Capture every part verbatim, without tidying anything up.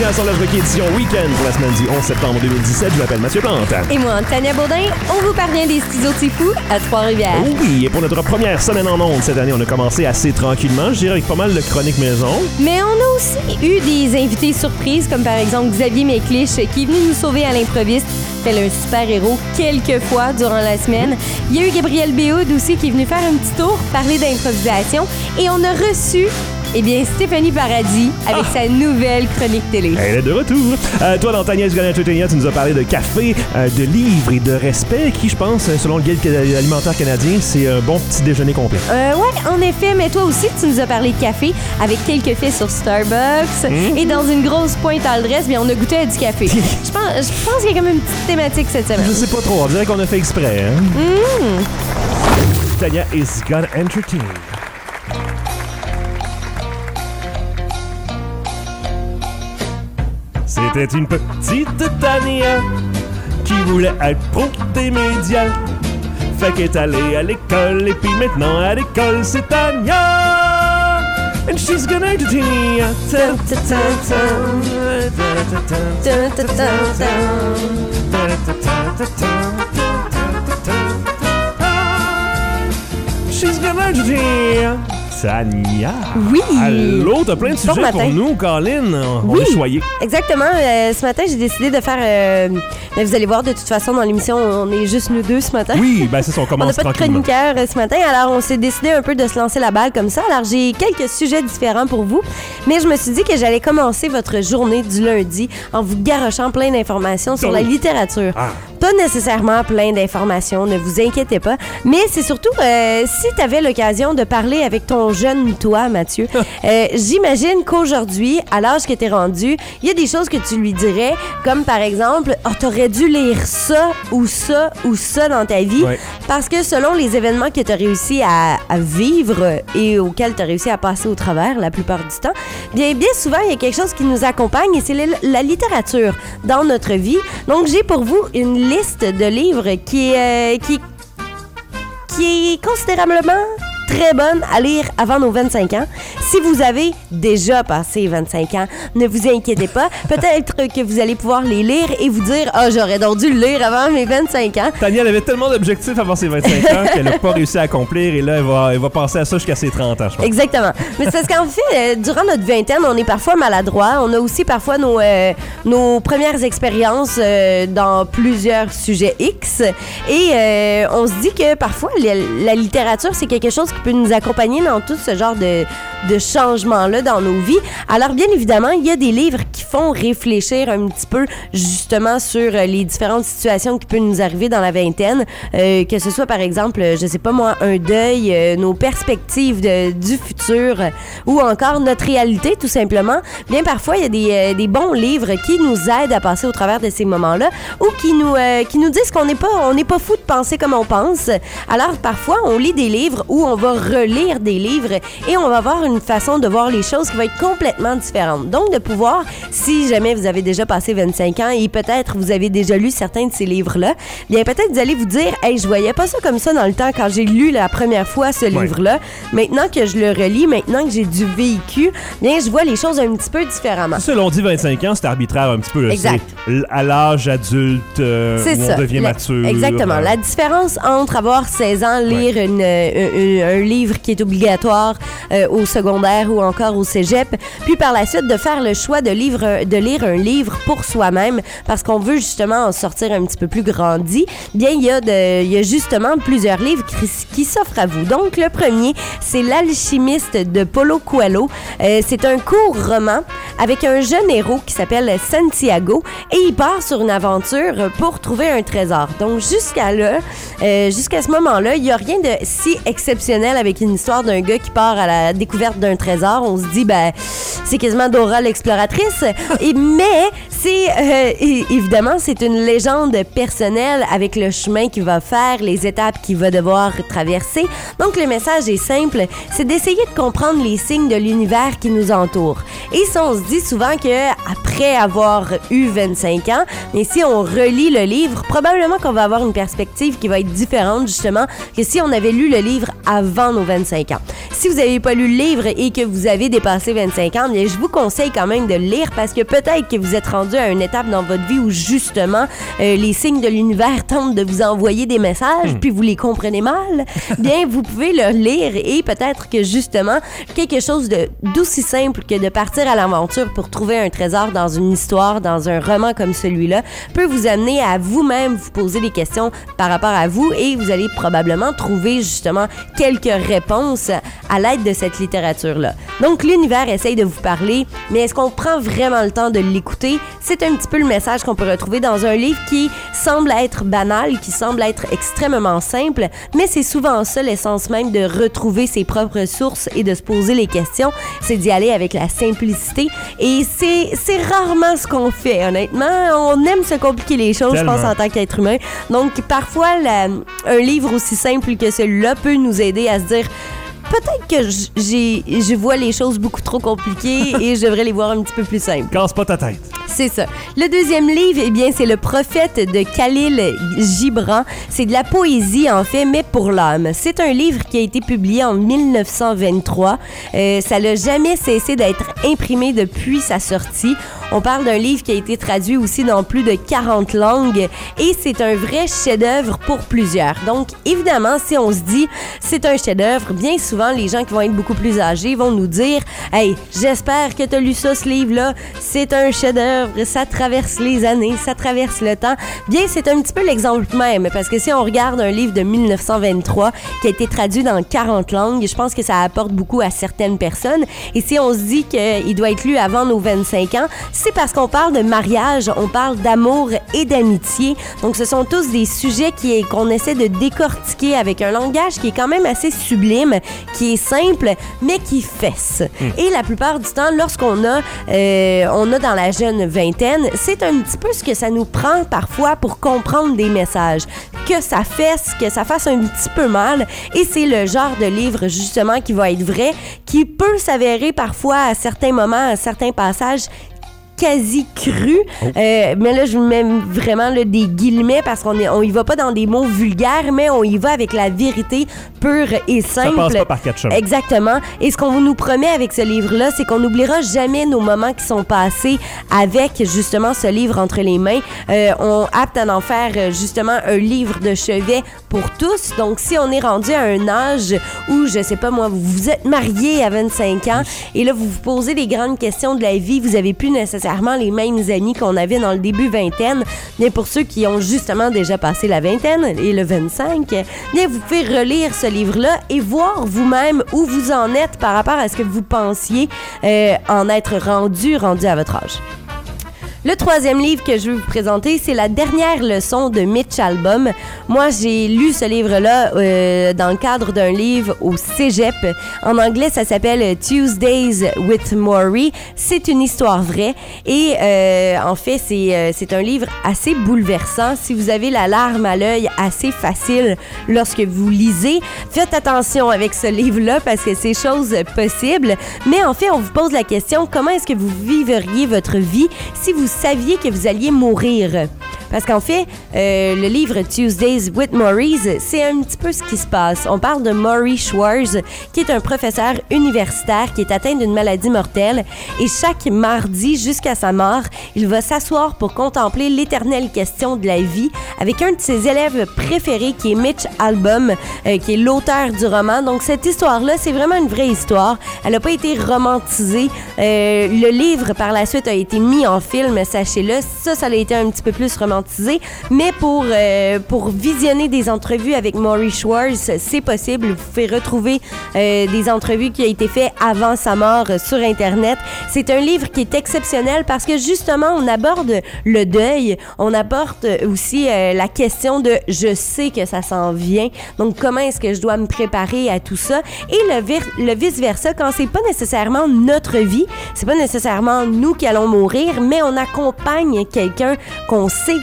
à Son Lèvres qui édition Week-end pour la semaine du onze septembre deux mille dix-sept. Je m'appelle Mathieu Plante. Et moi, Tania Baudin, on vous parvient des studios Tifou à Trois-Rivières. Oui, et pour notre première semaine en ondes cette année, on a commencé assez tranquillement, je dirais avec pas mal de chroniques maison. Mais on a aussi eu des invités surprises, comme par exemple Xavier Méclich, qui est venu nous sauver à l'improviste, tel un super-héros quelques fois durant la semaine. Il y a eu Gabriel Béhoud aussi qui est venu faire un petit tour, parler d'improvisation. Et on a reçu... Eh bien, Stéphanie Paradis avec ah. sa nouvelle chronique télé. Elle est de retour. Euh, toi, dans Tania du Entertainment, tu nous as parlé de café, euh, de livres et de respect, qui, je pense, selon le Guide alimentaire canadien, c'est un bon petit déjeuner complet. Euh, ouais, en effet, mais toi aussi, tu nous as parlé de café avec quelques faits sur Starbucks. Mm-hmm. Et dans une grosse pointe à l'adresse, bien, on a goûté à du café. Je pense, je pense qu'il y a quand même une petite thématique cette semaine. Je sais pas trop, on dirait qu'on a fait exprès. Hein? Mm. Tania is gonna entertain. C'était une petite Tania qui voulait être pro des médias. Fait qu'elle est allée à l'école et puis maintenant à l'école c'est Tania. And she's gonna entertain ya. She's gonna entertain ya. Tania. Oui. Allô, t'as plein de sujets bon pour nous, Colin. On oui, est choyés. Exactement. Euh, ce matin, j'ai décidé de faire... Euh, mais vous allez voir, de toute façon, dans l'émission, on est juste nous deux ce matin. Oui, ben c'est ça, on commence tranquillement. On n'a pas de chroniqueur euh, ce matin, alors on s'est décidé un peu de se lancer la balle comme ça. Alors, j'ai quelques sujets différents pour vous, mais je me suis dit que j'allais commencer votre journée du lundi en vous garochant plein d'informations sur oh. la littérature. Ah. Pas nécessairement plein d'informations, ne vous inquiétez pas, mais c'est surtout euh, si tu avais l'occasion de parler avec ton jeune toi, Mathieu, euh, j'imagine qu'aujourd'hui, à l'âge que tu es rendu, il y a des choses que tu lui dirais, comme par exemple, oh, t'aurais dû lire ça ou ça ou ça dans ta vie, ouais. parce que selon les événements que tu as réussi à, à vivre et auxquels tu as réussi à passer au travers la plupart du temps, bien, bien souvent, il y a quelque chose qui nous accompagne et c'est la, la littérature dans notre vie. Donc, j'ai pour vous une liste de livres qui, euh, qui, qui est considérablement très bonne à lire avant nos vingt-cinq ans. Si vous avez déjà passé vingt-cinq ans, ne vous inquiétez pas. Peut-être que vous allez pouvoir les lire et vous dire « Ah, oh, j'aurais donc dû le lire avant mes vingt-cinq ans. » Tania, elle avait tellement d'objectifs avant ses vingt-cinq ans qu'elle n'a pas réussi à accomplir et là, elle va, elle va penser à ça jusqu'à ses trente ans, je pense. Exactement. Mais c'est parce qu'en fait, euh, durant notre vingtaine, on est parfois maladroit. On a aussi parfois nos, euh, nos premières expériences euh, dans plusieurs sujets X. Et euh, on se dit que parfois, la, la littérature, c'est quelque chose qui peut nous accompagner dans tout ce genre de, de changements-là dans nos vies. Alors, bien évidemment, il y a des livres qui font réfléchir un petit peu justement sur les différentes situations qui peuvent nous arriver dans la vingtaine, euh, que ce soit par exemple, je sais pas moi, un deuil, euh, nos perspectives de, du futur euh, ou encore notre réalité tout simplement. Bien parfois, il y a des, euh, des bons livres qui nous aident à passer au travers de ces moments-là ou qui nous, euh, qui nous disent qu'on n'est pas, on n'est pas fou de penser comme on pense. Alors, parfois, on lit des livres où on va relire des livres et on va avoir une façon de voir les choses qui va être complètement différente. Donc, de pouvoir, si jamais vous avez déjà passé vingt-cinq ans et peut-être vous avez déjà lu certains de ces livres-là, bien peut-être vous allez vous dire « Hey, je voyais pas ça comme ça dans le temps quand j'ai lu la première fois ce ouais. livre-là. Maintenant que je le relis, maintenant que j'ai du vécu, bien je vois les choses un petit peu différemment. » C'est ça, on dit vingt-cinq ans, c'est arbitraire un petit peu. Exact. C'est à l'âge adulte euh, où ça. on devient La, mature. Exactement. Euh... La différence entre avoir seize ans, lire ouais. une, une, un livre qui est obligatoire euh, au secondaire ou encore au cégep, puis par la suite de faire le choix de, livre, de lire un livre pour soi-même parce qu'on veut justement en sortir un petit peu plus grandi, bien il y a, de, il y a justement plusieurs livres qui, qui s'offrent à vous. Donc le premier, c'est L'Alchimiste de Paulo Coelho. Euh, c'est un court roman avec un jeune héros qui s'appelle Santiago et il part sur une aventure pour trouver un trésor. Donc jusqu'à là, euh, jusqu'à ce moment-là, il n'y a rien de si exceptionnel avec une histoire d'un gars qui part à la découverte d'un trésor. On se dit, ben, c'est quasiment Dora l'exploratrice. Et, mais, c'est, euh, évidemment, c'est une légende personnelle avec le chemin qu'il va faire, les étapes qu'il va devoir traverser. Donc, le message est simple, c'est d'essayer de comprendre les signes de l'univers qui nous entoure. Et ça, on se dit souvent qu'après avoir eu vingt-cinq ans, mais si on relit le livre, probablement qu'on va avoir une perspective qui va être différente, justement, que si on avait lu le livre avant avant nos vingt-cinq ans. Si vous n'avez pas lu le livre et que vous avez dépassé vingt-cinq ans, bien, je vous conseille quand même de le lire parce que peut-être que vous êtes rendu à une étape dans votre vie où justement euh, les signes de l'univers tentent de vous envoyer des messages mmh. puis vous les comprenez mal. Bien, vous pouvez le lire et peut-être que justement quelque chose de d'aussi simple que de partir à l'aventure pour trouver un trésor dans une histoire, dans un roman comme celui-là, peut vous amener à vous-même vous poser des questions par rapport à vous et vous allez probablement trouver justement quelques réponses à l'aide de cette littérature-là. Donc, l'univers essaye de vous parler, mais est-ce qu'on prend vraiment le temps de l'écouter? C'est un petit peu le message qu'on peut retrouver dans un livre qui semble être banal, qui semble être extrêmement simple, mais c'est souvent ça l'essence même de retrouver ses propres sources et de se poser les questions, c'est d'y aller avec la simplicité et c'est, c'est rarement ce qu'on fait, honnêtement. On aime se compliquer les choses, Tellement. je pense, en tant qu'être humain. Donc, parfois, la, un livre aussi simple que celui-là peut nous aider à se dire peut-être que j'ai, je vois les choses beaucoup trop compliquées et je devrais les voir un petit peu plus simples. Casse pas ta tête. C'est ça. Le deuxième livre, eh bien, c'est Le Prophète de Khalil Gibran. C'est de la poésie, en fait, mais pour l'âme. C'est un livre qui a été publié en dix-neuf cent vingt-trois. Euh, ça n'a jamais cessé d'être imprimé depuis sa sortie. On parle d'un livre qui a été traduit aussi dans plus de quarante langues et c'est un vrai chef-d'œuvre pour plusieurs. Donc, évidemment, si on se dit c'est un chef-d'œuvre, bien souvent, les gens qui vont être beaucoup plus âgés vont nous dire « Hey, j'espère que tu as lu ça, ce livre-là. C'est un chef-d'œuvre. Ça traverse les années, ça traverse le temps. » Bien, c'est un petit peu l'exemple même parce que si on regarde un livre de dix-neuf cent vingt-trois qui a été traduit dans quarante langues, je pense que ça apporte beaucoup à certaines personnes. Et si on se dit qu'il doit être lu avant nos vingt-cinq ans, c'est parce qu'on parle de mariage, on parle d'amour et d'amitié. Donc, ce sont tous des sujets qui, qu'on essaie de décortiquer avec un langage qui est quand même assez sublime, qui est simple, mais qui fesse. Mmh. Et la plupart du temps, lorsqu'on a, euh, on a dans la jeune vingtaine, c'est un petit peu ce que ça nous prend parfois pour comprendre des messages. Que ça fesse, que ça fasse un petit peu mal. Et c'est le genre de livre, justement, qui va être vrai, qui peut s'avérer parfois à certains moments, à certains passages, quasi cru, oh. euh, mais là je mets vraiment là, des guillemets parce qu'on est, on y va pas dans des mots vulgaires, mais on y va avec la vérité pure et simple. Ça passe pas par quatre chemins. Exactement. Et ce qu'on nous promet avec ce livre-là, c'est qu'on n'oubliera jamais nos moments qui sont passés avec justement ce livre entre les mains. Euh, on apte à en faire justement un livre de chevet pour tous. Donc si on est rendu à un âge où, je sais pas moi, vous vous êtes marié à vingt-cinq ans et là vous vous posez des grandes questions de la vie, vous avez plus nécessairement les mêmes amis qu'on avait dans le début vingtaine, mais pour ceux qui ont justement déjà passé la vingtaine et le vingt-cinq, bien vous pouvez relire ce livre-là et voir vous-même où vous en êtes par rapport à ce que vous pensiez euh, en être rendu, rendu à votre âge. Le troisième livre que je vais vous présenter, c'est La dernière leçon de Mitch Albom. Moi, j'ai lu ce livre-là euh, dans le cadre d'un livre au cégep. En anglais, ça s'appelle Tuesdays with Morrie. C'est une histoire vraie et euh, en fait, c'est, euh, c'est un livre assez bouleversant. Si vous avez la larme à l'œil assez facile lorsque vous lisez, faites attention avec ce livre-là parce que c'est chose possible. Mais en fait, on vous pose la question, comment est-ce que vous vivriez votre vie si vous saviez que vous alliez mourir? Parce qu'en fait, euh, le livre Tuesdays with Morrie, c'est un petit peu ce qui se passe. On parle de Morrie Schwartz, qui est un professeur universitaire qui est atteint d'une maladie mortelle. Et chaque mardi, jusqu'à sa mort, il va s'asseoir pour contempler l'éternelle question de la vie avec un de ses élèves préférés, qui est Mitch Albom, euh, qui est l'auteur du roman. Donc, cette histoire-là, c'est vraiment une vraie histoire. Elle n'a pas été romantisée. Euh, le livre, par la suite, a été mis en film, sachez-le. Ça, ça a été un petit peu plus romantisé. Mais pour, euh, pour visionner des entrevues avec Morrie Schwartz, c'est possible. Vous pouvez retrouver euh, des entrevues qui ont été faites avant sa mort euh, sur Internet. C'est un livre qui est exceptionnel parce que justement, on aborde le deuil. On aborde aussi euh, la question de « je sais que ça s'en vient ». Donc, comment est-ce que je dois me préparer à tout ça? Et le, vir- le vice-versa, quand c'est pas nécessairement notre vie, c'est pas nécessairement nous qui allons mourir, mais on accompagne quelqu'un qu'on sait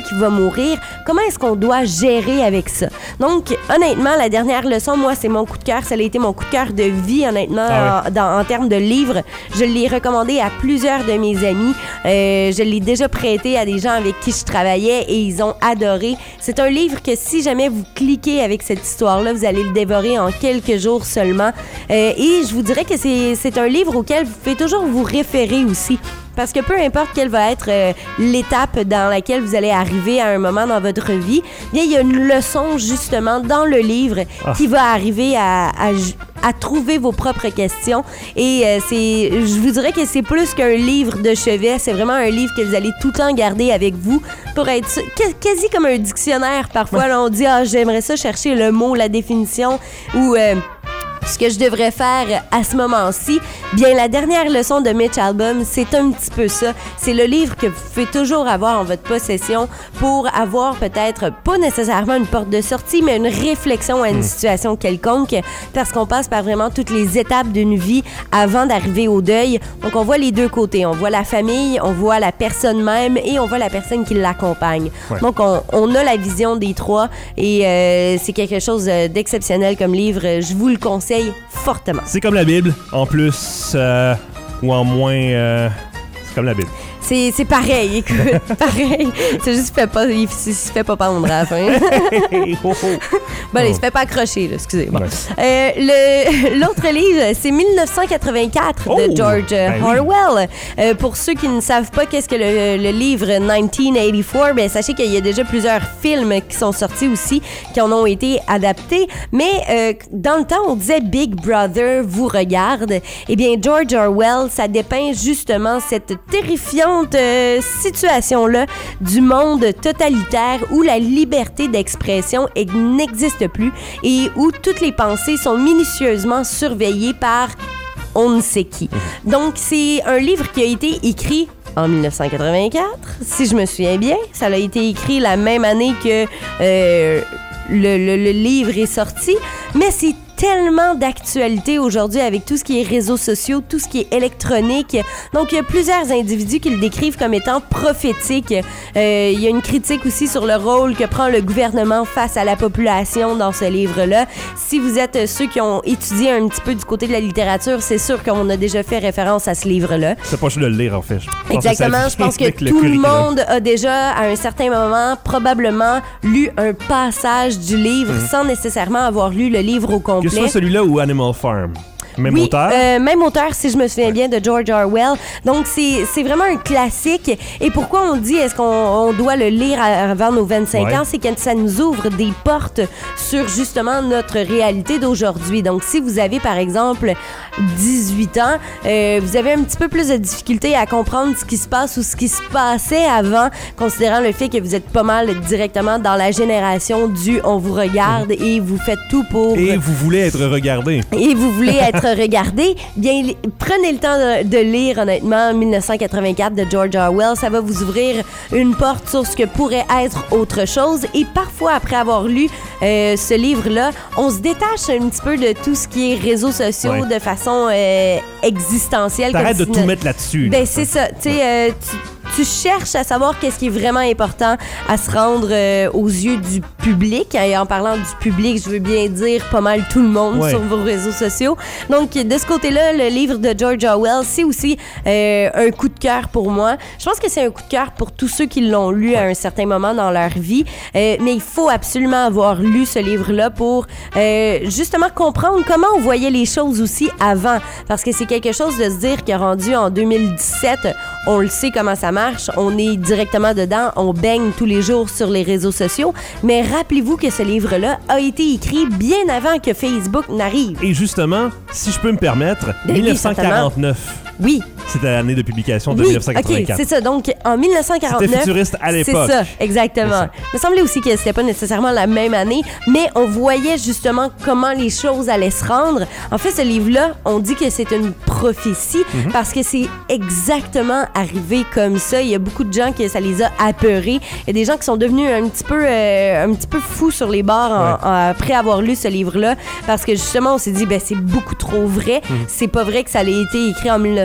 qui va mourir. Comment est-ce qu'on doit gérer avec ça? Donc, honnêtement, la dernière leçon, moi, c'est mon coup de cœur. Ça a été mon coup de cœur de vie, honnêtement, ah ouais. en, dans, en termes de livres. Je l'ai recommandé à plusieurs de mes amis. Euh, je l'ai déjà prêté à des gens avec qui je travaillais et ils ont adoré. C'est un livre que si jamais vous cliquez avec cette histoire-là, vous allez le dévorer en quelques jours seulement. Euh, et je vous dirais que c'est, c'est un livre auquel vous pouvez toujours vous référer aussi. Parce que peu importe quelle va être euh, l'étape dans laquelle vous allez arriver à un moment dans votre vie, bien, il y a une leçon justement dans le livre ah. qui va arriver à, à, à trouver vos propres questions. Et euh, c'est, je vous dirais que c'est plus qu'un livre de chevet, c'est vraiment un livre que vous allez tout le temps garder avec vous pour être quasi comme un dictionnaire. Parfois, là, on dit « Ah, j'aimerais ça chercher le mot, la définition » ou... Euh, ce que je devrais faire à ce moment-ci, bien, la dernière leçon de Mitch Albom, c'est un petit peu ça. C'est le livre que vous pouvez toujours avoir en votre possession pour avoir peut-être pas nécessairement une porte de sortie, mais une réflexion à une mmh. situation quelconque, parce qu'on passe par vraiment toutes les étapes d'une vie avant d'arriver au deuil. Donc, on voit les deux côtés. On voit la famille, on voit la personne même et on voit la personne qui l'accompagne. Ouais. Donc, on, on a la vision des trois et euh, c'est quelque chose d'exceptionnel comme livre. Je vous le conseille fortement. C'est comme la Bible, en plus euh, ou en moins, euh, c'est comme la Bible. C'est, c'est pareil, écoute, pareil. C'est juste qu'il ne fait, il, il se fait pas pendre à la fin. oh, oh. Bon, allez, il se fait pas accrocher, là, excusez. Bon. Ouais. Euh, le, l'autre livre, c'est dix-neuf cent quatre-vingt-quatre oh, de George ben Orwell. Oui. Euh, pour ceux qui ne savent pas qu'est-ce que le, le livre dix-neuf cent quatre-vingt-quatre, ben, sachez qu'il y a déjà plusieurs films qui sont sortis aussi, qui en ont été adaptés. Mais euh, dans le temps, on disait Big Brother vous regarde. Eh bien, George Orwell, ça dépeint justement cette terrifiante Euh, situation-là du monde totalitaire où la liberté d'expression n'existe plus et où toutes les pensées sont minutieusement surveillées par on ne sait qui. Donc, c'est un livre qui a été écrit en dix-neuf cent quatre-vingt-quatre, si je me souviens bien. Ça a été écrit la même année que euh, le, le, le livre est sorti, mais c'est tellement d'actualité aujourd'hui avec tout ce qui est réseaux sociaux, tout ce qui est électronique. Donc, il y a plusieurs individus qui le décrivent comme étant prophétique. Euh, il y a une critique aussi sur le rôle que prend le gouvernement face à la population dans ce livre-là. Si vous êtes ceux qui ont étudié un petit peu du côté de la littérature, c'est sûr qu'on a déjà fait référence à ce livre-là. C'est pas juste de le lire, en fait. Je Exactement. Je pense que le tout le monde a déjà, à un certain moment, probablement lu un passage du livre mmh. sans nécessairement avoir lu le livre au complet. Que ce soit celui-là ou Animal Farm. Même oui, auteur? Euh, même auteur, si je me souviens ouais. bien, de George Orwell. Donc, c'est, c'est vraiment un classique. Et pourquoi on dit est-ce qu'on on doit le lire avant nos vingt-cinq ouais. ans? C'est que ça nous ouvre des portes sur, justement, notre réalité d'aujourd'hui. Donc, si vous avez, par exemple, dix-huit ans, euh, vous avez un petit peu plus de difficulté à comprendre ce qui se passe ou ce qui se passait avant, considérant le fait que vous êtes pas mal directement dans la génération du « on vous regarde mmh. » et vous faites tout pour... Et vous voulez être regardé. Et vous voulez être regardé, bien, prenez le temps de, de lire, honnêtement, dix-neuf cent quatre-vingt-quatre de George Orwell. Ça va vous ouvrir une porte sur ce que pourrait être autre chose. Et parfois, après avoir lu euh, ce livre-là, on se détache un petit peu de tout ce qui est réseaux sociaux ouais. de façon euh, existentielle. T'arrêtes de si tout no... mettre là-dessus. Ben, là. c'est ça. Tu sais, euh, tu... Tu cherches à savoir qu'est-ce qui est vraiment important à se rendre euh, aux yeux du public. Et en parlant du public, je veux bien dire pas mal tout le monde ouais. sur vos réseaux sociaux. Donc, de ce côté-là, le livre de George Orwell, c'est aussi euh, un coup de cœur pour moi. Je pense que c'est un coup de cœur pour tous ceux qui l'ont lu ouais. à un certain moment dans leur vie. Euh, mais il faut absolument avoir lu ce livre-là pour euh, justement comprendre comment on voyait les choses aussi avant. Parce que c'est quelque chose de se dire que rendu en deux mille dix-sept, on le sait comment ça marche, on est directement dedans, on baigne tous les jours sur les réseaux sociaux, mais rappelez-vous que ce livre-là a été écrit bien avant que Facebook n'arrive. Et justement, si je peux me permettre, oui, dix-neuf cent quarante-neuf. Oui. C'était l'année de publication de oui, dix-neuf cent quatre-vingt-quatre. OK, c'est ça. Donc, en dix-neuf cent quarante-neuf... C'était futuriste à l'époque. C'est ça, exactement. Il me semblait aussi que c'était pas nécessairement la même année, mais on voyait justement comment les choses allaient se rendre. En fait, ce livre-là, on dit que c'est une prophétie mm-hmm. parce que c'est exactement arrivé comme ça. Il y a beaucoup de gens que ça les a apeurés. Il y a des gens qui sont devenus un petit peu, euh, un petit peu fous sur les bords en, ouais. en, après avoir lu ce livre-là parce que justement, on s'est dit, ben c'est beaucoup trop vrai. Mm-hmm. C'est pas vrai que ça a été écrit en dix-neuf cent quarante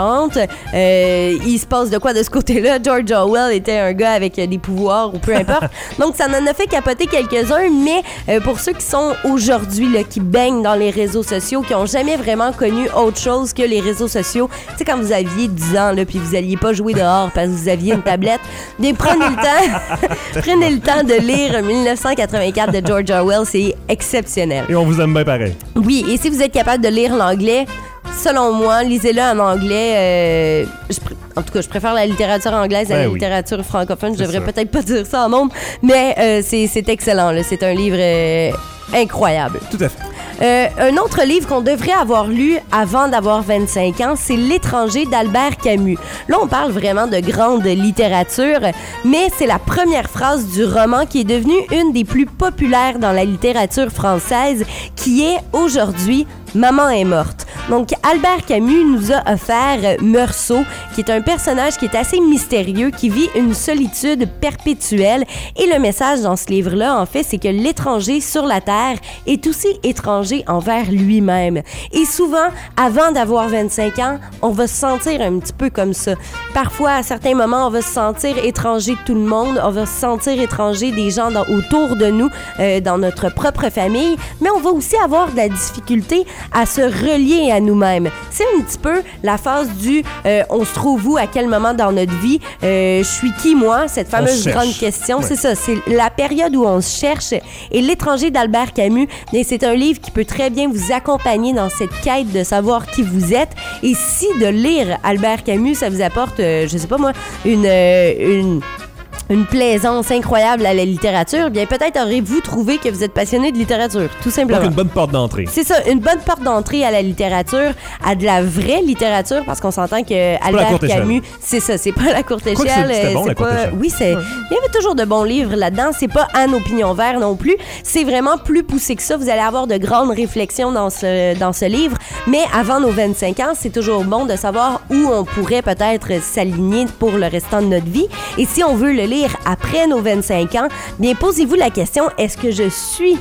différentes. Euh, il se passe de quoi de ce côté-là? George Orwell était un gars avec des pouvoirs ou peu importe. Donc, ça en a fait capoter quelques-uns, mais euh, pour ceux qui sont aujourd'hui, là, qui baignent dans les réseaux sociaux, qui n'ont jamais vraiment connu autre chose que les réseaux sociaux, tu sais, quand vous aviez dix ans, là, puis vous alliez pas jouer dehors parce que vous aviez une tablette, bien, prenez le temps, prenez le temps de lire dix-neuf cent quatre-vingt-quatre de George Orwell, c'est exceptionnel. Et on vous aime bien pareil. Oui, et si vous êtes capable de lire l'anglais, selon moi, lisez-le en anglais. Euh, je pr- en tout cas, je préfère la littérature anglaise à ben la oui. littérature francophone. Je C'est devrais ça. peut-être pas dire ça en nombre, mais euh, c'est, c'est excellent. Là. C'est un livre euh, incroyable. Tout à fait. Euh, un autre livre qu'on devrait avoir lu avant d'avoir vingt-cinq ans, c'est L'étranger d'Albert Camus. Là, on parle vraiment de grande littérature, mais c'est la première phrase du roman qui est devenue une des plus populaires dans la littérature française, qui est aujourd'hui « Maman est morte ». Donc, Albert Camus nous a offert Meursault, qui est un personnage qui est assez mystérieux, qui vit une solitude perpétuelle. Et le message dans ce livre-là, en fait, c'est que l'étranger sur la Terre est aussi étranger envers lui-même. Et souvent, avant d'avoir vingt-cinq ans, on va se sentir un petit peu comme ça. Parfois, à certains moments, on va se sentir étranger de tout le monde, on va se sentir étranger des gens dans, autour de nous, euh, dans notre propre famille, mais on va aussi avoir de la difficulté à se relier à nous-mêmes. C'est un petit peu la phase du euh, on se trouve où, à quel moment dans notre vie, euh, je suis qui moi, cette fameuse grande question. Ouais. C'est ça, c'est la période où on se cherche. Et L'étranger d'Albert Camus, bien, c'est un livre qui peut très bien vous accompagner dans cette quête de savoir qui vous êtes. Et si de lire Albert Camus, ça vous apporte, euh, je sais pas moi, une... Euh, une une plaisance incroyable à la littérature, bien peut-être aurez-vous trouvé que vous êtes passionné de littérature, tout simplement. Donc une bonne porte d'entrée. C'est ça, une bonne porte d'entrée à la littérature, à de la vraie littérature, parce qu'on s'entend que Albert Camus, c'est ça, c'est pas la courte échelle. Quoi que c'était bon, c'est la pas... courte échelle. Oui, c'est... Ouais. Il y avait toujours de bons livres là-dedans. C'est pas Anne aux pignons verts non plus. C'est vraiment plus poussé que ça. Vous allez avoir de grandes réflexions dans ce, dans ce livre. Mais avant nos vingt-cinq ans, c'est toujours bon de savoir où on pourrait peut-être s'aligner pour le restant de notre vie. Et si on veut le lire après nos vingt-cinq ans, bien posez-vous la question, est-ce que je suis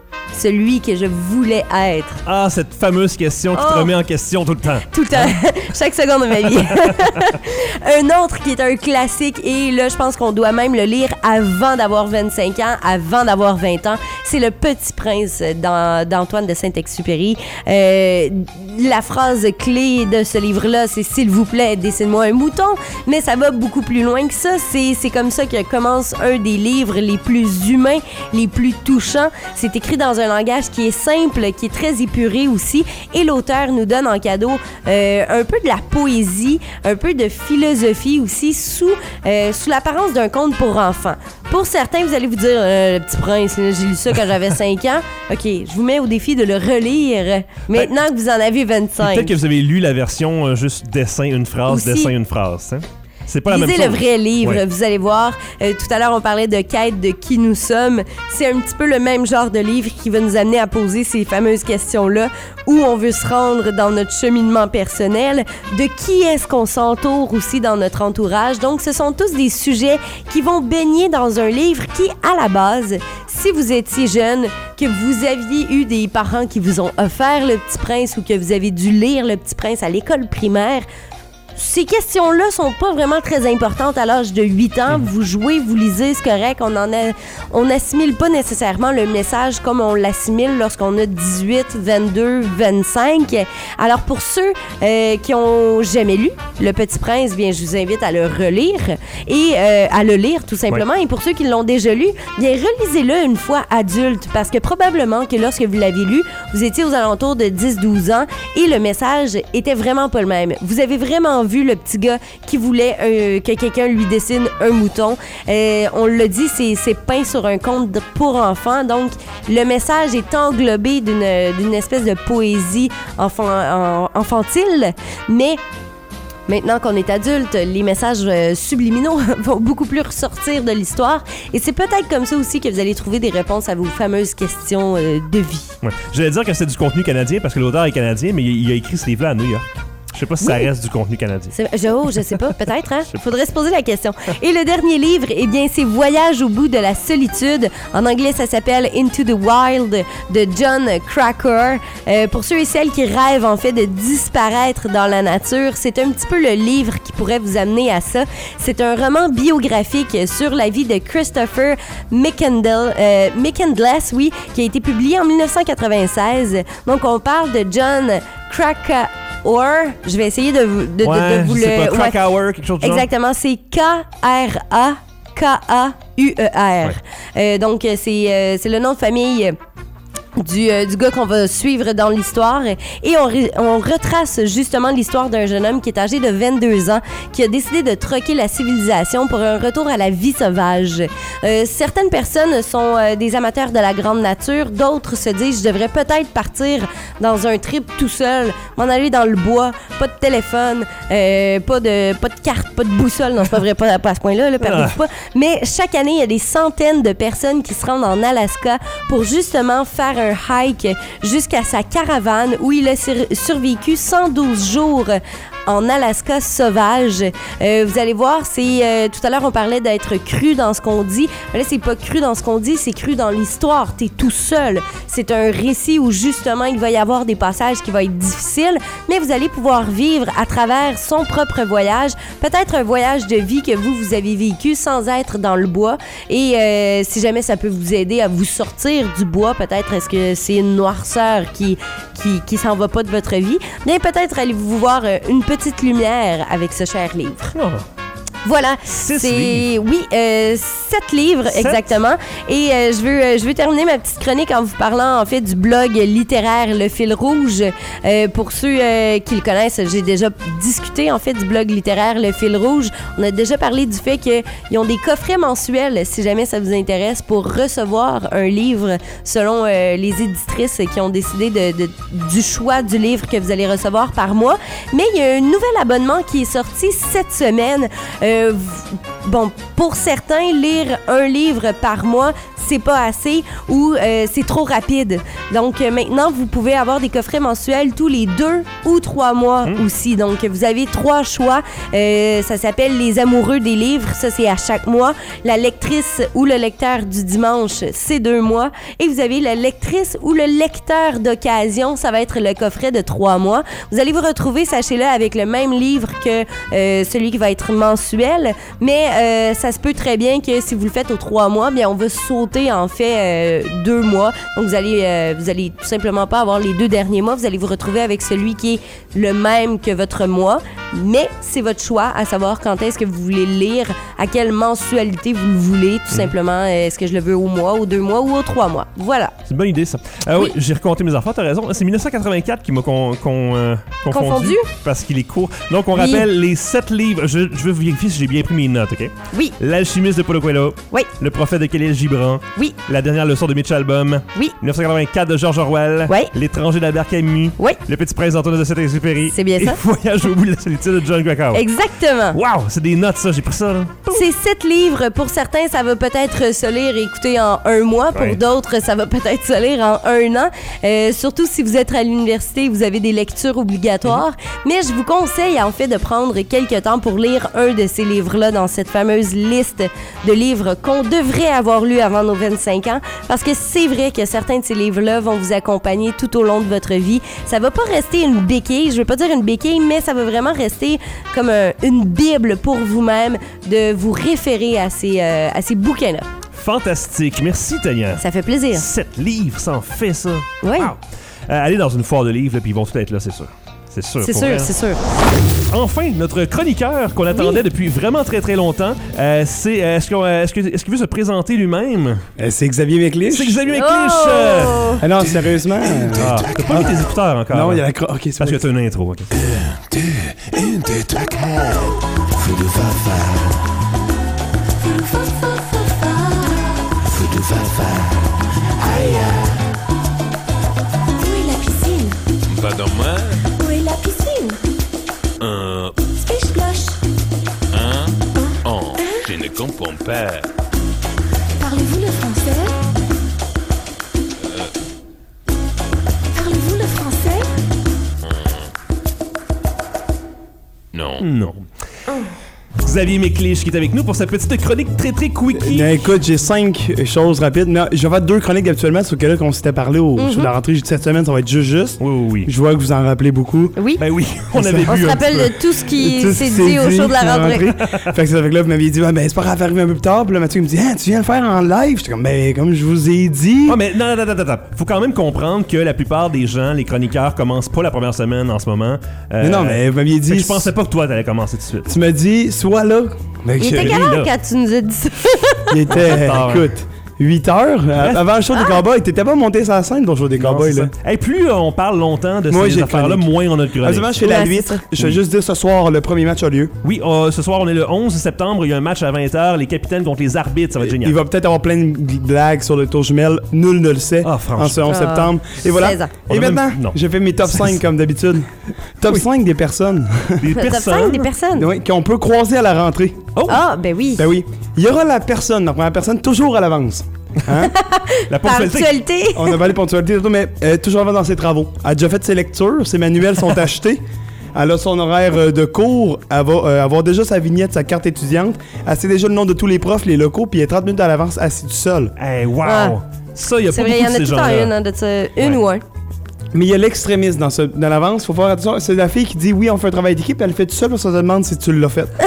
celui que je voulais être? Ah, cette fameuse question qui oh. te remet en question tout le temps. Tout le temps. Chaque seconde de ma vie. Un autre qui est un classique, et là, je pense qu'on doit même le lire avant d'avoir vingt-cinq ans, avant d'avoir vingt ans, c'est Le Petit Prince d'Antoine de Saint-Exupéry. Euh, la phrase clé de ce livre-là, c'est « S'il vous plaît, dessine-moi un mouton », mais ça va beaucoup plus loin que ça. C'est, c'est comme ça que commence un des livres les plus humains, les plus touchants. C'est écrit dans un langage qui est simple, qui est très épuré aussi, et l'auteur nous donne en cadeau euh, un peu de la poésie, un peu de philosophie aussi, sous, euh, sous l'apparence d'un conte pour enfants. Pour certains, vous allez vous dire euh, « Le Petit Prince, là, j'ai lu ça quand j'avais cinq ans ». OK, je vous mets au défi de le relire maintenant ben, que vous en avez vingt-cinq. Peut-être que vous avez lu la version euh, juste dessin, une phrase, aussi, dessin, une phrase. Hein? C'est pas la Lisez même chose. le vrai livre, ouais. Vous allez voir. Euh, tout à l'heure, on parlait de quête de qui nous sommes. C'est un petit peu le même genre de livre qui va nous amener à poser ces fameuses questions-là, où on veut se rendre dans notre cheminement personnel, de qui est-ce qu'on s'entoure aussi dans notre entourage. Donc, ce sont tous des sujets qui vont baigner dans un livre qui, à la base, si vous étiez jeune, que vous aviez eu des parents qui vous ont offert Le Petit Prince ou que vous avez dû lire Le Petit Prince à l'école primaire, ces questions-là sont pas vraiment très importantes à l'âge de huit ans. Vous jouez, vous lisez, c'est correct. On en a, on assimile pas nécessairement le message comme on l'assimile lorsqu'on a dix-huit, vingt-deux, vingt-cinq. Alors pour ceux euh, qui ont jamais lu Le Petit Prince, bien je vous invite à le relire et euh, à le lire tout simplement. Ouais. Et pour ceux qui l'ont déjà lu, bien relisez-le une fois adulte, parce que probablement que lorsque vous l'avez lu, vous étiez aux alentours de dix douze ans et le message était vraiment pas le même. Vous avez vraiment vu le petit gars qui voulait euh, que quelqu'un lui dessine un mouton. Euh, on l'a dit, c'est, c'est peint sur un conte pour enfants. Donc, le message est englobé d'une, d'une espèce de poésie enfant, en, infantile. Mais maintenant qu'on est adulte, les messages euh, subliminaux vont beaucoup plus ressortir de l'histoire. Et c'est peut-être comme ça aussi que vous allez trouver des réponses à vos fameuses questions euh, de vie. Ouais. J'allais dire que c'est du contenu canadien parce que l'auteur est canadien, mais il a écrit ce livre-là à New York. Je sais pas si ça reste du contenu canadien. C'est, je, oh, je sais pas, peut-être, hein? Faudrait se poser la question. Et le dernier livre, eh bien, c'est Voyage au bout de la solitude. En anglais, ça s'appelle Into the Wild de John Cracker. Euh, pour ceux et celles qui rêvent, en fait, de disparaître dans la nature, c'est un petit peu le livre qui pourrait vous amener à ça. C'est un roman biographique sur la vie de Christopher McCandless, euh, McCandless, oui, qui a été publié en dix-neuf cent quatre-vingt-seize. Donc, on parle de John Krakauer. Je vais essayer de, de, ouais, de, de vous je sais le... pas, Krakauer, quelque chose de genre. Exactement, c'est K R A K A U E R. Ouais. Euh, donc, c'est, euh, c'est le nom de famille... Du, euh, du gars qu'on va suivre dans l'histoire. Et on, re- on retrace justement l'histoire d'un jeune homme qui est âgé de vingt-deux ans, qui a décidé de troquer la civilisation pour un retour à la vie sauvage. Euh, certaines personnes sont euh, des amateurs de la grande nature, d'autres se disent « je devrais peut-être partir dans un trip tout seul, m'en aller dans le bois, pas de téléphone, euh, pas de pas de carte, pas de boussole. » Non, c'est pas vrai, pas, pas à ce point-là, là, perdez-vous pas. Mais chaque année, il y a des centaines de personnes qui se rendent en Alaska pour justement faire un un hike jusqu'à sa caravane où il a sur- survécu cent douze jours en Alaska sauvage. Euh, vous allez voir, c'est euh, tout à l'heure on parlait d'être cru dans ce qu'on dit. Mais là, c'est pas cru dans ce qu'on dit, c'est cru dans l'histoire. T'es tout seul. C'est un récit où justement il va y avoir des passages qui vont être difficiles, mais vous allez pouvoir vivre à travers son propre voyage, peut-être un voyage de vie que vous vous avez vécu sans être dans le bois. Et euh, si jamais ça peut vous aider à vous sortir du bois, peut-être est-ce que c'est une noirceur qui qui qui s'en va pas de votre vie, bien peut-être allez-vous voir euh, une petite lumière avec ce cher livre. Oh. Voilà, Six c'est livres. oui, euh, sept livres Sept? exactement. Et euh, je veux, euh, je veux terminer ma petite chronique en vous parlant en fait du blog littéraire Le Fil Rouge. Euh, pour ceux euh, qui le connaissent, j'ai déjà discuté en fait du blog littéraire Le Fil Rouge. On a déjà parlé du fait qu'ils ont des coffrets mensuels, si jamais ça vous intéresse, pour recevoir un livre selon euh, les éditrices qui ont décidé de, de, du choix du livre que vous allez recevoir par mois. Mais il y a un nouvel abonnement qui est sorti cette semaine. Euh, Euh, bon, pour certains, lire un livre par mois, c'est pas assez ou euh, c'est trop rapide. Donc euh, maintenant, vous pouvez avoir des coffrets mensuels tous les deux ou trois mois mmh. aussi. Donc vous avez trois choix. Euh, ça s'appelle Les Amoureux des livres. Ça, c'est à chaque mois. La lectrice ou le lecteur du dimanche, c'est deux mois. Et vous avez la lectrice ou le lecteur d'occasion. Ça va être le coffret de trois mois. Vous allez vous retrouver, sachez-le, avec le même livre que euh, celui qui va être mensuel. Mais euh, ça se peut très bien que si vous le faites aux trois mois, bien on va sauter en fait euh, deux mois. Donc vous allez euh, vous allez tout simplement pas avoir les deux derniers mois. Vous allez vous retrouver avec celui qui est le même que votre mois. Mais c'est votre choix à savoir quand est-ce que vous voulez lire, à quelle mensualité vous le voulez. Tout mmh. simplement, est-ce que je le veux au mois, aux deux mois ou aux trois mois. Voilà. C'est une bonne idée ça. Euh, oui. oui, j'ai recompté mes enfants, t'as raison. C'est dix-neuf cent quatre-vingt-quatre qui m'a con, con, euh, confondu, confondu parce qu'il est court. Donc on oui. rappelle les sept livres. Je, je veux vérifier si j'ai bien pris mes notes, OK? Oui. L'Alchimiste de Paulo Coelho. Oui. Le Prophète de Khalil Gibran. Oui. La dernière leçon de Mitch Albom. Oui. dix-neuf cent quatre-vingt-quatre de George Orwell. Oui. L'étranger d'Albert Camus. Oui. Le Petit Prince d'Antoine de Saint-Exupéry. C'est bien ça. Et Voyage au bout de la solitude de John Krakauer. Exactement. Wow, c'est des notes ça, j'ai pris ça là. C'est sept livres. Pour certains, ça va peut-être se lire et écouter en un mois. Pour ouais. d'autres, ça va peut-être se lire en un an. Euh, surtout si vous êtes à l'université, vous avez des lectures obligatoires. Mm-hmm. Mais je vous conseille en fait de prendre quelques temps pour lire un de ces livres-là dans cette fameuse liste de livres qu'on devrait avoir lu avant nos vingt-cinq ans. Parce que c'est vrai que certains de ces livres-là vont vous accompagner tout au long de votre vie. Ça va pas rester une béquille, je veux pas dire une béquille, mais ça va vraiment rester comme un, une bible pour vous-même de vous référer à ces, euh, à ces bouquins-là. Fantastique. Merci, Tania. Ça fait plaisir. Sept livres, ça en fait ça. Oui. Wow. Euh, allez dans une foire de livres, puis ils vont tous être là, c'est sûr. C'est sûr. C'est sûr, c'est sûr. Enfin, notre chroniqueur qu'on attendait oui. depuis vraiment très très longtemps, euh, c'est euh, est-ce, qu'on, euh, est-ce, que, est-ce qu'il veut se présenter lui-même? Euh, c'est Xavier McLeish. C'est Xavier McLeish. Oh! Euh... Ah non, sérieusement. Ah, t'as pas mis tes écouteurs encore. Non, il y a la cro- Ok, c'est parce que t'as une intro. Okay. Un, deux, une, deux, trois, quatre. Fou de fafa. Fou de fafa. Aïe. Où est la piscine? Va dans moi. Où est la piscine? Un. Spiche cloche. Un. Oh, je ne comprends pas. Parlez-vous le français? Parlez-vous le français? non. Xavier Méclich qui est avec nous pour sa petite chronique très très quickie. Ben, écoute, j'ai cinq choses rapides. Non, je vais faire deux chroniques habituellement, sauf que là, qu'on s'était parlé au, Mm-hmm. sur la rentrée cette semaine, ça va être juste juste. Oui, oui, oui. Je vois que vous en rappelez beaucoup. Oui. Ben oui, on avait vu On se un rappelle petit de tout ce qui Tout s'est ce qui dit au show de la sur rentrée. fait que ça fait que là, vous m'aviez dit, ah, ben, c'est pas grave, arriver un peu plus tard. Puis là, Mathieu me dit, ah, tu viens le faire en live. J'étais comme, ben, comme je vous ai dit. peu. Ah, mais non, non, non, non, non. Faut quand même comprendre que la plupart des gens, les chroniqueurs, commencent pas la première semaine en ce moment. Euh, mais non, mais vous m'aviez fait dit. que je pensais pas que toi t'allais commencer tout de suite. Tu m'as dit, sois là. Ben, Il je- était lui, quelle heure là. quand tu nous as dit ça? il était, tard, hein. écoute, huit heures. euh, Avant le show des Cowboys. T'étais pas monté sur la scène, ton show des Non, Cowboys, c'est là. ça. Hey, plus on parle longtemps de Moi, ces j'ai affaires-là, chronique. moins on a de chronique. Absolument, je fais la Ouais, c'est huître. ça. Je vais juste dire ce soir, le premier match a lieu. Oui, euh, ce soir, on est le onze septembre. Il y a un match à vingt heures. Les capitaines contre les arbitres. Ça va être génial. Il va peut-être avoir plein de blagues sur le tour jumelle. Nul ne le sait. Ah, franchement. En ce onze Ah, septembre. Et voilà. seize ans. On Et a même- maintenant, non. j'ai fait mes top cinq comme d'habitude. Top cinq des personnes Des Top cinq personnes. des personnes. oui, qu'on peut croiser à la rentrée. Oh, Ah, ben oui. Ben oui. Il y aura la personne, la première personne, toujours à l'avance. Hein? la Par ponctualité. actualité. On a parlé de ponctualité, tantôt, mais euh, toujours avant dans ses travaux. Elle a déjà fait ses lectures, ses manuels sont achetés. Elle a son horaire euh, de cours, elle va euh, avoir déjà sa vignette, sa carte étudiante. Elle sait déjà le nom de tous les profs, les locaux, puis elle est trente minutes à l'avance assise tout seul. Hey, wow. Ah. Ça, il y a C'est pas vrai, il y beaucoup en a de ces tout le temps gens-là. une, hein, de ça. Une Ouais. ou un. Mais il y a l'extrémisme dans, ce, dans l'avance, faut faire attention. C'est la fille qui dit oui, on fait un travail d'équipe, elle le fait tout seul, parce qu'on se demande si tu l'as fait.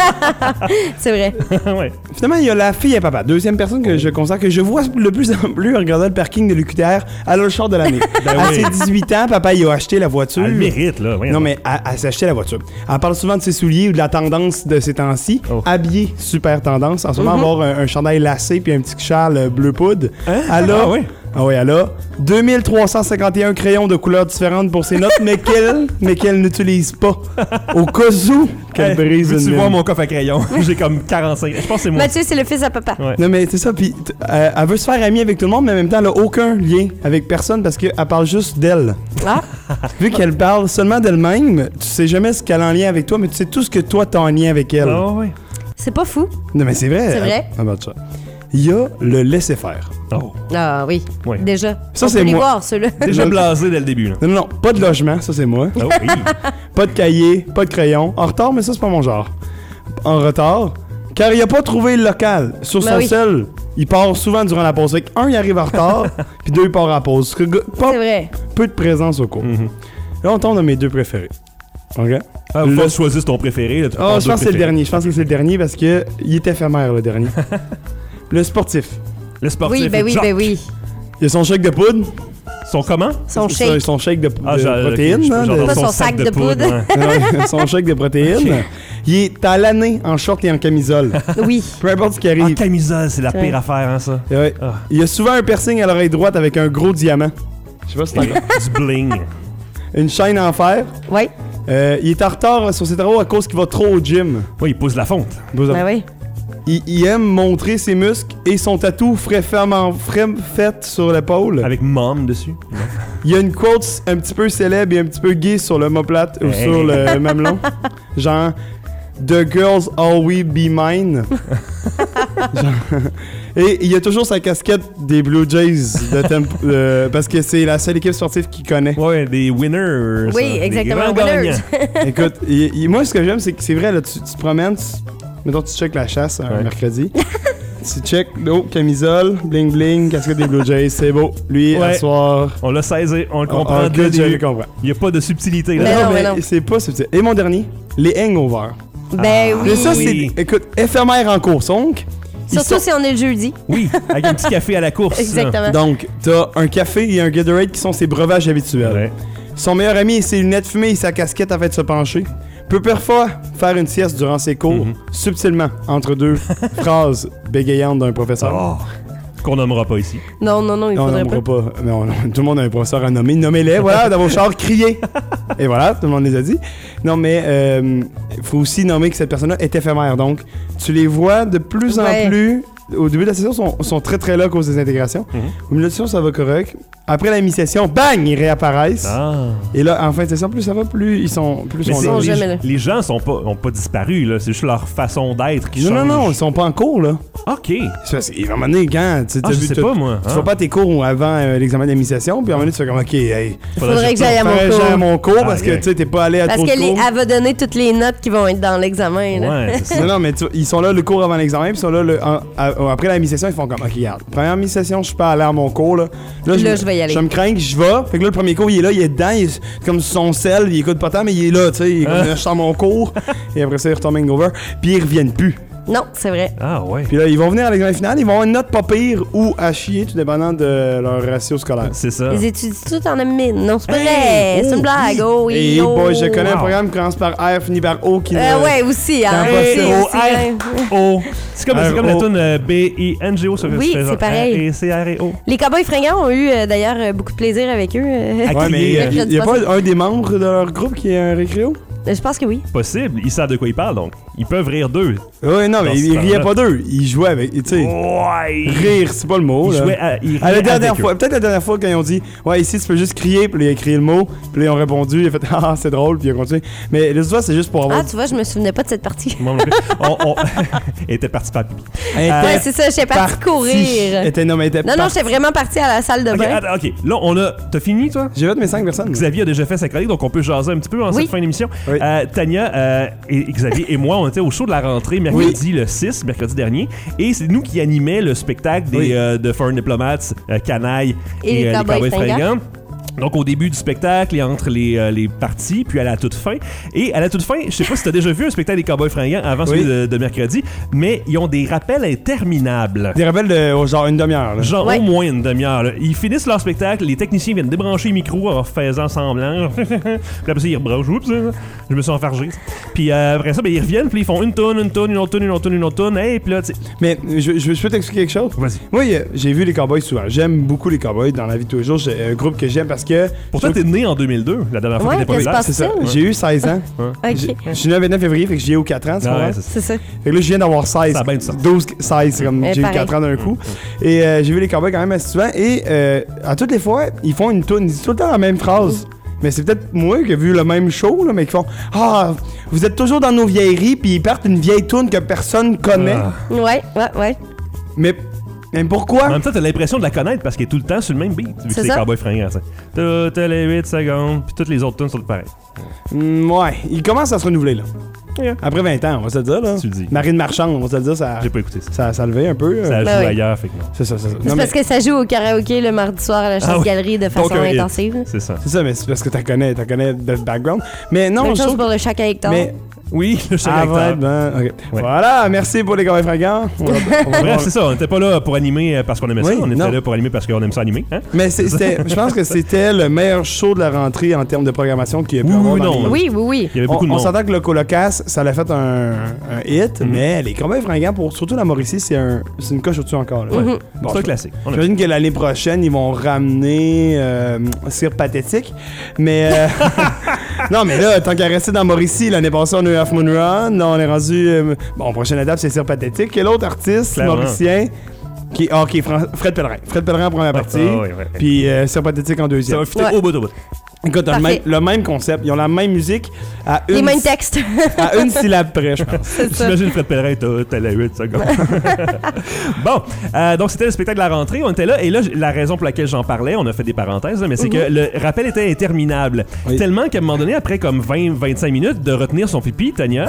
C'est vrai. ouais. Finalement, il y a la fille et papa. Deuxième personne que je constate, que je vois de plus en plus en regardant le parking de l'U Q T R. Elle a le char de l'année. Ben à oui. ses dix-huit ans, papa, il a acheté la voiture. Elle le mérite, là. Voyons. Non, mais elle, elle s'est acheté la voiture. Elle parle souvent de ses souliers ou de la tendance de ces temps-ci. Oh. Habillée, super tendance. En ce moment, avoir un, un chandail lacé puis un petit châle euh, bleu poudre. Hein? Elle a, Ah ouais? ah ouais, elle a deux mille trois cent cinquante et un crayons de couleurs différentes pour ses notes, mais qu'elle, mais qu'elle n'utilise pas. Au cas où qu'elle Hey, brise veux-tu une voir mine. mon coffre à crayon? J'ai comme quarante-cinq. Je pense que c'est moi. Mathieu, c'est le fils à papa. Ouais. Non, mais c'est ça. Puis t- euh, elle veut se faire amie avec tout le monde, mais en même temps, elle a aucun lien avec personne parce qu'elle parle juste d'elle. Ah, Vu qu'elle parle seulement d'elle-même, tu sais jamais ce qu'elle a en lien avec toi, mais tu sais tout ce que toi t'as en lien avec elle. Ah ouais. c'est pas fou. Non, mais c'est vrai. C'est vrai. Ah, bah, ça. Il y a le laisser-faire. Oh. Ah oui. Ouais. Déjà. Ça, On c'est peut les moi. voir, ceux-là. Déjà blasé dès le début, là. Non, non, non, pas de logement, ça c'est moi. Oh oui. Pas de cahier, pas de crayon. En retard, mais ça c'est pas mon genre. En retard, car il a pas trouvé le local. Sur Ben son oui. sel, il part souvent durant la pause. Fait que un, il arrive en retard, puis deux, il part à pause. Pas C'est vrai. peu de présence au cours. Mhm. Là, on tombe dans mes deux préférés. OK? Ah, Le- faut que tu choisisses ton préféré. Là, tu peux Ah, prendre je deux pense que c'est le préférés. dernier. Je pense que c'est le dernier parce que il est éphémère, le dernier. Le sportif. Le sportif. Oui, ben oui, Jacques. ben oui. Il a son chèque de poudre. Son comment? Son Son- shake. Son chèque de, Ah, de j'ai- ok, protéines. je- hein, j'entends de- Pas son sac de poudre. ouais. Non, son chèque de protéines. Ok. Il est à l'année en short et en camisole. Oui. Peu importe ce qui En arrive. camisole, c'est la C'est pire vrai. affaire, hein, ça. Ouais. Ah. Il y a souvent un piercing à l'oreille droite avec un gros diamant. Je sais pas si t'en as. Du bling. Une chaîne en fer. Oui. Euh, il est en retard sur ses travaux à cause qu'il va trop au gym. Oui, il pousse la fonte. Ben oui. Il, il aime montrer ses muscles et son tatou frais ferme- frais fait sur l'épaule. Avec mom dessus. Il y a une quote un petit peu célèbre et un petit peu gay sur le moplate ou Hey. sur le mamelon. Genre The girls always be mine. Genre- et il y a toujours sa casquette des Blue Jays de Temp- euh, parce que c'est la seule équipe sportive qu'il connaît. Ouais, des winners. Oui, ça, des exactement, grands winners. gagnants. Écoute, il- il- moi ce que j'aime c'est que c'est vrai là, tu, tu te promènes, tu, mettons tu checkes la chasse un Ouais. mercredi. Tu check, oh, camisole, bling bling, casquette des Blue Jays, c'est beau. Lui, Ouais. à soir. On l'a saisi, on le Oh, comprend oh, dès le good, je le début. comprends. Il n'y a pas de subtilité Mais là. non, mais non. c'est pas subtil. Et mon dernier, les hangovers. Ben oui. Mais ça, c'est, Oui. écoute, éphémère en course. Donc, ils Surtout sont- si on est le jeudi. Oui, avec un petit café à la course. là. Exactement. donc, t'as un café et un Gatorade qui sont ses breuvages habituels. Ouais. Son meilleur ami et ses lunettes fumées et sa casquette afin de se pencher. Peut parfois faire une sieste durant ses cours, Mhm. subtilement, entre deux phrases bégayantes d'un professeur. Oh, qu'on nommera pas ici. Non, non, non, il Non, on faudrait nommera pas. pas. Non, non, tout le monde a un professeur à nommer. Nommez-les, voilà, dans vos chars, criez. Et voilà, tout le monde les a dit. Non, mais il faut aussi nommer que cette personne-là est éphémère. Donc, tu les vois de plus Ouais. en plus au début de la session, sont, sont très très là à cause des intégrations. Mm-hmm. Au milieu de la session, ça va correct. Après la mi-session, bang, ils réapparaissent. Ah. Et là, en fin de session, plus ça va, plus ils sont, plus Mais sont c'est- là. sont les, jamais là. les gens sont pas, ont pas disparu, là. C'est juste leur façon d'être qui Non, change. non, non, ils sont pas en cours, là. OK. C'est parce qu'à un moment donné, quand tu Ah, as je vu sais tout- pas, moi. Tu Ah. fais pas tes cours avant euh, l'examen d'admission, puis à un moment donné, tu fais comme, OK, hey, Faudrait que j'aille à mon faudrait que cours. j'aille à mon cours parce Ah, que ok. tu sais, t'es pas allé à Parce trop de qu'elle cours. elle va donner toutes les notes qui vont être dans l'examen. là. Ouais, c'est ça. Non, non, mais tu- ils sont là le cours avant l'examen, puis ils sont là le, en- à- après la mi-session, ils font comme, OK, regarde, première mi-session, je suis pas allé à mon cours, là. Là, me- je vais y aller. Je me crains que je vais. Fait que là, le premier cours, il est là, il est dedans, il est comme son sel, il écoute pas tant, mais il est là, tu sais, il est comme, là, je suis à mon cours, et après ça, il retourne hangover, puis ils reviennent plus. Non, c'est vrai. Ah, ouais. Puis là, ils vont venir à l'examen final, ils vont avoir une note pas pire ou à chier, tout dépendant de leur ratio scolaire. C'est ça. Les études tout en amine. Non, c'est pas Hey! vrai. C'est Oh, une blague. Oh, oui. Et oh. boy, je connais un Wow. programme qui commence par R, finit par O, qui Euh, ne- ouais, aussi. Hein. T'as pas Aussi, ça. O, aussi, hein. R, O. C'est comme, c'est comme la R O. tune euh, B I N G O. Ça Oui, fait genre c'est pareil. R, et C, R et O. Les Cowboys fringants ont eu euh, d'ailleurs euh, beaucoup de plaisir avec eux. euh. À Ouais, mais crier, il euh, n'y a pas un des membres de leur groupe qui est un récréo? Je pense que oui. Possible. Ils savent de quoi ils parlent, donc. Ils peuvent rire d'eux. Ouais, non, mais Dans ce ils riaient temps-là. pas d'eux. Ils jouaient avec. Tu sais, Ouais. rire, c'est pas le mot. Ils là. jouaient à, ils À la riaient dernière avec fois, eux. peut-être la dernière fois quand ils ont dit ouais ici tu peux juste crier, puis là, il a crié le mot, puis là ils ont répondu, il a fait ah c'est drôle, puis il a continué. Mais les autres fois c'est juste pour avoir. Ah, tu vois, je me souvenais pas de cette partie. Moi non plus. On, on... Elle était partie faire pipi. Elle Euh, était Ouais, c'est ça, j'étais partie partie. courir. Elle était non mais elle était Non, non, partie. j'étais vraiment partie à la salle de Ok, bain. attends, ok. Là, on a. T'as fini, toi? J'ai fait mes cinq personnes. Xavier a déjà fait sa chronique, donc on peut jaser un petit peu en Oui. cette fin d'émission. Oui. Euh, Tania euh, et Xavier et moi, on était au show de la rentrée mercredi le six, mercredi dernier, et c'est nous qui animait le spectacle des, Oui. euh, de Foreign Diplomats, euh, Canaille Et et, les euh, les Cowboys Cowboys fringants. fringants. Donc au début du spectacle et entre les, euh, les parties, puis à la toute fin. Et à la toute fin, je sais pas si t'as déjà vu un spectacle des Cowboys fringants avant celui Oui. de, de mercredi, mais ils ont des rappels interminables. Des rappels de oh, genre une demi-heure. là. Genre Ouais. au moins une demi-heure. là. Ils finissent leur spectacle, les techniciens viennent débrancher le micro en faisant semblant. Puis après ça, ils rebranchent. Oups, hein, je me suis enfargé. Puis euh, après ça, ben, ils reviennent, puis ils font une tonne, une tonne, une autre tonne, une autre tonne, une autre tonne. Hey, puis là, tu sais. Mais je, je, je peux t'expliquer quelque chose. Vas-y. Moi, euh, j'ai vu les Cowboys souvent. J'aime beaucoup les Cowboys dans la vie de tous les jours. C'est un groupe que j'aime parce que. Pourtant, t'es né en deux mille deux, la dernière fois Ouais, que t'étais qu'est-ce pas qui se là. passe? C'est ça. ça? J'ai eu seize ans. Ok. J'ai- Je suis né le vingt-neuf février, fait que j'ai eu quatre ans, tu Ah comprends? ouais, c'est ça. C'est ça. Fait que là, je viens d'avoir seize. Ça a bien du sens. douze, seize, c'est comme Eh, j'ai eu pareil. quatre ans d'un coup. Et euh, j'ai vu les Cowboys quand même assez souvent. Et euh, à toutes les fois, ils font une toune. Ils disent tout le temps la même phrase. Mais c'est peut-être moi qui ai vu le même show, là, mais qui font ah, vous êtes toujours dans nos vieilleries, puis ils partent une vieille toune que personne connaît. Ah. Ouais, ouais, ouais. Mais, mais pourquoi? En même temps, t'as l'impression de la connaître parce qu'elle est tout le temps sur le même beat, vu que C'est c'est les ça. Cowboys fringants. ça. Toutes les huit secondes, puis toutes les autres tunes sont pareilles. Hmm, ouais, ils commencent à se renouveler, là. Yeah. Après vingt ans, on va se le dire, là. Tu le dis. Marine Marchand, on va se le dire, ça, J'ai pas écouté ça. ça, ça a levé un peu. euh. Ça Ben joue oui. ailleurs, fait que non. C'est ça, c'est ça. C'est Non, parce mais que ça joue au karaoké le mardi soir à la Ah oui. chasse-galerie de façon Donc, un hit. intensive. C'est ça. c'est ça, mais c'est parce que t'as connais, t'as connais de background. Mais non, Même je chose trouve... pour le chaque Hector. Mais... Oui, le chef Ah ouais, acteur. ben, ok. Ouais. Voilà, merci pour les Cowboys fringants. On va- on va- Bref, c'est ça. On n'était pas là pour animer euh, parce qu'on aimait Oui, ça. On était non. là pour animer parce qu'on aime ça animer. Hein? Mais c'est- c'était, je pense que c'était le meilleur show de la rentrée en termes de programmation qu'il y a pu Oui, avoir oui, dans non. les- Oui, oui, oui. Il y avait On, beaucoup de on monde. s'entend que le Colocasse, ça l'a fait un, un hit, Mhm. mais les Cowboys fringants, pour surtout la Mauricie, c'est, un, c'est une coche au-dessus encore. Là. Mhm. Bon, C'est un classique. On aime j'imagine que l'année prochaine, ils vont ramener euh, Cire Pathétique. Mais. euh, non, mais là, tant qu'à rester dans Mauricie, l'année passée, on a eu Half Moon Run. Là, on est rendu. euh, bon, prochaine étape, c'est Cire Pathétique. Quel autre artiste Clairement. mauricien qui. Ah, ok, Fran- Fred Pellerin. Fred Pellerin en première Ouais, partie. ah, ouais, ouais. Puis euh, Cire Pathétique en Ça deuxième. va fitter Ouais. au bout, au bout. Écoute, t'as le Parfait. même, le même concept. Ils ont la même musique à Les une, mêmes textes. à une syllabe près, je pense. C'est ça. J'imagine Fred Pellerin, t'as t'as la huit secondes. Bon, euh, donc c'était le spectacle de la rentrée, on était là, et là, j- la raison pour laquelle j'en parlais, on a fait des parenthèses, là, mais c'est que le rappel était interminable. Oui. Tellement qu'à un moment donné, après comme vingt à vingt-cinq minutes de retenir son pipi, Tania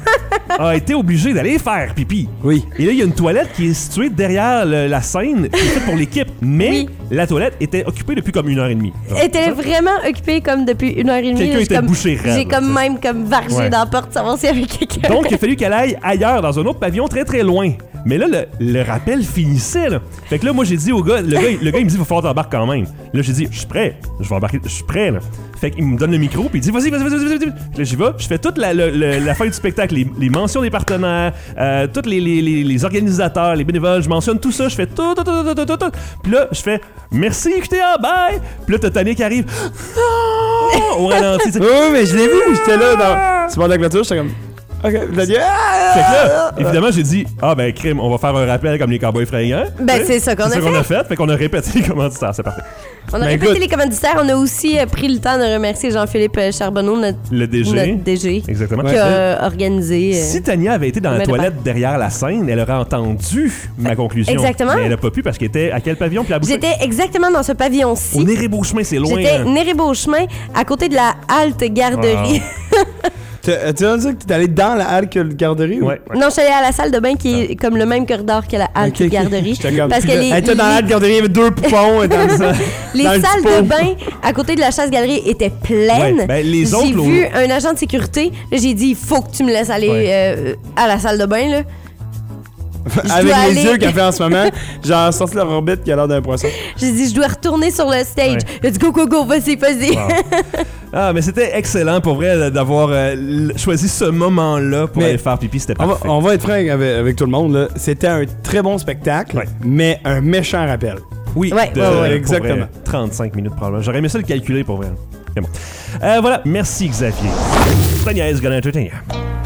a été obligée d'aller faire pipi. Oui. Et là, il y a une toilette qui est située derrière le- la scène, qui est faite pour l'équipe, mais Oui. la toilette était occupée depuis comme une heure et demie. Genre. Elle était vraiment occupée comme depuis une heure et demie. Quelqu'un J'ai était comme- bouché raide, J'ai comme là, même comme vargé Ouais. dans la porte savoir s'il y avait quelqu'un. Donc, il a fallu qu'elle aille ailleurs, dans un autre pavillon très très loin. Mais là, le, le rappel finissait, là. Fait que là, moi, j'ai dit au gars, le gars, le gars il me dit, il va falloir t'embarquer quand même. Là, j'ai dit, je suis prêt, je vais embarquer, je suis prêt, là. Fait qu'il me donne le micro, puis il dit, vas-y, vas-y, vas-y, vas-y, vas-y. Puis là, j'y vais, je fais toute la, le- le- la fin du spectacle, les, les mentions des partenaires, euh, tous les, les, les, les organisateurs, les bénévoles, je mentionne tout ça, je fais tout, tout, tout, tout, tout, tout, tout. Puis là, je fais, merci, Q T A, bye. Puis là, t'as Tania qui arrive, non, au ralenti, tu sais. Oui, oui, mais je l'ai vu, j'étais là dans. Tu parles de la clôture, j'étais comme. Ok, t'as dit. Fait que là, évidemment, j'ai dit, ah ben, crime, on va faire un rappel comme les cowboys fringants. Ben, Tu sais, c'est ça qu'on a C'est ça fait. qu'on a fait. Fait qu'on a répété les commanditaires, c'est parfait. On a Ben, répété écoute. les commanditaires. On a aussi euh, pris le temps de remercier Jean-Philippe euh, Charbonneau, notre, Le D G. notre D G, Exactement. qui a euh, organisé. euh, Si Tania avait été dans la mais de toilette derrière la scène, elle aurait entendu ma conclusion. Exactement. Mais elle a pas pu parce qu'elle était à quel pavillon puis la boutique? J'étais exactement dans ce pavillon-ci. Au Néré-Beauchemin, c'est loin. J'étais hein. Néré-Beauchemin, à côté de la halte garderie. T'as- Tu vas dire que t'es allé dans la halle que le garderie? ou- Ouais. ouais. Non, je suis allée à la salle de bain qui est comme le même corridor que la halte Ok, ok. garderie. J'étais comme- Parce que les, Elle était dans la les- halle garderie, il y avait deux poupons. dans ça. les dans le salles petit de pot. bain à côté de la chasse-galerie étaient pleines. Ouais, ben, les J'ai autres, là, vu un agent de sécurité. Là, j'ai dit, il faut que tu me laisses aller Ouais. euh, à la salle de bain. Là. Je Avec dois les aller- yeux qu'elle fait en ce moment, genre sorti leur orbite qui a l'air d'un poisson. J'ai dit, je dois retourner sur le stage. Ouais. Il a dit, go, go, go, vas-y, vas-y. Wow. Ah, mais c'était excellent pour vrai d'avoir euh, l- choisi ce moment-là pour Mais aller faire pipi, c'était On va, parfait. on va être franc avec, avec tout le monde. là. C'était un très bon spectacle, Ouais. mais un méchant rappel. Oui, Ouais, de- ouais, ouais. pour Exactement. vrai, trente-cinq minutes probablement. J'aurais aimé ça le calculer pour vrai. Mais bon. Euh, voilà, merci Xavier. Tania is gonna entertain you.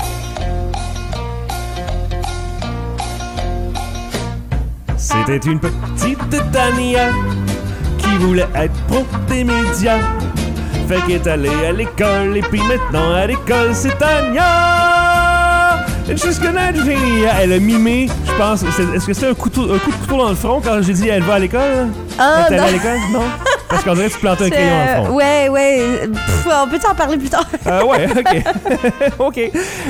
C'était une petite Tania qui voulait être pro des médias. Fait qu'elle est allée à l'école et puis maintenant à l'école c'est Tania. And she's gonna entertain you. Elle a mimé, je pense. c'est- Est-ce que c'était un, couteau, un coup de couteau dans le front quand j'ai dit elle va à l'école? Ah, Elle est allée non. à l'école? Non? Parce qu'on dirait que tu plantais un crayon dans le Euh, front. ouais, ouais. Pff, on peut en parler plus tard. Ah ouais, ok. ok.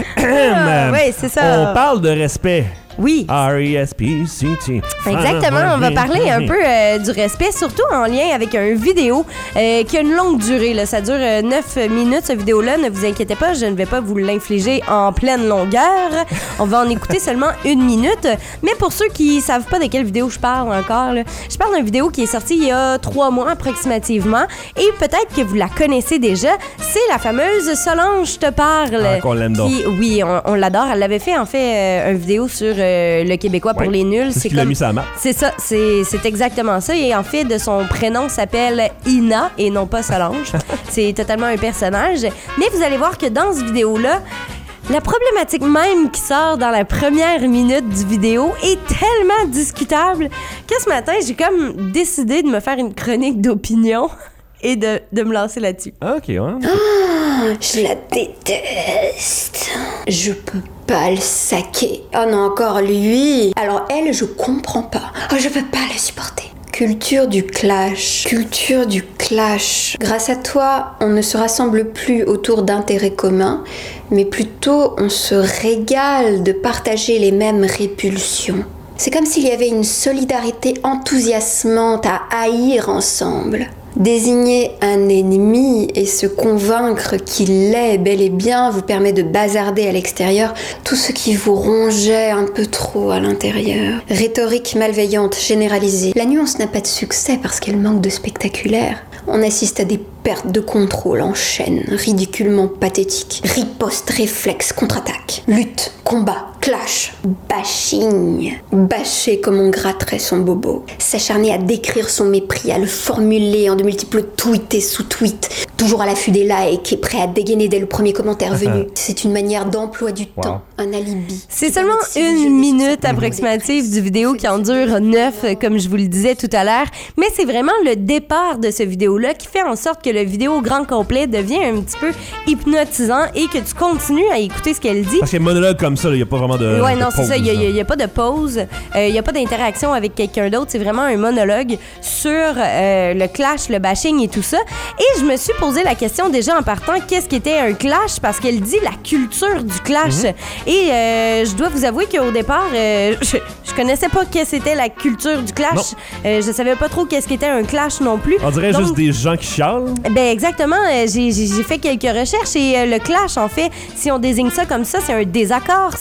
Ah, ouais, c'est ça. On parle de respect. Oui. R E S P C T. Exactement, on va parler un peu euh, du respect, surtout en lien avec un vidéo euh, qui a une longue durée. Là. Ça dure euh, neuf minutes, cette vidéo-là. Ne vous inquiétez pas, je ne vais pas vous l'infliger en pleine longueur. On va en écouter seulement une minute. Mais pour ceux qui savent pas de quelle vidéo je parle encore, là, je parle d'une vidéo qui est sortie il y a trois mois approximativement. Et peut-être que vous la connaissez déjà. C'est la fameuse Solange te parle. Ah, qu'on l'aime donc. Qui- oui, on, on l'adore. Elle l'avait fait en fait euh, une vidéo sur euh, le Québécois pour Ouais. les nuls. C'est ce qu'il a mis sur la map. C'est ça, c'est c'est exactement ça. Et en fait, de son prénom s'appelle Ina et non pas Solange. C'est totalement un personnage. Mais vous allez voir que dans cette vidéo-là, la problématique même qui sort dans la première minute du vidéo est tellement discutable que ce matin, j'ai comme décidé de me faire une chronique d'opinion et de, de me lancer là-dessus. Ah, ok, ouais. Je la déteste. Je peux pas le saquer. Oh non, encore lui. Alors elle, je comprends pas. Oh, je peux pas la supporter. Culture du clash. Culture du clash. Grâce à toi, on ne se rassemble plus autour d'intérêts communs, mais plutôt on se régale de partager les mêmes répulsions. C'est comme s'il y avait une solidarité enthousiasmante à haïr ensemble. Désigner un ennemi et se convaincre qu'il l'est bel et bien vous permet de bazarder à l'extérieur tout ce qui vous rongeait un peu trop à l'intérieur. Rhétorique malveillante généralisée. La nuance n'a pas de succès parce qu'elle manque de spectaculaire. On assiste à des pertes de contrôle en chaîne, ridiculement pathétiques. Riposte, réflexe, contre-attaque. Lutte, combat, clash, bashing. Bâcher comme on gratterait son bobo. S'acharner à décrire son mépris, à le formuler en de multiples tweets et sous-tweets. Toujours à l'affût des likes et prêt à dégainer dès le premier commentaire venu. C'est une manière d'emploi du Wow. temps, un alibi. C'est qui seulement permet de s'illusionner une sur minute sa approximative propre du vidéo qui en dure neuf, euh, comme je vous le disais tout à l'heure. Mais c'est vraiment le départ de ce vidéo-là qui fait en sorte que le vidéo au grand complet devient un petit peu hypnotisant et que tu continues à écouter ce qu'elle dit. Parce qu'il y a un monologue comme ça, il n'y a pas vraiment de. Ouais, de non, c'est pause, ça. Il n'y a, là. il y a pas de pause. Il n'y a pas d'interaction avec quelqu'un d'autre. C'est vraiment un monologue sur euh, le clash, le bashing et tout ça. Et je me suis posé la question déjà en partant, qu'est-ce qu'était un clash? Parce qu'elle dit la culture du clash. Mm-hmm. Et euh, je dois vous avouer qu'au départ, euh, je, je connaissais pas qu'est-ce qu'était la culture du clash. Non. Euh, je savais pas trop qu'est-ce qu'était un clash non plus. On dirait Donc, juste des gens qui chialent. ben exactement, euh, j'ai j'ai- j'ai fait quelques recherches et euh, le clash, en fait, si on désigne ça comme ça, c'est un désaccord, c'est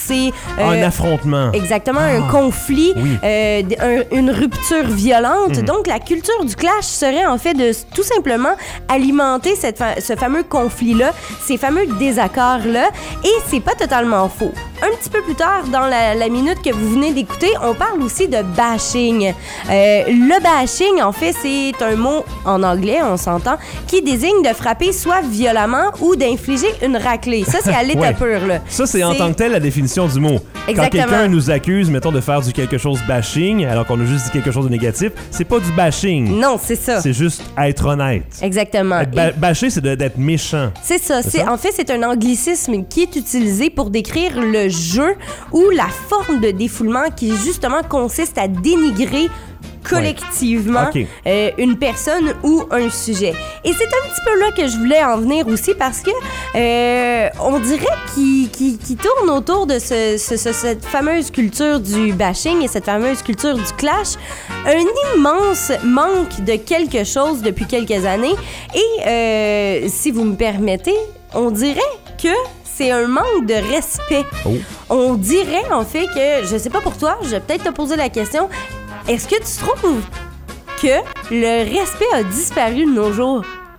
euh, Un affrontement. Exactement, un conflit, oui. euh, d- un- une rupture violente. Mm. Donc, la culture du clash serait en fait de s- tout simplement alimenter cette fa- ce fameux conflit-là, ces fameux désaccords-là. Et c'est pas totalement faux. Un petit peu plus tard, dans la, la minute que vous venez d'écouter, on parle aussi de bashing. Euh, le bashing, en fait, c'est un mot en anglais, on s'entend, qui désigne de frapper soit violemment ou d'infliger une raclée. Ça, c'est à l'état Ouais. pur, là. Ça, c'est en C'est- tant que tel la définition du mot. Exactement. Quand quelqu'un nous accuse, mettons, de faire du quelque chose bashing, alors qu'on a juste dit quelque chose de négatif, c'est pas du bashing. Non, c'est ça. C'est juste être honnête. Exactement. Être ba- bâché, c'est de- d'être méchant. C'est ça. C'est C'est, ça? en fait, c'est un anglicisme qui est utilisé pour décrire le jeu ou la forme de défoulement qui, justement, consiste à dénigrer collectivement Ok. euh, une personne ou un sujet. Et c'est un petit peu là que je voulais en venir aussi parce que euh, on dirait qu'il, qu'il- qu'il tourne autour de ce, ce- ce- cette fameuse culture du bashing et cette fameuse culture du clash un immense manque de quelque chose depuis quelques années. Et euh, si vous me permettez, on dirait que c'est un manque de respect. Oh. On dirait en fait que, je sais pas pour toi, je vais peut-être te poser la question, est-ce que tu trouves que le respect a disparu de nos jours?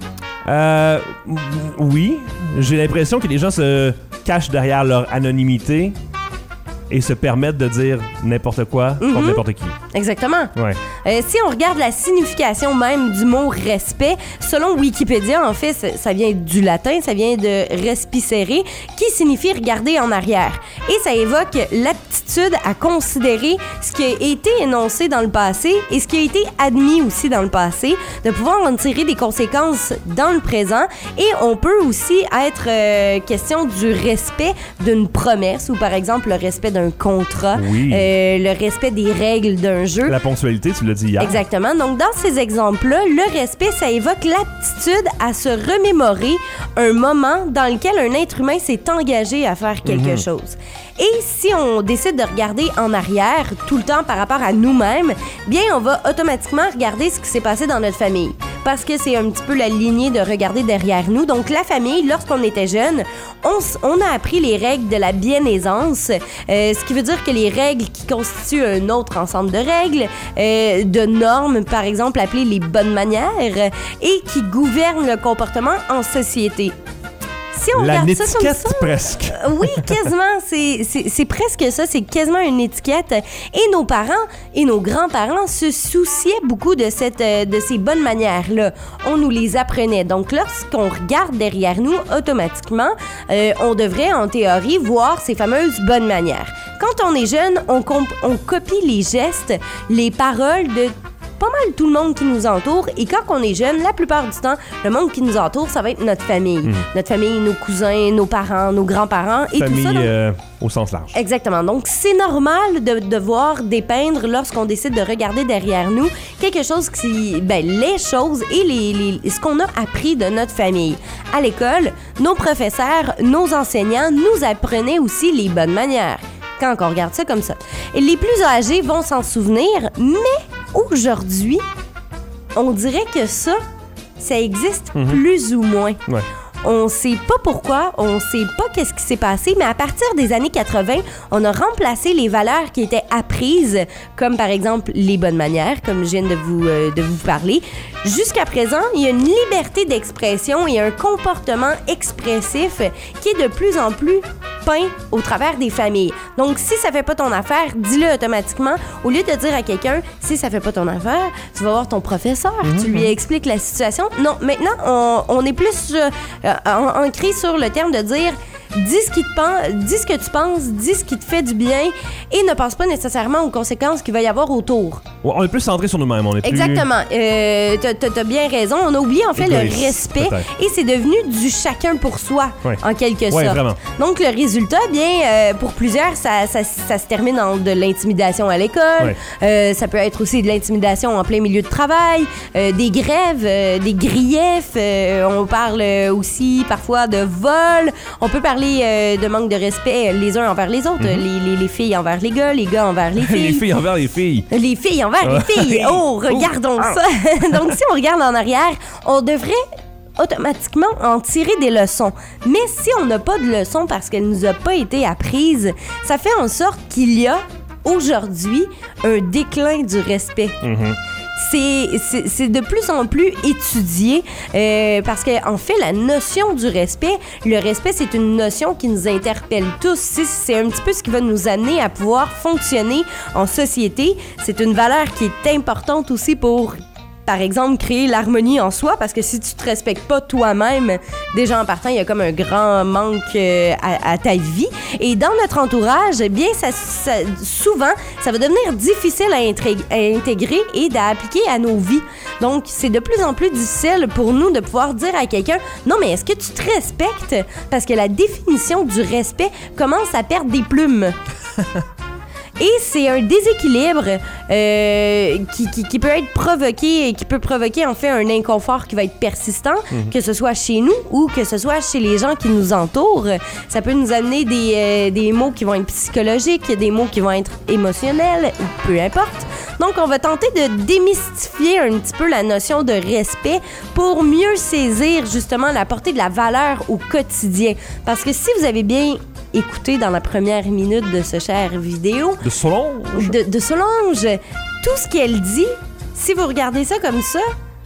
Euh, oui, j'ai l'impression que les gens se cachent derrière leur anonymité et se permettent de dire n'importe quoi contre Mhm. n'importe qui. Exactement. Ouais. Euh, si on regarde la signification même du mot respect, selon Wikipédia, en fait, ça, ça vient du latin, ça vient de respicere, qui signifie regarder en arrière. Et ça évoque l'aptitude à considérer ce qui a été énoncé dans le passé et ce qui a été admis aussi dans le passé, de pouvoir en tirer des conséquences dans le présent. Et on peut aussi être euh, question du respect d'une promesse ou par exemple le respect d'un contrat, Oui. euh, le respect des règles d'un jeu. La ponctualité, tu l'as dit hier. Exactement. Donc, dans ces exemples-là, le respect, ça évoque l'aptitude à se remémorer un moment dans lequel un être humain s'est engagé à faire quelque Mhm. chose. Et si on décide de regarder en arrière tout le temps par rapport à nous-mêmes, bien, on va automatiquement regarder ce qui s'est passé dans notre famille. Parce que c'est un petit peu la lignée de regarder derrière nous. Donc, la famille, lorsqu'on était jeune, on, s- on a appris les règles de la biennaisance, euh, ce qui veut dire que les règles qui constituent un autre ensemble de règles, euh, de normes, par exemple, appelées les bonnes manières, et qui gouvernent le comportement en société. Si on La regarde ça comme étiquette, ça, presque. euh, oui, quasiment. C'est, c'est, c'est presque ça. C'est quasiment une étiquette. Et nos parents et nos grands-parents se souciaient beaucoup de, cette, euh, de ces bonnes manières-là. On nous les apprenait. Donc, lorsqu'on regarde derrière nous, automatiquement, euh, on devrait, en théorie, voir ces fameuses bonnes manières. Quand on est jeune, on, comp- on copie les gestes, les paroles de pas mal tout le monde qui nous entoure. Et quand on est jeune, la plupart du temps, le monde qui nous entoure, ça va être notre famille. Mm. Notre famille, nos cousins, nos parents, nos grands-parents et Famille tout ça. Donc- euh, au sens large. Exactement. Donc, c'est normal de devoir dépeindre lorsqu'on décide de regarder derrière nous quelque chose qui... Ben, les choses et les, les- ce qu'on a appris de notre famille. À l'école, nos professeurs, nos enseignants nous apprenaient aussi les bonnes manières. Quand on regarde ça comme ça. Et les plus âgés vont s'en souvenir, mais aujourd'hui, on dirait que ça, ça existe Mhm. plus ou moins. Ouais. On sait pas pourquoi, on sait pas qu'est-ce qui s'est passé, mais à partir des années quatre-vingts, on a remplacé les valeurs qui étaient apprises, comme par exemple les bonnes manières, comme je viens de vous, euh, de vous parler. Jusqu'à présent, il y a une liberté d'expression et un comportement expressif qui est de plus en plus peint au travers des familles. Donc, si ça fait pas ton affaire, dis-le automatiquement. Au lieu de dire à quelqu'un, si ça fait pas ton affaire, tu vas voir ton professeur, tu lui expliques la situation. Non, maintenant, on, on est plus euh, en- ancré sur le terme de dire dis ce qui te pen- dis ce que tu penses, dis ce qui te fait du bien et ne pense pas nécessairement aux conséquences qu'il va y avoir autour. Ouais, on est plus centré sur nous-mêmes. On est plus... Exactement. Euh, t'as, t'as- t'as bien raison. On a oublié en fait Égoïste, le respect peut-être. et c'est devenu du chacun pour soi, Ouais. en quelque Ouais, sorte. vraiment. Donc le résultat, bien, euh, pour plusieurs, ça, ça, ça se termine en de l'intimidation à l'école. Ouais. Euh, ça peut être aussi de l'intimidation en plein milieu de travail, euh, des grèves, euh, des griefs. euh, on parle euh, aussi parfois de vol. On peut parler euh, de manque de respect les uns envers les autres, les, les, les filles envers les gars, les gars envers les filles. les filles envers les filles. Les filles envers les filles. Oh, regardons ça. Donc, si on regarde en arrière, on devrait automatiquement en tirer des leçons. Mais si on n'a pas de leçons parce qu'elle nous a pas été apprise, ça fait en sorte qu'il y a aujourd'hui un déclin du respect. Mm-hmm. C'est, c'est, c'est de plus en plus étudié euh, parce qu'en en fait, la notion du respect, le respect, c'est une notion qui nous interpelle tous. C'est, c'est un petit peu ce qui va nous amener à pouvoir fonctionner en société. C'est une valeur qui est importante aussi pour, par exemple, créer l'harmonie en soi, parce que si tu te respectes pas toi-même, déjà en partant, il y a comme un grand manque euh, à, à ta vie. Et dans notre entourage, eh bien, ça, ça, souvent, ça va devenir difficile à, intré- à intégrer et d'appliquer à nos vies. Donc, c'est de plus en plus difficile pour nous de pouvoir dire à quelqu'un « Non, mais est-ce que tu te respectes? » Parce que la définition du respect commence à perdre des plumes. Et c'est un déséquilibre euh, qui, qui, qui peut être provoqué, qui peut provoquer en fait un inconfort qui va être persistant, mm-hmm. que ce soit chez nous ou que ce soit chez les gens qui nous entourent. Ça peut nous amener des, euh, des mots qui vont être psychologiques, des mots qui vont être émotionnels, ou peu importe. Donc, on va tenter de démystifier un petit peu la notion de respect pour mieux saisir justement la portée de la valeur au quotidien. Parce que si vous avez bien écouté dans la première minute de ce cher vidéo... De Solange. De, de Solange. Tout ce qu'elle dit, si vous regardez ça comme ça,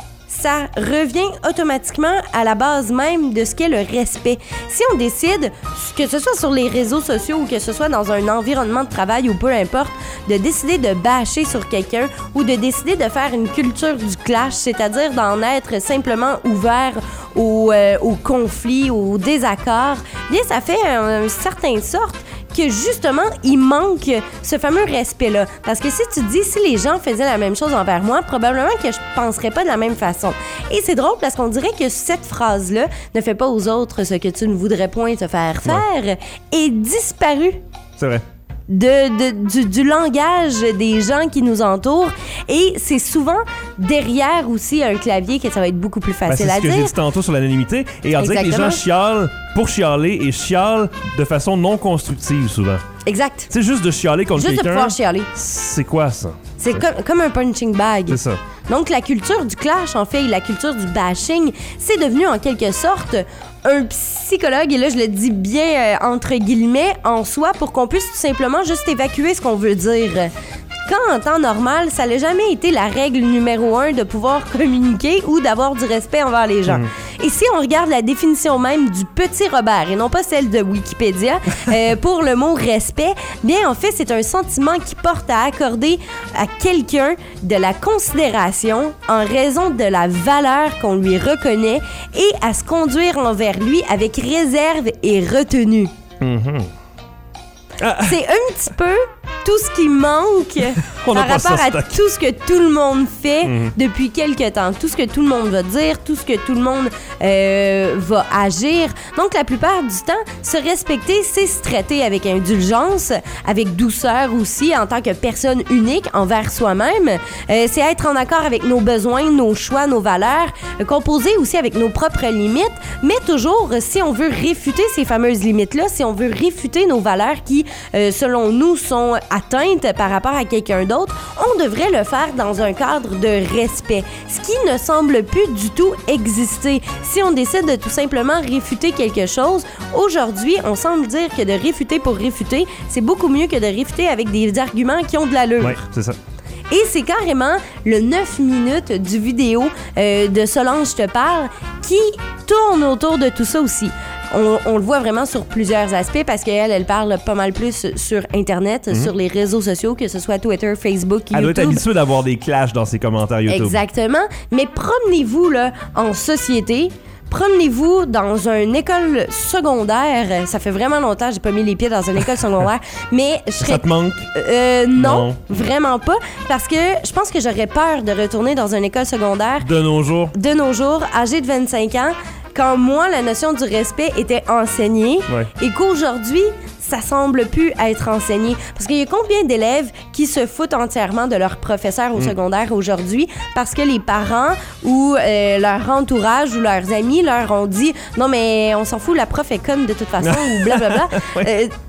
ça revient automatiquement à la base même de ce qu'est le respect. Si on décide, que ce soit sur les réseaux sociaux ou que ce soit dans un environnement de travail ou peu importe, de décider de bâcher sur quelqu'un ou de décider de faire une culture du clash, c'est-à-dire d'en être simplement ouvert au, euh, au conflit, au désaccord, bien ça fait un, un certain sorte que justement, il manque ce fameux respect-là. Parce que si tu te dis, si les gens faisaient la même chose envers moi, probablement que je penserais pas de la même façon. Et c'est drôle parce qu'on dirait que cette phrase-là, ne fais pas aux autres ce que tu ne voudrais point te faire faire, ouais. est disparue. C'est vrai. De, de, du, du langage des gens qui nous entourent. Et c'est souvent derrière aussi un clavier que ça va être beaucoup plus facile ben, à dire. C'est ce que j'ai dit tantôt sur l'anonymité. Et on dirait que les gens chialent pour chialer et chialent de façon non constructive souvent. Exact. C'est juste de chialer contre juste quelqu'un. Juste de pouvoir chialer. C'est quoi ça? C'est comme, comme un punching bag. C'est ça. Donc, la culture du clash, en fait, la culture du bashing, c'est devenu en quelque sorte un psychologue, et là, je le dis bien euh, entre guillemets, en soi, pour qu'on puisse tout simplement juste évacuer ce qu'on veut dire. Quand, en temps normal, ça n'a jamais été la règle numéro un de pouvoir communiquer ou d'avoir du respect envers les gens. Mmh. Et si on regarde la définition même du petit Robert, et non pas celle de Wikipédia, euh, pour le mot respect, bien, en fait, c'est un sentiment qui porte à accorder à quelqu'un de la considération en raison de la valeur qu'on lui reconnaît et à se conduire envers lui avec réserve et retenue. Mmh. Ah. C'est un petit peu tout ce qui manque par rapport à tout ce que tout le monde fait mmh. depuis quelque temps. Tout ce que tout le monde va dire, tout ce que tout le monde euh, va agir. Donc, la plupart du temps, se respecter, c'est se traiter avec indulgence, avec douceur aussi, en tant que personne unique envers soi-même. Euh, c'est être en accord avec nos besoins, nos choix, nos valeurs, euh, composer aussi avec nos propres limites, mais toujours, si on veut réfuter ces fameuses limites-là, si on veut réfuter nos valeurs qui, euh, selon nous, sont atteintes par rapport à quelqu'un d'autre, on devrait le faire dans un cadre de respect, ce qui ne semble plus du tout exister. Si on décide de tout simplement réfuter quelque chose, aujourd'hui, on semble dire que de réfuter pour réfuter, c'est beaucoup mieux que de réfuter avec des arguments qui ont de l'allure. Oui, c'est ça. Et c'est carrément le neuf minutes du vidéo euh, de Solange te parle qui tourne autour de tout ça aussi. On, on le voit vraiment sur plusieurs aspects parce qu'elle, elle parle pas mal plus sur Internet, mm-hmm. sur les réseaux sociaux, que ce soit Twitter, Facebook, elle YouTube. Elle doit être habituée d'avoir des clashs dans ses commentaires YouTube. Exactement. Mais promenez-vous là, en société. Promenez-vous dans une école secondaire. Ça fait vraiment longtemps que j'ai pas mis les pieds dans une école secondaire. Mais je serais... Ça te manque? Euh, non, non, vraiment pas. Parce que je pense que j'aurais peur de retourner dans une école secondaire. De nos jours? De nos jours, âgée de vingt-cinq ans. Quand moi, la notion du respect était enseignée ouais. et qu'aujourd'hui, ça semble plus être enseigné. Parce qu'il y a combien d'élèves qui se foutent entièrement de leur professeur au mmh. secondaire aujourd'hui parce que les parents ou euh, leur entourage ou leurs amis leur ont dit « Non, mais on s'en fout, la prof est conne de toute façon » ou blablabla. ouais. euh,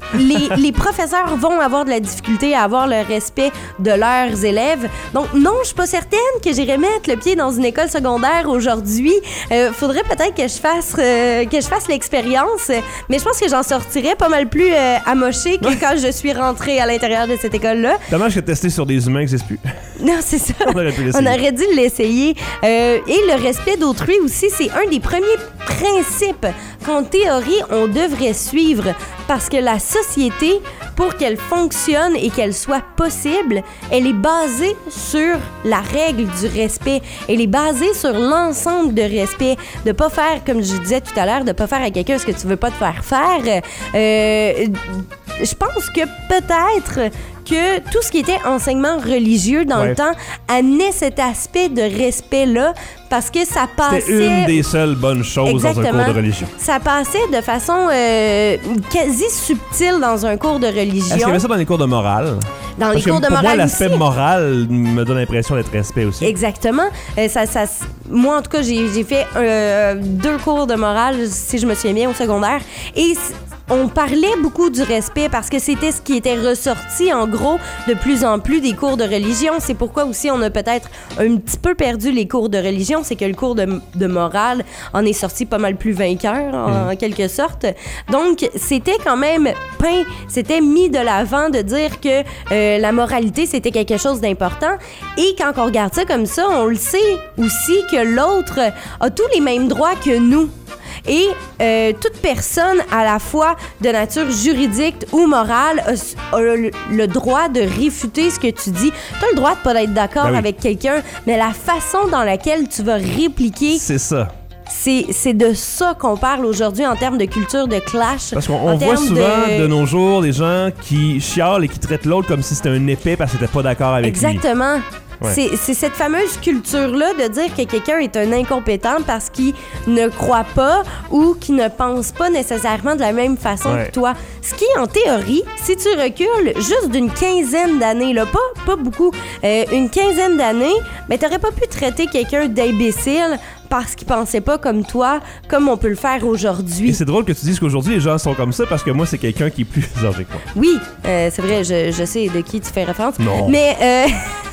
les, les professeurs vont avoir de la difficulté à avoir le respect de leurs élèves. Donc, non, je suis pas certaine que j'irai mettre le pied dans une école secondaire aujourd'hui. Euh, faudrait peut-être que je fasse euh, que je fasse l'expérience, mais je pense que j'en sortirais pas mal plus euh, amochée que quand je suis rentrée à l'intérieur de cette école-là. Dommage que tester sur des humains n'existe plus. Non, c'est ça. On aurait pu l'essayer. On aurait dû l'essayer. Euh, et le respect d'autrui aussi, c'est un des premiers principes qu'en théorie, on devrait suivre parce que la société, pour qu'elle fonctionne et qu'elle soit possible, elle est basée sur la règle du respect. Elle est basée sur l'ensemble de respect. De pas faire, comme je disais tout à l'heure, de pas faire à quelqu'un ce que tu veux pas te faire faire. Euh, je pense que peut-être que tout ce qui était enseignement religieux dans ouais. le temps amenait cet aspect de respect-là parce que ça passait... C'était une des seules bonnes choses Exactement. dans un cours de religion. Ça passait de façon euh, quasi subtile dans un cours de religion. Est-ce qu'il y avait ça dans les cours de morale? Dans Parce les que cours de pour morale moi, l'aspect aussi. moral me donne l'impression d'être respect aussi. Exactement. Euh, ça, ça, moi, en tout cas, j'ai, j'ai fait euh, deux cours de morale, si je me souviens bien, au secondaire. Et on parlait beaucoup du respect parce que c'était ce qui était ressorti, en gros, de plus en plus des cours de religion. C'est pourquoi aussi on a peut-être un petit peu perdu les cours de religion. C'est que le cours de, de morale en est sorti pas mal plus vainqueur, en, mmh. en quelque sorte. Donc, c'était quand même peint, c'était mis de l'avant de dire que euh, la moralité, c'était quelque chose d'important. Et quand on regarde ça comme ça, on le sait aussi que l'autre a tous les mêmes droits que nous. Et euh, toute personne, à la fois de nature juridique ou morale, a, a le, le droit de réfuter ce que tu dis. Tu as le droit de pas être d'accord ben oui. avec quelqu'un, mais la façon dans laquelle tu vas répliquer... C'est ça. C'est, c'est de ça qu'on parle aujourd'hui en termes de culture de clash. Parce qu'on on voit souvent de... de nos jours des gens qui chialent et qui traitent l'autre comme si c'était un épais parce qu'il n'était pas d'accord avec Exactement. lui. Ouais. C'est, c'est cette fameuse culture-là de dire que quelqu'un est un incompétent parce qu'il ne croit pas ou qu'il ne pense pas nécessairement de la même façon ouais. que toi. Ce qui, en théorie, si tu recules juste d'une quinzaine d'années, là, pas, pas beaucoup, euh, une quinzaine d'années, ben, t'aurais pas pu traiter quelqu'un d'imbécile parce qu'il pensait pas comme toi, comme on peut le faire aujourd'hui. Et c'est drôle que tu dises qu'aujourd'hui, les gens sont comme ça parce que moi, c'est quelqu'un qui est plus âgé que moi. Oui, euh, c'est vrai, je, je sais de qui tu fais référence. Non. Mais, euh,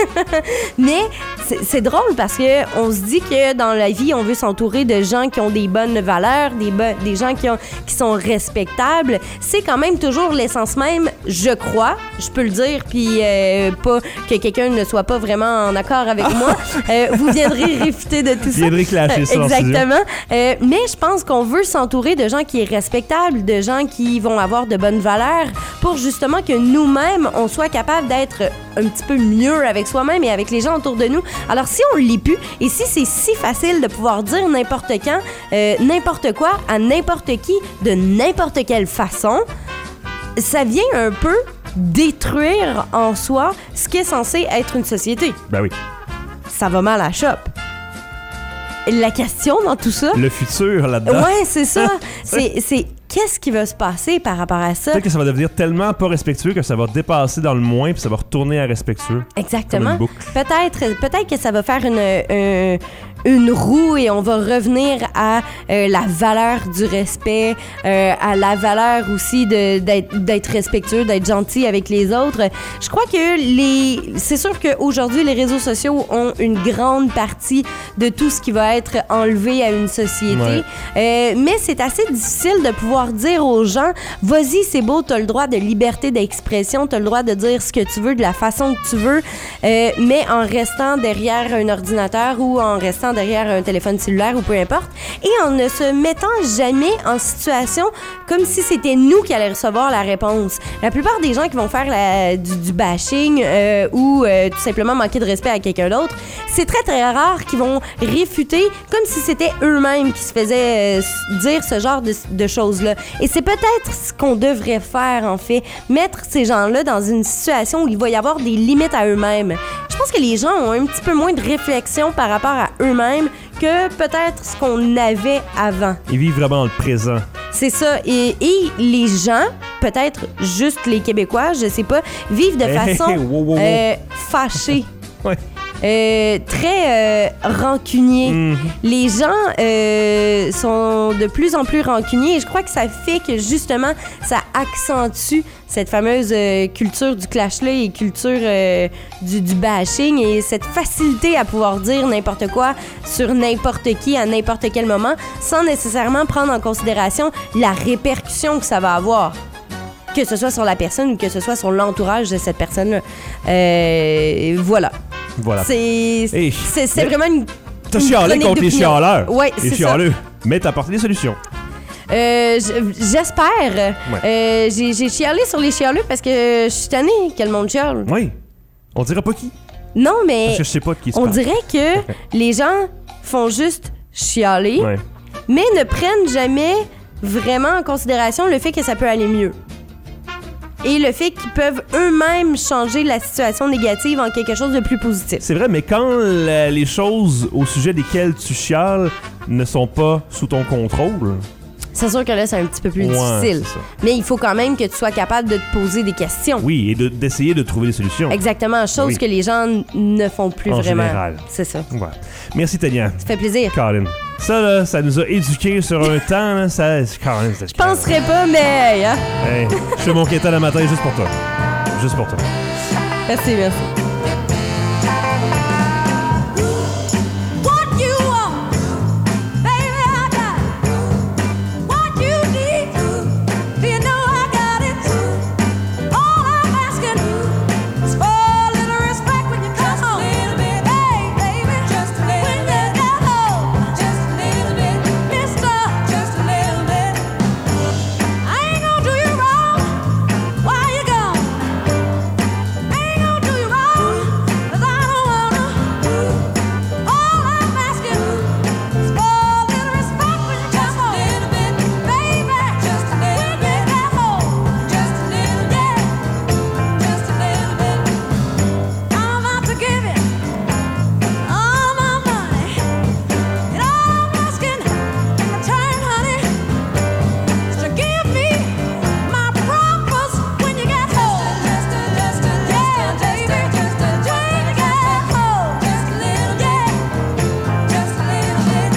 mais c'est, c'est drôle parce que on se dit que dans la vie, on veut s'entourer de gens qui ont des bonnes valeurs, des, bo- des gens qui, ont, qui sont respectables. C'est quand même toujours l'essence même, je crois, je peux le dire, puis euh, pas que quelqu'un ne soit pas vraiment en accord avec moi. Euh, vous viendrez réfuter de tout ça. Viendrez clasher ça. Exactement. Euh, mais je pense qu'on veut s'entourer de gens qui sont respectables, de gens qui vont avoir de bonnes valeurs pour justement que nous-mêmes, on soit capable d'être un petit peu mieux avec soi-même et avec les gens autour de nous. Alors, si on ne l'est plus et si c'est si facile de pouvoir dire n'importe quand, euh, n'importe quoi à n'importe qui, de n'importe quelle façon, ça vient un peu détruire en soi ce qui est censé être une société. Ben oui. Ça va mal à la shop. La question dans tout ça... Le futur là-dedans. Ouais, c'est ça. c'est, c'est qu'est-ce qui va se passer par rapport à ça? Peut-être que ça va devenir tellement pas respectueux que ça va dépasser dans le moins puis ça va retourner à respectueux. Exactement. Comme une boucle. Peut-être, peut-être que ça va faire une, une, une roue et on va revenir à euh, la valeur du respect, euh, à la valeur aussi de, d'être, d'être respectueux, d'être gentil avec les autres. Je crois que les... C'est sûr qu'aujourd'hui, les réseaux sociaux ont une grande partie de tout ce qui va être enlevé à une société. Ouais. Euh, mais c'est assez difficile de pouvoir dire aux gens, vas-y, c'est beau, t'as le droit de liberté d'expression, t'as le droit de dire ce que tu veux, de la façon que tu veux, euh, mais en restant derrière un ordinateur ou en restant derrière un téléphone cellulaire ou peu importe, et en ne se mettant jamais en situation comme si c'était nous qui allions recevoir la réponse. La plupart des gens qui vont faire la, du, du bashing euh, ou euh, tout simplement manquer de respect à quelqu'un d'autre, c'est très très rare qu'ils vont réfuter comme si c'était eux-mêmes qui se faisaient euh, dire ce genre de, de choses-là. Et c'est peut-être ce qu'on devrait faire, en fait, mettre ces gens-là dans une situation où il va y avoir des limites à eux-mêmes. Je pense que les gens ont un petit peu moins de réflexion par rapport à eux-mêmes que peut-être ce qu'on avait avant. Ils vivent vraiment le présent. C'est ça. Et, et les gens, peut-être juste les Québécois, je sais pas, vivent de Hey, façon hey, wow, wow, wow. Euh, fâchée. Ouais. euh, très euh, rancunier. Mhm. Les gens euh, sont de plus en plus rancuniers et je crois que ça fait que justement, ça accentue cette fameuse euh, culture du clash-là et culture euh, du, du bashing et cette facilité à pouvoir dire n'importe quoi sur n'importe qui à n'importe quel moment sans nécessairement prendre en considération la répercussion que ça va avoir. Que ce soit sur la personne ou que ce soit sur l'entourage de cette personne-là. Euh, voilà. Voilà. C'est, Hey, c'est, c'est mais vraiment une. T'as une chialé chronique contre les d'opinion. chialeurs. Ouais, les c'est chialeux. Mais t'as apporté des solutions. Euh, j- j'espère. Ouais. Euh, j'ai, j'ai chialé sur les chialeux parce que je suis tannée que le monde chiale. Oui. On dira pas qui. Non, mais Parce que je sais pas de qui se on parle. dirait que les gens font juste chialer, Ouais. mais ne prennent jamais vraiment en considération le fait que ça peut aller mieux. Et le fait qu'ils peuvent eux-mêmes changer la situation négative en quelque chose de plus positif. C'est vrai, mais quand la- les choses au sujet desquelles tu chiales ne sont pas sous ton contrôle, C'est sûr que là, c'est un petit peu plus Ouais, difficile. c'est ça. Mais il faut quand même que tu sois capable de te poser des questions. oui, et de- d'essayer de trouver des solutions. Exactement, chose Oui. que les gens n- ne font plus En vraiment. général. C'est ça. Voilà. Merci, Tania. Ça fait plaisir. Colin. Ça, là, ça nous a éduqués sur un temps, là. Ça, c'est Colin, c'est Je penserais pas, mais hey, hein? Hey, je fais mon quintal le matin juste pour toi. Juste pour toi. Merci, merci. What you want, baby, I got it. What you need, do you know I got it? All I'm asking is for a little respect when you come home. Hey, baby, just a little when you get home. Just a little bit, mister, just a little bit. I ain't gonna do you wrong while you're gone. I ain't gonna do you wrong 'cause I don't wanna. All I'm asking is for a little respect when you come home. Just a little bit, baby. Just a little bit. When you get home. Just a little bit. Just a little bit. I'm about to give you all my money. And all I'm asking in return, honey, is to give me my promise when you get home. Just a, just a, yeah, baby. Just a, just when you get home. Just a little, yeah. Just a little bit.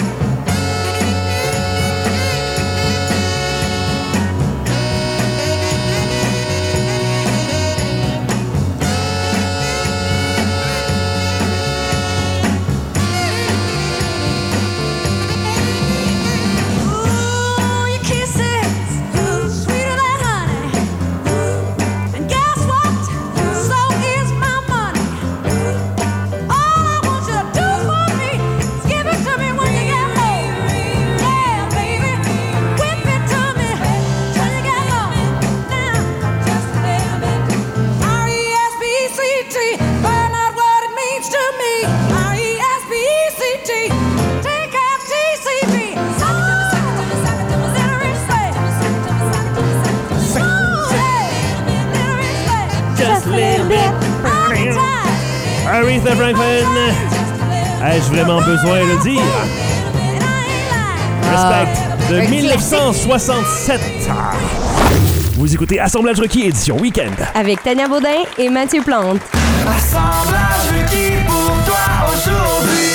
Ooh, your kisses, sweeter than honey. And guess what? So is my money. All I want you to do for me is give it to me when you get home. Yeah, baby, whip it to me when you get home. Now, just a little bit. R E S P E C T, find out what it means to me. R E S P E C T, take out T C B. Suck it to me, suck it to me, suck it to me, little respect. Suck it to me, suck it to me, suck it to me, suck it to me. Little respect. Just a little bit. All the time. Aretha Franklin. Ai-je vraiment besoin de le dire? And I ain't lying. Respect de un mille neuf cent soixante-sept. Vous écoutez Assemblage requis, édition week-end. Avec Tania Baudin et Mathieu Plante. Assemblage requis pour toi aujourd'hui.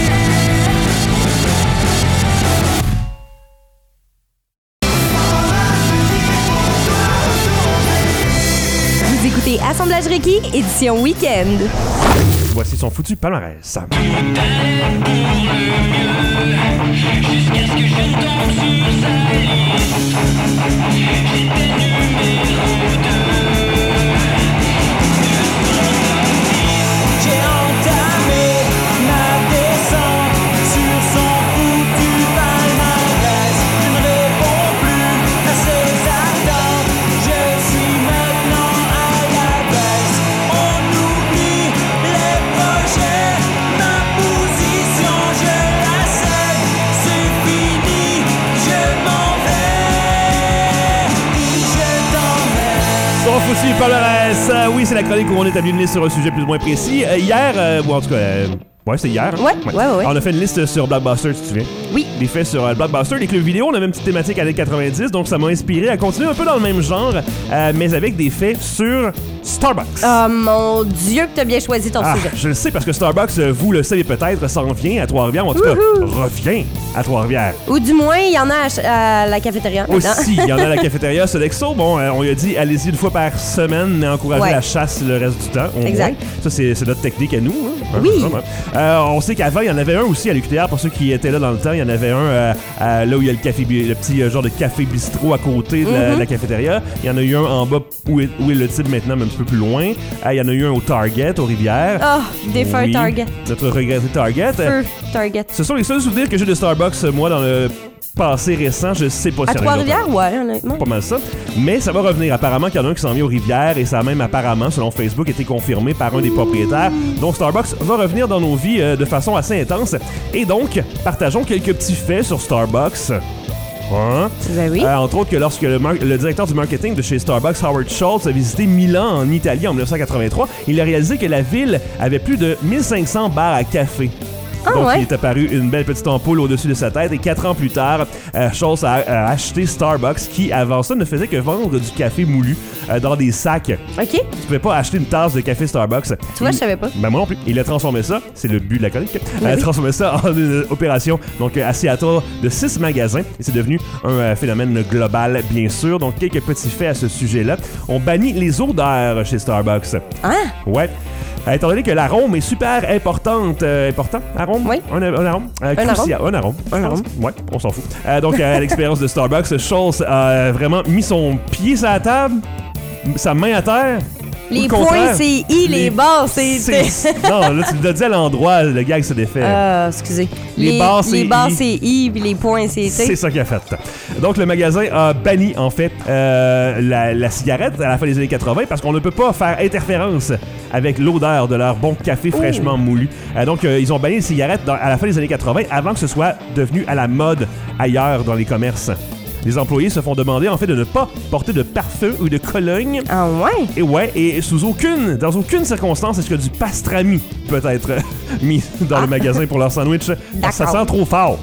Vous écoutez Assemblage requis, édition week-end. Voici son foutu palmarès. J'ai entamé ma descente sur son foutu palmarès. Je ne réponds plus à ses attentes. Je suis maintenant à la baisse. On oublie les projets. Ma position, je la cède. C'est fini, je m'en vais. Je t'emmène. Son foutu palmarès. Euh, oui, c'est la chronique où on établit une liste sur un sujet plus ou moins précis. Euh, hier, euh, ou en tout cas, euh, Ouais, c'est hier. Ouais, ouais, ouais, ouais. On a fait une liste sur Blockbuster, tu te souviens? Oui. Des faits sur euh, Blockbuster, les clubs vidéo, on avait une petite thématique années quatre-vingt-dix, donc ça m'a inspiré à continuer un peu dans le même genre, euh, mais avec des faits sur Starbucks. Oh mon Dieu que t'as bien choisi ton Ah, sujet. je le sais parce que Starbucks, euh, vous le savez peut-être, s'en vient à Trois-Rivières, ou en tout cas, revient à Trois-Rivières. Ou du moins, il y en a à, ch- à la cafétéria. maintenant. Aussi, il y en a à la cafétéria Sodexo. Bon, euh, on lui a dit, allez-y une fois par semaine, mais encouragez Ouais. la chasse le reste du temps. Au Exact. moins. Ça, c'est, c'est notre technique à nous. Hein? Oui. Hein, euh, on sait qu'avant, il y en avait un aussi à l'U Q T R, pour ceux qui étaient là dans le temps. Il y en avait un euh, euh, là où il y a le, café, bi- le petit euh, genre de café bistrot à côté de la, Mm-hmm. de la cafétéria. Il y en a eu un en bas où est, où est le type maintenant, mais un petit peu plus loin. Euh, il y en a eu un au Target, aux Rivières. Ah, défunt Oui, Target. Notre regretté Target. Feu Target. Ce sont les seuls souvenirs que j'ai de Starbucks, euh, moi, dans le passé récent. Je sais pas À si il y en a d'autres. Trois-Rivières, ouais, honnêtement. Pas mal ça. Mais ça va revenir. Apparemment qu'il y en a un qui s'en vient aux Rivières et ça a même apparemment, selon Facebook, été confirmé par un des propriétaires. Donc Starbucks va revenir dans nos vies euh, de façon assez intense. Et donc, partageons quelques petits faits sur Starbucks. Hein? Ben oui. Euh, entre autres que lorsque le, mar- le directeur du marketing de chez Starbucks, Howard Schultz, a visité Milan en Italie en dix-neuf cent quatre-vingt-trois, il a réalisé que la ville avait plus de mille cinq cents bars à café. Ah, Donc, ouais? il est apparu une belle petite ampoule au-dessus de sa tête. Et quatre ans plus tard, euh, Schultz a, a acheté Starbucks, qui avant ça ne faisait que vendre du café moulu euh, dans des sacs. OK. Tu pouvais pas acheter une tasse de café Starbucks. Tu vois, je savais pas. Ben moi non plus. Il a transformé ça, c'est le but de la chronique, il a oui. transformé ça en une opération donc euh, à Seattle de six magasins. Et c'est devenu un euh, phénomène global, bien sûr. Donc, quelques petits faits à ce sujet-là. On bannit les odeurs chez Starbucks. Hein? Ouais. Euh, étant donné que l'arôme est super importante. Euh, important? Arôme? Oui. Un, un arôme? Euh, Un crucial. Un arôme. Un arôme. Ouais, on s'en fout. Euh, donc, euh, à l'expérience de Starbucks, Schultz a euh, vraiment mis son pied sur la table, sa main à terre. Ou Les le points, contraire. c'est I, les barres, c'est T. C'est- Non, là, tu l'as dit à l'endroit, le gag se défait. Ah, excusez. Les barres, c'est Les barres, I. c'est I, puis les points, c'est C'est T. ça qu'il a fait. Donc, le magasin a banni, en fait, euh, la, la cigarette à la fin des années quatre-vingt parce qu'on ne peut pas faire interférence avec l'odeur de leur bon café fraîchement moulu. Euh, donc, euh, ils ont banni les cigarettes dans- à la fin des années quatre-vingt avant que ce soit devenu à la mode ailleurs dans les commerces. Les employés se font demander, en fait, de ne pas porter de parfum ou de cologne. Ah ouais? Et ouais, et sous aucune, dans aucune circonstance, est-ce que du pastrami peut être euh, mis dans le magasin pour leur sandwich. Parce que ça D'accord. sent trop fort.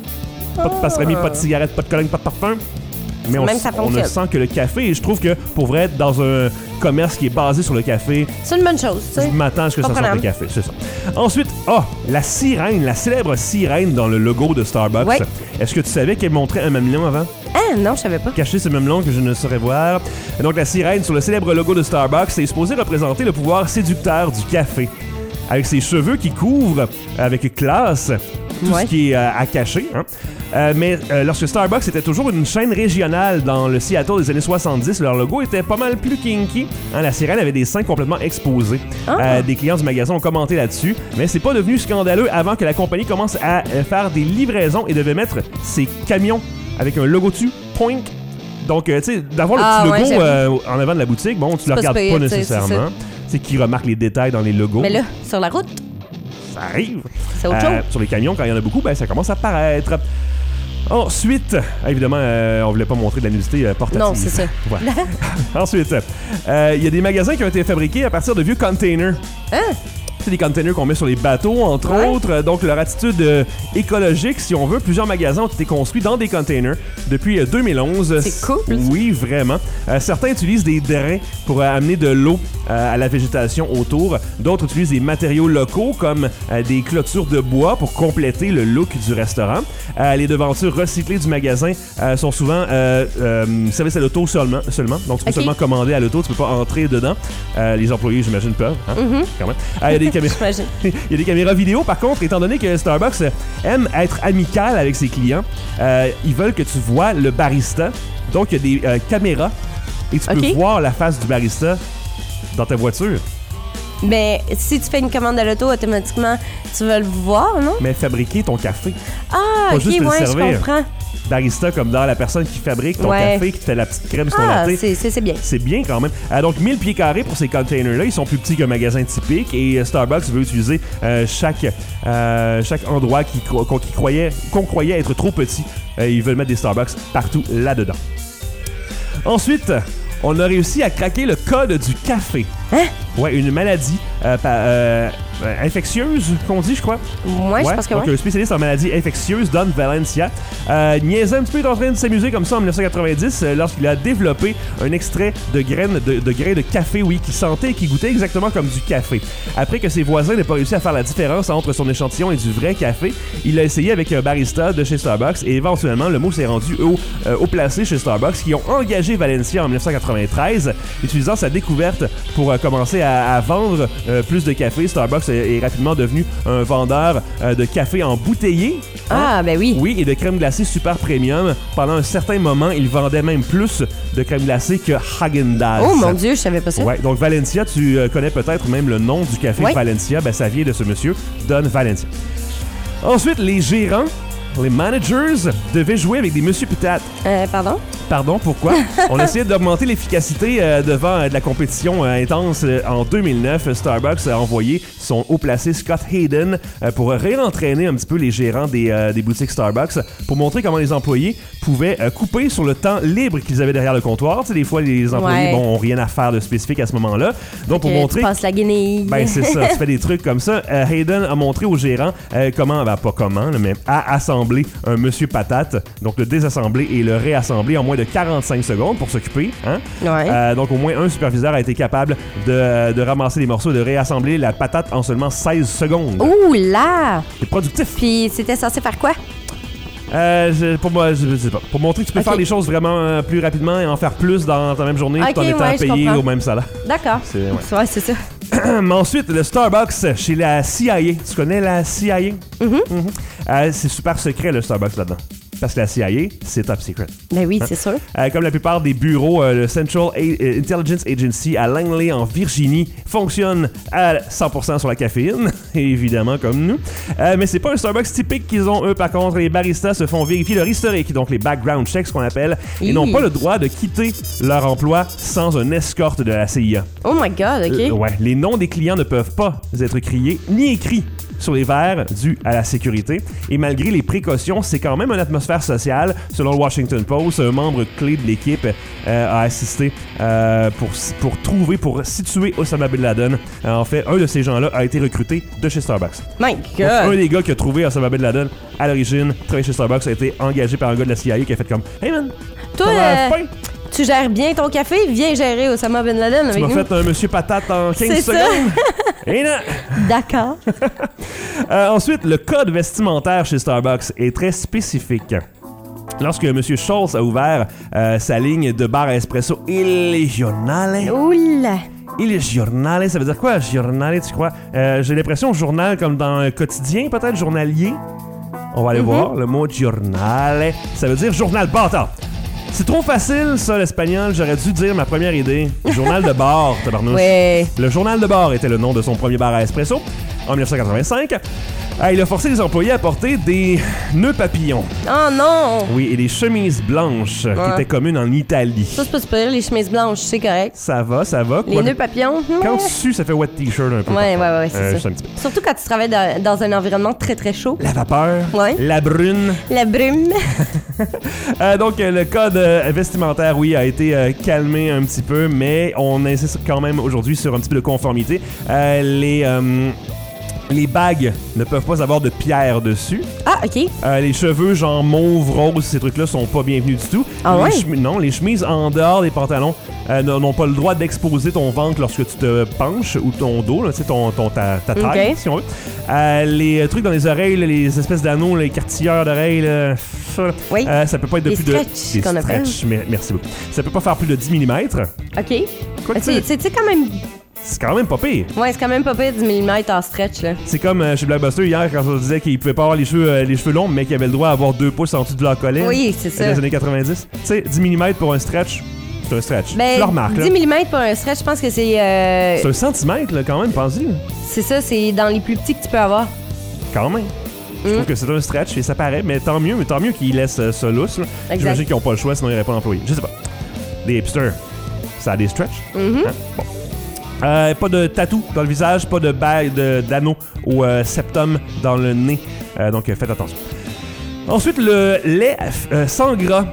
Pas de pastrami, pas de cigarette, pas de cologne, pas de parfum. Mais on, Même ça on ne fonctionne. sent que le café. Et je trouve que pour vrai, être dans un commerce qui est basé sur le café, C'est une bonne chose, tu sais. je m'attends à ce que ça sente le Comprenable. café. C'est ça. Ensuite, ah, la sirène, la célèbre sirène dans le logo de Starbucks. Ouais. Est-ce que tu savais qu'elle montrait un mamelon avant? Ah non, je savais pas. Caché ce mamelon que je ne saurais voir. Donc la sirène sur le célèbre logo de Starbucks est supposée représenter le pouvoir séducteur du café. Avec ses cheveux qui couvrent avec classe tout Ouais. ce qui est euh, à cacher. Hein. Euh, mais euh, lorsque Starbucks était toujours une chaîne régionale dans le Seattle des années soixante-dix, leur logo était pas mal plus kinky. Hein, la sirène avait des seins complètement exposés. Ah. Euh, des clients du magasin ont commenté là-dessus, mais c'est pas devenu scandaleux avant que la compagnie commence à euh, faire des livraisons et devait mettre ses camions avec un logo dessus, point. Donc, euh, tu sais, d'avoir le Ah, petit ouais, logo j'avoue. euh, en avant de la boutique, bon, tu le pas regardes si pas pire, tu sais, nécessairement. C'est qui remarque les détails dans les logos. Mais là, sur la route, Ça arrive. c'est autre Euh, chose. sur les camions, quand il y en a beaucoup, ben, ça commence à paraître. Ensuite, ah, évidemment, euh, on voulait pas montrer de la nudité euh, portative. Non, c'est ça. Voilà. Ensuite, euh, il y a des magasins qui ont été fabriqués à partir de vieux containers. Hein? C'est des containers qu'on met sur les bateaux, entre Ouais. autres. Donc, leur attitude euh, écologique, si on veut, plusieurs magasins ont été construits dans des containers depuis euh, deux mille onze. C'est cool, ça. Oui, vraiment. Euh, certains utilisent des drains pour euh, amener de l'eau euh, à la végétation autour. D'autres utilisent des matériaux locaux comme euh, des clôtures de bois pour compléter le look du restaurant. Euh, les devantures recyclées du magasin euh, sont souvent euh, euh, service à l'auto seulement, seulement. Donc, tu peux Ok. seulement commander à l'auto, tu peux pas entrer dedans. Euh, les employés, j'imagine, peuvent. Hein? Quand même. Ah, il y a des caméras. J'imagine. Il y a des caméras vidéo, par contre, étant donné que Starbucks aime être amical avec ses clients, euh, ils veulent que tu vois le barista. Donc, il y a des euh, caméras et tu Ok. peux voir la face du barista dans ta voiture. Mais si tu fais une commande à l'auto, automatiquement, tu vas le voir, non? Mais fabriquer ton café. Ah, Pas ok, juste te le ouais, je servir. comprends. Barista, comme dans la personne qui fabrique ton Ouais. café, qui te fait la petite crème sur ton Ah, latte. c'est c'est- c'est bien. C'est bien quand même. Euh, donc, mille pieds carrés pour ces containers-là. Ils sont plus petits qu'un magasin typique. Et euh, Starbucks veut utiliser euh, chaque, euh, chaque endroit qui, cro- qu'on qui croyait, qu'on croyait être trop petit. Euh, ils veulent mettre des Starbucks partout là-dedans. Ensuite, on a réussi à craquer le code du café. Hein? Ouais, une maladie euh, pa- euh, euh, infectieuse, qu'on dit, je crois. Moi, je pense que donc, oui. un spécialiste en maladies infectieuses, Don Valencia, euh, niaisait un petit peu, il est en train de s'amuser comme ça en dix-neuf cent quatre-vingt-dix euh, lorsqu'il a développé un extrait de graines de, de grains de café, oui, qui sentait et qui goûtait exactement comme du café. Après que ses voisins n'aient pas réussi à faire la différence entre son échantillon et du vrai café, il l'a essayé avec un barista de chez Starbucks et éventuellement, le mot s'est rendu au, euh, au placé chez Starbucks qui ont engagé Valencia en dix-neuf cent quatre-vingt-treize, utilisant sa découverte pour euh, commencer à, à vendre euh, plus de café. Starbucks est, est rapidement devenu un vendeur euh, de café embouteillé. Ah, ben oui. Oui, et de crème glacée super premium. Pendant un certain moment, il vendait même plus de crème glacée que Häagen-Dazs. Oh mon Dieu, je savais pas ça. Ouais, donc Valencia, tu euh, connais peut-être même le nom du café Ouais. Valencia. Ben, ça vient de ce monsieur, Don Valencia. Ensuite, les gérants, les managers, devaient jouer avec des Monsieur Patates. Euh, pardon? Pardon, pourquoi? On essayait d'augmenter l'efficacité euh, devant euh, de la compétition euh, intense. Euh, en deux mille neuf, Starbucks a envoyé son haut placé Scott Hayden euh, pour réentraîner un petit peu les gérants des, euh, des boutiques Starbucks pour montrer comment les employés pouvaient euh, couper sur le temps libre qu'ils avaient derrière le comptoir. Tu sais, des fois, les employés Ouais. bon, ont rien à faire de spécifique à ce moment-là. Donc, pour Que montrer... Tu passes la guenille. Ben, c'est ça, tu fais des trucs comme ça. Euh, Hayden a montré aux gérants euh, comment, ben pas comment, là, mais à assembler un Monsieur Patate, donc le désassembler et le réassembler en moins de quarante-cinq secondes pour s'occuper. Hein? Ouais. Euh, donc, au moins un superviseur a été capable de, de ramasser les morceaux et de réassembler la patate en seulement seize secondes. Ouh là! C'est productif. Puis c'était censé faire quoi? Euh, je- pour moi, je, je sais pas. Pour montrer que tu peux Ok. faire les choses vraiment euh, plus rapidement et en faire plus dans ta même journée Ok, tout en étant ouais, je payé comprends. au même salaire. D'accord. C'est- ouais. Ouais, c'est ça. Mais ensuite, le Starbucks chez la C I A. Tu connais la C I A? Mm-hmm. Mhm. Euh, c'est super secret, le Starbucks, là-dedans. Parce que la C I A, c'est top secret. Ben oui, c'est sûr. Euh, comme la plupart des bureaux, euh, le Central A- Intelligence Agency à Langley, en Virginie, fonctionne à cent pour cent sur la caféine, évidemment, comme nous. Euh, mais c'est pas un Starbucks typique qu'ils ont, eux. Par contre, les baristas se font vérifier leur historique, donc les background checks, ce qu'on appelle, et Hi. n'ont pas le droit de quitter leur emploi sans un escorte de la C I A. Oh my God, OK. Euh, ouais, les noms des clients ne peuvent pas être criés ni écrits sur les verres dû à la sécurité. Et malgré les précautions, c'est quand même une atmosphère sociale. Selon le Washington Post, un membre clé de l'équipe euh, a assisté euh, pour, pour trouver, pour situer Osama Bin Laden. Euh, en fait, un de ces gens-là a été recruté de chez Starbucks. My Donc, un God. des gars qui a trouvé Osama Bin Laden à l'origine, travaillé chez Starbucks, a été engagé par un gars de la C I A qui a fait comme « Hey man, Toi, t'as euh, faim? tu gères bien ton café? Viens gérer Osama Bin Laden Tu avec m'as nous. fait un monsieur patate en quinze C'est ça. secondes? Et non! D'accord. Euh, ensuite, le code vestimentaire chez Starbucks est très spécifique. Lorsque M. Schultz a ouvert euh, sa ligne de bar à espresso Il Giornale, Oula. Il Giornale, ça veut dire quoi, Giornale, tu crois? Euh, j'ai l'impression journal comme dans un quotidien, peut-être, journalier. On va aller voir, le mot Giornale, ça veut dire journal bâtard. C'est trop facile, ça, l'espagnol. J'aurais dû dire ma première idée. Journal de bar, tabarnouche. Ouais. Le journal de bar était le nom de son premier bar à espresso en dix-neuf cent quatre-vingt-cinq. Ah, il a forcé les employés à porter des nœuds papillons. Oh non. Oui, et des chemises blanches qui Ouais. étaient communes en Italie. Ça, c'est pas super. Les chemises blanches, c'est correct. Ça va, ça va. Les Quoi- nœuds papillons. Quand ouais. tu sues, ça fait wet t-shirt un peu. Ouais, ouais, parfois. ouais, c'est Euh, ça. juste un petit peu. Surtout quand tu travailles dans, dans un environnement très, très chaud. La vapeur, Ouais. la brune. La brume. Euh, donc, euh, le code euh, vestimentaire, oui, a été euh, calmé un petit peu, mais on insiste quand même aujourd'hui sur un petit peu de conformité. Euh, les, euh, les bagues ne peuvent pas avoir de pierre dessus. Ah, OK. Euh, les cheveux, genre mauve, rose, ces trucs-là sont pas bienvenus du tout. Ah Les ouais? chemi- non, les chemises en dehors des pantalons euh, n'ont n'ont pas le droit d'exposer ton ventre lorsque tu te penches ou ton dos, là, tu sais, ton, ton, ta, ta taille, Ok. si on veut. Euh, les euh, trucs dans les oreilles, là, les espèces d'anneaux, les cartilleurs d'oreilles, là, ça, Oui. euh, ça peut pas être de Les plus stretch, de... qu'on appelle. stretch, mais- merci beaucoup. Ça peut pas faire plus de dix millimètres. OK. Quoi que C'est tu- c'est- c'est quand même... C'est quand même pas pire. Ouais, c'est quand même pas pire dix millimètres en stretch, là. C'est comme euh, chez Blockbuster hier quand on disait qu'il pouvait pas avoir les cheveux, euh, les cheveux longs, mais qu'il avait le droit d'avoir deux pouces en dessous de leur collet. Oui, c'est Dans ça. les années quatre-vingt-dix. Tu sais, dix millimètres pour un stretch, c'est un stretch. tu Ben, le remarques, là. dix millimètres pour un stretch, je pense que c'est... euh, C'est un centimètre, là, quand même, pense-y. c'est ça, c'est dans les plus petits que tu peux avoir. Quand même. Je Mm. trouve que c'est un stretch et ça paraît, mais tant mieux, mais tant mieux qu'ils laissent euh, ça lousse. là. Exact. J'imagine qu'ils n'ont pas le choix, sinon ils n'auraient pas d'employés. Je sais pas. Des hipsters, ça a des stretch. Mhm. Hein? Bon. Euh, pas de tatou dans le visage, pas de bague de- d'anneau au euh, septum dans le nez. Euh, donc euh, faites attention. Ensuite, le lait euh, sans gras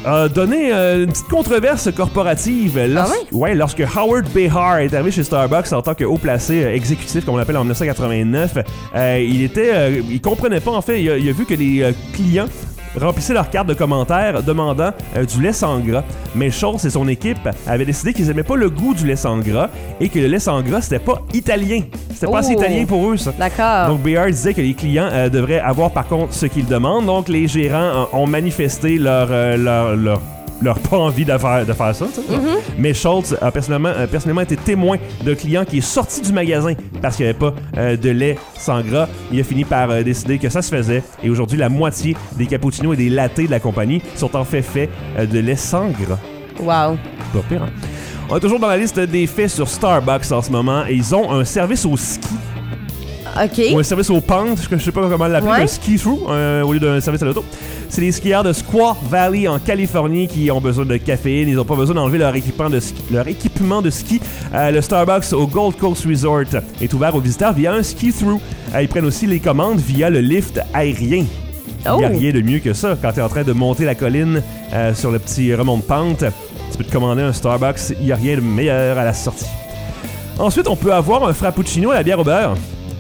a donné euh, une petite controverse corporative. Lors- Ah ouais? ouais, lorsque Howard Behar est arrivé chez Starbucks en tant que haut placé euh, exécutif, comme on l'appelle en dix-neuf cent quatre-vingt-neuf, euh, il était, euh, il comprenait pas en fait. Il a, il a vu que les euh, clients remplissaient leur carte de commentaires demandant euh, du lait sans gras. Mais Schultz et son équipe avaient décidé qu'ils aimaient pas le goût du lait sans gras et que le lait sans gras c'était pas italien. C'était pas assez Oh. italien pour eux ça. D'accord. Donc Behar disait que les clients euh, devraient avoir par contre ce qu'ils demandent. Donc les gérants euh, ont manifesté leur, euh, leur, leur leur pas envie de faire, de faire ça. tu sais. Mm-hmm. Mais Schultz a personnellement, a personnellement été témoin d'un client qui est sorti du magasin parce qu'il n'y avait pas euh, de lait sans gras. Il a fini par euh, décider que ça se faisait. Et aujourd'hui, la moitié des cappuccinos et des lattés de la compagnie sont en fait faits euh, de lait sans gras. Wow. Pas pire, hein? On est toujours dans la liste des faits sur Starbucks en ce moment. Et ils ont un service au ski. OK. Ou un service aux pentes, je sais pas comment l'appeler, Ouais. un ski-through euh, au lieu d'un service à l'auto. C'est les skieurs de Squaw Valley en Californie qui ont besoin de caféine. Ils n'ont pas besoin d'enlever leur équipement de ski. Leur équipement de ski. Euh, le Starbucks au Gold Coast Resort est ouvert aux visiteurs via un ski-through. Euh, ils prennent aussi les commandes via le lift aérien. Il Oh. n'y a rien de mieux que ça. Quand tu es en train de monter la colline euh, sur le petit remont de pente, tu peux te commander un Starbucks. Il n'y a rien de meilleur à la sortie. Ensuite, on peut avoir un frappuccino à la bière au beurre.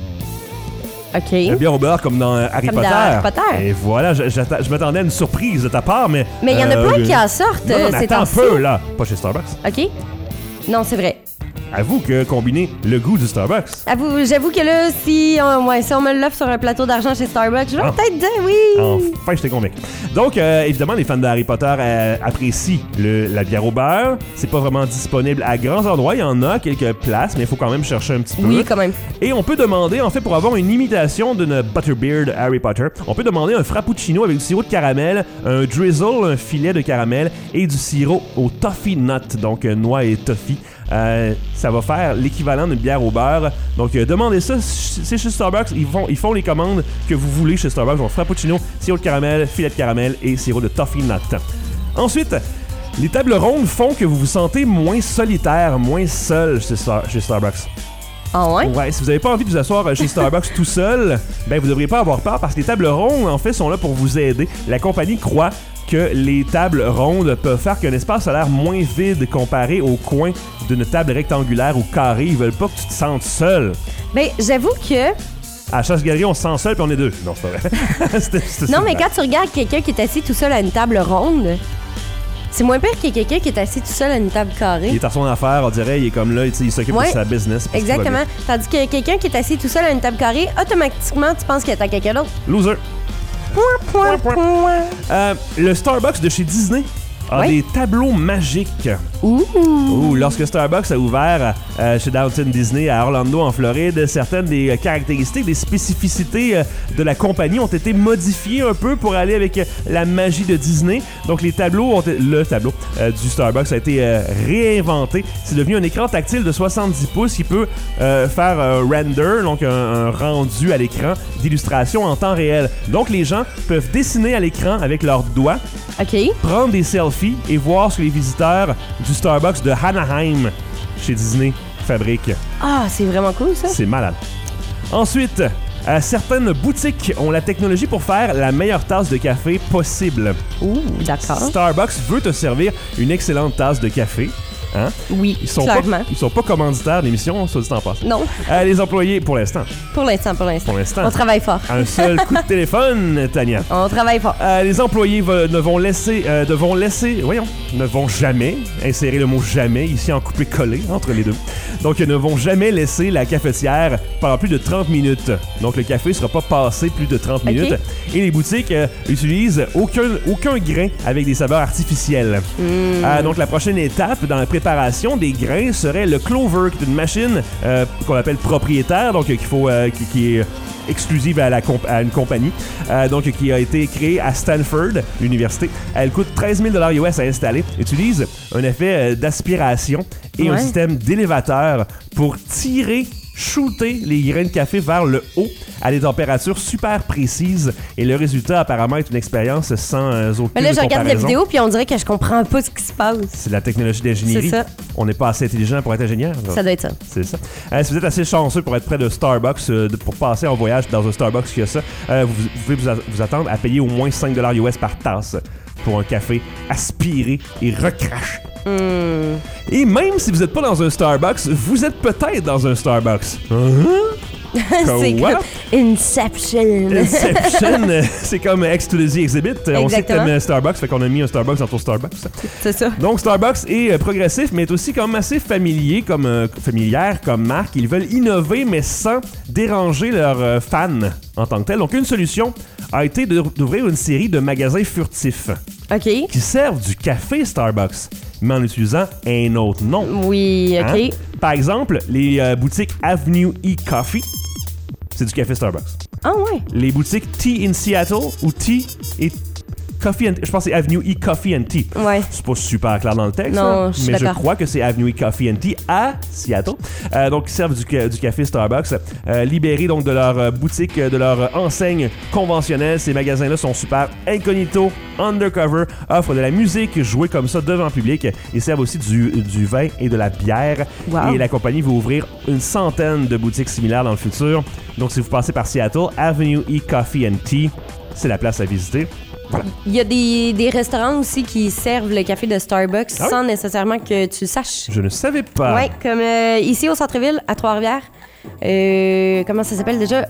OK. La bière au beurre comme dans euh, Harry Comme dans Potter. Harry Potter. Et voilà, je, j'atta- je m'attendais à une surprise de ta part, mais... Mais il y en a euh, plein euh, qui en sortent Non, non, euh, mais ces attends un temps-ci. peu, là. Pas chez Starbucks. OK. Non, c'est vrai. Avoue que combiner le goût du Starbucks... Avoue- J'avoue que là, si on, ouais, si on me l'offre sur un plateau d'argent chez Starbucks, je vais Ah. peut-être dire oui. Enfin, je t'ai convaincu. Donc, euh, évidemment, les fans de Harry Potter euh, apprécient le, la bière au beurre. C'est pas vraiment disponible à grands endroits. Il y en a quelques places, mais il faut quand même chercher un petit peu. Oui, quand même. Et on peut demander, en fait, pour avoir une imitation d'une Butterbeer de Harry Potter, on peut demander un frappuccino avec du sirop de caramel, un drizzle, un filet de caramel et du sirop au toffee nut, donc euh, noix et toffee. Euh, ça va faire l'équivalent d'une bière au beurre. Donc, euh, demandez ça. C'est chez Starbucks. Ils font, ils font les commandes que vous voulez chez Starbucks. Donc, frappuccino, sirop de caramel, filet de caramel et sirop de toffee nut. Ensuite, les tables rondes font que vous vous sentez moins solitaire, moins seul chez, Star- chez Starbucks. Ah ouais? Ouais, si vous n'avez pas envie de vous asseoir chez Starbucks tout seul, ben vous devriez pas avoir peur parce que les tables rondes, en fait, sont là pour vous aider. La compagnie croit que les tables rondes peuvent faire qu'un espace a l'air moins vide comparé au coin d'une table rectangulaire ou carrée. Ils veulent pas que tu te sentes seul. Ben, j'avoue que. À la chasse-galerie, on se sent seul puis on est deux. Non, c'est pas vrai. C'était- c'était Non, ça, mais une quand tu regardes quelqu'un qui est assis tout seul à une table ronde, c'est moins pire que quelqu'un qui est assis tout seul à une table Il carrée. est à son affaire, on dirait, il est comme là, tu sais, il s'occupe Ouais, de sa business. puis tout va Exactement. bien. Tandis que quelqu'un qui est assis tout seul à une table carrée, automatiquement, tu penses qu'il attend quelqu'un d'autre. Loser. Point, point, point. Euh, le Starbucks de chez Disney a Ouais. des tableaux magiques. Ouh. Ouh, lorsque Starbucks a ouvert euh, chez Downton Disney à Orlando, en Floride, certaines des euh, caractéristiques, des spécificités euh, de la compagnie ont été modifiées un peu pour aller avec euh, la magie de Disney. Donc, les tableaux ont été- le tableau euh, du Starbucks a été euh, réinventé. C'est devenu un écran tactile de soixante-dix pouces qui peut euh, faire un render, donc un, un rendu à l'écran d'illustration en temps réel. Donc, les gens peuvent dessiner à l'écran avec leurs doigts, OK. prendre des selfies et voir ce que les visiteurs du Starbucks de Anaheim chez Disney fabriquent. Ah, c'est vraiment cool, ça. C'est malade. Ensuite, euh, certaines boutiques ont la technologie pour faire la meilleure tasse de café possible. Ouh, d'accord. Starbucks veut te servir une excellente tasse de café. Hein? Oui, Ils sont pas, clairement. ils sont pas commanditaires de l'émission, ça dit en passe. Non, Euh, les employés, pour l'instant, pour l'instant, pour l'instant. Pour l'instant. On travaille fort. un seul coup de téléphone, Tania. On travaille fort. Euh, les employés va- ne vont laisser, euh, devront laisser, voyons, ne vont jamais, insérer le mot jamais ici en coupé-collé entre les deux. Donc, ne vont jamais laisser la cafetière pendant plus de trente minutes. Donc, le café ne sera pas passé plus de trente minutes. Et les boutiques euh, utilisent aucun, aucun grain avec des saveurs artificielles. Euh, donc, la prochaine étape dans la préparation des grains serait le clover, qui est une machine euh, qu'on appelle propriétaire, donc euh, qu'il faut, euh, qui, qui est exclusive à, la comp- à une compagnie, euh, donc qui a été créée à Stanford, l'université. Elle coûte treize mille dollars U S à installer. Utilise un effet euh, d'aspiration et un Ouais. système d'élévateur pour tirer shooter les grains de café vers le haut à des températures super précises et le résultat apparemment est une expérience sans euh, aucune Mais là, je regarde la comparaison. vidéo puis on dirait que je comprends pas ce qui se passe. C'est de la technologie d'ingénierie. C'est ça. On n'est pas assez intelligent pour être ingénieur. Ça doit être ça. C'est ça. Euh, si vous êtes assez chanceux pour être près de Starbucks, euh, de- pour passer en voyage dans un Starbucks qui a ça, euh, vous, vous pouvez vous, a- vous attendre à payer au moins cinq dollars U S par tasse pour un café aspiré et recraché. Hmm. Et même si vous n'êtes pas dans un Starbucks, vous êtes peut-être dans un Starbucks. Uh-huh. C'est Quoi? comme Inception. Inception, euh, c'est comme X to the Z Exhibit. Euh, On sait que Exactement. t'aimes Starbucks, fait qu'on a mis un Starbucks dans ton Starbucks. C'est ça. Donc Starbucks est euh, progressif, mais est aussi quand même assez familier, comme euh, familière comme marque. Ils veulent innover, mais sans déranger leurs euh, fans en tant que tel. Donc une solution a été de- d'ouvrir une série de magasins furtifs OK. qui servent du café Starbucks, mais en utilisant un autre nom. Oui, OK. Hein? Par exemple, les euh, boutiques Avenue E Coffee, c'est du café Starbucks. Ah ouais. Les boutiques Tea in Seattle ou Tea et Coffee and... Je pense que c'est Avenue E Coffee and Tea. Ouais. C'est pas super clair dans le texte, Non, hein, je suis mais je d'accord. crois que c'est Avenue E Coffee and Tea à Seattle. Euh, donc, ils servent du, ca- du café Starbucks. Euh, libérés donc de leur euh, boutique, euh, de leur euh, enseigne conventionnelle. Ces magasins-là sont super incognito, undercover, offrent de la musique jouée comme ça devant le public. Ils servent aussi du, du vin et de la bière. Wow. Et la compagnie va ouvrir une centaine de boutiques similaires dans le futur. Donc, si vous passez par Seattle, Avenue E Coffee and Tea, c'est la place à visiter. Voilà. Il y a des, des restaurants aussi qui servent le café de Starbucks Ah oui? sans nécessairement que tu le saches. Je ne savais pas. Ouais, comme euh, ici au centre-ville, à Trois-Rivières. Euh, comment ça s'appelle déjà?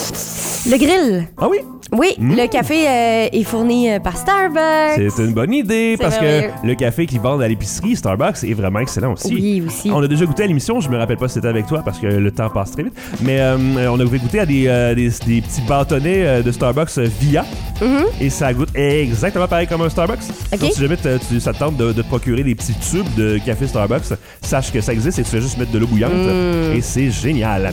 Le grill. Ah oui? Oui, Mm. le café euh, est fourni euh, par Starbucks. C'est une bonne idée C'est parce merveilleux. que le café qu'ils vendent à l'épicerie Starbucks est vraiment excellent aussi. Oui, aussi. On a déjà goûté à l'émission, je me rappelle pas si c'était avec toi parce que le temps passe très vite, mais euh, on a goûté à des, euh, des, des petits bâtonnets euh, de Starbucks euh, Via et ça goûte exactement pareil comme un Starbucks. Mm-hmm. Ok. Donc si jamais te- tu, ça te tente de, de te procurer des petits tubes de café Starbucks, sache que ça existe et tu fais juste mettre de l'eau bouillante Mm. et c'est génial.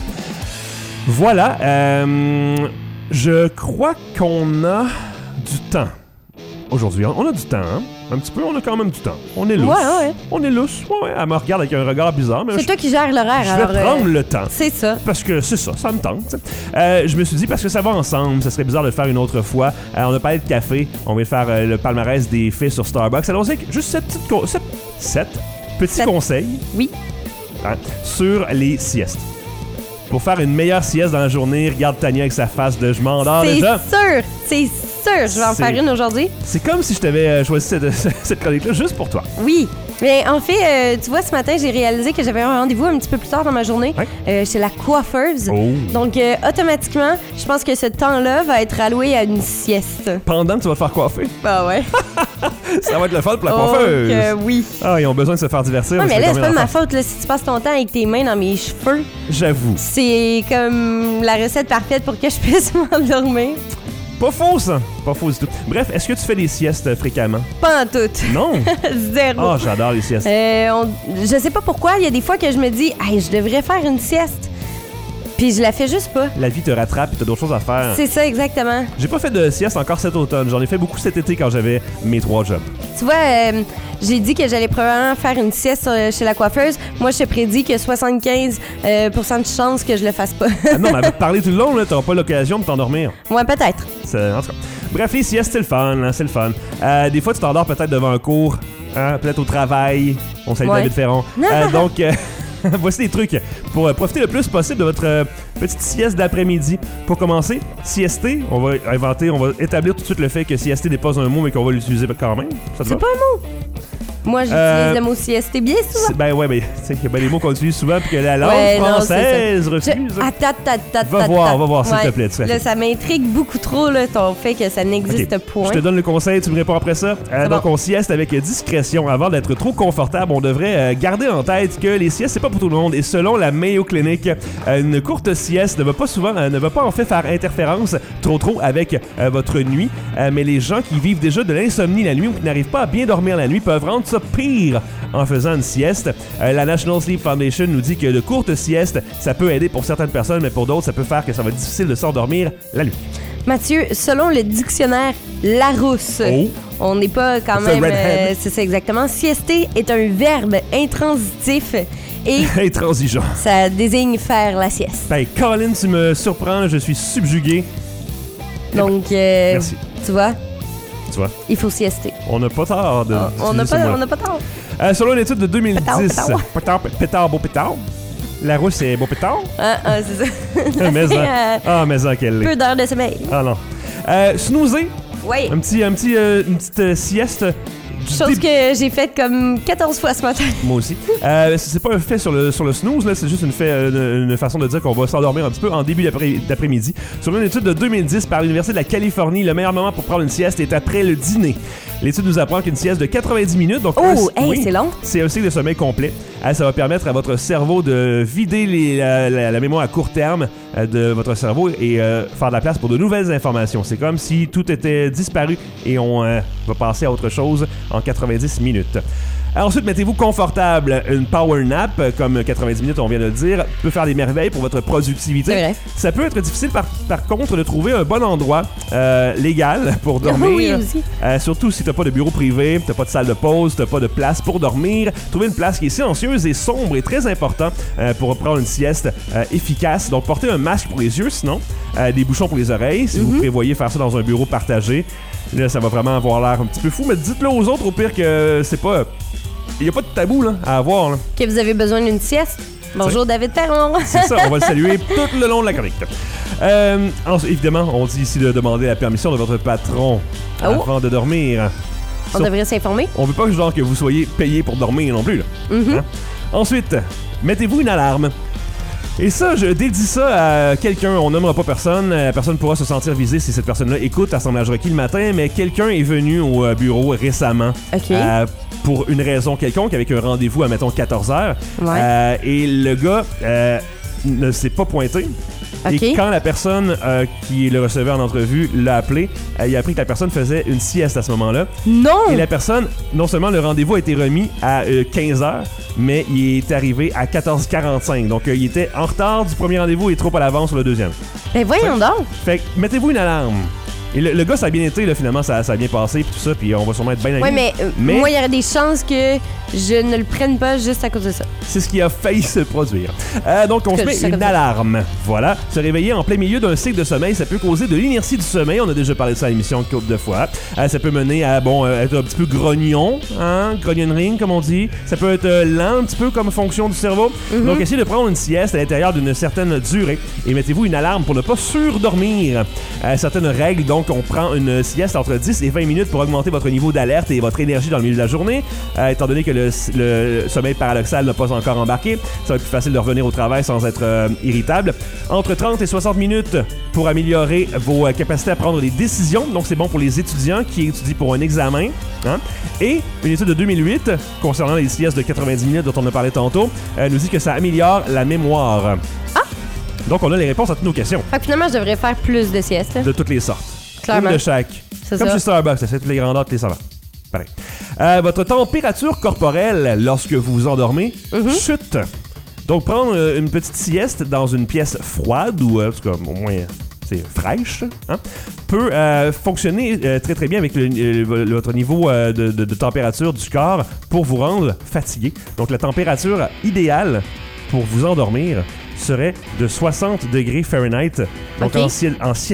Voilà, euh, je crois qu'on a du temps. Aujourd'hui, on a du temps, hein? Un petit peu, on a quand même du temps. On est lousse. Ouais, ouais. On est lousse. Ouais, ouais. Elle me regarde avec un regard bizarre, mais C'est je, toi qui gères l'horaire. je alors, vais euh, prendre le temps. C'est ça. Parce que c'est ça, ça me tente. Euh, je me suis dit, parce que ça va ensemble, ça serait bizarre de le faire une autre fois. Euh, on a parlé de café, on va faire euh, le palmarès des faits sur Starbucks. Allons-y avec juste sept, petites co- sept, sept petits Sept. conseils Oui. hein, sur les siestes. Pour faire une meilleure sieste dans la journée, regarde Tania avec sa face de je m'endors C'est déjà. sûr. C'est sûr. Je vais en C'est- faire une aujourd'hui. C'est comme si je t'avais euh, choisi cette, cette chronique-là juste pour toi. Oui. Mais en fait, euh, tu vois, ce matin, j'ai réalisé que j'avais un rendez-vous un petit peu plus tard dans ma journée Ouais. euh, chez la coiffeuse. Oh. Donc, euh, automatiquement, je pense que ce temps-là va être alloué à une sieste. Pendant que tu vas te faire coiffer, Ah ouais. ça va être le fun pour la Oh, coiffeuse. que oui. Ah, ils ont besoin de se faire divertir. Non, parce mais que là, c'est combien pas de ma d'enfants? faute. Là, si tu passes ton temps avec tes mains dans mes cheveux, J'avoue. c'est comme la recette parfaite pour que je puisse m'endormir. Pas faux, ça. Pas faux du tout. Bref, est-ce que tu fais des siestes euh, fréquemment? Pas en tout. Non. Zéro. Ah, j'adore les siestes. Euh, on- je sais pas pourquoi, il y a des fois que je me dis, hey, je devrais faire une sieste. Puis je la fais juste pas. La vie te rattrape et t'as d'autres choses à faire. C'est ça, exactement. J'ai pas fait de sieste encore cet automne. J'en ai fait beaucoup cet été quand j'avais mes trois jobs. Tu vois, euh, j'ai dit que j'allais probablement faire une sieste euh, chez la coiffeuse. Moi, je te prédis que soixante-quinze euh, pour cent de chance que je le fasse pas. Ah non, mais avec parler tout le long, là, t'auras pas l'occasion de t'endormir. Ouais, peut-être. C'est- En tout cas. Bref, les siestes, c'est le fun, hein, c'est le fun. Euh, des fois, tu t'endors peut-être devant un cours, hein, peut-être au travail. On salue Ouais. David Ferron. Euh, donc, euh, voici des trucs pour euh, profiter le plus possible de votre euh, petite sieste d'après-midi. Pour commencer, siester, on va inventer, on va établir tout de suite le fait que siester n'est pas un mot, mais qu'on va l'utiliser quand même. Ça te C'est va? pas un mot. Moi, j'utilise Euh, le mot sieste bien souvent. C'est- Ben ouais, mais tu sais qu'il y a bien des mots qu'on utilise souvent puis que la langue Ouais, non, française c'est refuse. Je- Attends, attends, attends, Va attends, voir, attends. va voir, s'il te Ouais. plaît, tout à fait. Là, ça m'intrigue beaucoup trop, là, ton fait que ça n'existe Ok. point. Je te donne le conseil, tu me réponds après ça. Euh, C'est donc, bon. on sieste avec discrétion. Avant d'être trop confortable, on devrait euh, garder en tête que les siestes, c'est pas pour tout le monde. Et selon la Mayo Clinic, euh, une courte sieste ne va pas souvent, euh, ne va pas en fait faire interférence trop trop avec euh, votre nuit. Euh, mais les gens qui vivent déjà de l'insomnie la nuit ou qui n'arrivent pas à bien dormir la nuit peuvent rendre ça pire en faisant une sieste. Euh, la National Sleep Foundation nous dit que de courtes siestes, ça peut aider pour certaines personnes, mais pour d'autres, ça peut faire que ça va être difficile de s'endormir la nuit. Mathieu, selon le dictionnaire Larousse, Oh. on n'est pas quand C'est même... redhead. euh, c'est ça exactement. Siester est un verbe intransitif Et Intransigeant. ça désigne faire la sieste. Ben, Colin, tu me surprends, je suis subjugué. Donc, euh, Merci. tu vois, Tu vois, il faut siester. on n'a pas tort de. Ah, on n'a d'utiliser ce pas, mot-là. on n'a pas tort. Euh, selon une étude de deux mille dix, Pétard, pétard. pétard, p- pétard, beau pétard. La rousse, c'est beau pétard. Ah, ah, c'est ça. Ça mais fait, en, euh, ah, mais en quelle peu d'heures de sommeil. Ah non. Euh, snoozer, Oui. un petit, un petit, euh, une petite euh, sieste. du Chose début- que j'ai faite comme quatorze fois ce matin. Moi aussi. Euh, c'est pas un fait sur le, sur le snooze, là, c'est juste une, fait, euh, une, une façon de dire qu'on va s'endormir un petit peu en début d'après- d'après-midi. Sur une étude de deux mille dix par l'Université de la Californie, le meilleur moment pour prendre une sieste est après le dîner. L'étude nous apprend qu'une sieste de quatre-vingt-dix minutes, donc Oh, un- hey, oui, c'est long. c'est un cycle de sommeil complet. Euh, ça va permettre à votre cerveau de vider les- la, la- la mémoire à court terme euh, de votre cerveau et euh, faire de la place pour de nouvelles informations. C'est comme si tout était disparu et on euh, va passer à autre chose en quatre-vingt-dix minutes. Alors ensuite, mettez-vous confortable. Une power nap, euh, comme quatre-vingt-dix minutes, on vient de le dire, peut faire des merveilles pour votre productivité. C'est vrai. Ça peut être difficile, par, par contre, de trouver un bon endroit euh, légal pour dormir. Oui, aussi. Euh, surtout si t'as pas de bureau privé, t'as pas de salle de pause, t'as pas de place pour dormir. Trouver une place qui est silencieuse et sombre est très important euh, pour prendre une sieste euh, efficace. Donc, portez un masque pour les yeux, sinon, euh, des bouchons pour les oreilles, si Mm-hmm. vous prévoyez faire ça dans un bureau partagé. Là, ça va vraiment avoir l'air un petit peu fou, mais dites-le aux autres, au pire que c'est pas... Il n'y a pas de tabou là, à avoir. Là. Que vous avez besoin d'une sieste. Bonjour, David Perron. C'est ça, on va le saluer tout le long de la chronique. Euh, ensuite, évidemment, on dit ici de demander la permission de votre patron Oh. avant de dormir. On Sur- devrait s'informer. On veut pas que, genre, que vous soyez payé pour dormir non plus. Là. Mhm. Hein? Ensuite, mettez-vous une alarme. Et ça, je dédie ça à quelqu'un, on nommera pas personne, la personne pourra se sentir visée si cette personne-là écoute Assemblage requis le matin, mais quelqu'un est venu au euh, bureau récemment OK. euh, pour une raison quelconque, avec un rendez-vous à, mettons, quatorze heures. Ouais. Euh, et le gars euh, ne s'est pas pointé. OK. Et quand la personne euh, qui le recevait en entrevue l'a appelé, euh, il a appris que la personne faisait une sieste à ce moment-là. Non! Et la personne, non seulement le rendez-vous a été remis à euh, quinze heures, mais il est arrivé à quatorze heures quarante-cinq. Donc, euh, il était en retard du premier rendez-vous et trop à l'avance sur le deuxième. Ben voyons donc. Fait que, mettez-vous une alarme. Et le, le gars, ça a bien été, là, finalement, ça, ça a bien passé, puis tout ça, puis on va sûrement être bien amis. Ouais, mais, euh, Mais- moi, il y aurait des chances que je ne le prenne pas juste à cause de ça. C'est ce qui a failli se produire. Euh, donc, on Que se met je sais une comme ça. alarme. Voilà. Se réveiller en plein milieu d'un cycle de sommeil, ça peut causer de l'inertie du sommeil. On a déjà parlé de ça à l'émission une couple de fois. Euh, ça peut mener à, bon, euh, être un petit peu grognon, hein, grognonnerie, comme on dit. Ça peut être euh, lent, un petit peu comme fonction du cerveau. Mm-hmm. Donc, essayez de prendre une sieste à l'intérieur d'une certaine durée et mettez-vous une alarme pour ne pas surdormir. Euh, certaines règles, donc, on prend une sieste entre dix et vingt minutes pour augmenter votre niveau d'alerte et votre énergie dans le milieu de la journée. Euh, étant donné que le, le sommeil paradoxal n'a pas encore embarqué, ça va être plus facile de revenir au travail sans être euh, irritable. Entre trente et soixante minutes pour améliorer vos euh, capacités à prendre des décisions. Donc, c'est bon pour les étudiants qui étudient pour un examen. Hein? Et une étude de deux mille huit concernant les siestes de quatre-vingt-dix minutes dont on a parlé tantôt euh, nous dit que ça améliore la mémoire. Ah! Donc, on a les réponses à toutes nos questions, Fait que finalement, je devrais faire plus de siestes. de toutes les sortes. Clairement. Une de chaque. C'est Comme ça. chez Starbucks, ça fait toutes les grandeurs, toutes les saveurs. Pareil. Euh, votre température corporelle lorsque vous vous endormez Mm-hmm. chute. Donc, prendre euh, une petite sieste dans une pièce froide ou, euh, en tout cas, au moins, c'est fraîche, hein, peut euh, fonctionner euh, très très bien avec le, le- le- votre niveau euh, de, de- de température du corps pour vous rendre fatigué. Donc, la température idéale pour vous endormir serait de soixante degrés Fahrenheit. Donc, Ok. en, ciel- en ciel-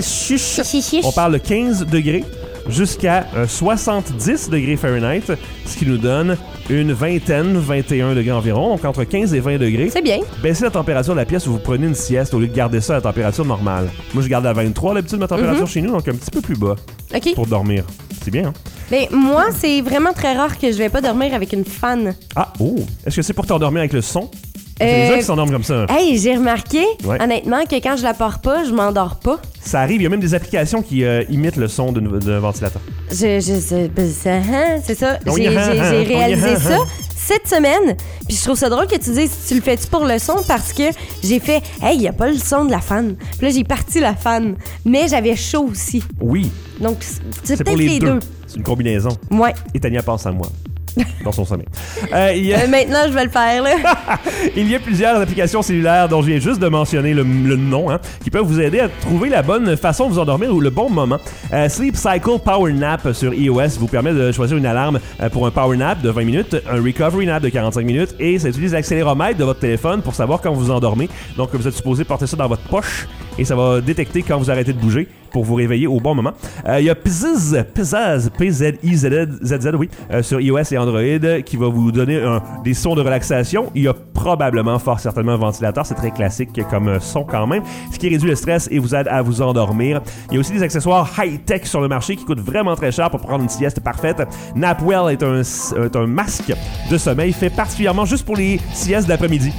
on parle de quinze degrés jusqu'à euh, soixante-dix degrés Fahrenheit, ce qui nous donne une vingtaine, vingt et un degrés environ, donc entre quinze et vingt degrés. C'est bien. Baissez la température de la pièce où vous prenez une sieste au lieu de garder ça à la température normale. Moi, je garde à vingt-trois d'habitude ma température chez nous, donc un petit peu plus bas OK. pour dormir. C'est bien, hein? Ben, moi, c'est vraiment très rare que je vais pas dormir avec une fan. Ah, oh! Est-ce que c'est pour t'endormir avec le son? Il y a Euh, des gens qui s'endorment comme ça. Hey, j'ai remarqué, Ouais. honnêtement, que quand je la porte pas, je m'endors pas. Ça arrive, il y a même des applications qui euh, imitent le son d'un d'un ventilateur. Je, je, sais- ben, ça, hein, c'est ça. On J'ai y a- j'ai- hein, j'ai on y a- réalisé hein. ça cette semaine. Puis je trouve ça drôle que tu dises, tu le fais-tu pour le son? Parce que j'ai fait, hey, il y a pas le son de la fan. Puis là, j'ai parti la fan. Mais j'avais chaud aussi. Oui, Donc, c'est c'est peut-être pour les, les deux. deux. C'est une combinaison. Ouais. Et Tania pense à moi. dans son sommeil. Euh, il, y a... Euh, maintenant, je vais le faire, là. il y a plusieurs applications cellulaires dont je viens juste de mentionner le, le nom, hein, qui peuvent vous aider à trouver la bonne façon de vous endormir ou le bon moment. Euh, Sleep Cycle Power Nap sur iOS vous permet de choisir une alarme euh, pour un Power Nap de vingt minutes, un Recovery Nap de quarante-cinq minutes, et ça utilise l'accéléromètre de votre téléphone pour savoir quand vous endormez. Donc, vous êtes supposé porter ça dans votre poche et ça va détecter quand vous arrêtez de bouger pour vous réveiller au bon moment. Il euh, y a Pzz, Pzz, P Z I Z Z, oui, euh, sur iOS et Android qui va vous donner un, des sons de relaxation. Il y a probablement, fort certainement, un ventilateur. C'est très classique comme euh, son quand même, ce qui réduit le stress et vous aide à vous endormir. Il y a aussi des accessoires high-tech sur le marché qui coûtent vraiment très cher pour prendre une sieste parfaite. Napwell est un, est un masque de sommeil fait particulièrement juste pour les siestes d'après-midi.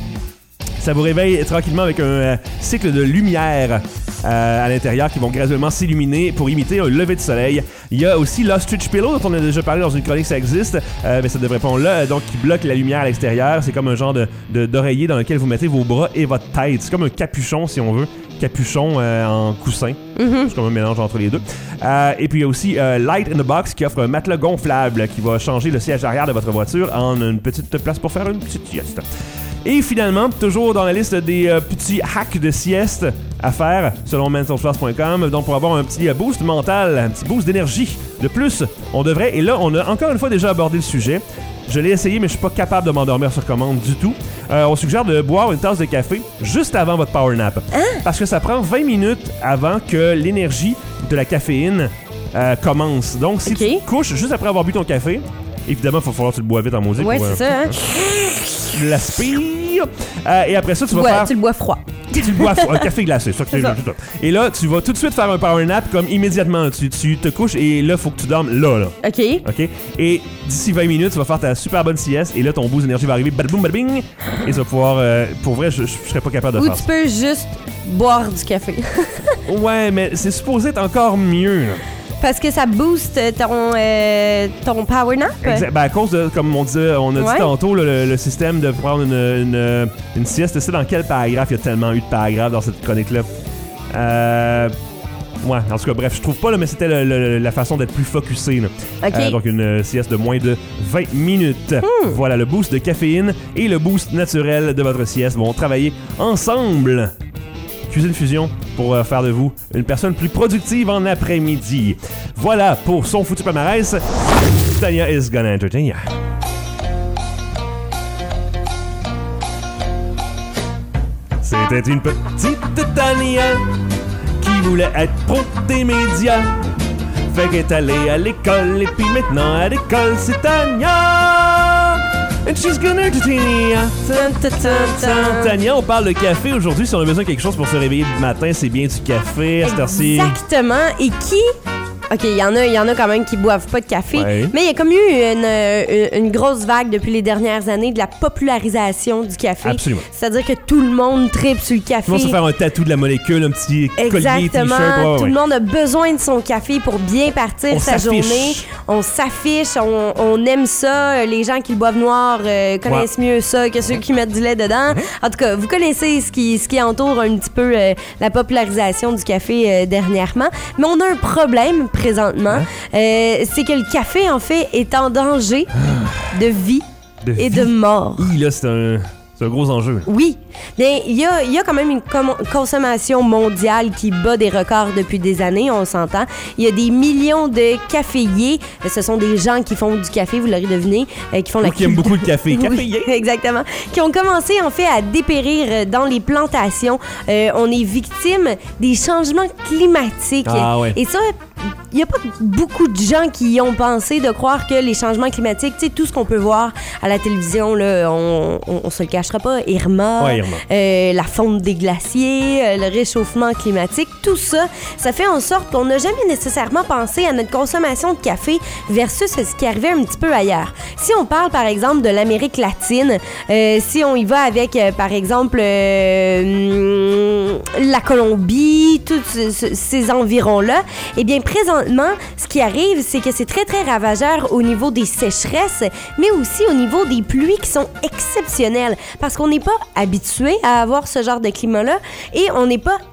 Ça vous réveille tranquillement avec un euh, cycle de lumière euh, à l'intérieur qui vont graduellement s'illuminer pour imiter un lever de soleil. Il y a aussi l'Ostrich Pillow dont on a déjà parlé dans une chronique, ça existe, euh, mais ça devrait pas là, donc qui bloque la lumière à l'extérieur. C'est comme un genre de, de, d'oreiller dans lequel vous mettez vos bras et votre tête. C'est comme un capuchon si on veut. Capuchon euh, en coussin. Mm-hmm. C'est comme un mélange entre les deux. Euh, et puis il y a aussi euh, Light in the Box qui offre un matelas gonflable qui va changer le siège arrière de votre voiture en une petite place pour faire une petite sieste. Et finalement, toujours dans la liste des euh, petits hacks de sieste à faire, selon mental floss point com, donc pour avoir un petit boost mental, un petit boost d'énergie de plus, on devrait, et là, on a encore une fois déjà abordé le sujet, je l'ai essayé, mais je suis pas capable de m'endormir sur commande du tout. Euh, on suggère de boire une tasse de café juste avant votre power nap. Hein? Parce que ça prend vingt minutes avant que l'énergie de la caféine euh, commence. Donc, si okay. tu te couches juste après avoir bu ton café, évidemment, il va falloir que tu le bois vite en musique. Ouais, pour, c'est euh, ça, hein? Tu l'aspires. Euh, et après ça, tu vas ouais, faire... tu le bois froid. Tu le bois froid, un café glacé. Ça, c'est ça. Et là, tu vas tout de suite faire un power nap comme immédiatement. Tu, tu te couches et là, il faut que tu dormes là, là. OK. OK. Et d'ici vingt minutes, tu vas faire ta super bonne sieste et là, ton boost d'énergie va arriver. Badaboum, badabing. Et tu vas pouvoir... Euh, pour vrai, je, je serais pas capable de Ou faire tu ça. peux juste boire du café. Ouais, mais c'est supposé être encore mieux, là. Parce que ça booste ton, euh, ton power nap? Exact. Ben à cause de, comme on, disait, on a ouais. dit tantôt, là, le, le système de prendre une, une, une sieste, c'est dans quel paragraphe? Il y a tellement eu de paragraphes dans cette chronique-là. Euh... Ouais, en tout cas, bref, je trouve pas, là, mais c'était le, le, la façon d'être plus focusé. Là. Okay. Euh, donc, une sieste de moins de vingt minutes. Hmm. Voilà, le boost de caféine et le boost naturel de votre sieste vont travailler ensemble. Cuisine Fusion pour euh, faire de vous une personne plus productive en après-midi. Voilà pour son foutu palmarès. Tania is gonna entertain ya. C'était une petite Tania qui voulait être pro des médias. Fait qu'elle est allée à l'école et puis maintenant à l'école c'est Tania. And she's gonna entertain ya. Tania, on parle de café aujourd'hui. Si on a besoin de quelque chose pour se réveiller le matin, c'est bien du café. Exactement. Et qui... OK, il y en a, il y en a quand même qui boivent pas de café, ouais. mais il y a comme eu une, une, une grosse vague depuis les dernières années de la popularisation du café. Absolument. C'est-à-dire que tout le monde tripe sur le café. Tout le monde se faire un tatou de la molécule, un petit collier, t-shirt. Ouais, ouais, tout ouais. le monde a besoin de son café pour bien partir on sa s'affiche. journée. On s'affiche, on, on aime ça. Les gens qui le boivent noir euh, connaissent ouais. mieux ça que ceux qui mettent du lait dedans. Mm-hmm. En tout cas, vous connaissez ce qui, ce qui entoure un petit peu euh, la popularisation du café euh, dernièrement. Mais on a un problème présentement. Hein? Euh, c'est que le café, en fait, est en danger de vie de et vie. de mort. Oui, là, c'est un, c'est un gros enjeu. Oui. Bien, il y a, y a quand même une com- consommation mondiale qui bat des records depuis des années, on s'entend. Il y a des millions de caféiers. Ce sont des gens qui font du café, vous l'aurez deviné, euh, qui font Ou la qui aiment beaucoup le café. Caféiers. Oui, exactement. Qui ont commencé, en fait, à dépérir dans les plantations. Euh, on est victime des changements climatiques. Ah, ouais. Et ça... Il n'y a pas beaucoup de gens qui y ont pensé de croire que les changements climatiques, tu sais, tout ce qu'on peut voir à la télévision, là, on, on, on se le cachera pas, Irma, ouais, Irma. Euh, la fonte des glaciers, euh, le réchauffement climatique, tout ça, ça fait en sorte qu'on n'a jamais nécessairement pensé à notre consommation de café versus ce qui arrivait un petit peu ailleurs. Si on parle, par exemple, de l'Amérique latine, euh, si on y va avec, euh, par exemple, euh, la Colombie, tous ce, ces environs-là, eh bien, présentement, ce qui arrive, c'est que c'est très, très ravageur au niveau des sécheresses, mais aussi au niveau des pluies qui sont exceptionnelles. Parce qu'on n'est pas habitué à avoir ce genre de climat-là et on n'est pas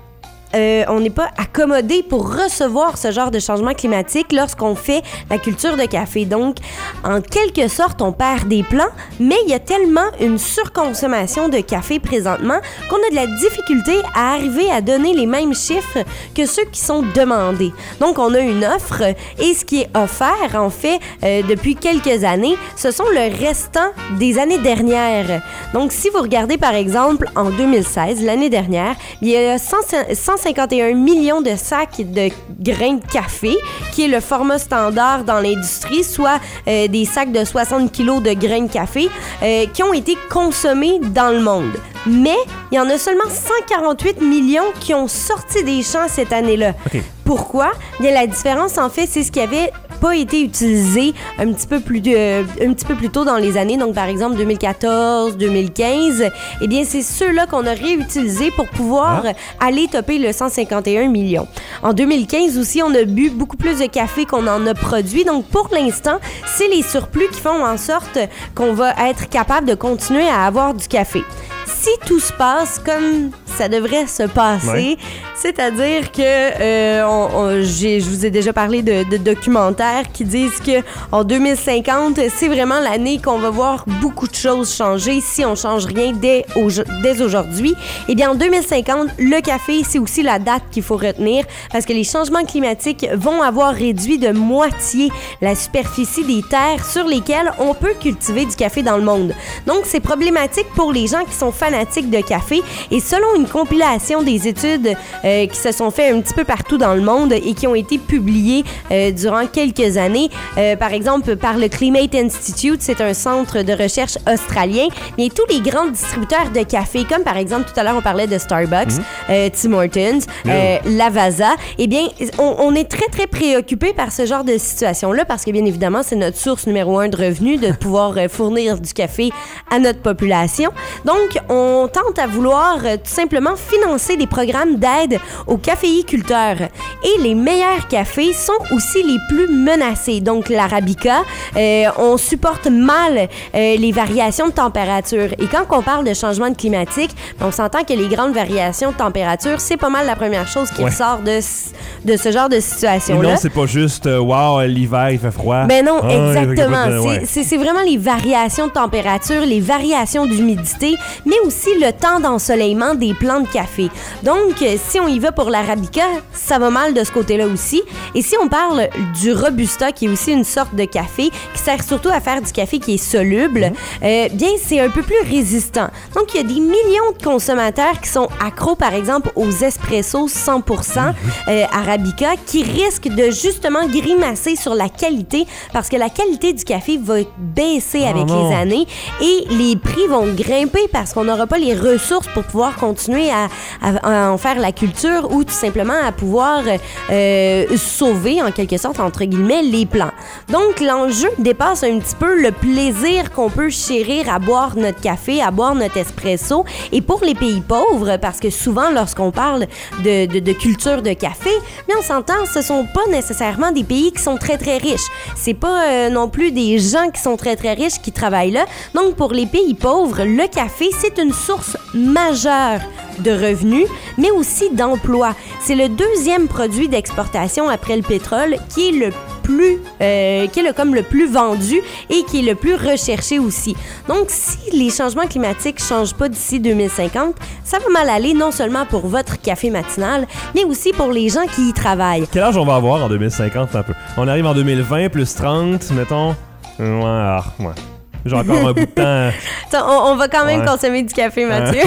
euh, on n'est pas accommodé pour recevoir ce genre de changement climatique lorsqu'on fait la culture de café. Donc, en quelque sorte, on perd des plants, mais il y a tellement une surconsommation de café présentement qu'on a de la difficulté à arriver à donner les mêmes chiffres que ceux qui sont demandés. Donc, on a une offre et ce qui est offert, en fait, euh, depuis quelques années, ce sont le restant des années dernières. Donc, si vous regardez, par exemple, en deux mille seize, l'année dernière, il y a cent cinquante et un millions de sacs de grains de café, qui est le format standard dans l'industrie, soit euh, des sacs de soixante kilos de grains de café, euh, qui ont été consommés dans le monde. Mais il y en a seulement cent quarante-huit millions qui ont sorti des champs cette année-là. OK. Pourquoi? Bien, la différence, en fait, c'est ce qui avait pas été utilisé un petit peu plus de, un petit peu plus tôt dans les années, donc par exemple deux mille quatorze, deux mille quinze, eh bien c'est ceux-là qu'on a réutilisés pour pouvoir ah. aller topper le cent cinquante et un millions. En deux mille quinze aussi, on a bu beaucoup plus de café qu'on en a produit, donc pour l'instant, c'est les surplus qui font en sorte qu'on va être capable de continuer à avoir du café. Si tout se passe comme ça devrait se passer, ouais. c'est-à-dire que euh, on, on, j'ai, je vous ai déjà parlé de, de documentaires qui disent que en deux mille cinquante, c'est vraiment l'année qu'on va voir beaucoup de choses changer si on change rien dès, au, dès aujourd'hui. Eh bien, en deux mille cinquante, le café, c'est aussi la date qu'il faut retenir parce que les changements climatiques vont avoir réduit de moitié la superficie des terres sur lesquelles on peut cultiver du café dans le monde. Donc, c'est problématique pour les gens qui sont fanatiques de café et selon une compilation des études euh, qui se sont faites un petit peu partout dans le monde et qui ont été publiées euh, durant quelques années, euh, par exemple par le Climate Institute, c'est un centre de recherche australien, mais tous les grands distributeurs de café, comme par exemple tout à l'heure on parlait de Starbucks, mmh. euh, Tim Hortons, mmh. euh, Lavazza, eh bien on, on est très très préoccupé par ce genre de situation-là parce que bien évidemment c'est notre source numéro un de revenus de pouvoir euh, fournir du café à notre population. Donc on tente à vouloir euh, tout simplement financer des programmes d'aide aux caféiculteurs. Et les meilleurs cafés sont aussi les plus menacés. Donc l'Arabica, euh, on supporte mal euh, les variations de température. Et quand on parle de changement climatique, on s'entend que les grandes variations de température, c'est pas mal la première chose qui ouais. ressort de, de ce genre de situation-là. Non, c'est pas juste euh, « wow, l'hiver, il fait froid ». Ben non, ah, exactement. De... Ouais. C'est, c'est, c'est vraiment les variations de température, les variations d'humidité, mais aussi le temps d'ensoleillement des plants de café. Donc, si on y va pour l'Arabica, ça va mal de ce côté-là aussi. Et si on parle du Robusta, qui est aussi une sorte de café, qui sert surtout à faire du café qui est soluble, mmh. euh, bien, c'est un peu plus résistant. Donc, il y a des millions de consommateurs qui sont accros, par exemple, aux espressos cent pour cent euh, Arabica, qui risquent de justement grimacer sur la qualité, parce que la qualité du café va baisser oh avec non. les années et les prix vont grimper parce qu'on n'aura pas les ressources pour pouvoir continuer à, à, à en faire la culture ou tout simplement à pouvoir euh, sauver, en quelque sorte, entre guillemets, les plants. Donc, l'enjeu dépasse un petit peu le plaisir qu'on peut chérir à boire notre café, à boire notre espresso. Et pour les pays pauvres, parce que souvent, lorsqu'on parle de, de, de culture de café, mais on s'entend, ce sont pas nécessairement des pays qui sont très, très riches. C'est pas euh, non plus des gens qui sont très, très riches qui travaillent là. Donc, pour les pays pauvres, le café, c'est une source majeure de revenus, mais aussi d'emplois. C'est le deuxième produit d'exportation après le pétrole qui est le plus, euh, qui est le, comme le plus vendu et qui est le plus recherché aussi. Donc, si les changements climatiques ne changent pas d'ici deux mille cinquante, ça va mal aller non seulement pour votre café matinal, mais aussi pour les gens qui y travaillent. Quel âge on va avoir en deux mille cinquante un peu? On arrive en deux mille vingt, plus trente, mettons. Ouais, alors, ouais. J'ai encore un bout de temps. on, on va quand même ouais. consommer du café, Mathieu.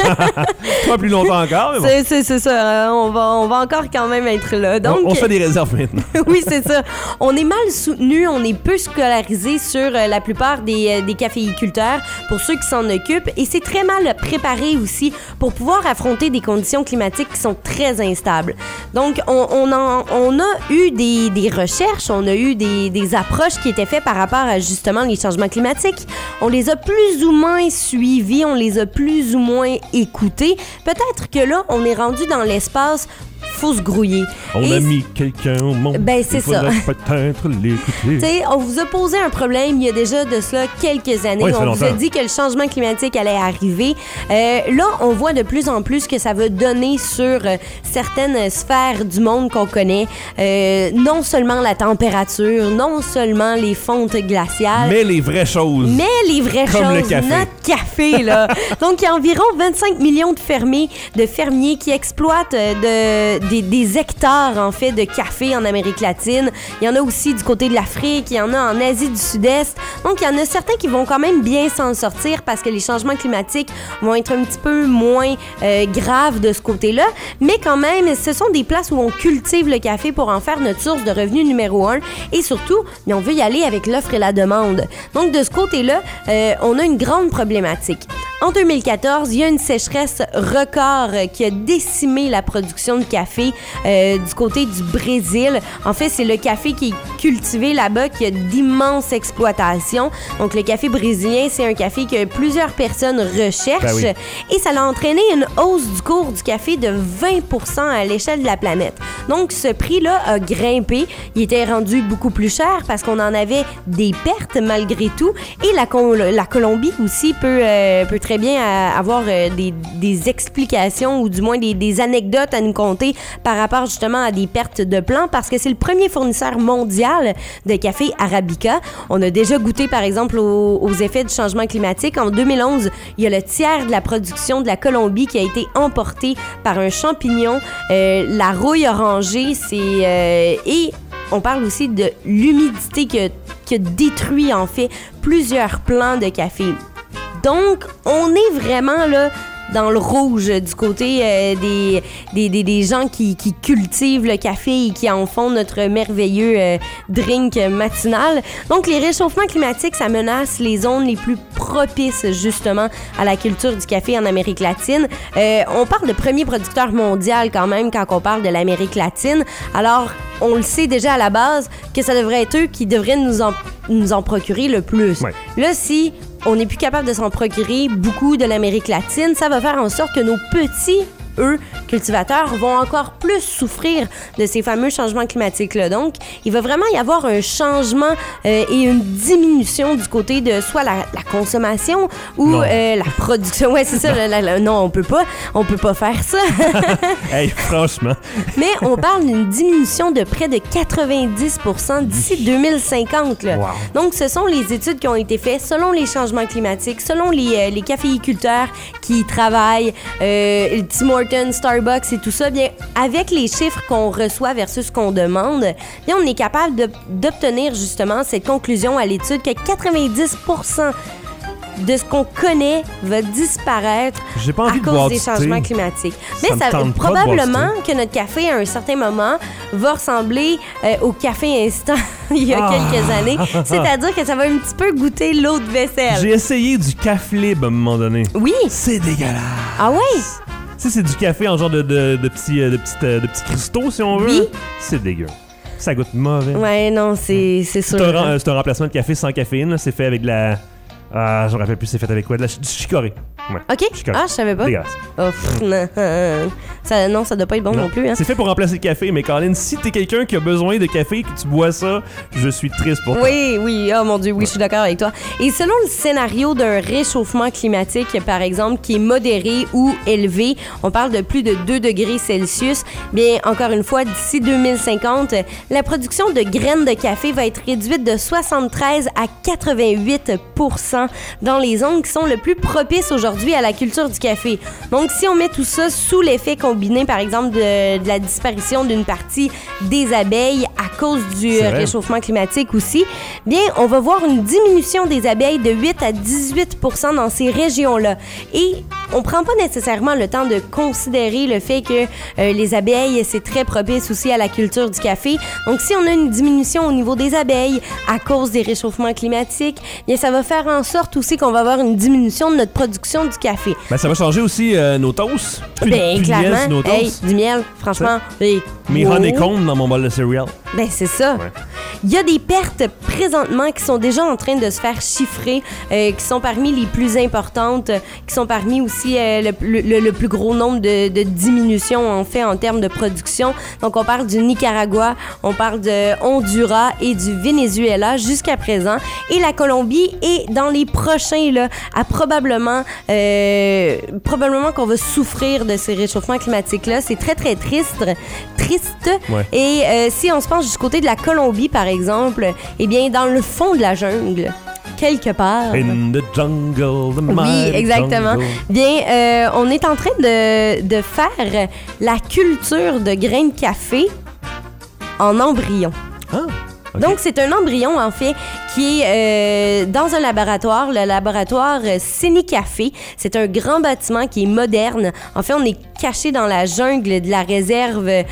Pas plus longtemps encore, mais bon. C'est, c'est, c'est ça. Hein? On, va, on va encore quand même être là. Donc, on, on fait des réserves maintenant. Oui, c'est ça. On est mal soutenu, on est peu scolarisé sur euh, la plupart des, euh, des caféiculteurs pour ceux qui s'en occupent. Et c'est très mal préparé aussi pour pouvoir affronter des conditions climatiques qui sont très instables. Donc, on, on, en, on a eu des, des recherches, on a eu des, des approches qui étaient faites par rapport à justement les changements climatiques. On les a plus ou moins suivis, on les a plus ou moins écoutés. Peut-être que là, on est rendu dans l'espace faut se grouiller. On Et a mis quelqu'un au monde. Ben, c'est Il faudrait ça. peut-être l'écouter. T'sais, on vous a posé un problème il y a déjà de cela quelques années. Oui, ça fait on vous a longtemps. dit que le changement climatique allait arriver. Euh, là, on voit de plus en plus que ça va donner sur euh, certaines sphères du monde qu'on connaît. Euh, non seulement la température, non seulement les fontes glaciales, Mais les vraies choses. mais les vraies Comme choses, le café. notre café, là. Donc, il y a environ vingt-cinq millions de fermiers, de fermiers qui exploitent euh, de, des, des hectares, en fait, de café en Amérique latine. Il y en a aussi du côté de l'Afrique, il y en a en Asie du Sud-Est. Donc, il y en a certains qui vont quand même bien s'en sortir parce que les changements climatiques vont être un petit peu moins euh, graves de ce côté-là. Mais quand même, ce sont des places où on cultive le café pour en faire notre source de revenus numéro un. Et surtout, on veut y aller avec l'offre et la demande. Donc, de ce côté-là, euh, on a une grande problématique. En deux mille quatorze, il y a une sécheresse record euh, qui a décimé la production de café euh, du côté du Brésil. En fait, c'est le café qui est cultivé là-bas qui a d'immenses exploitations. Donc, le café brésilien, c'est un café que plusieurs personnes recherchent. Ben oui. Et ça a entraîné une hausse du cours du café de vingt pour cent à l'échelle de la planète. Donc, ce prix-là a grimpé. Il était rendu beaucoup plus cher parce qu'on en avait des pertes malgré tout. Et la, Col- la Colombie aussi peut, euh, peut très bien euh, avoir euh, des, des explications ou du moins des, des anecdotes à nous conter par rapport justement à des pertes de plants parce que c'est le premier fournisseur mondial de café Arabica. On a déjà goûté par exemple aux, aux effets du changement climatique. En deux mille onze, il y a le tiers de la production de la Colombie qui a été emportée par un champignon. Euh, la rouille orangée, c'est... euh, et on parle aussi de l'humidité qui a, qui a détruit en fait plusieurs plants de café. Donc, on est vraiment là dans le rouge du côté euh, des, des, des, des gens qui, qui cultivent le café et qui en font notre merveilleux euh, drink matinal. Donc, les réchauffements climatiques, ça menace les zones les plus propices justement à la culture du café en Amérique latine. Euh, on parle de premier producteur mondial quand même quand on parle de l'Amérique latine. Alors, on le sait déjà à la base que ça devrait être eux qui devraient nous en, nous en procurer le plus. Ouais. Là, si on n'est plus capable de s'en procurer beaucoup de l'Amérique latine, ça va faire en sorte que nos petits, eux, cultivateurs, vont encore plus souffrir de ces fameux changements climatiques-là. Donc, il va vraiment y avoir un changement euh, et une diminution du côté de soit la, la consommation ou euh, la production. Ouais, c'est ça. La, la, la, non, on peut pas. On peut pas faire ça. Hey, franchement. Mais on parle d'une diminution de près de quatre-vingt-dix pour cent d'ici deux mille cinquante. Là. Wow. Donc, ce sont les études qui ont été faites selon les changements climatiques, selon les, euh, les caféiculteurs qui y travaillent, euh, Tim Hortons, Starbucks et tout ça. Bien, avec les chiffres qu'on reçoit versus ce qu'on demande, bien, on est capable de- d'obtenir justement cette conclusion à l'étude que quatre-vingt-dix pour cent de ce qu'on connaît va disparaître J'ai pas à envie de cause boire des du changements thé. climatiques. Ça Mais me ça, tente pas de boire du probablement que notre café, à un certain moment, va ressembler euh, au café instant il y a Ah. quelques années. C'est-à-dire que ça va un petit peu goûter l'eau de vaisselle. J'ai essayé du café libre à un moment donné. Oui. C'est dégueulasse. Ah ouais? Tu sais, c'est du café en genre de, de, de petits, euh, de, petites, euh, de petits cristaux, si on veut. Oui. C'est dégueu. Ça goûte mauvais. Ouais, non, c'est c'est sûr. C'est un, ren- euh, c'est un remplacement de café sans caféine. là. C'est fait avec de la... Ah, je me rappelle plus, c'est fait avec quoi? De la ch- du chicorée. Ouais. OK. Chicorée. Ah, je savais pas. Dégueulasse. Oh, pff, non, ça, non, ça doit pas être bon non, Non. plus. Hein. C'est fait pour remplacer le café, mais Colin, si t'es quelqu'un qui a besoin de café et que tu bois ça, je suis triste pour toi. Oui, oui, oh mon Dieu, oui, je suis d'accord avec toi. Et selon le scénario d'un réchauffement climatique, par exemple, qui est modéré ou élevé, on parle de plus de deux degrés Celsius, bien, encore une fois, d'ici deux mille cinquante, la production de graines de café va être réduite de soixante-treize à quatre-vingt-huit pour cent dans les zones qui sont le plus propices aujourd'hui à la culture du café. Donc, si on met tout ça sous l'effet combiné, par exemple, de, de la disparition d'une partie des abeilles à cause du C'est euh, vrai. réchauffement climatique aussi, bien, on va voir une diminution des abeilles de huit à dix-huit pour cent dans ces régions-là. Et on prend pas nécessairement le temps de considérer le fait que euh, les abeilles, c'est très propice aussi à la culture du café. Donc, si on a une diminution au niveau des abeilles à cause des réchauffements climatiques, bien, ça va faire en sorte aussi qu'on va avoir une diminution de notre production du café. Ben, ça va changer aussi euh, nos toasts. Plus, Ben, plus de miel clairement, sur nos hey, toasts. du miel, franchement. Hey, Mes wow. honeycombs dans mon bol de céréales. Ben, c'est ça. Ouais. Il y a des pertes présentement qui sont déjà en train de se faire chiffrer, euh, qui sont parmi les plus importantes, euh, qui sont parmi aussi euh, le, le, le plus gros nombre de, de diminutions en fait en termes de production. Donc on parle du Nicaragua, on parle de Honduras et du Venezuela jusqu'à présent. Et la Colombie est dans les prochains là, à probablement, euh, probablement qu'on va souffrir de ces réchauffements climatiques là. C'est très très triste, triste. Ouais. Et euh, si on se penche du côté de la Colombie par exemple, eh bien dans le fond de la jungle, quelque part. In the jungle, the Oui, mighty exactement. jungle. Bien, euh, on est en train de, de faire la culture de grains de café en embryon. Ah, ok. Donc, c'est un embryon, en fait, qui est euh, dans un laboratoire, le laboratoire euh, Sénicafé. C'est un grand bâtiment qui est moderne. En fait, on est caché dans la jungle de la réserve euh,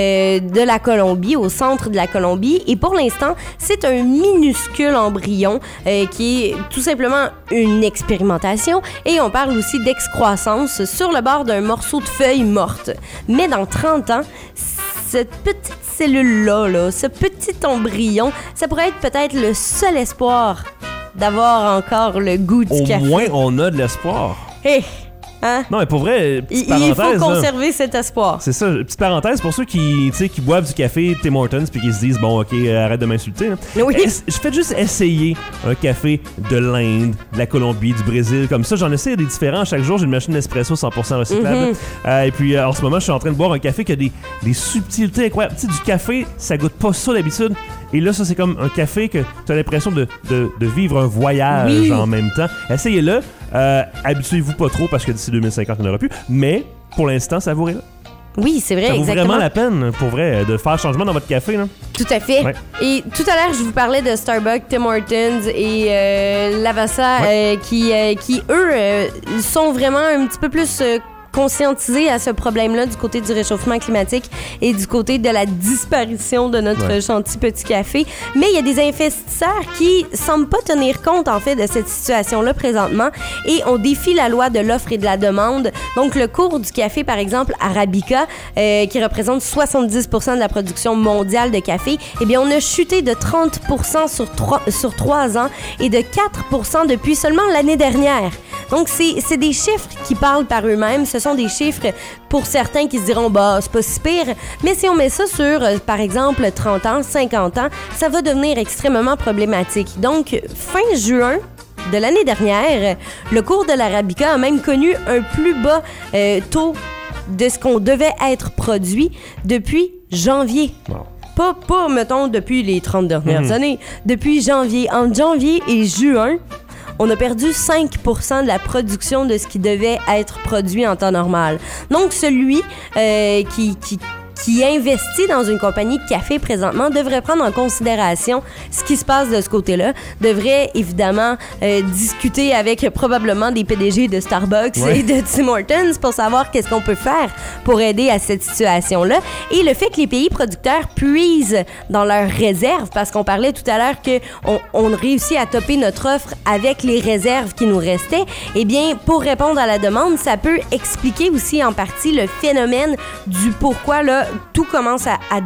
de la Colombie, au centre de la Colombie. Et pour l'instant, c'est un minuscule embryon euh, qui est tout simplement une expérimentation. Et on parle aussi d'excroissance sur le bord d'un morceau de feuille morte. Mais dans trente ans, cette petite cellule-là, là, ce petit embryon, ça pourrait être peut-être le seul espoir d'avoir encore le goût du Au café. moins, on a de l'espoir. Hé, hein? Non, mais pour vrai, petite Il, il parenthèse. faut là. conserver cet espoir. C'est ça, petite parenthèse pour ceux qui, tu sais, qui boivent du café Tim Hortons puis qui se disent bon ok euh, arrête de m'insulter. Là. Oui. Es- je fais juste essayer un café de l'Inde, de la Colombie, du Brésil comme ça. J'en essaie des différents chaque jour. J'ai une machine Nespresso cent pour cent recyclable. Mhm. Euh, et puis euh, en ce moment je suis en train de boire un café qui a des, des subtilités incroyables. Tu sais, du café ça goûte pas ça d'habitude. Et là ça c'est comme un café que tu as l'impression de, de, de vivre un voyage Oui. en même temps. Essayez-le. Euh, habituez-vous pas trop parce que d'ici deux mille cinquante il n'y en aura plus. Mais pour l'instant savourez-le. Oui, c'est vrai, Ça vaut exactement. vraiment la peine, pour vrai, de faire changement dans votre café. Là. Tout à fait. Ouais. Et tout à l'heure, je vous parlais de Starbucks, Tim Hortons et euh, Lavazza euh, qui, euh, qui, eux, euh, sont vraiment un petit peu plus euh, conscientisés à ce problème-là du côté du réchauffement climatique et du côté de la disparition de notre Ouais. gentil petit café. Mais il y a des investisseurs qui semblent pas tenir compte, en fait, de cette situation-là présentement et on défie la loi de l'offre et de la demande. Donc, le cours du café, par exemple, Arabica, euh, qui représente soixante-dix pour cent de la production mondiale de café, eh bien, on a chuté de trente pour cent sur trois, sur trois ans et de quatre pour cent depuis seulement l'année dernière. Donc, c'est c'est des chiffres qui parlent par eux-mêmes. Ce sont des chiffres pour certains qui se diront, bah, c'est pas si pire. Mais si on met ça sur, euh, par exemple, trente ans, cinquante ans, ça va devenir extrêmement problématique. Donc, fin juin de l'année dernière, le cours de l'Arabica a même connu un plus bas euh, taux de ce qu'on devait être produit depuis janvier. Wow. Pas, pas, mettons, depuis les trente dernières Mhm. années. Depuis janvier. Entre janvier et juin, on a perdu cinq pour cent de la production de ce qui devait être produit en temps normal. Donc, celui euh, qui, qui, qui investit dans une compagnie de café présentement devrait prendre en considération ce qui se passe de ce côté-là, devrait évidemment euh, discuter avec probablement des P D G de Starbucks Ouais. et de Tim Hortons pour savoir qu'est-ce qu'on peut faire pour aider à cette situation-là. Et le fait que les pays producteurs puisent dans leurs réserves, parce qu'on parlait tout à l'heure qu'on on réussit à topper notre offre avec les réserves qui nous restaient, eh bien, pour répondre à la demande, ça peut expliquer aussi en partie le phénomène du pourquoi là, tout commence à, à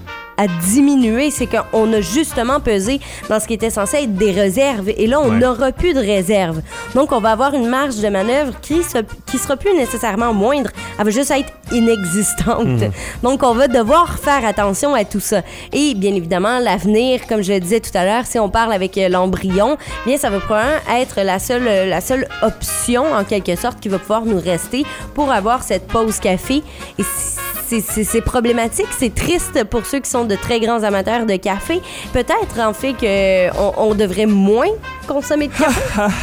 à diminuer, c'est qu'on a justement pesé dans ce qui était censé être des réserves et là, on Ouais. n'aura plus de réserves. Donc, on va avoir une marge de manœuvre qui, se, qui sera plus nécessairement moindre, elle va juste être inexistante. Mhm. Donc, on va devoir faire attention à tout ça. Et bien évidemment, l'avenir, comme je le disais tout à l'heure, si on parle avec euh, l'embryon, bien, ça va probablement être la seule, euh, la seule option, en quelque sorte, qui va pouvoir nous rester pour avoir cette pause café. Et c'est, c'est, c'est problématique, c'est triste pour ceux qui sont de très grands amateurs de café. Peut-être, en fait, qu'on on devrait moins consommer de café.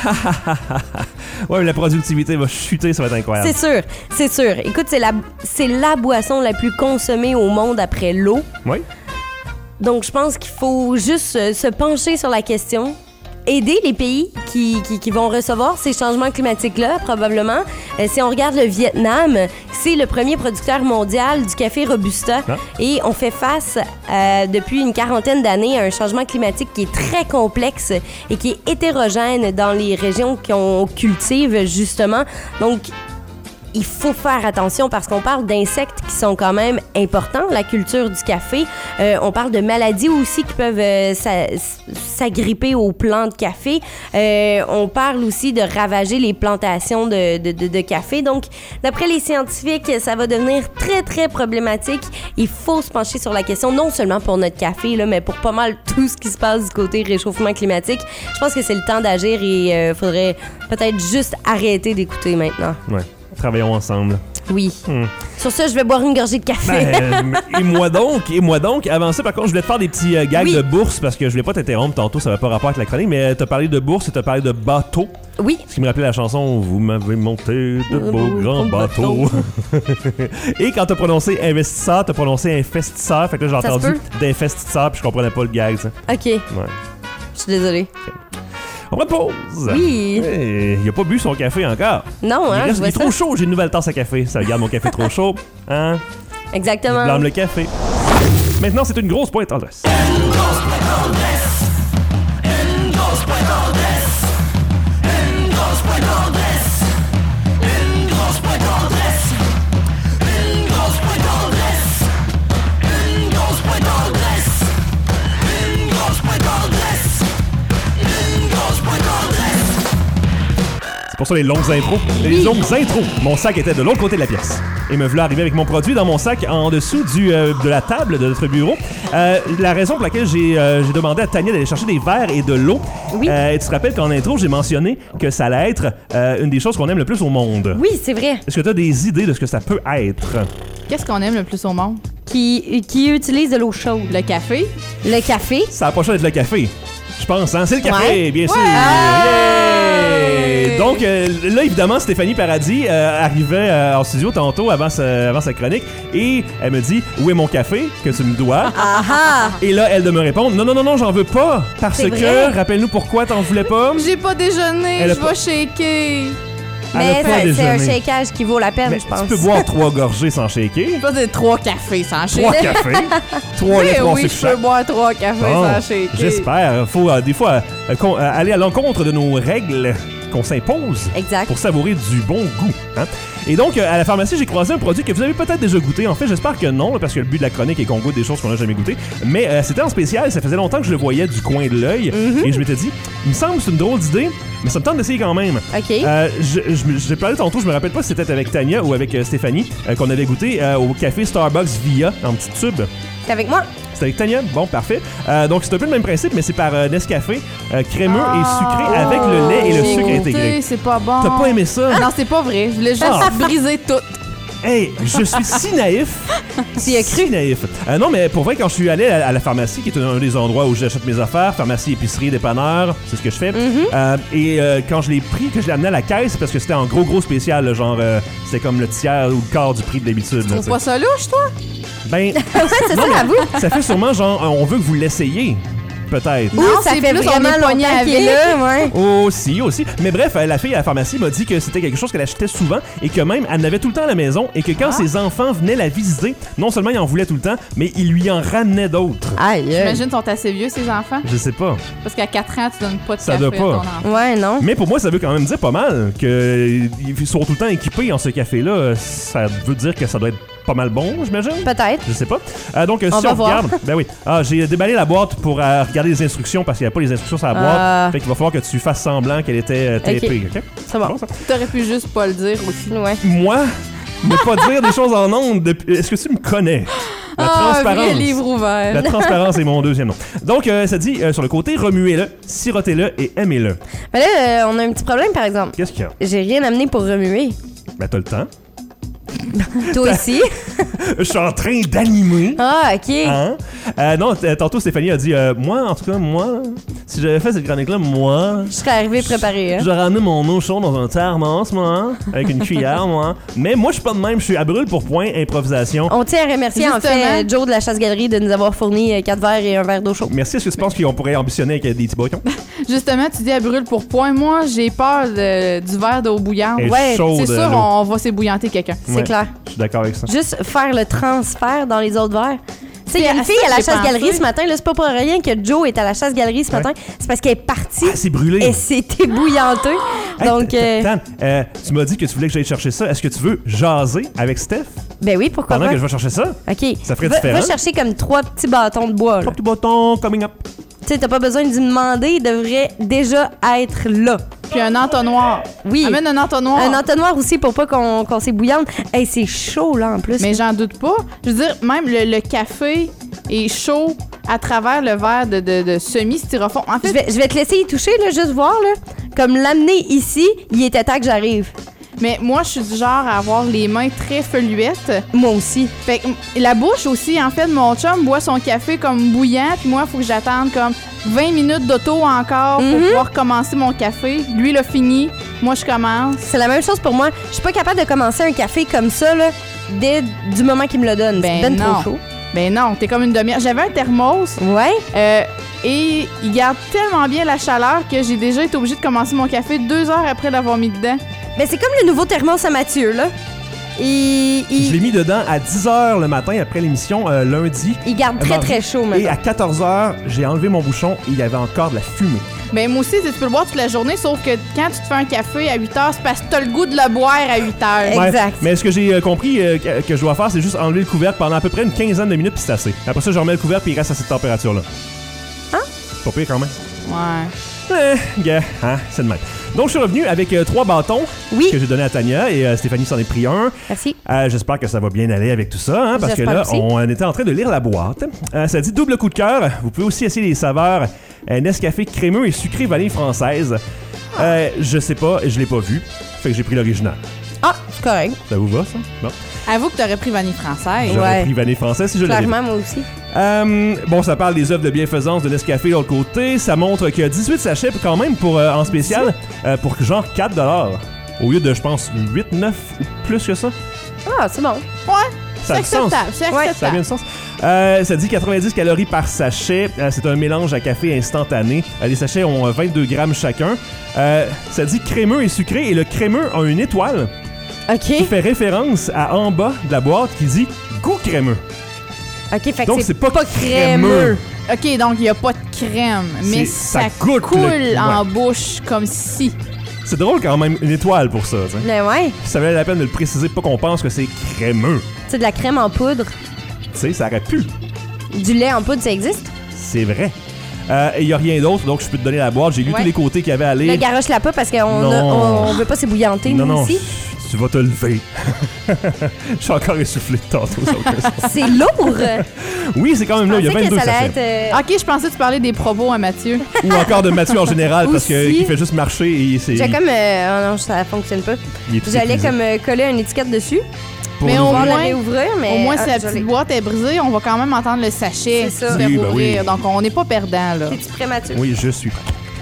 Ouais, mais la productivité va chuter, ça va être incroyable. C'est sûr, c'est sûr. Écoute, c'est la, c'est la boisson la plus consommée au monde après l'eau. Oui. Donc, je pense qu'il faut juste euh, se pencher sur la question, aider les pays qui, qui, qui vont recevoir ces changements climatiques-là, probablement. Euh, si on regarde le Vietnam, c'est le premier producteur mondial du café Robusta. Ah. Et on fait face, euh, depuis une quarantaine d'années, à un changement climatique qui est très complexe et qui est hétérogène dans les régions qu'on cultive, justement. Donc, il faut faire attention parce qu'on parle d'insectes qui sont quand même importants, la culture du café. Euh, on parle de maladies aussi qui peuvent euh, s'a- s'agripper aux plants de café. Euh, on parle aussi de ravager les plantations de, de, de, de café. Donc, d'après les scientifiques, ça va devenir très, très problématique. Il faut se pencher sur la question, non seulement pour notre café, là, mais pour pas mal tout ce qui se passe du côté réchauffement climatique. Je pense que c'est le temps d'agir et il euh, faudrait peut-être juste arrêter d'écouter maintenant. Ouais. Travaillons ensemble. Oui. Hmm. Sur ça, je vais boire une gorgée de café. Ben, et moi donc, et moi donc. Avant ça, par contre, je voulais te faire des petits euh, gags Oui. de bourse parce que je voulais pas t'interrompre tantôt, ça va pas rapport avec la chronique, mais euh, t'as parlé de bourse et t'as parlé de bateau. Oui. Ce qui me rappelait la chanson Vous m'avez monté de beaux beaux grands bateaux. Et quand t'as prononcé investisseur, t'as prononcé infestisseur. Fait que là, j'ai Ça se entendu peut. d'investisseur puis je comprenais pas le gag, ça. OK. Ouais. Je suis désolée. On va de pause. Oui. Hey, il a pas bu son café encore. Non, il hein, reste- je il est vois trop ça. chaud, j'ai une nouvelle tasse à café. Ça garde mon café trop chaud. Hein? Je Exactement. blâme le café. Maintenant, c'est une grosse pointe en dresse. C'est pour ça les longues intros. Les longues intros. Mon sac était de l'autre côté de la pièce. Et me voilà arrivé avec mon produit dans mon sac en dessous du, euh, de la table de notre bureau. Euh, la raison pour laquelle j'ai euh, j'ai demandé à Tania d'aller chercher des verres et de l'eau. Oui. Euh, et tu te rappelles qu'en intro, j'ai mentionné que ça allait être euh, une des choses qu'on aime le plus au monde. Oui, c'est vrai. Est-ce que tu as des idées de ce que ça peut être? Qu'est-ce qu'on aime le plus au monde? Qui, qui utilise de l'eau chaude. Le café? Le café. Ça approche d'être le café. Je pense, hein? C'est le café, Ouais. bien sûr! Ouais. Yeah! Donc, euh, là, évidemment, Stéphanie Paradis euh, arrivait euh, en studio tantôt avant sa, avant sa chronique et elle me dit « Où est mon café que tu me dois? » Ah ah! Et là, elle de me répondre « Non, non, non, non, j'en veux pas! Parce C'est que, vrai? rappelle-nous pourquoi t'en voulais pas? » J'ai pas déjeuné, Elle a je pas- vais shaker. Elle a Mais pas c'est- c'est un déjeuné. shakeage qui vaut la peine, Mais je pense. tu peux boire trois gorgées sans shaker. Pas de trois cafés sans Trois shaker. cafés. Trois Oui, litres, trois oui, sucres je peux chaque. boire trois cafés Bon, sans shaker. j'espère. Faut euh, des fois euh, con- euh, aller à l'encontre de nos règles qu'on s'impose Exact. pour savourer du bon goût. Hein? Et donc, euh, à la pharmacie, j'ai croisé un produit que vous avez peut-être déjà goûté. En fait, j'espère que non, là, parce que le but de la chronique est qu'on goûte des choses qu'on n'a jamais goûtées. Mais euh, c'était en spécial, ça faisait longtemps que je le voyais du coin de l'œil. Et je m'étais dit, il me semble que c'est une drôle d'idée, mais ça me tente d'essayer quand même. OK. Euh, je, je, me- j'ai parlé tantôt, je me rappelle pas si c'était avec Tania ou avec euh, Stéphanie, euh, qu'on avait goûté euh, au café Starbucks Via en petit tube. C'est avec moi? C'est avec Tania? Bon, parfait. Euh, donc, c'est un peu le même principe, mais c'est par euh, Nescafé, euh, crémeux et sucré avec le lait et le J'ai sucre goûté, intégré. C'est pas bon. T'as pas aimé ça? Ah non, c'est pas vrai. Je voulais juste Ah. briser tout. Hey, je suis si naïf. Tu y as cru? Si naïf. Euh, non, mais pour vrai, quand je suis allé à, à la pharmacie, qui est un, un des endroits où j'achète mes affaires, pharmacie, épicerie, dépanneur, c'est ce que je fais. Euh, et euh, quand je l'ai pris, que je l'ai amené à la caisse, c'est parce que c'était en gros, gros spécial. là, genre, euh, c'était comme le tiers ou le quart du prix de d'habitude. Tu là, trouves tu pas sais. ça louche, toi? Ben, C'est non, ça, mais avoue. ça fait sûrement genre, euh, on veut que vous l'essayiez. Peut-être. Oui, Non, ça c'est fait plus, on vraiment est pogné longtemps qu'il avec. est là, ouais. Aussi, aussi. Mais bref, euh, la fille à la pharmacie m'a dit que c'était quelque chose qu'elle achetait souvent et que même elle en avait tout le temps à la maison et que quand Ah. ses enfants venaient la visiter, non seulement ils en voulaient tout le temps, mais ils lui en ramenaient d'autres. Aïe. J'imagine qu'ils sont assez vieux, ces enfants. Je sais pas. Parce qu'à quatre ans, tu donnes pas de Ça café doit à ton pas. enfant. Ouais, non. Mais pour moi, ça veut quand même dire pas mal qu'ils sont tout le temps équipés en ce café-là. Ça veut dire que ça doit être pas mal bon, j'imagine. Peut-être. Je sais pas. Euh, donc, euh, On si va on voir. regarde, ben oui. Ah, j'ai déballé la boîte pour euh, regarder les instructions parce qu'il n'y avait pas les instructions sur la boîte. Ah. Fait qu'il va falloir que tu fasses semblant qu'elle était euh, tapée. ok? C'est bon. ça? T'aurais pu juste pas le dire aussi. Ouais. Moi, ne pas dire des choses en ondes. depuis- Est-ce que tu me connais? La Ah, un vrai transparence. livre ouvert. La transparence est mon deuxième nom. Donc, euh, ça dit euh, sur le côté, remuez-le, sirotez-le et aimez-le. Mais là, euh, on a un petit problème, par exemple. Qu'est-ce qu'il y a? J'ai rien amené pour remuer. Ben, t'as le temps. Toi aussi? Je suis en train d'animer. Ah, OK. Hein? Euh, non, t- tantôt Stéphanie a dit euh, moi, en tout cas, moi, si j'avais fait cette chronique-là, moi, Je serais arrivé préparé, hein. j'aurais amené mon eau chaude dans un thermos, moi, avec une cuillère, moi. Mais moi, je suis pas de même, je suis à brûle pour point, improvisation. On tient à remercier, en Justement. fait, Joe de la Chasse-Galerie de nous avoir fourni euh, quatre verres et un verre d'eau chaude. Merci, est-ce que tu penses qu'on pourrait ambitionner avec euh, des petits bâtons? Justement, tu dis à brûle pour point. Moi, j'ai peur de- du verre d'eau bouillante. Elle est Ouais, chaude, C'est sûr, l'eau. on va s'ébouillanter quelqu'un. C'est Ouais, clair. Je suis d'accord avec ça. Juste faire le transfert dans les autres verres, sais, il y a une à fille ça à la que j'ai chasse-galerie pensé. ce matin, là, c'est pas pour rien que Joe est à la chasse-galerie ce Ouais. matin. C'est parce qu'elle est partie Ah, c'est brûlé. et s'est ébouillantée. Hey, Donc, t- euh, Tan, euh, tu m'as dit que tu voulais que j'aille chercher ça. Est-ce que tu veux jaser avec Steph ben oui, pourquoi pendant pas? que je vais chercher ça? OK. Ça ferait va, différent. va chercher comme trois petits bâtons de bois. là. Trois petits bâtons coming up. Tu sais, t'as pas besoin de lui demander, il devrait déjà être là. Puis un entonnoir. Oui. Amène un entonnoir. Un entonnoir aussi pour pas qu'on qu'on s'ébouillante. Hey, c'est chaud là en plus. Mais j'en doute pas. Je veux dire, même le, le café est chaud à travers le verre de, de, de semi-styrofoam. En fait, Je vais, je vais te laisser y toucher, là, juste voir. Là. Comme l'amener ici, il était temps que j'arrive. mais moi, je suis du genre à avoir les mains très feluettes. Moi aussi. Fait que la bouche aussi, en fait, mon chum boit son café comme bouillant, puis moi, il faut que j'attende comme vingt minutes d'auto encore pour Mhm. pouvoir commencer mon café. Lui, il a fini. Moi, je commence. C'est la même chose pour moi. Je suis pas capable de commencer un café comme ça, là, dès du moment qu'il me le donne. Ben C'est ben non. trop chaud. Ben non, t'es comme une demi-heure. J'avais un thermos. Ouais. Euh, et il garde tellement bien la chaleur que j'ai déjà été obligée de commencer mon café deux heures après l'avoir mis dedans. Ben, c'est comme le nouveau thermos à Mathieu, là. Il, Je l'ai il, mis dedans à dix heures le matin après l'émission euh, lundi. il garde très, mardi. très chaud, Et maintenant. à quatorze heures, j'ai enlevé mon bouchon et il y avait encore de la fumée. Ben moi aussi, tu peux le boire toute la journée, sauf que quand tu te fais un café à huit heures, c'est parce que t'as le goût de le boire à huit heures. Ouais, Exact. mais ce que j'ai euh, compris euh, que, que je dois faire, c'est juste enlever le couvercle pendant à peu près une quinzaine de minutes puis c'est assez. Après ça, je remets le couvercle puis il reste à cette température-là. Hein? Pas pire quand même. Ouais. Eh, gars, hein, c'est de même. Donc, je suis revenu avec euh, trois bâtons Oui. que j'ai donné à Tania et euh, Stéphanie s'en est pris un. Merci. Euh, J'espère que ça va bien aller avec tout ça, hein, parce que J'espère là, aussi. on était en train de lire la boîte. Euh, ça dit double coup de cœur. Vous pouvez aussi essayer les saveurs euh, Nescafé crémeux et sucré vanille française. Euh, je sais pas, je l'ai pas vu. Fait que j'ai pris l'original. Ah, c'est correct. Ça vous va, ça? Bon. Avoue que t'aurais pris vanille française. J'aurais Ouais. pris vanille française si je l'avais. Clairement, moi aussi. Euh, bon, ça parle des œuvres de bienfaisance de Nescafé de l'autre côté. Ça montre qu'il y a dix-huit sachets quand même pour euh, en spécial euh, pour genre quatre dollars. Au lieu de, je pense, huit, neuf ou plus que ça. Ah, c'est bon. Ouais, Ça a c'est du sens. acceptable. C'est Ça a acceptable. bien du sens. Euh, ça dit quatre-vingt-dix calories par sachet. Euh, c'est un mélange à café instantané. Euh, les sachets ont euh, vingt-deux grammes chacun. Euh, ça dit crémeux et sucré. Et le crémeux a une étoile qui OK. fait référence à en bas de la boîte qui dit goût crémeux. OK, fait que Donc, c'est c'est pas pas crémeux. crémeux. OK, donc il n'y a pas de crème, mais C'est- ça, ça goûte coule le- en ouais. bouche comme si. C'est drôle quand même, une étoile pour ça. T'sais. Ben ouais. Ça valait la peine de le préciser, pas qu'on pense que c'est crémeux. C'est de la crème en poudre. Tu sais, ça aurait pu. Du lait en poudre, ça existe? C'est vrai. Euh, et il n'y a rien d'autre, donc je peux te donner la boîte. J'ai lu Ouais. tous les côtés qu'il y avait à Ne lire. garoche-la pas parce qu'on Non. a- on, on veut pas s'ébouillanter, Non, nous non, ici. tu vas te lever. Je suis encore essoufflé de tantôt. Ça a aucun sens. C'est lourd! Oui, c'est quand même là, il y a Je pensais vingt-deux que ça allait sachets. être... euh, OK, je pensais que tu parlais des propos à Mathieu. Ou encore de Mathieu en général, parce Aussi. qu'il fait juste marcher et c'est. J'ai comme... euh, oh non, ça fonctionne pas. il est tout J'allais épuisé. comme euh, coller une étiquette dessus Pour Mais nous au pour ouvrir. la moins- réouvrir, mais... Au moins, ah, si la je l'ai. petite boîte est brisée, on va quand même entendre le sachet C'est ça. se Oui, faire ben ouvrir. oui. Donc, on n'est pas perdant, là. Es-tu prêt, Mathieu? Oui, je suis prêt.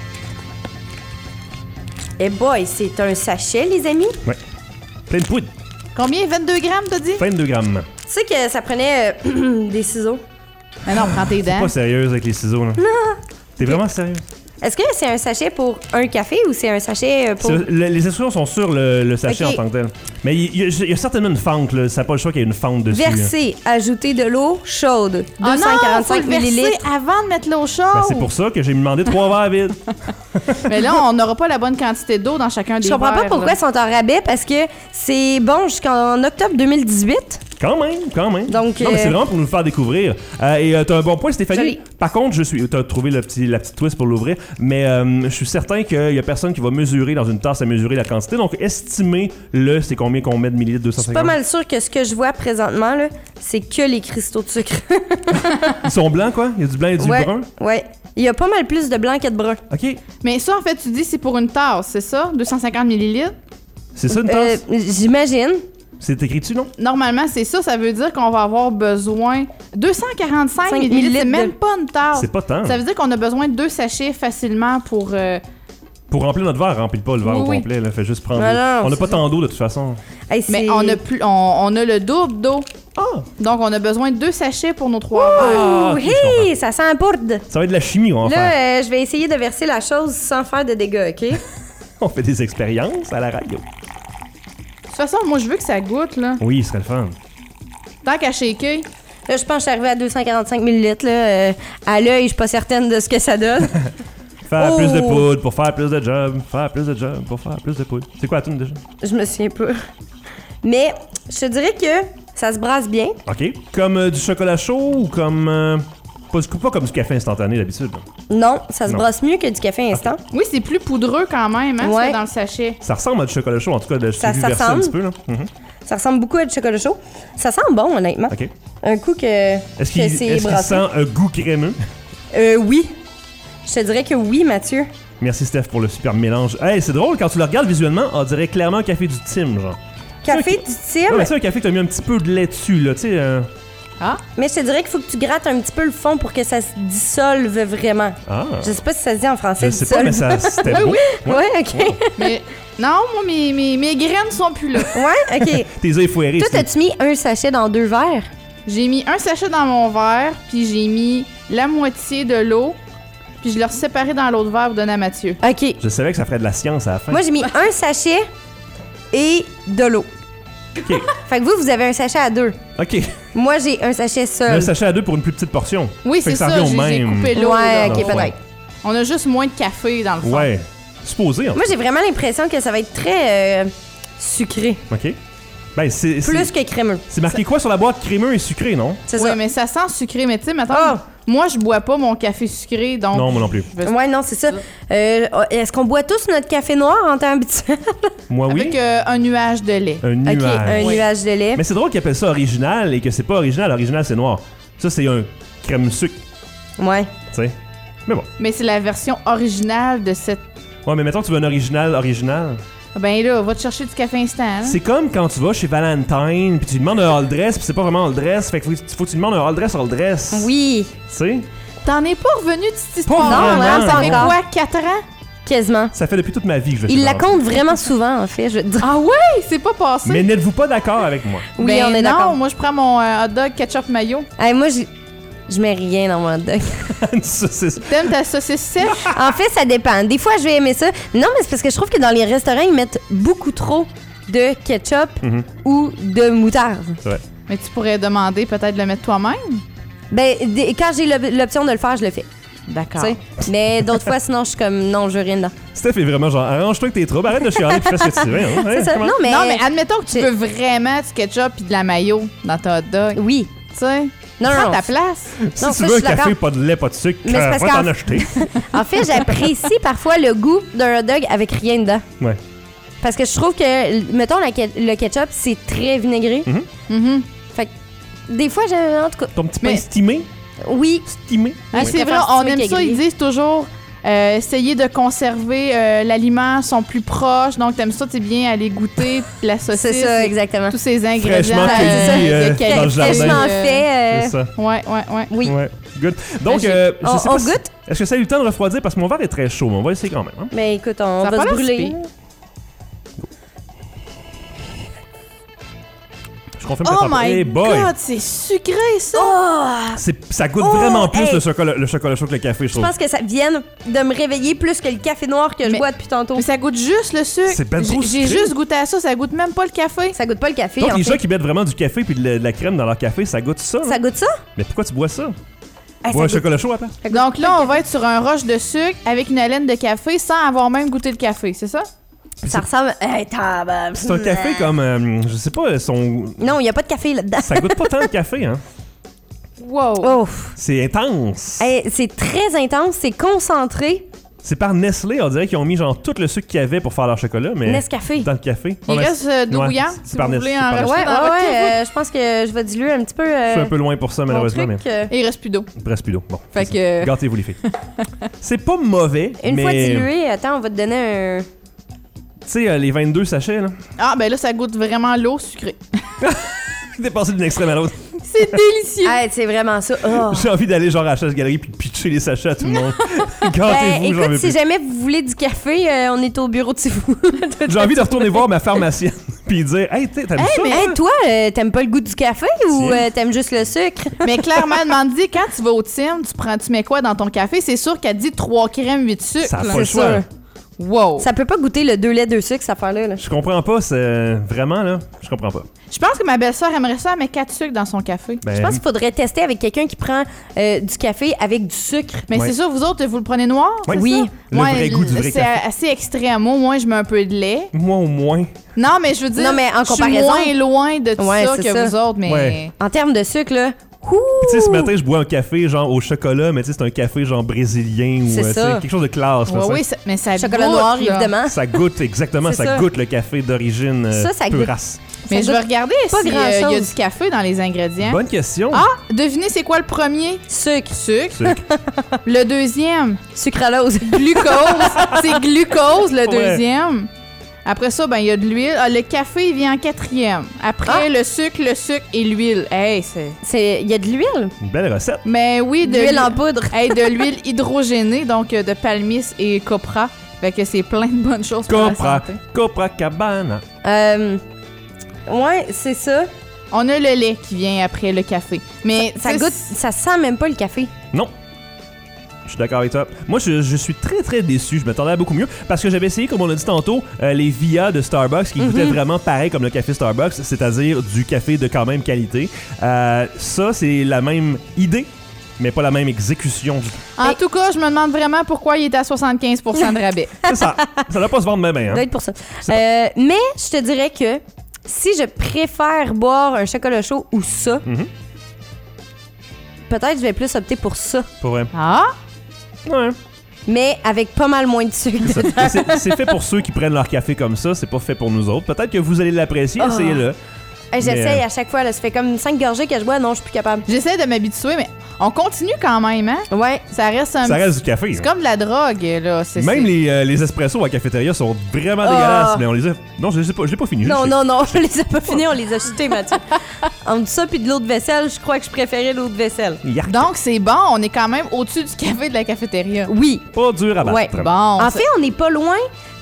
Eh boy, c'est un sachet, les amis. Plein de poudre. Combien? vingt-deux grammes, t'as dit? vingt-deux grammes. Tu sais que ça prenait euh, des ciseaux. Mais non, prends tes dents. Pas sérieuse avec les ciseaux, là. T'es vraiment sérieux? Est-ce que c'est un sachet pour un café ou c'est un sachet euh, pour... C'est- le- les instructions sont sur le, le sachet Ok. en tant que tel. Mais il y, a- il y a certainement une fente, là. Ça n'a pas le choix qu'il y ait une fente dessus. là. Verser, ajouter de l'eau chaude, Ah deux cent quarante-cinq non, faut le verser millilitres. avant de mettre l'eau chaude. Ben, c'est pour ça que j'ai demandé trois verres vides. Mais là, on n'aura pas la bonne quantité d'eau dans chacun des Je comprends pas verres, pourquoi là. ils sont en rabais parce que c'est bon jusqu'en octobre deux mille dix-huit. Quand même, quand même. Donc, non, mais euh, c'est vraiment pour nous le faire découvrir. Euh, et euh, t'as un bon point, Stéphanie. Joli. Par contre, je suis. T'as trouvé le petit, la petite twist pour l'ouvrir, mais euh, je suis certain qu'il y a personne qui va mesurer dans une tasse à mesurer la quantité. Donc, estimez-le, c'est combien qu'on met de millilitres, deux cent Je suis pas cinquante. mal sûre que ce que je vois présentement, là, c'est que les cristaux de sucre. Ils sont blancs, quoi. Il y a du blanc et du ouais, brun. ouais. Il y a pas mal plus de blanc que de brun. Ok. Mais ça, en fait, tu dis c'est pour une tasse, c'est ça? deux cent cinquante millilitres? C'est ça une Euh, tasse. J'imagine. C'est écrit dessus, non? Normalement, c'est ça. Ça veut dire qu'on va avoir besoin... deux cent quarante-cinq cinq millilitres, c'est millilitres même de- pas une tasse. C'est pas tant. Ça veut dire qu'on a besoin de deux sachets facilement pour... euh, Pour remplir notre verre, remplis pas le verre Oui, au oui. complet. Là, fait juste prendre. Non, non, on n'a c'est pas ça. tant d'eau de toute façon. Hey, Mais c'est- on a, plus, on, on a le double d'eau. Ah! Donc, on a besoin de deux sachets pour nos trois verres. Ah, Ouh, ok, je hey, ça sent un pourde. Ça va être de la chimie, on va Là, faire. euh, je vais essayer de verser la chose sans faire de dégâts, OK? On fait des expériences à la radio. De toute façon, moi, je veux que ça goûte, là. Oui, ce serait le fun. Tant qu'à shaker. Là, je pense que je suis arrivée à deux cent quarante-cinq millilitres. Là, euh, à l'œil, je suis pas certaine de ce que ça donne. Faire Oh. plus de poudre pour faire plus de job. Faire plus de job pour faire plus de poudre. C'est quoi la tune déjà? Je me souviens pas. Mais je te dirais que ça se brasse bien. OK. Comme euh, du chocolat chaud ou comme... euh, pas, du- pas comme du café instantané d'habitude. là. Non, ça se Non. brasse mieux que du café instant. Oui, c'est plus poudreux quand même, hein, Ouais. c'est dans le sachet. Ça ressemble à du chocolat chaud, en tout cas, de Ça- j'ai vu ça verser un ressemble. petit peu. Là. Mhm. Ça ressemble beaucoup à du chocolat chaud. Ça sent bon, honnêtement. OK. Un coup que, Est-ce que qu'il c'est est-ce qu'il brassé. sent un goût crémeux? Euh, oui. Je te dirais que oui, Mathieu. Merci, Steph, pour le super mélange. Hey, c'est drôle, quand tu le regardes visuellement, on dirait clairement un café du Tim, genre. Café du Ouais, Tim. mais c'est un café que t'as mis un petit peu de lait dessus, là, tu sais. euh, Ah, Mais je te dirais qu'il faut que tu grattes un petit peu le fond pour que ça se dissolve vraiment. Ah. Je sais pas si ça se dit en français. Je sais pas, mais dissolve. ça, c'était Oui, beau. oui. Ouais, ok. mais non, moi, mes, mes, mes graines sont plus là. Ouais, ok. Tes œufs foirés. Toi, c'est- t'as-tu mis un sachet dans deux verres? J'ai mis un sachet dans mon verre, puis j'ai mis la moitié de l'eau, puis je l'ai séparé dans l'autre verre pour donner à Mathieu. Ok. Je savais que ça ferait de la science à la fin. Moi, j'ai mis un sachet et de l'eau. OK. Fait que vous, vous avez un sachet à deux. OK. Moi, j'ai un sachet Un seul. sachet à deux pour une plus petite portion. Oui, Fait c'est que ça ça, revient au j'ai j'ai même. coupé l'eau. Ouais, là. ok, Ouais. peut-être. On a juste moins de café dans le fond. Ouais. Supposé, en Moi, j'ai vraiment l'impression que ça va être très euh, sucré. OK. Ben, c'est. c'est- Plus que crémeux. C'est marqué quoi sur la boîte? Crémeux et sucré, non? C'est Ouais, ça. mais ça sent sucré. Mais tu sais, maintenant, Ah! moi, je bois pas mon café sucré, donc... Non, moi non plus. je vais- Ouais, non, c'est ça. Euh, Est-ce qu'on boit tous notre café noir en temps habituel? Moi, oui. Avec euh, un nuage de lait. Un nuage. Ok, un Oui. nuage de lait. Mais c'est drôle qu'ils appellent ça original et que c'est pas original. Original, c'est noir. Ça, c'est un crème sucre, Ouais. tu sais. Mais bon. Mais c'est la version originale de cette... Ouais, mais mettons, tu veux un original, original. Ben là, va te chercher du café instant. hein. C'est comme quand tu vas chez Valentine puis tu lui demandes un all dress puis c'est pas vraiment all dress. Fait que faut, faut que tu demandes un all dress, all dress. Oui, Tu sais? T'en es pas revenu de cette Pas histoire? vraiment, hein? Ça non. fait quoi, quatre ans? quasiment. Ça fait depuis toute ma vie que je vais Il chez la Valentine. compte vraiment souvent, en fait, je veux te dire. Ah ouais, c'est pas passé. Mais n'êtes-vous pas d'accord avec moi? Oui, Ben on est non, d'accord. moi je prends mon euh, hot dog ketchup mayo. Hey, moi, j'ai- je mets rien dans mon hot dog. Une saucisse. T'aimes ta saucisse sèche? En fait, ça dépend. Des fois, je vais aimer ça. Non, mais c'est parce que je trouve que dans les restaurants, ils mettent beaucoup trop de ketchup Mhm. ou de moutarde. C'est vrai. Mais tu pourrais demander peut-être de le mettre toi-même. Ben, des- quand j'ai l'op- l'option de le faire, je le fais. D'accord. tu sais. Mais d'autres fois, sinon, je suis comme, non, je veux rien dedans. Steph est vraiment genre, arrange-toi avec tes troubles, arrête de chialer puis fais ce que tu veux. Hein? C'est Hein, ça. comment? Non, mais. Non, mais admettons que tu j'ai- veux vraiment du ketchup et de la mayo dans ton hot dog. Oui. Tu sais? Non, Prends non, ta non. place. Si Non, tu ça, veux je un suis café, d'accord. pas de lait, pas de sucre, Mais c'est euh, parce va qu'en- t'en acheter. En fait, j'apprécie parfois le goût d'un hot dog avec rien dedans. Ouais. Parce que je trouve que, mettons, la ke- le ketchup, c'est très vinaigré. Mhm. Fait que, des fois, j'ai. En tout cas, Ton petit pain Mais- stimé. oui. Stimé. Ah, Oui. c'est Je vrai, préfère on steamer aime qu'à ça. griller. Ils disent toujours euh, essayer de conserver euh, l'aliment, sont plus proches. Donc, t'aimes ça, tu bien aller goûter la saucisse. C'est ça, et exactement. tous ces ingrédients. Fraîchement cueilli, euh, de qualité, dans le jardin. Fraîchement euh, fait. euh, C'est ça. Ouais, ouais, ouais. Oui. Ouais. Good. Donc, J'ai- euh, je On- sais on pas si- goûte? Est-ce que ça a eu le temps de refroidir parce que mon verre est très chaud, mais on va essayer quand même. Hein? Mais écoute, on Ça a va pas se l'air brûler. si pire. Je confirme Oh que ça my Hey boy! god, c'est sucré ça! C'est- Ça goûte Oh, vraiment plus hey. le, chocolat, le chocolat chaud que le café, je Je trouve. pense que ça vienne de me réveiller plus que le café noir que je Mais- bois depuis tantôt. Mais ça goûte juste le sucre. C'est ben trop J'ai- J'ai sucré. juste goûté à ça, ça goûte même pas le café. Ça goûte pas le café, Donc, en les fait. gens qui mettent vraiment du café puis de la, de la crème dans leur café, ça goûte ça. là. Ça goûte ça? Mais pourquoi tu bois ça? Hey, Bois un ça, goûte... chocolat chaud à part? ça goûte Donc pas là, le on va être sur un roche de sucre avec une haleine de café sans avoir même goûté le café, c'est ça? café. Ça ressemble... Hey, tabarnak. C'est un café comme, euh, je sais pas, son... Non, il y a pas de café là-dedans. ça goûte pas tant le café, hein. Wow! Oh. C'est intense. Hey, c'est très intense, c'est concentré. C'est par Nestlé, on dirait qu'ils ont mis genre tout le sucre qu'il y avait pour faire leur chocolat, mais Nescafé. dans le café. Il Ouais, mais reste euh, de l'eau ouais, bouillante, c'est si par vous Nestlé, voulez c'est en par Ouais, rajouter ouais, dans votre ouais. café. euh, je pense que je vais diluer un petit peu. euh, Je suis un peu loin pour ça, mon malheureusement, mais truc, euh, Et il reste plus d'eau. il reste plus d'eau. Bon, Fait c'est que... ça. Gâtez-vous les filles. C'est pas mauvais, Une mais... fois dilué, attends, on va te donner un... Tu sais, euh, les vingt-deux sachets, là, Ah, ben là, ça goûte vraiment l'eau sucrée. t'es passé d'une extrême à l'autre. C'est délicieux! Ah, c'est vraiment ça. Oh. J'ai envie d'aller genre à la chasse-galerie puis pitcher les sachets à tout le monde. Ben, Gâtez-vous, j'en veux écoute, si plus. jamais vous voulez du café, euh, on est au bureau de vous. J'ai envie de retourner voir ma pharmacienne puis dire « Hey, t'sais, t'aimes ça? Hey, toi, euh, t'aimes pas le goût du café ou Tiens. euh, t'aimes juste le sucre? Mais clairement, demande-y, quand tu vas au Tim, tu prends, tu mets quoi dans ton café? C'est sûr qu'elle dit trois crèmes, huit sucres. Ça a là. pas le C'est choix. sûr. Wow. Ça peut pas goûter le deux laits, deux sucres, cette affaire-là. Là. Je comprends pas, c'est vraiment là, je comprends pas. Je pense que ma belle-sœur aimerait ça mettre quatre sucres dans son café. Ben, Je pense qu'il faudrait tester avec quelqu'un qui prend euh, du café avec du sucre. Mais Ouais. c'est ça, vous autres, vous le prenez noir? Ouais. c'est Oui. ça? Le Moi, vrai goût du vrai c'est café. assez extrême. Moi, moi, je mets un peu de lait. moi au moins. Non, mais je veux dire, Non, mais en je suis comparaison- moins loin de tout Ouais, ça c'est que ça. vous autres, mais... Ouais. En termes de sucre, là, ouh! Puis, tu sais, ce matin, je bois un café genre au chocolat, mais tu sais, c'est un café genre brésilien ou C'est euh, tu ça. sais, quelque chose de classe. là, Ouais, ça, oui, ça- mais ça Chocolat goûte, noir, là. évidemment. ça goûte exactement, C'est ça, ça. goûte le café d'origine euh, Ça, ça peu goûte- race. Mais Ça je vais goûte regarder pas s'il y a grand-chose. du café dans les ingrédients. Bonne question. Ah, devinez c'est quoi le premier? Sucre. Sucre. Sucre. Le deuxième, Sucralose. glucose. C'est glucose, le Ouais. deuxième. Après ça, ben il y a de l'huile. Ah, le café, il vient en quatrième. Après, Ah. le sucre, le sucre et l'huile. Hey, c'est... C'est... Il y a de l'huile. Une belle recette. Mais oui, de De l'huile l'hu- en poudre. Hey, de l'huile hydrogénée, donc euh, de palmis et copra. Fait que c'est plein de bonnes choses pour la Copra, santé. Copacabana. Euh, ouais, c'est ça. On a le lait qui vient après le café. Mais Ça tu sais, goûte... Ça sent même pas le café. Non. Je suis d'accord avec toi. Moi, je, je suis très très déçu. Je m'attendais à beaucoup mieux parce que j'avais essayé, comme on a dit tantôt, euh, les Via de Starbucks qui goûtaient vraiment pareil comme le café Starbucks, c'est-à-dire du café de quand même qualité. Euh, ça, c'est la même idée, mais pas la même exécution. du tout. En tout cas, je me demande vraiment pourquoi il est à soixante-quinze pour cent de rabais. C'est ça. Ça doit pas se vendre même bien. Ça Hein? doit être pour ça. C'est Euh, mais je te dirais que si je préfère boire un chocolat chaud ou ça, Mhm. peut-être je vais plus opter pour ça. Pas vrai. Ah? Ouais. Mais avec pas mal moins de sucre Ça- dedans. C'est c'est fait pour ceux qui prennent leur café comme ça, c'est pas fait pour nous autres. Peut-être que vous allez l'apprécier, Ah. essayez-le. Hey, J'essaye Mais, euh, à chaque fois, là, ça fait comme cinq gorgées que je bois, non, je suis plus capable. J'essaie de m'habituer, mais on continue quand même, hein? Ouais. Ça reste un Ça petit- reste du café. C'est hein. comme de la drogue, là. C'est, Même c'est- les, euh, les espressos à la cafétéria sont vraiment Ah. dégueulasses, mais on les a. Non, je les ai pas, je l'ai pas fini. je Non, sais. non, non, je les ai pas finis, on les a jetés, Mathieu. Entre ça puis de l'eau de vaisselle, je crois que je préférais l'eau de vaisselle. Yark. Donc, c'est bon, on est quand même au-dessus du café de la cafétéria. Oui. Pas dur à battre. Ouais. Bon, En ça- fait, on n'est pas loin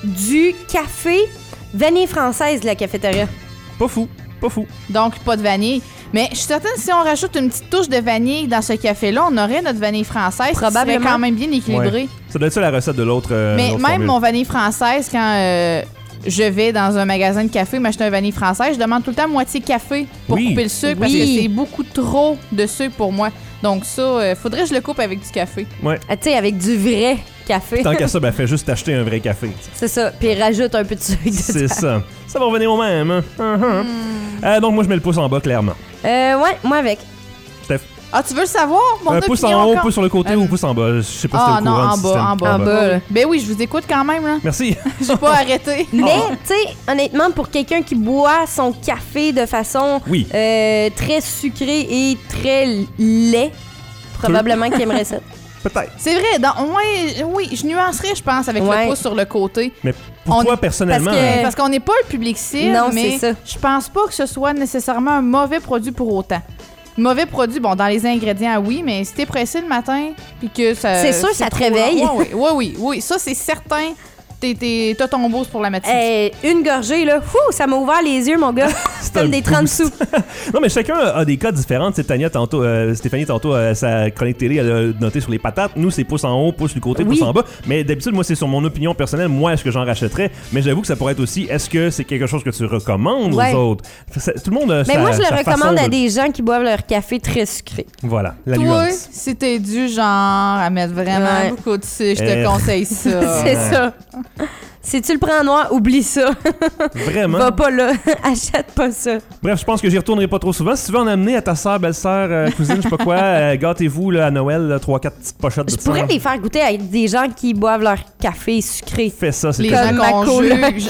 du café vanille française de la cafétéria. Pas fou, pas fou. donc pas de vanille. Mais je suis certaine que si on rajoute une petite touche de vanille dans ce café-là, on aurait notre vanille française qui serait Probablement. quand même bien équilibrée. Ouais. Ça doit être ça la recette de l'autre. euh, Mais l'autre même formule. mon vanille française, quand euh, je vais dans un magasin de café m'acheter un vanille française, je demande tout le temps moitié café pour Oui. couper le sucre parce Oui. que c'est beaucoup trop de sucre pour moi. Donc ça, euh, faudrait que je le coupe avec du café. Ah, tu sais, avec du vrai café. Tant qu'à ça, ben fais juste acheter un vrai café. C'est ça. Puis rajoute un peu de sucre C'est dedans. ça. Ça va revenir au même. hein. Uh-huh. Euh, donc moi je mets le pouce en bas clairement. Euh, ouais, moi avec. Steph. Ah, tu veux le savoir? Mon Un pouce opinion en haut, encore? pouce sur le côté Euh, ou pouce en bas. Je sais pas Ah si t'es au non, courant en du bas, système. en bas. En bas, là. Ben oui, je vous écoute quand même, là. Merci. J'ai pas arrêté. Mais, tu sais, honnêtement, pour quelqu'un qui boit son café de façon Oui. euh, très sucrée et très lait, probablement qu'il aimerait ça. Peut-être. C'est vrai, dans, ouais, oui, je nuancerais, je pense, avec Ouais. le pouce sur le côté. Mais pour On- toi personnellement, parce que- hein, Parce qu'on n'est pas le public cible, Non, mais c'est ça. je pense pas que ce soit nécessairement un mauvais produit pour autant. Mauvais produit, bon, dans les ingrédients, oui, mais si t'es pressé le matin, puis que ça... C'est sûr, ça te trop réveille. long- Oui, oui, oui, oui, ça, c'est certain. T'es, t'es, t'as ton bourse pour la matinée. Eh, une gorgée, là, fou, ça m'a ouvert les yeux, mon gars. C'est un comme des trente boost. sous. non mais chacun a des cas différents. Tu sais, Tania tantôt, euh, Stéphanie tantôt, euh, sa chronique télé, elle a noté sur les patates. Nous c'est pouce en haut, pouce du côté, Oui. pouce en bas. Mais d'habitude moi c'est sur mon opinion personnelle. Moi est-ce que j'en rachèterais? Mais j'avoue que ça pourrait être aussi. Est-ce que c'est quelque chose que tu recommandes Ouais. aux autres? Ça- tout le monde a Mais sa- moi, je le sa façon recommande à de- des gens qui boivent leur café très sucré. Voilà la Toi, nuance. si t'es du genre à mettre vraiment Ouais. beaucoup de sucre, je te Eh. conseille ça. C'est ça. Si tu le prends en noir, oublie ça. Vraiment. Va pas là. Achète pas ça. Bref, je pense que j'y retournerai pas trop souvent. Si tu veux en amener à ta soeur, belle-sœur, euh, cousine, je sais pas quoi, euh, gâtez-vous là, à Noël, là, trois quatre petites pochettes de Je ça. pourrais les faire goûter à des gens qui boivent leur café sucré. Fais ça, c'est Les très- gens ma qu'on coloc. juge.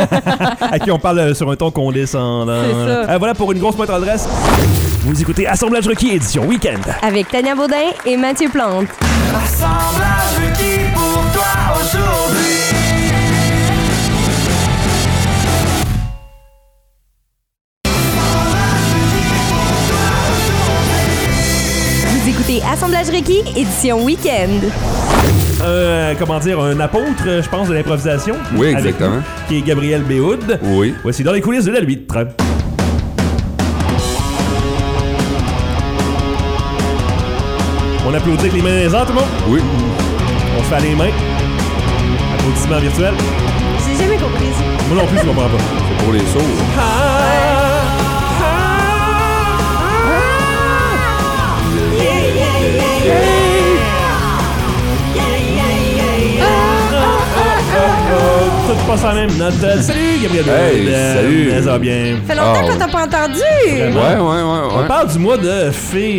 à qui on parle euh, sur un ton condescendant. C'est ça. Euh, voilà pour une grosse boîte adresse. Vous écoutez Assemblage requis édition Week-end. Avec Tania Baudin et Mathieu Plante. Assemblage requis pour toi aujourd'hui. Vous écoutez Assemblage requis, édition week-end. Euh, comment dire, un apôtre, euh, je pense, de l'improvisation. Oui, Avec exactement. nous, qui est Gabriel Béhoud. Oui. Voici dans les coulisses de la l'huître. On applaudit avec les mains dans les airs, tout le monde. Oui. On se fait les mains. À Applaudissements virtuels. J'ai jamais compris ça. Moi non plus, je comprends pas. C'est pour les sourds. Tout passe en même note. Salut, Gabriel. Hey, Euh, salut. Ça va bien. Ça fait longtemps Oh. qu'on t'a pas entendu. Ouais, ouais, ouais, On ouais. parle du mois de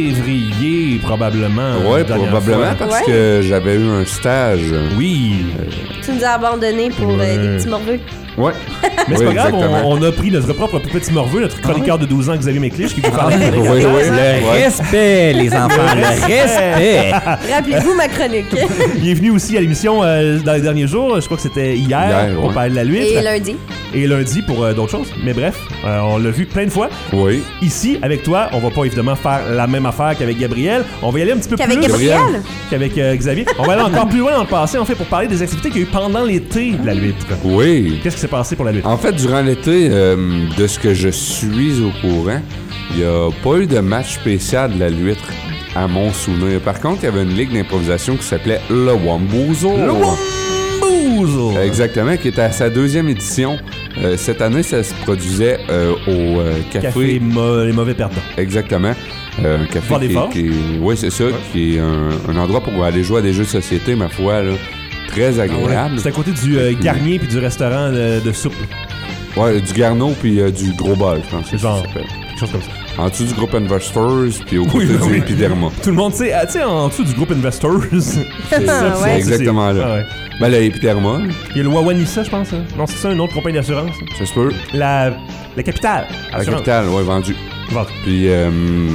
février, probablement. Ouais, la dernière probablement fois. parce Ouais. que j'avais eu un stage. Oui. Tu nous as abandonnés pour euh, Ouais. des petits morveux. Ouais. Mais c'est Oui, pas grave, exactement. on, on a pris notre propre petit morveux, notre chroniqueur de douze ans, Xavier Méclich, qui vous parle. Oui, oui. Le Ouais. respect, les enfants, le respect. Rappelez-vous ma chronique. Il est venu aussi à l'émission euh, dans les derniers jours, je crois que c'était hier, Hier, pour ouais. parler de la lutte. Et lundi. Et lundi pour euh, d'autres choses. Mais bref, euh, on l'a vu plein de fois. Oui. Ici, avec toi, on va pas évidemment faire la même affaire qu'avec Gabriel. On va y aller un petit peu Qu'avec plus Gabriel. qu'avec euh, Xavier. On va aller encore plus loin dans le passé, en fait, pour parler des activités qu'il y a eu pendant l'été de la lutte. Oui. Qu'est-ce qui s'est passé pour la lutte? En fait, durant l'été, euh, de ce que je suis au courant, il n'y a pas eu de match spécial de la lutte à mon souvenir. Par contre, il y avait une ligue d'improvisation qui s'appelait le Wambozo. Le Wambozo! Exactement, qui était à sa deuxième édition. Euh, cette année, ça se produisait euh, au euh, café. Café mo- les mauvais perdants. Exactement. Euh, un café Fort des qui, Forts. qui oui, c'est ça, qui est un, un endroit pour aller jouer à des jeux de société, ma foi, là, très agréable. C'est à côté du euh, Garnier puis du restaurant de, de soupe. Ouais, du Garneau puis euh, du Gros Bol, je pense que C'est ça genre s'appelle. quelque chose comme ça. En dessous du groupe Investors puis au côté Oui, ben du oui. Epiderma. Tout le monde, tu sais, ah, tu sais, en dessous du groupe Investors. c'est ça, Ouais. C'est exactement là. Ah ouais. Ben, le Epiderma, Il y a le Wawanissa, je pense. hein. Non, c'est ça, une autre compagnie d'assurance. ça se peut. La, la capitale. À la Assurance. capitale, ouais, vendu. Vendu. Puis, euh,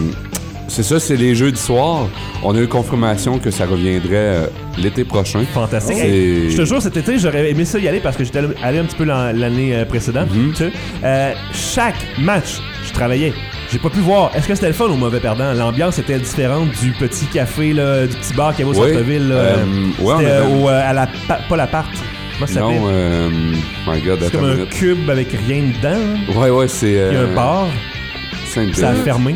c'est ça, c'est les jeudis soirs. On a eu confirmation que ça reviendrait euh, l'été prochain. Fantastique. C'est- Hey, je te jure, cet été, j'aurais aimé ça y aller parce que j'étais allé un petit peu l'an- l'année euh, précédente. Mhm. tu sais. Euh, chaque match, je travaillais. J'ai pas pu voir. Est-ce que c'était le fun au mauvais perdant? L'ambiance était différente du petit café, là, du petit bar qu'il y avait au Oui. centre-ville. là. Euh, ouais, C'était on avait- au, euh, à la pa- pas l'appart. Comment ça s'appelait? Non, euh, my God, C'est attends comme une un minute. cube avec rien dedans. hein. Ouais, ouais, c'est. Il y a Euh, un bar. Sainte-Ville. Ça a fermé.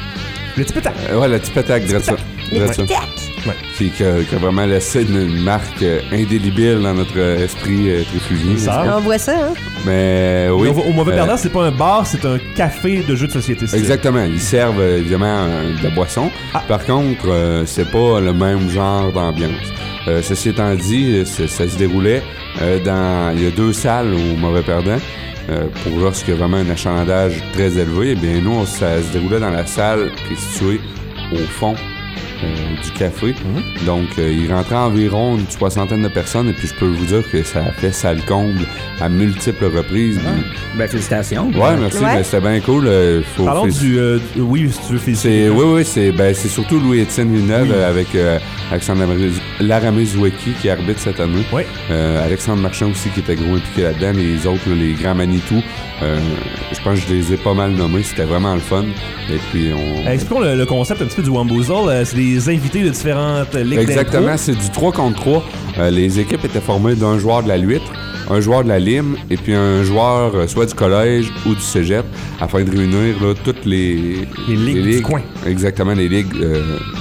Le petit pétard. Euh, ouais, le petit pétac, drette ça. Drette ça. Ouais. Qui, qui, a, qui a vraiment laissé une, une marque euh, indélébile dans notre euh, esprit euh, trifluvien. Ça. On voit ça, hein? Mais oui. Au, au mauvais euh, perdant, c'est pas un bar, c'est un café de jeux de société. c'est ça. Exactement. Ils servent euh, évidemment euh, de la boisson. Ah. Par contre, euh, c'est pas le même genre d'ambiance. Euh, ceci étant dit, c'est- ça se déroulait euh, dans. Il y a deux salles au mauvais perdant. Euh, pour lorsqu'il y a vraiment un achalandage très élevé, eh bien nous, ça se déroulait dans la salle qui est située au fond euh, du café. Mhm. Donc, euh, il rentrait environ une soixantaine de personnes et puis je peux vous dire que ça a fait salle comble à multiples reprises. Puis- Ben, félicitations. Ouais, merci, Ouais. mais c'était bien cool. euh, faut Parlons féliciter. du, euh, du- Oui, si tu veux féliciter. C'est, oui, oui, c'est, ben, c'est surtout Louis-Étienne Villeneuve Oui. euh, avec euh, Alexandre Laramé-Zoueki qui arbitre cette année. Oui. Euh, Alexandre Marchand aussi qui était gros impliqué là-dedans. Les autres, là, les grands Manitou, euh, je pense que je les ai pas mal nommés. C'était vraiment le fun. Et puis, on... Euh, expliquons le, le concept un petit peu du Wamboozle. Euh, c'est des invités de différentes ligues Exactement, d'impro. c'est du trois contre trois. Euh, les équipes étaient formées d'un joueur de la Luître, un joueur de la Lime et puis un joueur euh, soit du collège ou du cégep afin de réunir là, toutes les, Les ligues du coin. Exactement, les ligues euh,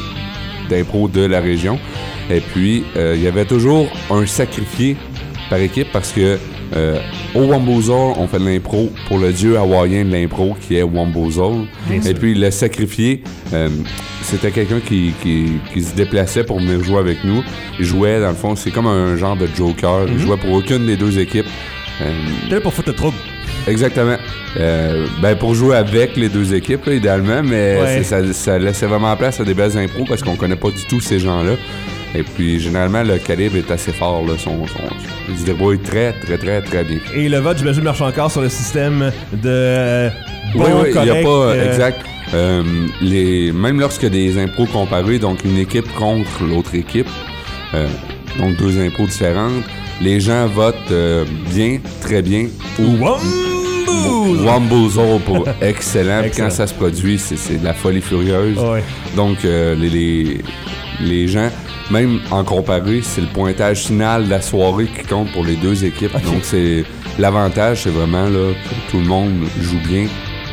d'impro de la région. Et puis, euh, il y avait toujours un sacrifié par équipe parce que euh, au Wamboozle, on fait de l'impro pour le dieu hawaïen de l'impro qui est Wamboozle. Bien Et sûr. puis le sacrifié, euh, c'était quelqu'un qui, qui, qui se déplaçait pour venir jouer avec nous. Il jouait, dans le fond, c'est comme un genre de joker. Il Mhm. jouait pour aucune des deux équipes. Euh, T'es là pour foutre le trouble. exactement. Euh, ben pour jouer avec les deux équipes, là, idéalement, mais Ouais. c'est- ça, ça laissait vraiment place à des belles impros parce qu'on connaît pas du tout ces gens-là. Et puis, généralement, le calibre est assez fort. Là. Son, son, il se débrouille très, très, très, très bien. Et le vote, j'imagine, marche encore sur le système de euh, bon, Oui, oui, il n'y a correct, pas. euh, Exact. Euh, les, même lorsqu'il y a des impros comparés, donc une équipe contre l'autre équipe, euh, donc deux impros différentes, les gens votent euh, bien, très bien ou Wamboozle! Wamboozle pour excellent. Puis Excellent. quand ça se produit, c'est, c'est de la folie furieuse. Ouais. Donc, euh, les, les, les gens, même en comparé, c'est le pointage final de la soirée qui compte pour les deux équipes. Ok. Donc, c'est l'avantage, c'est vraiment là, que tout le monde joue bien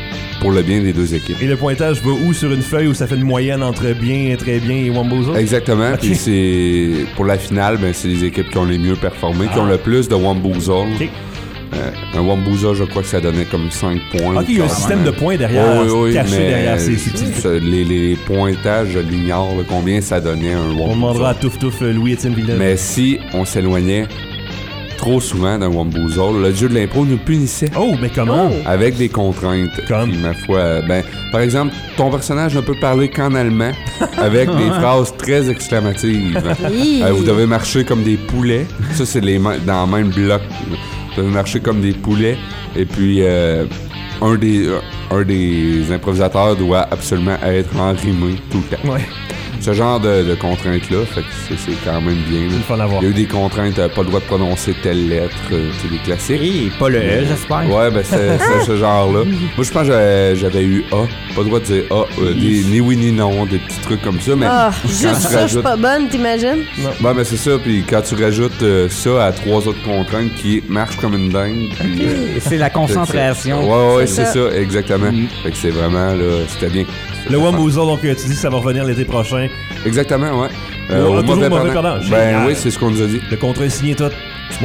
pour le bien des deux équipes. Et le pointage va où sur une feuille où ça fait une moyenne entre bien, très bien et Wambozo? Exactement. Okay. Puis c'est pour la finale, ben, c'est les équipes qui ont les mieux performé, ah. qui ont le plus de Wambozo. Okay. Euh, un Wambuza, je crois que ça donnait comme cinq points. Ok, il y a un système de points derrière, oui, oui, caché mais derrière ces subtilités. Les, les pointages, je l'ignore, là, combien ça donnait un Wambuza. On demandera à Touf Touf Louis-Étienne Villeneuve. Mais si on s'éloignait trop souvent d'un Wambuza, le jeu de l'impro nous punissait. Oh, mais comment? Avec des contraintes. Comme? Puis, ma foi, ben, par exemple, ton personnage ne peut parler qu'en allemand, avec des phrases très exclamatives. euh, vous devez marcher comme des poulets. Ça, c'est les ma- dans le même bloc. Vous devez marcher comme des poulets. Et puis, euh, un, des, euh, un des improvisateurs doit absolument être enrhumé tout le temps. Ouais. Ce genre de, de contraintes-là, fait que c'est, c'est quand même bien. Il faut en avoir. Il y a eu des contraintes, euh, pas le droit de prononcer telle lettre, euh, c'est des classiques. Et pas le E, j'espère. Ouais, ben c'est, c'est ce genre-là. Moi, je pense que j'avais, j'avais eu A. Pas le droit de dire A. Euh, des, ni oui ni non, des petits trucs comme ça. Mais oh, juste ça, rajoutes... je suis pas bonne, t'imagines? Non. Ouais, ben c'est ça. Puis quand tu rajoutes euh, ça à trois autres contraintes qui marchent comme une dingue. Puis, okay. euh, c'est la concentration. C'est ouais, ouais, c'est, c'est ça. ça, exactement. Mm. Fait que c'est vraiment, là, c'était bien. Le Wambuza, donc tu dis que ça va revenir l'été prochain. Exactement, ouais. Euh, au mauvais perdant. perdant. Ben oui, c'est ce qu'on nous a dit. Le contrat est signé tout.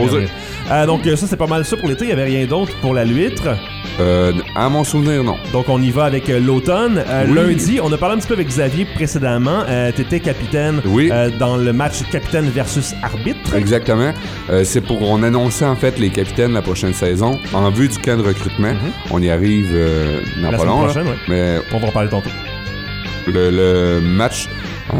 Euh, donc ça, c'est pas mal ça pour l'été. Il n'y avait rien d'autre pour la Luître. Euh, à mon souvenir, non. Donc on y va avec euh, l'automne. Euh, oui. Lundi, on a parlé un petit peu avec Xavier précédemment. Euh, T'étais capitaine oui. euh, dans le match capitaine versus arbitre. Exactement. Euh, c'est pour on annonçait en fait les capitaines la prochaine saison en vue du camp de recrutement. Mm-hmm. On y arrive euh, dans la pas long. Prochaine, là, ouais. Mais on va en parler tantôt. Le, le match euh,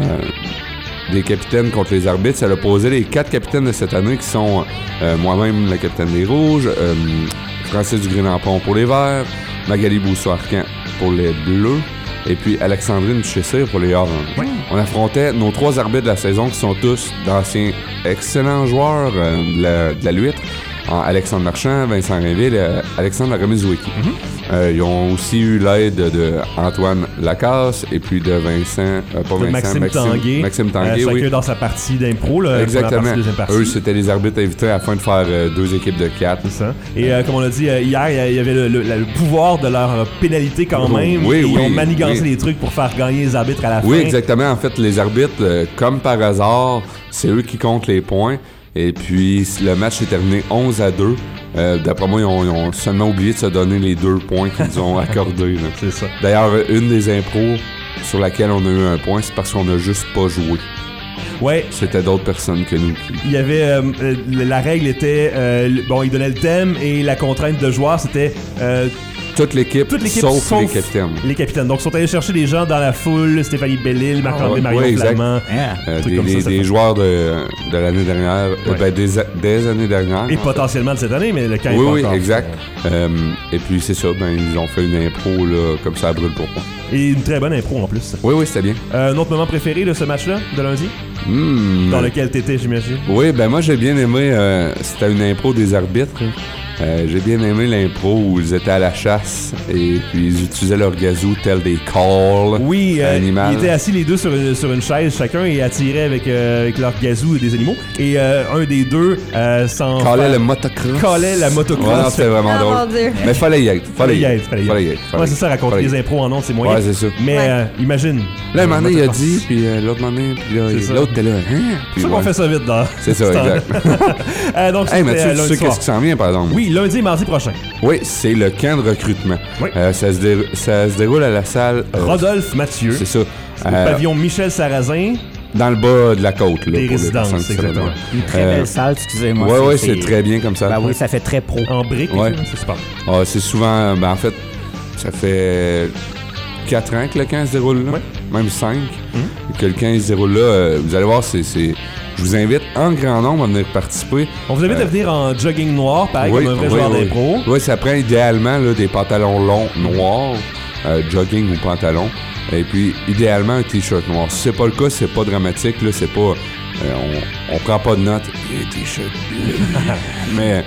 des capitaines contre les arbitres, ça a opposé les quatre capitaines de cette année qui sont euh, moi-même le capitaine des Rouges, euh, Francis Dugré-Nampont pour les Verts, Magali Boussoir-Camp pour les Bleus et puis Alexandrine Duchessire pour les Oranges. Oui. On affrontait nos trois arbitres de la saison qui sont tous d'anciens excellents joueurs euh, de, la, de la Luître. Alexandre Marchand, Vincent Rainville et Alexandre Laramizoueki. Mm-hmm. Euh, ils ont aussi eu l'aide de Antoine Lacasse et puis de Vincent, euh, pas Vincent, Maxime, Maxime Tanguay. Maxime Tanguay, euh, chacun oui. dans sa partie d'impro, là. Exactement. Pour la partie partie. Eux, c'était les arbitres invités afin de faire euh, deux équipes de quatre. C'est ça. Et euh, comme on a dit euh, hier, il y avait le, le, le pouvoir de leur pénalité quand même. Oui, et oui, ils ont manigancé oui. les trucs pour faire gagner les arbitres à la fin. Oui, exactement. En fait, les arbitres, euh, comme par hasard, c'est eux qui comptent les points. Et puis, le match est terminé onze à deux. Euh, d'après moi, ils ont, ils ont seulement oublié de se donner les deux points qu'ils ont accordés. Là. C'est ça. D'ailleurs, une des impros sur laquelle on a eu un point, c'est parce qu'on n'a juste pas joué. Ouais. C'était d'autres personnes que nous. Il y avait... Euh, la règle était... Euh, bon, ils donnaient le thème et la contrainte de joueur, c'était... Euh, Toute l'équipe, Toute l'équipe sauf, sauf les capitaines. Les capitaines. Donc, ils sont allés chercher des gens dans la foule, Stéphanie Bellil, Marc-André oh, Marion ouais, Flamand. Yeah. Euh, des les, ça, des joueurs de, de l'année dernière, ouais. euh, ben, des, des années dernières. Et potentiellement de cette année, mais le camp oui, est pas oui, encore. exact. Euh, et puis, c'est ça, ben, ils ont fait une impro là, comme ça à brûle pour point. Et une très bonne impro en plus. Oui, oui, c'était bien. Euh, un autre moment préféré de ce match-là, de lundi? Mmh. Dans lequel t'étais, j'imagine. Oui, ben moi, j'ai bien aimé, euh, c'était une impro des arbitres. Euh, j'ai bien aimé l'impro où ils étaient à la chasse et puis ils utilisaient leur gazou tel des calls. Oui, euh, animal. ils étaient assis les deux sur une, sur une chaise chacun et attiraient avec, euh, avec leur gazou des animaux. Et euh, un des deux euh, s'en... Callait le motocross. Callait la motocross. Ouais, non, c'était vraiment oh, drôle. Mais fallait y être. Fallait y être. Fallait y être. Fallait y être. Fallait ouais, c'est ça, raconter les impros en nom, c'est moyen. Ouais, c'est ça. Mais ouais. euh, imagine. Là, un moment donné, il a dit, puis euh, l'autre moment donné, puis là, c'est l'autre était là. Hein? C'est ça qu'on ouais. fait ça vite, là. C'est ça, exact. euh, donc, hey, Mathieu, euh, tu sais soir. qu'est-ce qui s'en vient, par exemple? Oui, lundi et mardi prochain. Oui, c'est le camp de recrutement. Oui. Euh, ça, se dé- ça se déroule à la salle... Euh, Rodolphe Mathieu. C'est ça. C'est euh, le pavillon Michel Sarrazin. Dans le bas de la côte. Là, des résidences, c'est exactement. Une très euh, belle salle, excusez-moi. Oui, oui, c'est, c'est très bien comme ça. Ben oui, ça fait très pro. En briques, ouais. c'est super. Ah, c'est souvent... Ben, en fait, ça fait quatre ans que le camp se déroule là. Ouais. Même cinq. Mm-hmm. Que le camp se déroule là. Euh, vous allez voir, c'est... c'est... Je vous invite en grand nombre à venir participer. On vous invite euh, à venir en jogging noir, pareil, oui, comme un vrai oui, joueur oui. d'impro. Oui, ça prend idéalement là, des pantalons longs noirs, euh, jogging ou pantalon. Et puis, idéalement, un t-shirt noir. Si c'est pas le cas, c'est pas dramatique. Là, c'est pas... Euh, on, on prend pas de notes. Un t-shirt bleu. Mais...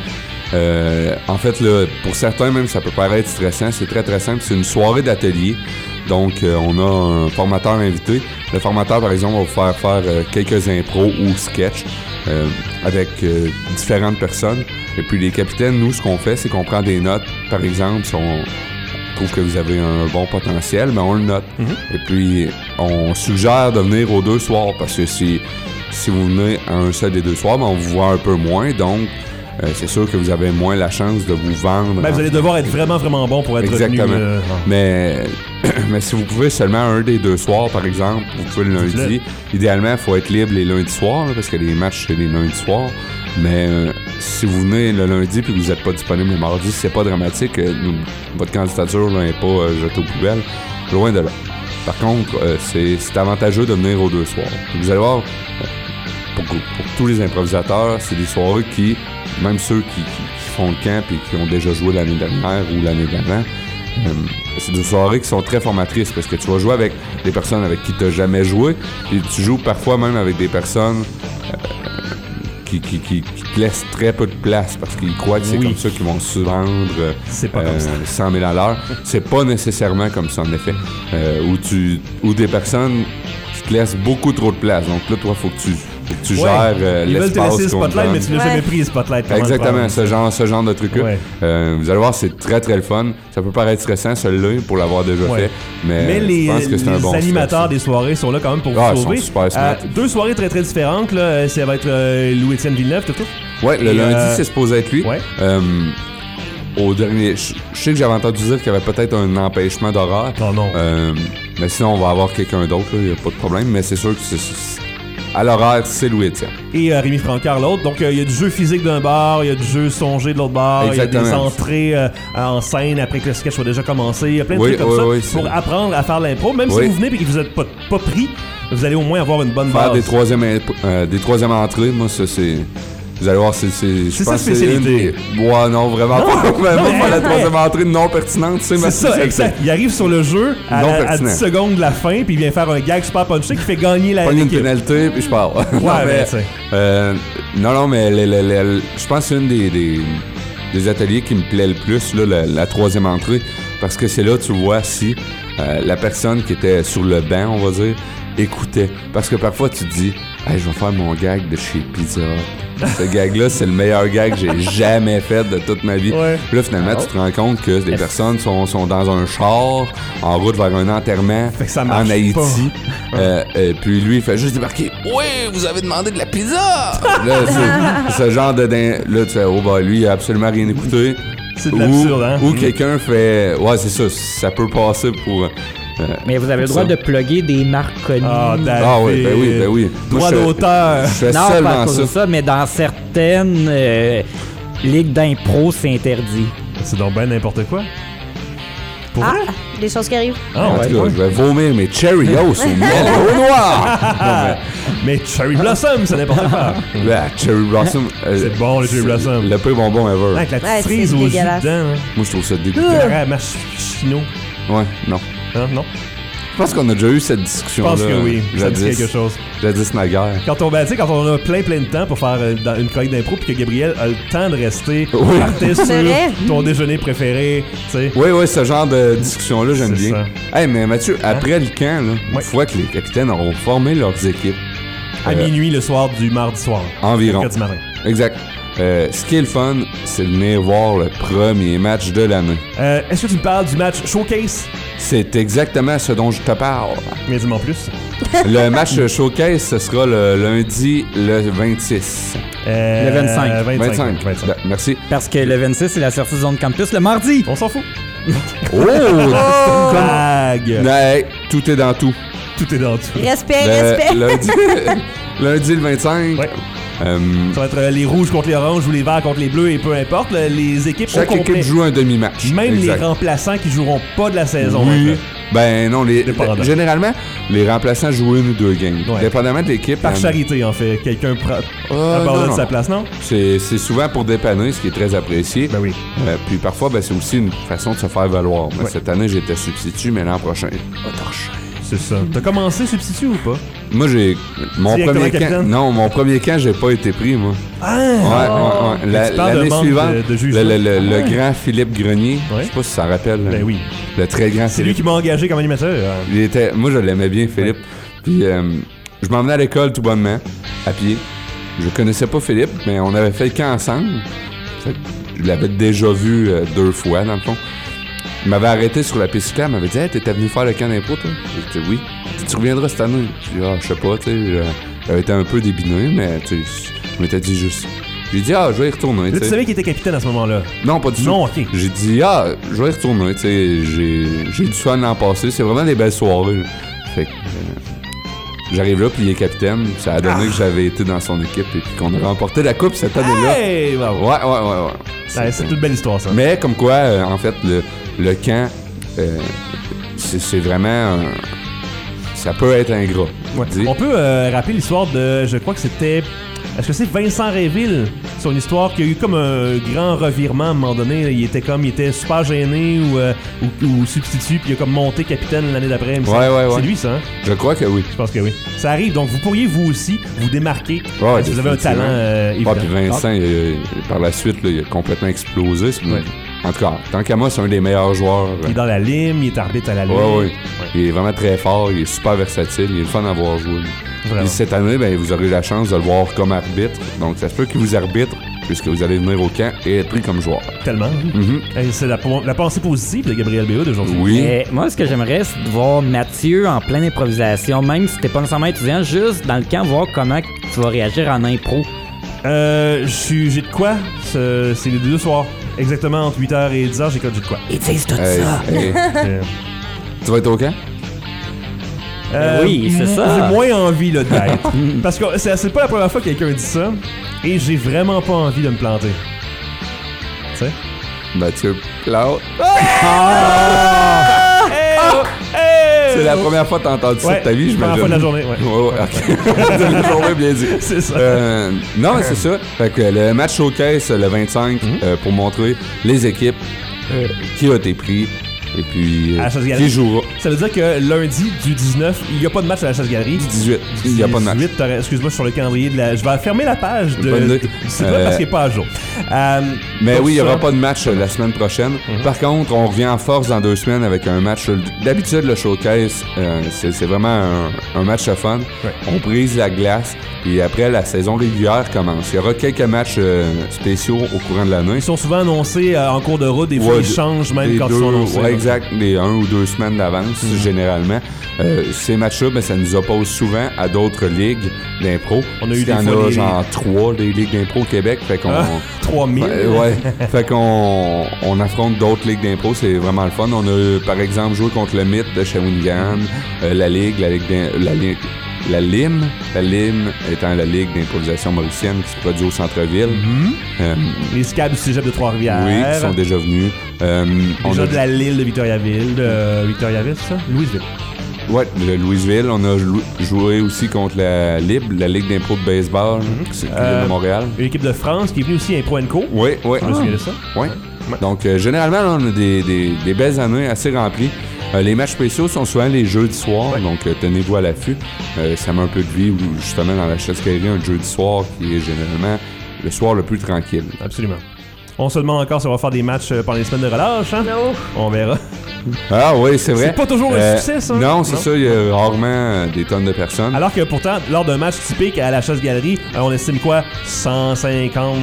Euh, en fait, là, pour certains, même, ça peut paraître stressant. C'est très, très simple. C'est une soirée d'atelier. Donc, euh, on a un formateur invité. Le formateur, par exemple, va vous faire faire euh, quelques impros ou sketchs euh, avec euh, différentes personnes. Et puis, les capitaines, nous, ce qu'on fait, c'est qu'on prend des notes. Par exemple, si on trouve que vous avez un bon potentiel, ben on le note. Mm-hmm. Et puis, on suggère de venir aux deux soirs parce que si, si vous venez à un seul des deux soirs, ben on vous voit un peu moins. Donc, euh, c'est sûr que vous avez moins la chance de vous vendre. Ben, vous allez devoir être vraiment, vraiment bon pour être Exactement. retenu. Euh, mais, mais si vous pouvez seulement un des deux soirs, par exemple, vous pouvez le lundi. Dis-le. Idéalement, il faut être libre les lundis soirs, là, parce que les matchs, c'est les lundis soirs. Mais euh, si vous venez le lundi et que vous n'êtes pas disponible le mardi, c'est pas dramatique. Euh, nous, votre candidature n'est pas euh, jetée aux poubelles. Loin de là. Par contre, euh, c'est, c'est avantageux de venir aux deux soirs. Vous allez voir, euh, pour, pour tous les improvisateurs, c'est des soirées qui, même ceux qui, qui, qui font le camp et qui ont déjà joué l'année dernière ou l'année d'avant, euh, c'est des soirées qui sont très formatrices parce que tu vas jouer avec des personnes avec qui tu n'as jamais joué et tu joues parfois même avec des personnes euh, qui, qui, qui, qui te laissent très peu de place parce qu'ils croient que c'est Oui. comme ça qu'ils vont se vendre euh, C'est pas comme ça. cent mille à l'heure. C'est pas nécessairement comme ça, en effet. Euh, où, tu, où des personnes qui te laissent beaucoup trop de place. Donc là, toi, faut que tu, faut que tu Ouais. gères euh, Ils veulent te l'espace laisser le qu'on te spotlight, donne. mais tu l'as Ouais. jamais pris le spotlight. Comment le Exactement, prendre? ce genre, ce genre de truc-là. Ouais. Euh, vous allez voir, c'est très très le fun. Ça peut paraître stressant, celui-là, pour l'avoir déjà Ouais. fait. Mais, Mais les, je pense que c'est un les bon animateurs stress. des soirées sont là quand même pour Ah, vous ils sauver. sont super smart. Euh, deux soirées très très différentes. Là. Euh, Ça va être euh, Louis-Étienne Villeneuve, tout tout. Ouais, le Et, lundi, euh, c'est supposé être lui. ouais. Euh, au dernier, je je sais que j'avais entendu dire qu'il y avait peut-être un empêchement d'horaire. Non, non. Euh, mais sinon, on va avoir quelqu'un d'autre, il n'y a pas de problème. Mais c'est sûr que c'est, c'est- à l'horaire, c'est Louis-Étienne. Et euh, Rémi Francard, l'autre. Donc, il y a du jeu physique d'un bar, il y a du jeu songé de l'autre bar, il y a des Exactement. entrées euh, en scène après que le sketch soit déjà commencé. Il y a plein de Oui, trucs comme oui, ça oui, c'est- pour apprendre à faire l'impro. Même Oui. si vous venez et que vous n'êtes pas, pas pris, vous allez au moins avoir une bonne Faire base. des troisièmes, imp- euh, des troisièmes entrées, moi, ça, c'est... Vous allez voir, c'est... C'est, je C'est sa pense que spécialité. C'est une des- Ouais, non, vraiment Non, pas. Vraiment mais- pas la troisième entrée non pertinente, c'est ma C'est ça, spécialité. exact. Il arrive sur le jeu à, Non à- à pertinent. dix secondes de la fin, puis il vient faire un gag super punché qui fait gagner la Pogne une l'équipe. pénalité, puis je pars. Ouais, Non, mais mais, tu sais. euh, non, non, mais le- le- le- le- je pense que c'est une des, des, des ateliers qui me plaît le plus, là, la, la troisième entrée, parce que c'est là tu vois si euh, la personne qui était sur le banc, on va dire, écoutait. Parce que parfois tu te dis, hey, je vais faire mon gag de chez Pizza Hut. Ce gag-là, c'est le meilleur gag que j'ai jamais fait de toute ma vie. Ouais. Puis là, finalement, tu te rends compte que des personnes sont, sont dans un char, en route vers un enterrement Fait que ça marche en Haïti. pas. Euh, euh, puis lui, il fait juste débarquer. Oui, vous avez demandé de la pizza! Là, c'est ce genre de. din- Là, tu fais, oh, bah, lui, il a absolument rien écouté. C'est de Ou- l'absurde, hein? Ou Mm. quelqu'un fait. Ouais, c'est ça, ça peut passer pour. euh, Mais vous avez le pour droit ça. de plugger des marques connues. Ah, David. Ah oui, ben oui, ben oui. Moi, Droit je fais- d'auteur. Je fais non, pas à seulement cause ça. de ça, mais dans certaines euh, ligues d'impro, c'est interdit. C'est donc ben n'importe quoi. Pour Ah, vrai? des choses qui arrivent. Ah, En ouais. tout cas, je vais vomir mes Cheerios au miel au noir! Non, Mais Cherry Blossom, c'est n'importe quoi. mais, là, Cherry Blossom. euh, C'est bon, le Cherry c'est Blossom. Le pire bonbon ever. Avec la petite Ouais, cerise c'est au jus dégueulasse. dedans. hein. Moi, je trouve ça dégoûtant. Arrête, machino. Ouais, non. Hein, non? Je pense qu'on a déjà eu cette discussion-là. Je pense que oui. Ça me dit Jadis, quelque chose. jadis naguère. Quand on, ben, tu sais, quand on a plein plein de temps pour faire euh, dans une chronique d'impro puis que Gabriel a le temps de rester Oui. partait sur C'est vrai? ton déjeuner préféré, tu sais. Oui, oui, ce genre de discussion-là, j'aime C'est bien. Hey, mais Mathieu, après le camp, là, une Ouais. fois que les capitaines auront formé leurs équipes, À euh, minuit le soir du mardi soir. environ. Mercredi matin. Exact. Euh, ce qui est le fun, c'est de venir voir le premier match de l'année. Euh, Est-ce que tu me parles du match Showcase? C'est exactement ce dont je te parle. Mais dis-moi plus. Le match Showcase, ce sera le lundi le vingt-six. Euh, Le vingt-cinq. vingt-cinq. vingt-cinq. vingt-cinq. Ben, merci. Parce que le vingt-six, c'est la sortie de zone campus le mardi. On s'en fout. Oh! Blague. Hey, tout est dans tout. Tout est dans tout. Respect, Le- respect. lundi, lundi le vingt-cinq. Ouais. euh, Ça va être euh, les rouges contre les oranges ou les verts contre les bleus et peu importe. le- les équipes au chaque complet. équipe joue un demi-match. Même Exact. les remplaçants qui joueront pas de la saison. Oui. en fait. Ben non, les, Dépendant. généralement, les remplaçants jouent une ou deux games. Ouais. Dépendamment de l'équipe. Par euh, charité, en fait. Quelqu'un prend euh, abandonne non, non, sa non. place, non? C'est, c'est souvent pour dépanner, ce qui est très apprécié. Ben oui. Euh, puis parfois, ben, c'est aussi une façon de se faire valoir. Ben, Ouais. Cette année, j'étais substitut, mais l'an prochain, autorche. C'est ça. T'as commencé substitut ou pas? Moi, j'ai. Mon Directement premier camp. capitaine? Non, mon premier camp, j'ai pas été pris, moi. Ah! Ouais, ouais, ouais. La- Tu parles de l'année manque suivante, de- de le, jugement. le- le- le Ah ouais. grand Philippe Grenier, Ouais. je sais pas si ça rappelle. Ben oui. Le très grand C'est lui Philippe. qui m'a engagé comme animateur. euh. Il était, moi, je l'aimais bien, Philippe. Puis, euh, je m'en venais à l'école tout bonnement, à pied. Je connaissais pas Philippe, mais on avait fait le camp ensemble. Fait que je l'avais déjà vu euh, deux fois, dans le fond. il m'avait arrêté sur la piste cyclable, il m'avait dit hey, « T'étais venu faire le camp d'impro, toi? » J'ai dit « Oui. » Il dit « Tu reviendras cette année? » J'ai dit « Ah, je sais pas, tu sais. » J'avais été un peu débiné, mais tu sais, je m'étais dit juste... J'ai dit « Ah, je vais y retourner. » Là, tu savais qu'il était capitaine à ce moment-là? Non, pas du tout. Non, OK. J'ai dit « Ah, je vais y retourner. » Tu sais, j'ai, j'ai eu du fun l'an passé. C'est vraiment des belles soirées. Là. Fait que... Euh, j'arrive là, puis il est capitaine. Ça a donné ah. que j'avais été dans son équipe et puis qu'on a remporté la coupe cette année-là. Hey, bravo. Ouais, ouais, ouais, ouais. C'est, c'est une belle histoire, ça. Mais comme quoi, euh, en fait, le, le camp, euh, c'est, c'est vraiment... Un... Ça peut être ingrat. Ouais. On peut euh, rappeler l'histoire de... Je crois que c'était... Est-ce que c'est Vincent Réville? Son histoire qui a eu comme un grand revirement à un moment donné. Il était comme... Il était super gêné ou, euh, ou, ou substitut, puis il a comme monté capitaine l'année d'après. Ouais, ouais, ouais. C'est lui, ça, hein? Je crois que oui. Je pense que oui. Ça arrive, donc vous pourriez, vous aussi, vous démarquer ouais, si vous avez un talent euh, évident. Ouais, puis Vincent, il a, par la suite, là, il a complètement explosé. C'est ouais. En tout cas, tant qu'à moi, c'est un des meilleurs joueurs. Il est dans la lime, il est arbitre à la lime. Ouais, ouais, ouais. Il est vraiment très fort, il est super versatile, il est le fun à voir jouer. Et cette année, ben, vous aurez la chance de le voir comme arbitre. Donc, ça se peut qu'il vous arbitre, puisque vous allez venir au camp et être pris comme joueur. Tellement. Mm-hmm. C'est la, la pensée positive de Gabriel Béhoud d'aujourd'hui. Oui. Et moi, ce que j'aimerais, c'est de voir Mathieu en pleine improvisation, même si t'es pas nécessairement étudiant, juste dans le camp, voir comment tu vas réagir en impro. Euh, j'ai de quoi? C'est, c'est les deux soirs. Exactement, entre huit heures et dix heures, j'ai de quoi? Ils disent tout hey, ça. Hey. Tu vas être au camp? Euh, oui, c'est m- ça. J'ai moins envie là, d'être. Parce que c'est, c'est pas la première fois que quelqu'un dit ça. Et j'ai vraiment pas envie de me planter. Tu sais? Mathieu Plante. Ah! Hey, oh, hey! C'est la première fois que t'as entendu ouais, ça de ta vie, je me première fois de la journée, ouais. Ouais, ouais, ok. De la journée, bien dit. C'est ça. Euh, non, mais c'est ça. Fait que le match showcase le vingt-cinq, mm-hmm. euh, pour montrer les équipes, euh, qui a été pris. Et puis, euh, qui jouera. Ça veut dire que lundi du dix-neuf, il n'y a pas de match à la Chasse-Galerie. Du dix-huit, il n'y a pas de match. Excuse-moi, sur le calendrier de la... Je vais fermer la page de... de... C'est euh... parce qu'il n'est pas à jour. Euh, Mais oui, il n'y aura pas de match la semaine prochaine. Mm-hmm. Par contre, on revient en force dans deux semaines avec un match. D'habitude, le showcase, euh, c'est, c'est vraiment un, un match de fun. Ouais. On brise la glace. Puis après, la saison régulière commence. Il y aura quelques matchs euh, spéciaux au courant de l'année. Ils sont souvent annoncés euh, en cours de route. Des fois, ouais, ils changent même quand deux, ils sont annoncés. Ouais, exact. Des un ou deux semaines d'avance, mm-hmm. généralement. Euh, ces matchs-là, ben, ça nous oppose souvent à d'autres ligues d'impro. On a eu des Il y en a les... genre trois des ligues d'impro au Québec. Fait qu'on... Ah, trois mille? Ouais. ouais. Fait qu'on on affronte d'autres ligues d'impro. C'est vraiment le fun. On a, par exemple, joué contre le Mythe de Shawinigan, euh, la Ligue, la Ligue la Ligue... La Lime, la Lime étant la ligue d'improvisation mauricienne qui se produit au centre-ville. Mm-hmm. Euh, les S C A B du cégep de Trois-Rivières. Oui, qui sont déjà venus. Euh, on déjà a de la Lille de Victoriaville, de euh, Victoriaville, c'est ça? Louisville. Ouais, de Louisville. On a joué aussi contre la L I B, la Ligue d'impro de baseball, mm-hmm. qui euh, de Montréal. Une équipe de France qui est venue aussi Impro and Co. Oui, oui. Je me souviens de ça. Oui. Ouais. Donc, euh, généralement, là, on a des, des, des belles années assez remplies. Euh, les matchs spéciaux sont souvent les jeudis soirs, ouais. donc euh, tenez-vous à l'affût. Euh, ça met un peu de vie, ou justement dans la Chasse-Galerie, un jeudi soir qui est généralement le soir le plus tranquille. Absolument. On se demande encore si on va faire des matchs pendant les semaines de relâche, hein? Non. On verra. Ah oui, c'est vrai. C'est pas toujours euh, un succès, ça. Non, c'est non. ça, il y a rarement des tonnes de personnes. Alors que pourtant, lors d'un match typique à la Chasse-Galerie, on estime quoi? cent cinquante...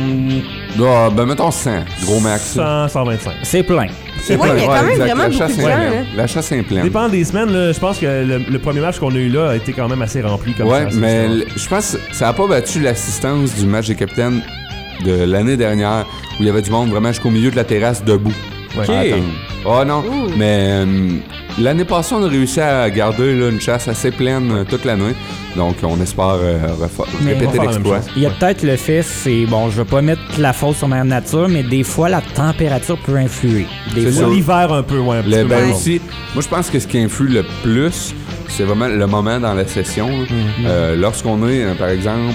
Ah, ben mettons cent, gros max. cent, cent vingt-cinq. C'est plein. C'est oui, il y a quand même exact. vraiment la beaucoup de gens. Là. La chasse est pleine. Dépendant des semaines, là, je pense que le, le premier match qu'on a eu là a été quand même assez rempli. Comme ouais, ça, mais l- je pense que ça n'a pas battu l'assistance du match des capitaines de l'année dernière, où il y avait du monde vraiment jusqu'au milieu de la terrasse debout. Ouais. Okay. Oh non, Ouh. mais euh, l'année passée, on a réussi à garder là, une chasse assez pleine euh, toute l'année. Donc, on espère euh, refa- répéter l'exploit. Il y a peut-être le fait, c'est bon, je veux pas mettre la faute sur Mère Nature, mais des fois, la température peut influer. Des c'est fois, ça. L'hiver un peu, ouais. Un petit le, peu ben aussi, moi, je pense que ce qui influe le plus, c'est vraiment le moment dans la session. Mm-hmm. Euh, lorsqu'on est, euh, par exemple,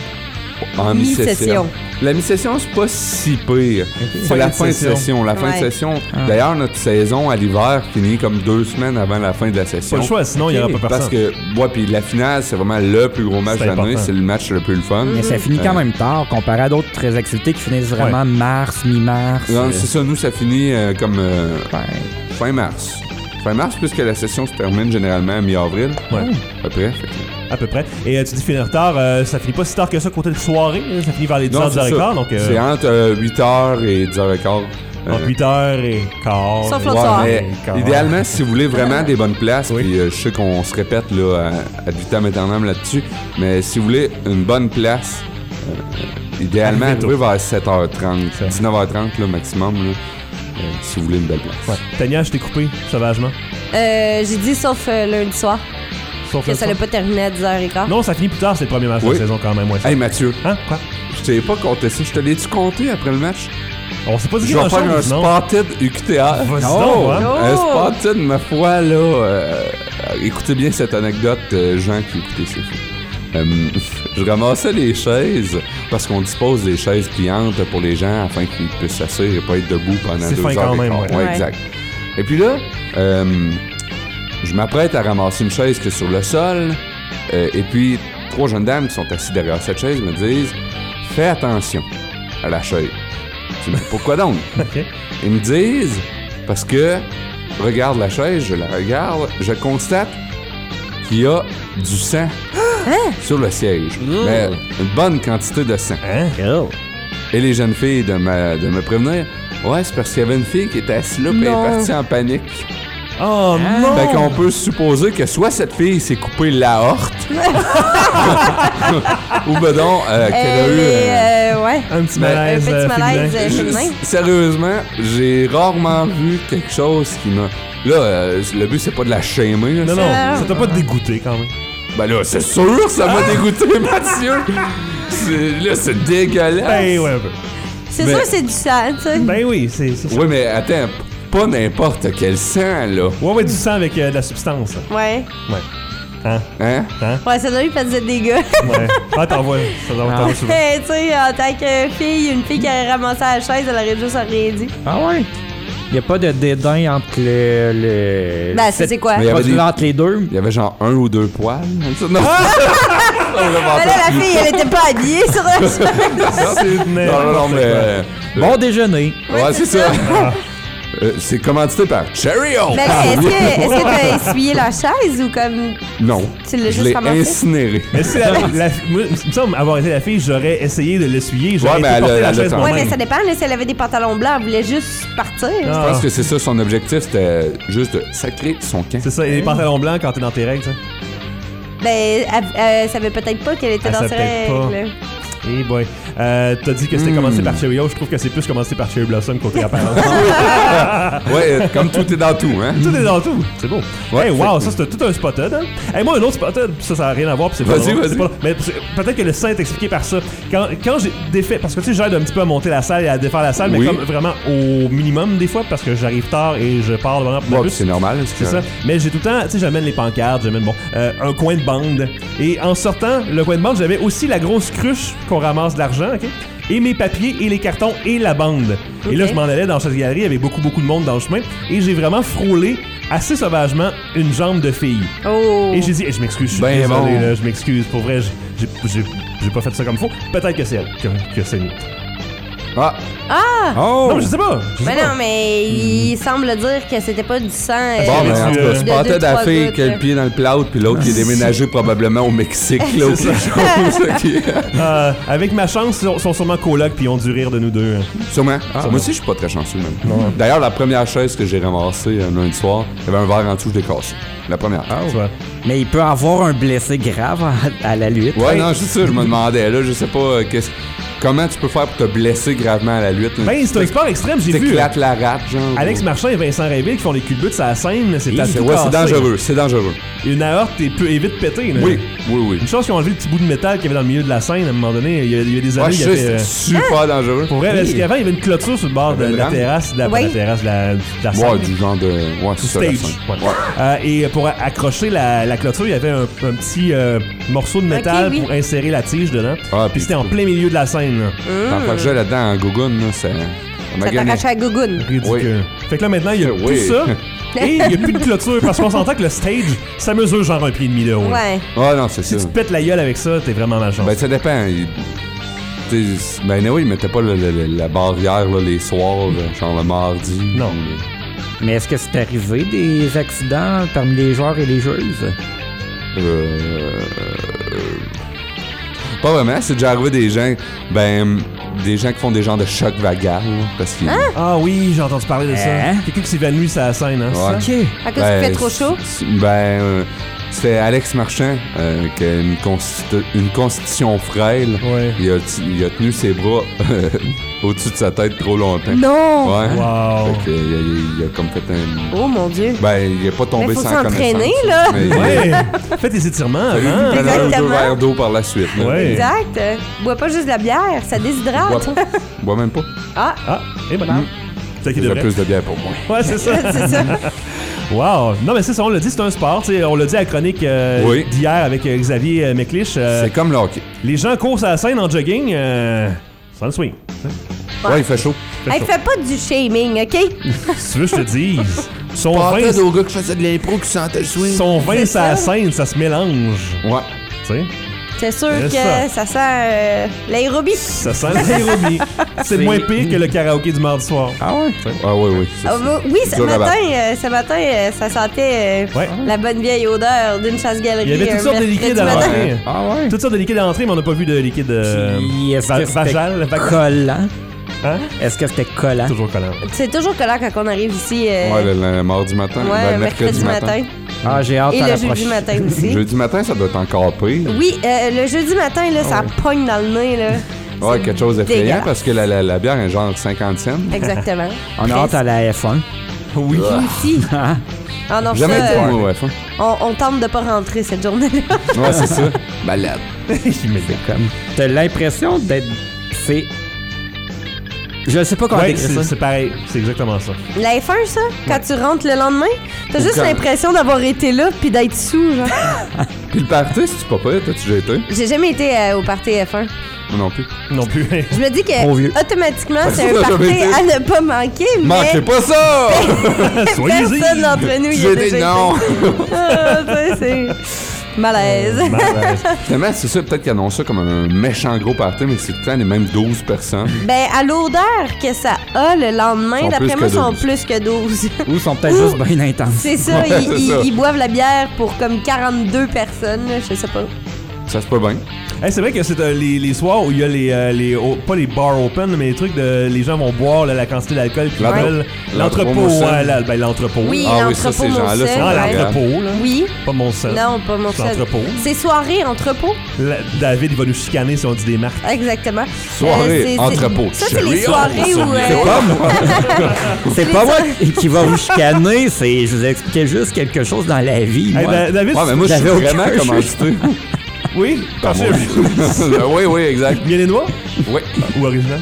en mi-session. mi-session. La mi-session, c'est pas si pire. Okay. C'est la fin de session. session. La fin ouais. de session. Ah. D'ailleurs, notre saison à l'hiver finit comme deux semaines avant la fin de la session. Pas le choix, sinon il okay. n'y aura pas personne. Parce que, ouais, puis la finale, c'est vraiment le plus gros match de l'année. C'est le match le plus le fun. Mais ça finit quand même tard, comparé à d'autres activités qui finissent vraiment ouais. mars, mi-mars. Non, c'est ça. Nous, ça finit euh, comme euh, ouais. fin mars. Fin mars, puisque la session se termine généralement à mi-avril. Ouais. À peu près. Fait que... À peu près. Et euh, tu dis finir tard, euh, ça finit pas si tard que ça côté de soirée. Ça finit vers les dix heures, dix heures quinze. Donc, euh... c'est entre euh, huit heures et dix heures quinze. Entre huit heures et quart. Sauf et- l'autre soir. mais quart. idéalement, si vous voulez vraiment des bonnes places, Oui. puis euh, je sais qu'on se répète là, à- ad vitam aeternam là-dessus, mais si vous voulez une bonne place, euh, idéalement, Arrivez tôt. arrivez vers sept heures trente, Ça. dix-neuf heures trente là, maximum, là, euh, si vous voulez une belle place. Ouais. Tania, je t'ai coupé sauvagement. Euh, J'ai dit sauf euh, lundi soir, Sauf que le ça soir. n'a pas terminé à dix heures quinze. Non, ça finit plus tard, c'est le premier match de Oui. la saison quand même. Ouais, ça. Hey Mathieu, Hein? Quoi? je t'ai pas compté ça, je te l'ai-tu compté après le match? On s'est pas dit Je vais faire un grand-chose, non? spotted U Q T R. Vas-y Oh, donc, hein? Un Oh! spotted, ma foi, là. euh, écoutez bien cette anecdote, euh, gens qui écoutez ces films. Euh, je ramassais les chaises parce qu'on dispose des chaises pliantes pour les gens afin qu'ils puissent s'asseoir et pas être debout pendant C'est deux fin heures quand et même, quart. ouais. Ouais, Ouais. exact. Et puis là, euh, je m'apprête à ramasser une chaise qui est sur le sol. euh, et puis, trois jeunes dames qui sont assises derrière cette chaise me disent « Fais attention à la chaise. » Je dis « Pourquoi donc? » Ok. Ils me disent, parce que, regarde la chaise, je la regarde, je constate qu'il y a du sang sur le siège. Mais une bonne quantité de sang. Hein? Oh. Et les jeunes filles de, ma- de me prévenir, ouais, c'est parce qu'il y avait une fille qui était assise là, puis elle Non. est partie en panique. Oh non! Fait qu'on peut supposer que soit cette fille s'est coupée l'aorte, ou ben donc, euh, qu'elle a eu... euh, euh, ouais. Un petit Ben, malaise. un petit euh, malaise, féminin. euh, Je- féminin. Sérieusement, j'ai rarement vu quelque chose qui m'a... Là, euh, le but, c'est pas de la shamer. là, Non, c'est- non, ça t'a pas dégoûté quand même. Ben là, c'est sûr, ça m'a dégoûté, Mathieu. C'est- Là, c'est dégueulasse. Ben ouais, un peu. C'est Mais- sûr que c'est du sang, tu sais. Ben oui, c'est c'est ça. Oui, mais attends, pas n'importe quel sang, là. Ouais, ouais, du sang avec euh, de la substance. Ouais. Ouais. Hein? Hein? Ouais, ça doit lui faire des gars. Ouais. Ah, t'en vois. Ça doit t'en vois souvent. Hey, tu sais, en tant que fille, une fille qui aurait ramassé la chaise, elle aurait juste rien dit. Ah ouais? Y a pas de dédain entre le. le Ben, ça, c'est quoi? Mais il y avait des- entre les deux. Il y avait genre un ou deux poils. Non. Ben là, la fille, elle était pas habillée sur la chaise. C'est Non, non, non, mais... euh, Bon déjeuner. Ouais, c'est ça. Euh, c'est commandité par Cheerio. Ben là, est-ce que est-ce que t'as essuyé la chaise ou comme Non, tu l'as je juste l'ai ramassé? incinéré. Mais si la, la, moi, il me semble avoir été la fille, j'aurais essayé de l'essuyer. J'aurais Ouais, mais été elle porter a- la elle a chaise tenté. Ouais, moi-même. mais ça dépend, là, si elle avait des pantalons blancs, elle voulait juste partir. Ah. Je pense que c'est ça, son objectif, c'était juste de sacrer son camp. C'est ça, et les pantalons blancs quand t'es dans tes règles, ça. Ben, elle, elle savait peut-être pas qu'elle était Elle dans ses savait peut-être règles. Eh boy. Euh, T'as dit que c'était Hmm. commencé par Cheerio. Je trouve que c'est plus commencé par Cherry Blossom côté apparence. Ouais, euh, comme tout est dans tout, hein. Tout est dans tout. C'est beau. Ouais, hey, wow, fait- ça c'était tout un spotted. Hein? Hey, moi, un autre spotted, ça, ça n'a rien à voir. puis c'est pas Vas-y, drôle, vas-y. c'est pas- Mais c'est- peut-être que le sein est expliqué par ça. Quand, quand j'ai défait, parce que tu sais, j'aide un petit peu à monter la salle et à défaire la salle, mais Oui. comme vraiment au minimum des fois, parce que j'arrive tard et je pars devant pour Ouais, plus. puis c'est normal. C'est ça. Mais j'ai tout le temps, tu sais, j'amène les pancartes, j'amène bon, euh, un coin de bande. Et en sortant, le coin de bande, j'avais aussi la grosse cruche qu'on ramasse de l'argent, ok? Et mes papiers, et les cartons, et la bande. Et là, Ok. je m'en allais dans cette galerie avec beaucoup, beaucoup de monde dans le chemin. Et j'ai vraiment frôlé assez sauvagement une jambe de fille. Oh. Et j'ai dit, eh, je m'excuse, je suis Ben désolé, bon. là, je m'excuse. Pour vrai, j'ai- j'ai j'ai pas fait ça comme faut. Peut-être que c'est elle qui a, qui a saigné. Ah! Ah! Oh! Non, mais je sais pas. Je sais Ben pas. non, mais il semble dire que c'était pas du sang. euh, Bon, mais ben, en tu, tout euh, cas, tu de partais deux, de la trois fille gouttes, qui a là. le pied dans le plâtre, puis l'autre qui est déménagé probablement au Mexique, là, ou C'est quelque chose. qui- Euh, avec ma chance, ils sont- sont sûrement colocs puis ils ont dû rire de nous deux. hein. Sûrement. Moi aussi, je suis pas très chanceux, même. Non. D'ailleurs, la première chaise que j'ai ramassée un lundi soir, il y avait un verre en dessous, je l'ai cassé. La première. Tu vois. Mais il peut avoir un blessé grave à, à la lutte. Ouais, non, c'est ça, je me demandais, là, je sais pas, euh, qu'est-ce... comment tu peux faire pour te blesser gravement à la lutte? là? Ben, c'est un sport extrême, j'ai vu. T'éclates la rate, genre. Alex Marchand et Vincent Réville qui font les culbutes sur la scène, c'est à C'est tout ouais, c'est casser. dangereux, c'est dangereux. Une aorte est, peu- est vite pétée. Là. Oui, oui, oui. Une chose qu'ils ont enlevé le petit bout de métal qu'il y avait dans le milieu de la scène à un moment donné. Il y a, il y a des Ouais, années, je il y sais, avait. c'était euh, super dangereux. Pour vrai, parce qu'avant, il y avait une clôture sur le bord de, Il y avait de la une terrasse, de la, pas Oui. de la terrasse, de la, de la Ouais, scène. du genre de... Ouais, c'est ça, la Stage. scène. Ouais. Ouais. Euh, et pour a- accrocher la, la clôture, il y avait un, un petit euh, morceau de métal Ok, oui. pour insérer la tige dedans. Ah, Puis c'était en plein milieu de la scène. là. T'enfargeais là-dedans en gougoune, là, c'est... Ça m'a Ça gagné. t'arrache à la gougoune. Ridicule. Oui. Fait que là, maintenant, il y a Oui. tout ça. Et il n'y a plus de clôture parce qu'on s'entend que le stage, ça mesure genre un pied et demi de haut. là. Ouais. Ouais, non, c'est Si ça. tu te pètes la gueule avec ça, t'es vraiment malchance. Ben, ça dépend. Il- t'sais, Ben, oui, ils mettaient pas le- le- la barrière, là, les soirs, là, genre le mardi. Non. Mais est-ce que c'est arrivé des accidents parmi les joueurs et les joueuses? Euh... Pas vraiment, c'est déjà arrivé des gens. Ben, des gens qui font des genres de chocs vagal. Parce qu'ils... Ah oui, j'ai entendu parler de ça. Hein? Quelqu'un qui s'évanouit sur la scène, hein, Ouais. c'est ça? OK. À cause qu'il fait trop chaud. c'est- Ben, euh, c'est Alex Marchand euh, qui a une, constitu- une constitution frêle. Ouais. Il a, t- il a tenu ses bras euh, au-dessus de sa tête trop longtemps. Non! Ouais. Wow. Fait que, il, a, il a comme fait un... Oh mon Dieu. Ben, il est pas tombé Mais faut sans s'entraîner, connaissance. là. Mais, Ouais. Fais tes étirements Il a avant. eu un ou deux Exactement. verres d'eau par la suite. là. Ouais. Exact. Euh, Bois pas juste de la bière, ça Bois déshydrate. pas. Bois même pas. Ah, Ah, et voilà. Mm. C'est ça qui Il y a devrait. plus de bière pour moi. Ouais, c'est ça. c'est ça. Wow. Non, mais c'est ça, on l'a dit, c'est un sport. Tu sais, on l'a dit à la chronique euh, Oui. d'hier avec euh, Xavier euh, McLeish. euh, C'est comme le hockey. les gens courent à la scène en jogging euh, sans le swing. Ouais, il fait chaud. Hey, fais pas du shaming, OK? Si tu veux, je te dise. Son Pas vin, aux gars qui faisaient de l'impro qui sentaient le swing. son vin C'est sur la ça. scène, ça se mélange. Ouais. Tu sais, C'est sûr C'est que ça. ça, sent euh, l'aérobie. ça sent l'aérobie. C'est moins pire que le karaoké du mardi soir. Ah ouais? Ah ouais, oui. c'est Ah, ça. bah, oui, ce Dur à matin, battre. euh, ce matin euh, ça sentait euh, Ouais. la bonne vieille odeur d'une chasse-galerie. Il y avait toutes un sortes de mercredi liquides à matin. l'entrée. Ah ouais? Toutes sortes de liquides à l'entrée, mais on n'a pas vu de liquide euh, Puis, est-ce va- que c'était vagal. vagal. collant? Hein? Est-ce que c'était collant? Toujours collant. C'est toujours collant quand on arrive ici. euh, Ouais, le, le mardi matin. ouais, ben, le mercredi matin. Ah, j'ai hâte Et à le la jeudi prochaine. matin aussi. Jeudi matin, ça doit être encore pire. Oui, euh, le jeudi matin, là, ça pogne dans le nez. Là. Ouais, C'est quelque chose d'effrayant dégueulasse. parce que la, la, la bière est genre cinquante cents. Exactement. On a hâte à la F un. Oui. Aussi. Ah non, Jamais ça, été, euh, moi, ouais. fin. on, on tente de pas rentrer cette journée-là. Ouais, c'est ça. Balade. C'est comme. T'as l'impression d'être. C'est. Je sais pas comment Ouais, décrire c'est ça. c'est pareil. C'est exactement ça. La F un, ça, quand tu rentres le lendemain, t'as juste quand- l'impression d'avoir été là puis d'être sous, genre. Puis le party, c'est-tu pas pire? T'as-tu déjà été? J'ai jamais été euh, au party F un. Moi non plus. Non plus. Je me dis Trop que vieux. automatiquement, Parce c'est que un t'as jamais party été. à ne pas manquer, mais Manquez pas ça! Soyez-y. personne d'entre nous y J'ai a dit déjà non! été. Ah, ça, c'est malaise. Malaise. Finalement, c'est ça, peut-être qu'ils annoncent ça comme un méchant gros party, mais c'est tout le temps les mêmes douze personnes. Ben, à l'odeur que ça a le lendemain, Sont d'après plus moi, que sont douze. plus que douze. Ou sont peut-être Ouh. juste bien intenses. C'est ça, Ouais, ils, c'est ils- ça. ils boivent la bière pour comme quarante-deux personnes, là, je sais pas. Ça se peut bien. Hey, c'est vrai que c'est euh, les, les soirs où il y a les, euh, les oh, pas les bars open, mais les trucs de les gens vont boire là, la quantité d'alcool qu'ils L'entre- veulent. l'entrepôt L'entrepôt, Moussel. ouais, là, ben, l'entrepôt. Oui, Ah oui, ça, l'entrepôt ces gens-là Moussel, sont Ah, ouais. l'entrepôt, là. Oui. Pas mon sel. Non, pas mon seul. L'entrepôt. C'est soirée entrepôt. La- David, il va nous chicaner si on dit des marques. Exactement. Soirée, Euh, c'est- c'est- entrepôt. Ça, c'est les Cherry, soirées on où. se euh, C'est pas moi. C'est Les pas moi soirées- qui va vous chicaner, c'est. Je vous expliquais juste quelque chose dans la vie. Hey, Moi. Da- David, Ouais, mais moi, je suis J'avais aucun vraiment jeu. commandité. oui, Par parce mon- que oui, oui, exact. Viennois Oui. ou original.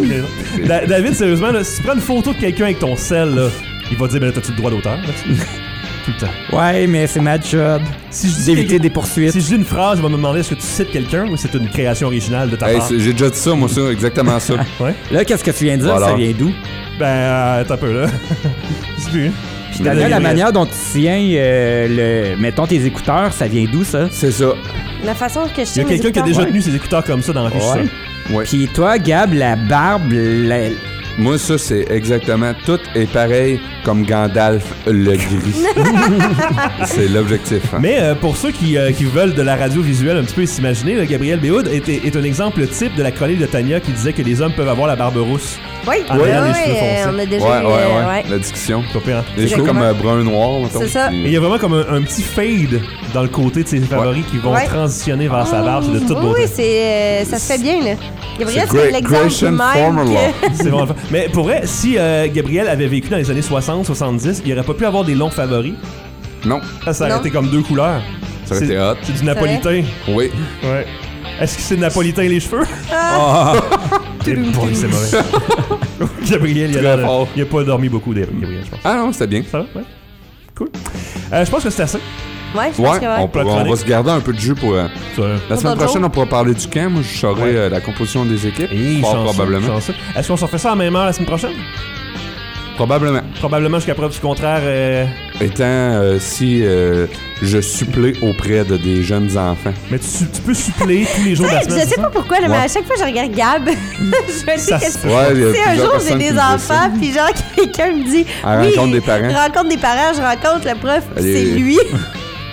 Da- David, sérieusement, là, si tu prends une photo de quelqu'un avec ton sel, là, il va te dire, ben là, t'as-tu le droit d'auteur? là? Tout le temps. Ouais, mais c'est ma job. Si je dis D'éviter quelque- des poursuites. Si je dis une phrase, il va me demander est-ce que tu cites quelqu'un ou c'est une création originale de ta Hey, part? c'est- j'ai déjà dit ça, moi, ça, exactement ça. Ouais. Là, qu'est-ce que tu viens de dire? Voilà. Ça vient d'où? Ben, euh, attends un peu, là. Je sais plus. Puis Daniel, la manière dont tu tiens, euh, le, mettons tes écouteurs, ça vient d'où ça? C'est ça. La façon que je Il y a tiens mes quelqu'un qui a écouteurs. déjà Ouais. tenu ses écouteurs comme ça dans la vie, je suis Ouais. sûr. Ouais. Puis toi, Gab, la barbe, la- Moi, ça, c'est exactement. Tout est pareil comme Gandalf le gris. C'est l'objectif. hein. Mais euh, pour ceux qui, euh, qui veulent de la radio visuelle un petit peu s'imaginer, là, Gabriel Béhoud est, est un exemple type de la chronique de Tania qui disait que les hommes peuvent avoir la barbe rousse. Oui, En oui, ayant les oui, cheveux euh, foncés. on a déjà Ouais, eu, ouais, euh, ouais, ouais. La discussion. Pas pire, hein? Les cheveux comme euh, brun-noir, mettons. C'est ça. Et il y a vraiment comme un, un petit fade dans le côté de ses favoris qui vont Ouais. transitionner vers sa barbe. C'est de toute Oui, beauté. oui, c'est, euh, ça se fait bien, là. Gabriel, C'est c'est Gra- l'exemple Gratian même Formula. que... C'est vraiment le fun. Mais pour vrai, si euh, Gabriel avait vécu dans les années soixante soixante-dix, il aurait pas pu avoir des longs favoris. Non, Ça, ça aurait Non. été comme deux couleurs. ça aurait C'est- été hot. C'est du napolitain. Oui. Ouais. Est-ce que c'est napolitain les cheveux? Ah. Eh boy, c'est mauvais. Gabriel, il a, Très l'air de- fort. il a pas dormi beaucoup, Gabriel, je pense. Ah non, c'était bien. Ça va? Ouais. Cool. Euh, je pense que c'est assez. Ouais, je Ouais, pense que ouais. on, peut- on va se garder un peu de jus pour. euh, Ça, la semaine d'autres prochaine, jours? on pourra parler du camp. Moi, je saurai Ouais. euh, la composition des équipes. Et Fort chanceux, probablement. chanceux. Est-ce qu'on s'en fait ça à la même heure la semaine prochaine? Probablement. Probablement jusqu'à preuve du contraire. euh, Étant euh, si euh, je supplée auprès de des jeunes enfants. Mais tu, tu peux suppléer tous les jours de la Ouais, semaine. je c'est sais ça? pas pourquoi, là, mais Ouais. à chaque fois que je regarde Gab, je me dis Ça que se c'est fait. Ouais, il y a si un plusieurs jour j'ai personnes qui des me disent ça. enfants, puis genre quelqu'un me dit Elle oui, rencontre des parents. je rencontre des parents, je rencontre le prof, Allez. c'est lui.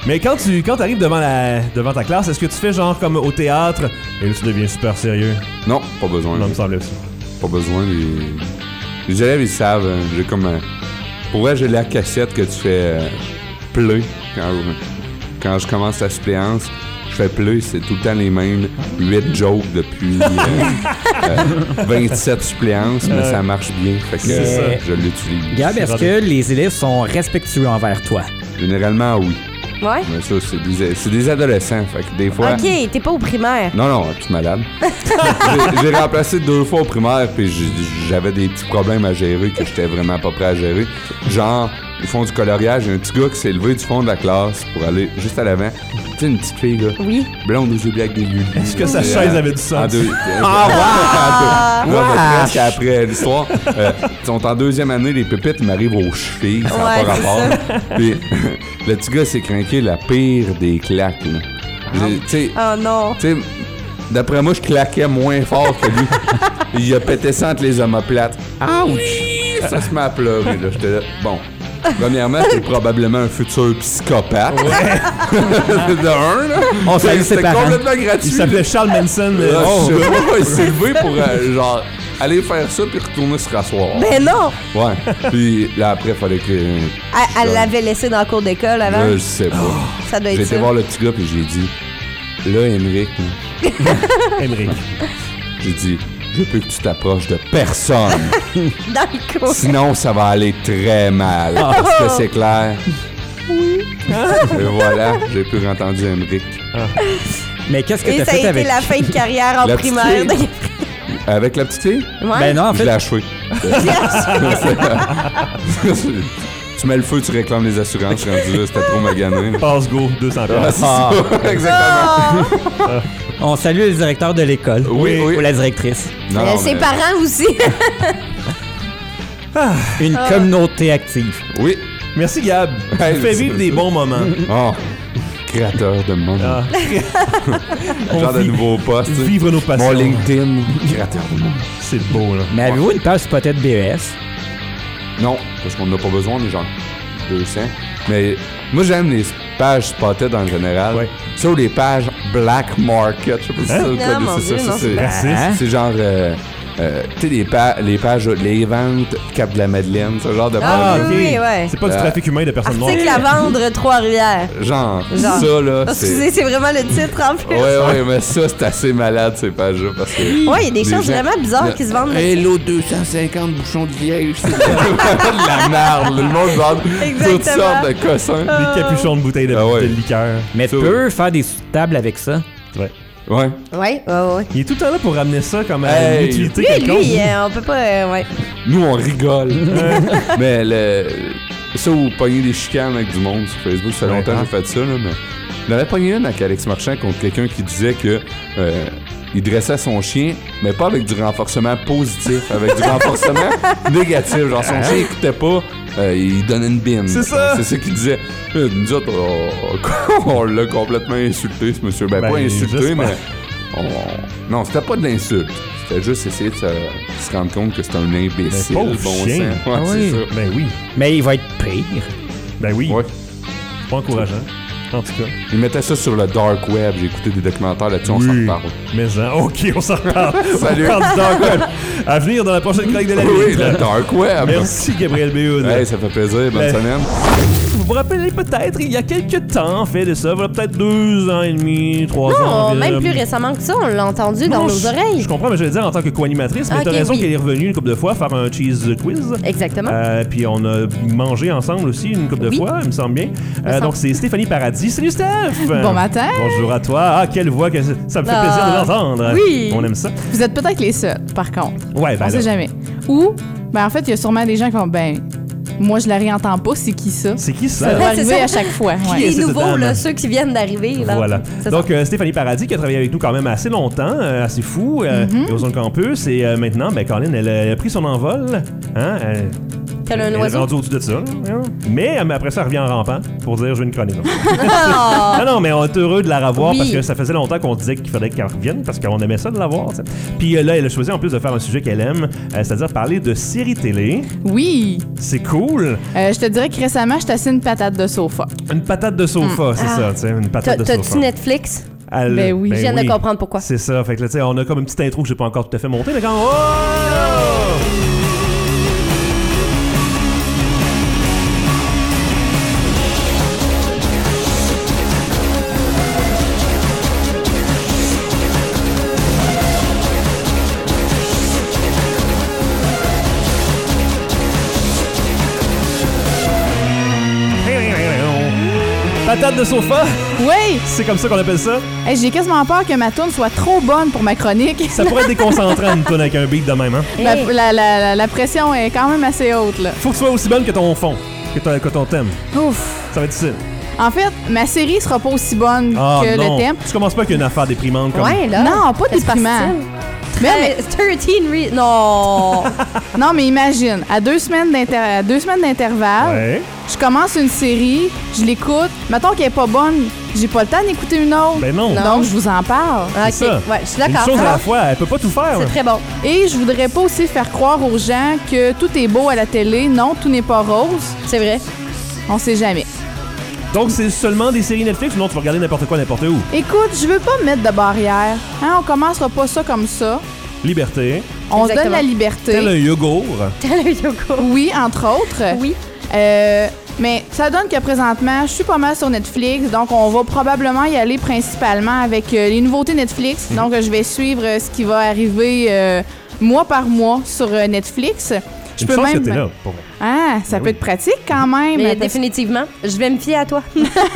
Mais quand tu quand arrives devant, la, devant ta classe, est-ce que tu fais genre comme au théâtre et là tu deviens super sérieux? Non, pas besoin. Non, il me semblait aussi. Pas besoin. Les, les élèves, ils savent. hein, J'ai comme un... Pour vrai, j'ai la cassette que tu fais euh, pleu quand, quand je commence la suppléance. Je fais pleu, c'est tout le temps les mêmes huit jokes depuis euh, euh, vingt-sept suppléances, mais ça marche bien. Fait que C'est euh, ça. je l'utilise. Gab, est-ce que les élèves sont respectueux envers toi? Généralement, oui. Ouais. Mais ça, c'est des, c'est des adolescents. Fait que des fois. Ok, t'es pas au primaire. Non, non, je suis malade. j'ai, j'ai remplacé deux fois au primaire, puis j'ai- j'avais des petits problèmes à gérer que j'étais vraiment pas prêt à gérer. Genre, ils font du coloriage, il y a un petit gars qui s'est levé du fond de la classe pour aller juste à l'avant. Tu sais, une petite fille, là. Oui. Blonde aux yeux bleus avec des lunettes. Est-ce que sa Et, chaise euh, avait du sens? En deux. Ah, En deux. Là, mais presque après l'histoire. Euh, ils sont en deuxième année, les pépites, ils m'arrivent aux chevilles, ça n'a Ouais, pas c'est rapport. Puis, le petit gars s'est craqué la pire des claques, là. J'ai- Tu sais, Oh non. tu sais, d'après moi, je claquais moins fort que lui. Il a pété ça entre les omoplates. Ah oui! Ça se met à pleurer, là. J'étais là. Bon. Premièrement, c'est probablement un futur psychopathe. De un, là. On salue ses C'était parents. complètement gratuit. Il s'appelait Charles Manson. mais- Ah, Oh. je sais pas, il s'est levé pour, euh, genre, aller faire ça puis retourner se rasseoir. Ben non. Ouais. Puis là, après, il fallait que. Elle, elle l'avait laissé dans la cour d'école avant. Là, je sais pas. Ça doit J'ai être été ça. voir le petit gars puis j'ai dit, là, Émeric, là, Émeric. j'ai dit, je veux que tu t'approches de personne. Dans le cours. Sinon, ça va aller très mal. Est-ce que c'est clair? Oui. Et voilà, j'ai plus entendu Émeric. Mais qu'est-ce que Et t'as ça a fait été avec... la fin de carrière en La petite primaire. fille. Avec la petite fille? Ouais. Ben non, en Je fait, l'ai achevé. Tu mets le feu, tu réclames les assurances. Rendu là, c'était trop magané. Passe go, deux cents Ah, piastres. c'est ça. Exactement. on salue le directeur de l'école. Oui, oui. Ou la directrice. Non, Euh, non, ses mais- parents aussi. Une Ah. communauté active. Oui. Merci Gab. Tu Hey, me fais c'est- vivre des bons moments. Oh, créateur de monde. Ah. Genre On de vit- nouveaux postes. tu sais. Vivre nos passions. Mon LinkedIn, créateur de monde. C'est beau, là. Mais avez-vous une page Spotted B E S? Non, parce qu'on n'a pas besoin, on est genre deux cents. Mais moi, j'aime les pages spotted en général. Ouais. Sur les pages Black Market. Je sais pas si Hein? ça, vous Non, connaissez mon ça, Dieu, ça, non. c'est- Raciste. Hein? C'est genre, euh, euh, tu sais, les, pa- les pages, les ventes Cap de la Madeleine, ce genre de Ah, pages. ok. oui, ouais. C'est pas du Euh, trafic humain de personnes noires. Article à vendre, Trois-Rivières. Genre, Genre. ça, là, Excusez, c'est... c'est vraiment le titre en plus. Ouais, ouais, mais ça, c'est assez malade, ces pages-là, parce que... Ouais, il y a des les choses gens- vraiment bizarres Le- qui se vendent. Hello, deux cent cinquante bouchons de vieille. C'est de la, de la merde. Le monde vend toutes Exactement. sortes de cossins. Des capuchons de bouteilles de, Ah ouais. de liqueur. Mais tu Ça, peux faire des sous-tables avec ça. Ouais. Ouais. Ouais, ouais, ouais. Il est tout le temps là pour ramener ça comme à Hey. une utilité Lui, quelconque. lui, euh, on peut pas. euh, ouais. Nous, on rigole. mais le... ça, ou pogner des chicanes avec du monde sur Facebook, ça fait Ouais. longtemps que j'ai fait ça, là, mais... Il avait pogné une avec Alex Marchand contre quelqu'un qui disait que... euh, il dressait son chien, mais pas avec du renforcement positif, avec du renforcement négatif. Genre, son chien écoutait pas, euh, il donnait une bine. C'est ça. C'est ça qu'il disait. Là, nous autres, on, on l'a complètement insulté, ce monsieur. Ben, Ben, pas insulté, j'espère. mais... on- Non, c'était pas de l'insulte. C'était juste essayer de se, se rendre compte que c'était un imbécile. Ben, pauvre bon chien. sang. Ouais, Ah c'est oui. ça. Ben oui. Mais il va être pire. Ben oui. Ouais. C'est pas encourageant. En tout cas. Il mettait ça sur le dark web. J'ai écouté des documentaires là-dessus, on s'en Oui. reparle. Mais hein, ok, on s'en reparle. Salut. On parle du dark web. À venir dans la prochaine chronique de la Oui, vie. le dark web. Merci Gabriel Béhoud. Hey, ça fait plaisir. Bonne Ben, semaine. Vous vous rappelez peut-être, il y a quelques temps, en fait, de ça, voilà peut-être deux ans et demi, trois ans. Non, même environ. plus récemment que ça, on l'a entendu dans Non, nos je- oreilles. Je comprends, mais je vais dire en tant que co-animatrice, mais Ok, t'as raison oui. qu'elle est revenue une couple de fois faire un cheese quiz. Exactement. Euh, puis on a mangé ensemble aussi une couple de Oui. fois, il me semble bien. Euh, semble. donc c'est Stéphanie Paradis. Salut Steph! Bon matin. Bonjour à toi. Ah, quelle voix, que ça me fait Ah. plaisir de l'entendre. Oui. On aime ça. Vous êtes peut-être les seuls, par contre. Ouais, ben On sait là, jamais. Ou, ben en fait, il y a sûrement des gens qui vont, ben, moi je la réentends pas, c'est qui ça? c'est qui Ça ça? doit Ouais, arriver c'est ça. à chaque fois. Qui Ouais. est Les cette nouveaux, dame? là, ceux qui viennent d'arriver. Là. Voilà. C'est Donc, euh, Stéphanie Paradis, qui a travaillé avec nous quand même assez longtemps, euh, assez fou, euh, Mm-hmm. et aux Zones Campus. Et euh, maintenant, ben, Colin, elle, a- elle a pris son envol. Hein? Elle- Tel un Elle est oiseau. rendue au-dessus de ça. Mais après ça, elle revient en rampant pour dire je veux une chronique. non, non, mais on est heureux de la revoir Oui. parce que ça faisait longtemps qu'on disait qu'il fallait qu'elle revienne parce qu'on aimait ça de la voir. t'sais. Puis euh, là, elle a choisi en plus de faire un sujet qu'elle aime, euh, c'est-à-dire parler de séries télé. Oui. C'est cool. Euh, je te dirais que récemment, je t'assine une patate de sofa. Une patate de sofa, c'est Ah. ça, tu sais, une T'as- patate de sofa. T'as-tu Netflix? Elle- Ben oui. Je viens de comprendre pourquoi. C'est ça. Fait que là, tu sais, on a comme une petite intro que j'ai pas encore tout à fait montée, mais quand. Oh! Patate de sofa, Oui! c'est comme ça qu'on appelle ça. Hey, j'ai quasiment peur que ma tourne soit trop bonne pour ma chronique. Ça pourrait être déconcentrant une tonne avec un beat de même, hein. La, Hey. la, la, la- la pression est quand même assez haute, là. Faut que tu sois aussi bonne que ton fond, que ton, que ton thème. Ouf! Ça va être difficile. En fait, ma série sera pas aussi bonne Ah que non. le thème. Tu commences pas avec une affaire déprimante comme. Ouais, là. Non, pas Laisse déprimant. partir. Mais, Mais treize re... Non. non, mais imagine, à deux semaines d'inter- à deux semaines d'intervalle, Ouais. je commence une série, je l'écoute. Mettons qu'elle est pas bonne, j'ai pas le temps d'écouter une autre. Ben non. Donc, je vous en parle. OK, C'est ça. ouais, je suis Une d'accord. chose à la Ah, fois, elle peut pas tout faire. C'est là. très bon. Et je voudrais pas aussi faire croire aux gens que tout est beau à la télé. Non, tout n'est pas rose. C'est vrai. On sait jamais. Donc c'est seulement des séries Netflix ou non tu vas regarder n'importe quoi, n'importe où. Écoute, je veux pas me mettre de barrière. Hein, on commencera pas ça comme ça. Liberté, On se donne Exactement. la liberté. tel un yogourt. Tel un yoga. Oui, entre autres. Oui. Euh, mais ça donne que présentement, je suis pas mal sur Netflix, donc on va probablement y aller principalement avec euh, les nouveautés Netflix. Donc euh, je vais suivre euh, ce qui va arriver euh, mois par mois sur euh, Netflix. Je Une peux chance même. que t'es là. Pour vrai. Ah, ça Ben peut oui. être pratique quand même. Mais Parce- définitivement, je vais me fier à toi.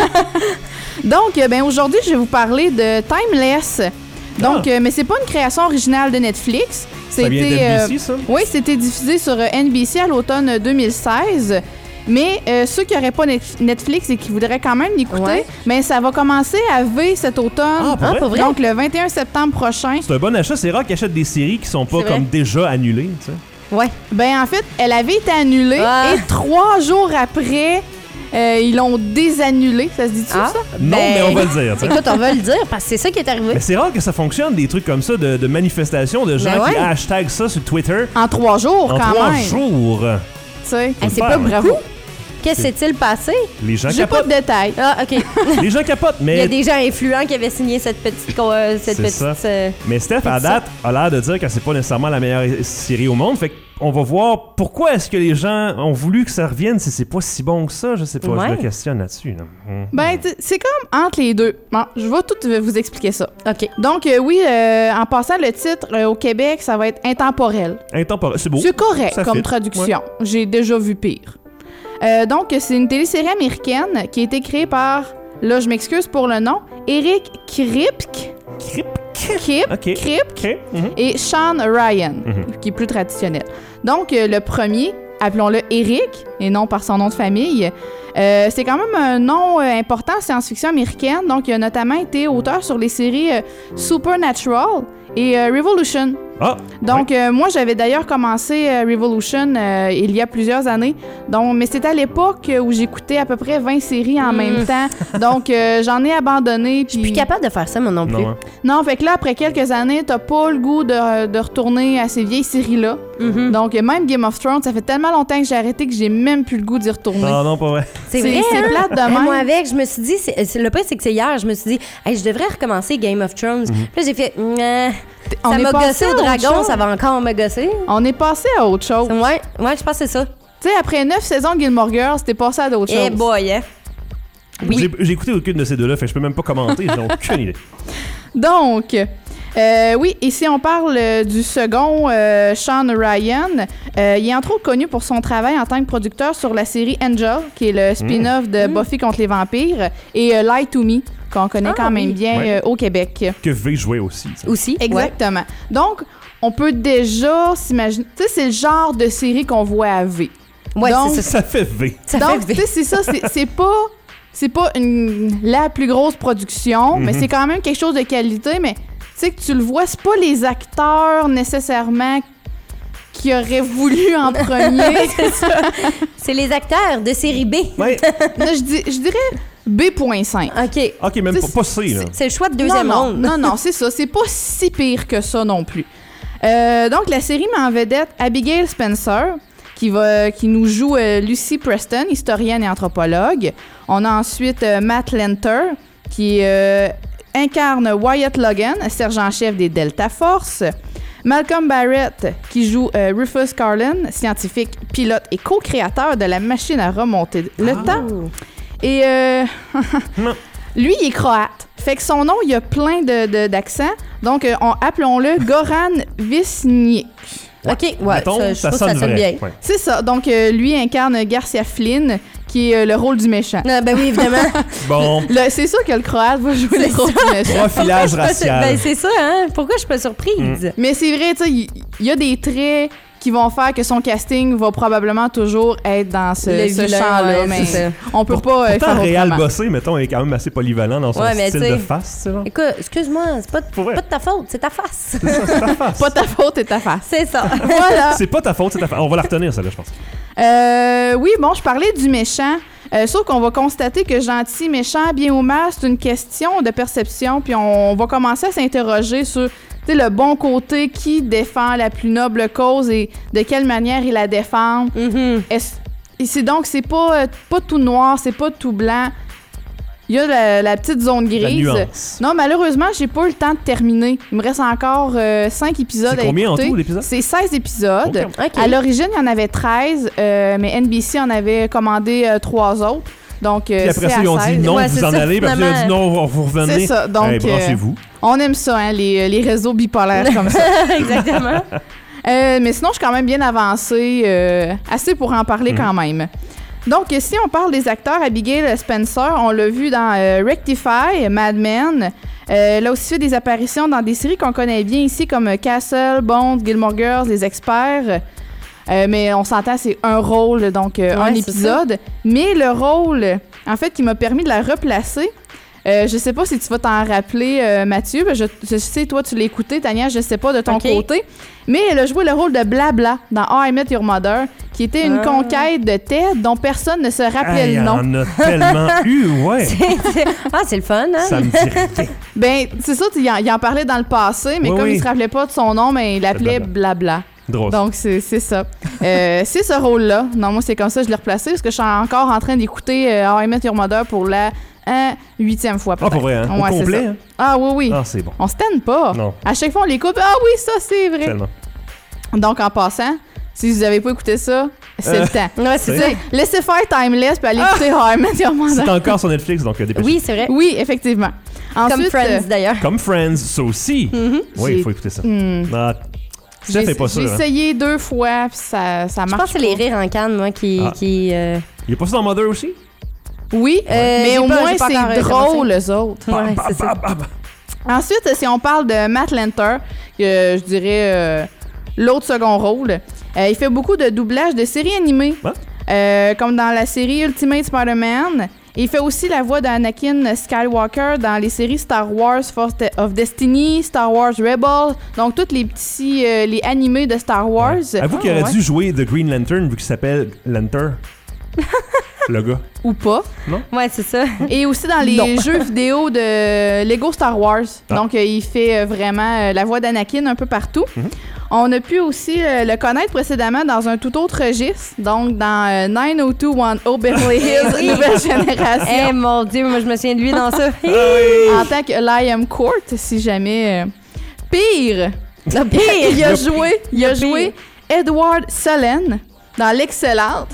Donc, euh, ben aujourd'hui, je vais vous parler de Timeless. Donc, Ah. euh, mais c'est pas une création originale de Netflix. Ça vient C'était, euh, d'N B C, ça? Oui, c'était diffusé sur euh, N B C à l'automne deux mille seize. Mais euh, ceux qui n'auraient pas Net- Netflix et qui voudraient quand même l'écouter, Ouais. mais ça va commencer à V cet automne. Ah, pour Ah, vrai? pour vrai? Donc, le vingt et un septembre prochain. C'est un bon achat. C'est rare qu'ils achètent des séries qui sont pas C'est vrai. comme déjà annulées, tu sais. Ouais. Ben, en fait, elle avait été annulée Ah. et trois jours après, euh, ils l'ont désannulée. Ça se dit-tu, Ah. ça? Non, Ben, mais on va le dire, tu sais. Écoute, on va le dire parce que c'est ça qui est arrivé. Mais c'est rare que ça fonctionne, des trucs comme ça, de, de manifestations de gens Ben qui ouais. hashtag ça sur Twitter En trois jours, en quand trois même. jours. Tu sais. Hey, c'est faire, pas ouais. Bravo. Qu'est-ce qui s'est-il passé? Les gens J'ai pas capotent. de détails. Ah, OK. Les gens capotent, Il y a mais, des gens influents qui avaient signé cette petite... co- euh, cette C'est petite ça. euh, mais Steph, à C'est date, a l'air de dire que c'est pas nécessairement la meilleure série au monde. Fait qu'on va voir pourquoi est-ce que les gens ont voulu que ça revienne si c'est pas si bon que ça. Je sais pas, Ouais. je me questionne là-dessus. Là. Hum. Ben, t- c'est comme entre les deux. Bon, je vais tout vous expliquer ça. OK. Donc, euh, oui, euh, en passant le titre, euh, au Québec, ça va être intemporel. Intemporel, c'est beau. C'est correct Ça comme fit. traduction. J'ai déjà vu pire. Euh, donc, c'est une télésérie américaine qui a été créée par, là, je m'excuse pour le nom, Eric Kripke. Krip. Kip, Ok. Kripke Ok. Mhm. et Sean Ryan, Mhm. qui est plus traditionnel. Donc, euh, le premier, appelons-le Eric, et non par son nom de famille, euh, c'est quand même un nom euh, important en science-fiction américaine. Donc, il a notamment été auteur sur les séries euh, Supernatural et euh, Revolution. Ah! Donc, euh, moi, j'avais d'ailleurs commencé euh, Revolution euh, il y a plusieurs années. Donc, mais c'était à l'époque où j'écoutais à peu près vingt séries en Mm. même temps. Donc, euh, j'en ai abandonné. Je suis plus capable de faire ça, moi non plus. Non, hein. Non, fait que là, après quelques années, t'as pas le goût de, de retourner à ces vieilles séries-là. Mhm. Donc, euh, même Game of Thrones, ça fait tellement longtemps que j'ai arrêté que j'ai même plus le goût d'y retourner. Ah non, pas vrai. C'est C'est- vrai, c'est hein? plate de Hey, même. moi avec, je me suis dit, c'est, c'est- le pire c'est que c'est hier, je me suis dit, hey, je devrais recommencer Game of Thrones. Puis là j'ai fait, Nah. On ça est m'a passé gossé à au autre dragon, chose. ça va encore me gosser. On est passé à autre chose. Ouais, ouais, je pense que c'est ça. Tu sais, après neuf saisons de Gilmore Girls, c'était passé à d'autres Eh choses. boy, hein? Oui. J'ai, j'ai écouté aucune de ces deux-là, fait que je peux même pas commenter, j'ai aucune idée. Donc, euh, oui, ici on parle euh, du second, euh, Sean Ryan. Euh, il est entre autres connu pour son travail en tant que producteur sur la série Angel, qui est le spin-off de Buffy contre les vampires, et euh, Lie to Me, qu'on connaît Ah, quand même oui. bien Ouais. euh, au Québec. Que V jouait aussi. tu sais. Aussi. Exactement. Donc, on peut déjà s'imaginer... Tu sais, c'est le genre de série qu'on voit à V. Ouais, Donc, c'est ça. Ça fait V. Ça Donc, fait tu sais, c'est ça, c'est c'est pas... C'est pas une, la plus grosse production, mais Mhm. c'est quand même quelque chose de qualité, mais tu sais que tu le vois, c'est pas les acteurs nécessairement qui aurait voulu en premier. C'est ça. C'est les acteurs de série B. Ouais. Là, je, dis, je dirais B point cinq. OK. OK, même C'est- pas, pas C, là. C'est, c'est le choix de deuxième non, non, ronde. non, non, c'est ça. C'est pas si pire que ça non plus. Euh, donc, la série met en vedette Abigail Spencer, qui, va, qui nous joue euh, Lucy Preston, historienne et anthropologue. On a ensuite euh, Matt Lanter, qui euh, incarne Wyatt Logan, sergent-chef des Delta Force. Malcolm Barrett, qui joue euh, Rufus Carlin, scientifique, pilote et co-créateur de la machine à remonter le Ah. temps. Et euh, lui, il est croate. Fait que son nom, il y a plein de, de- d'accents. Donc, euh, on, appelons-le Goran Visnic. OK, ouais, Mettons, ça, je ça trouve sonne que ça sonne vrai. bien. Ouais. C'est ça. Donc, euh, lui incarne Garcia Flynn, qui est euh, le rôle du méchant. Ah, ben oui, évidemment. Bon, Le- c'est sûr que le croate va jouer le C'est rôle du méchant. profilage Pourquoi je suis pas- racial. Ben c'est ça, hein? Pourquoi je suis pas surprise? Mais c'est vrai, tu sais, il il y, a des traits qui vont faire que son casting va probablement toujours être dans ce, Le ce vilain, champ-là. ouais, mais c'est ça. on peut pas euh, Pourtant, faire Réal autrement. Bossé, mettons, est quand même assez polyvalent dans son Ouais, mais style tu sais- de face, tu sais, genre. Écoute, excuse-moi, c'est pas, Pour vrai. pas de ta faute, c'est ta face. Pas ta faute et ta face. c'est ça. Voilà. C'est pas ta faute, c'est ta faute. On va la retenir, celle-là, je pense. Euh, oui, bon, je parlais du méchant. Euh, sauf qu'on va constater que gentil, méchant, bien ou mal, c'est une question de perception. Puis on va commencer à s'interroger sur tu sais, le bon côté, qui défend la plus noble cause et de quelle manière il la défend. Mhm. Est-ce- et c'est donc, c'est pas, euh, pas tout noir, c'est pas tout blanc. Il y a la, la petite zone La grise. nuance. Non, malheureusement, j'ai pas eu le temps de terminer. Il me reste encore cinq épisodes C'est à combien en écouter. tout, l'épisode? C'est seize épisodes. Ok. OK. À l'origine, il y en avait treize, euh, mais N B C en avait commandé euh, trois autres. Donc, euh, Puis après c'est ça, à ils ont dit seize. non, Ouais, vous c'est en ça, allez. Puis après, ils ont dit finalement. non, vous revenez. C'est ça, donc, Hey, branchez-vous. On aime ça, hein, les, les réseaux bipolaires comme ça. Exactement. Euh, mais sinon, je suis quand même bien avancée, euh, assez pour en parler quand même. Donc, si on parle des acteurs, Abigail Spencer, on l'a vu dans euh, Rectify, Mad Men. Euh, elle a aussi fait des apparitions dans des séries qu'on connaît bien ici, comme Castle, Bond, Gilmore Girls, Les Experts. Euh, mais on s'entend, c'est un rôle, donc euh, Ouais, un c'est épisode. Mais le rôle, en fait, qui m'a permis de la replacer, euh, je sais pas si tu vas t'en rappeler, euh, Mathieu. Je, je sais, toi, tu l'as écouté, Tania, je sais pas de ton Ok. côté. Mais elle a joué le rôle de Blabla dans How I Met Your Mother, qui était une Ah. conquête de Ted dont personne ne se rappelait Hey, le il y nom. en a tellement eu, ouais. Ah, c'est le fun, hein? Ça me dit rien. Ben, c'est ça, il en, il en parlait dans le passé, mais Oui, comme oui. il se rappelait pas de son nom, mais il l'appelait Blabla. Blabla. Drôle. Donc, c'est c'est ça. Euh, c'est ce rôle-là. Non, moi, c'est comme ça que je l'ai replacé, parce que je suis encore en train d'écouter euh, How I Met Your Mother pour la euh, huitième fois, Ah, peut-être. pour vrai, hein? Au Ouais, c'est complet, ça. hein? Ah oui, oui. Ah, c'est bon. On se tanne pas. Non. À chaque fois, on l'écoute. Ah oui, ça, c'est vrai. Tellement. Donc, en passant, si vous avez pas écouté ça, c'est Euh, le temps. Ouais, c'est c'est- ça. T'sais, laissez faire Timeless puis allez écouter How I Met Your Mother. C'est encore sur Netflix, donc euh, dépêchez-vous. Oui, c'est vrai. Oui, effectivement. Comme Ensuite, Friends, euh, d'ailleurs. Comme Friends, ça aussi. Oui, J'ai- il faut écouter ça. hmm, Ah, Steph j'ai est pas sûr. j'ai Hein. essayé deux fois puis ça, ça Je marche pense que c'est les pas. rires en canne, moi, qui. Ah. qui euh, Il y a pas ça dans Mother aussi? Oui, Euh, mais j'ai au pas- moins j'ai pas encore, c'est euh, drôle, eux autres. Ouais, Bah, c'est ça. bah, bah, bah. Ensuite, si on parle de Matt Lanter, que je dirais euh, l'autre second rôle, euh, il fait beaucoup de doublage de séries animées, Ouais. euh, comme dans la série Ultimate Spider-Man. Et il fait aussi la voix d'Anakin Skywalker dans les séries Star Wars Force of Destiny, Star Wars Rebels, donc tous les petits euh, les animés de Star Wars. Avoue qu'il Ah, aurait ouais. dû jouer The Green Lantern vu qu'il s'appelle Lantern. Le gars. Ou pas. Ouais, c'est ça. Et aussi dans les Non. jeux vidéo de Lego Star Wars. Ah. Donc, euh, il fait euh, vraiment euh, la voix d'Anakin un peu partout. Mhm. On a pu aussi euh, le connaître précédemment dans un tout autre registre, donc dans euh, neuf oh deux one oh Beverly Hills, Oui. nouvelle Eh génération, mon Dieu, moi, je me souviens de lui dans ça. en tant que Liam Court, si jamais... euh, Pire! Le pire! Il a Le joué, il a Le pire. joué Edward Cullen dans l'excellente,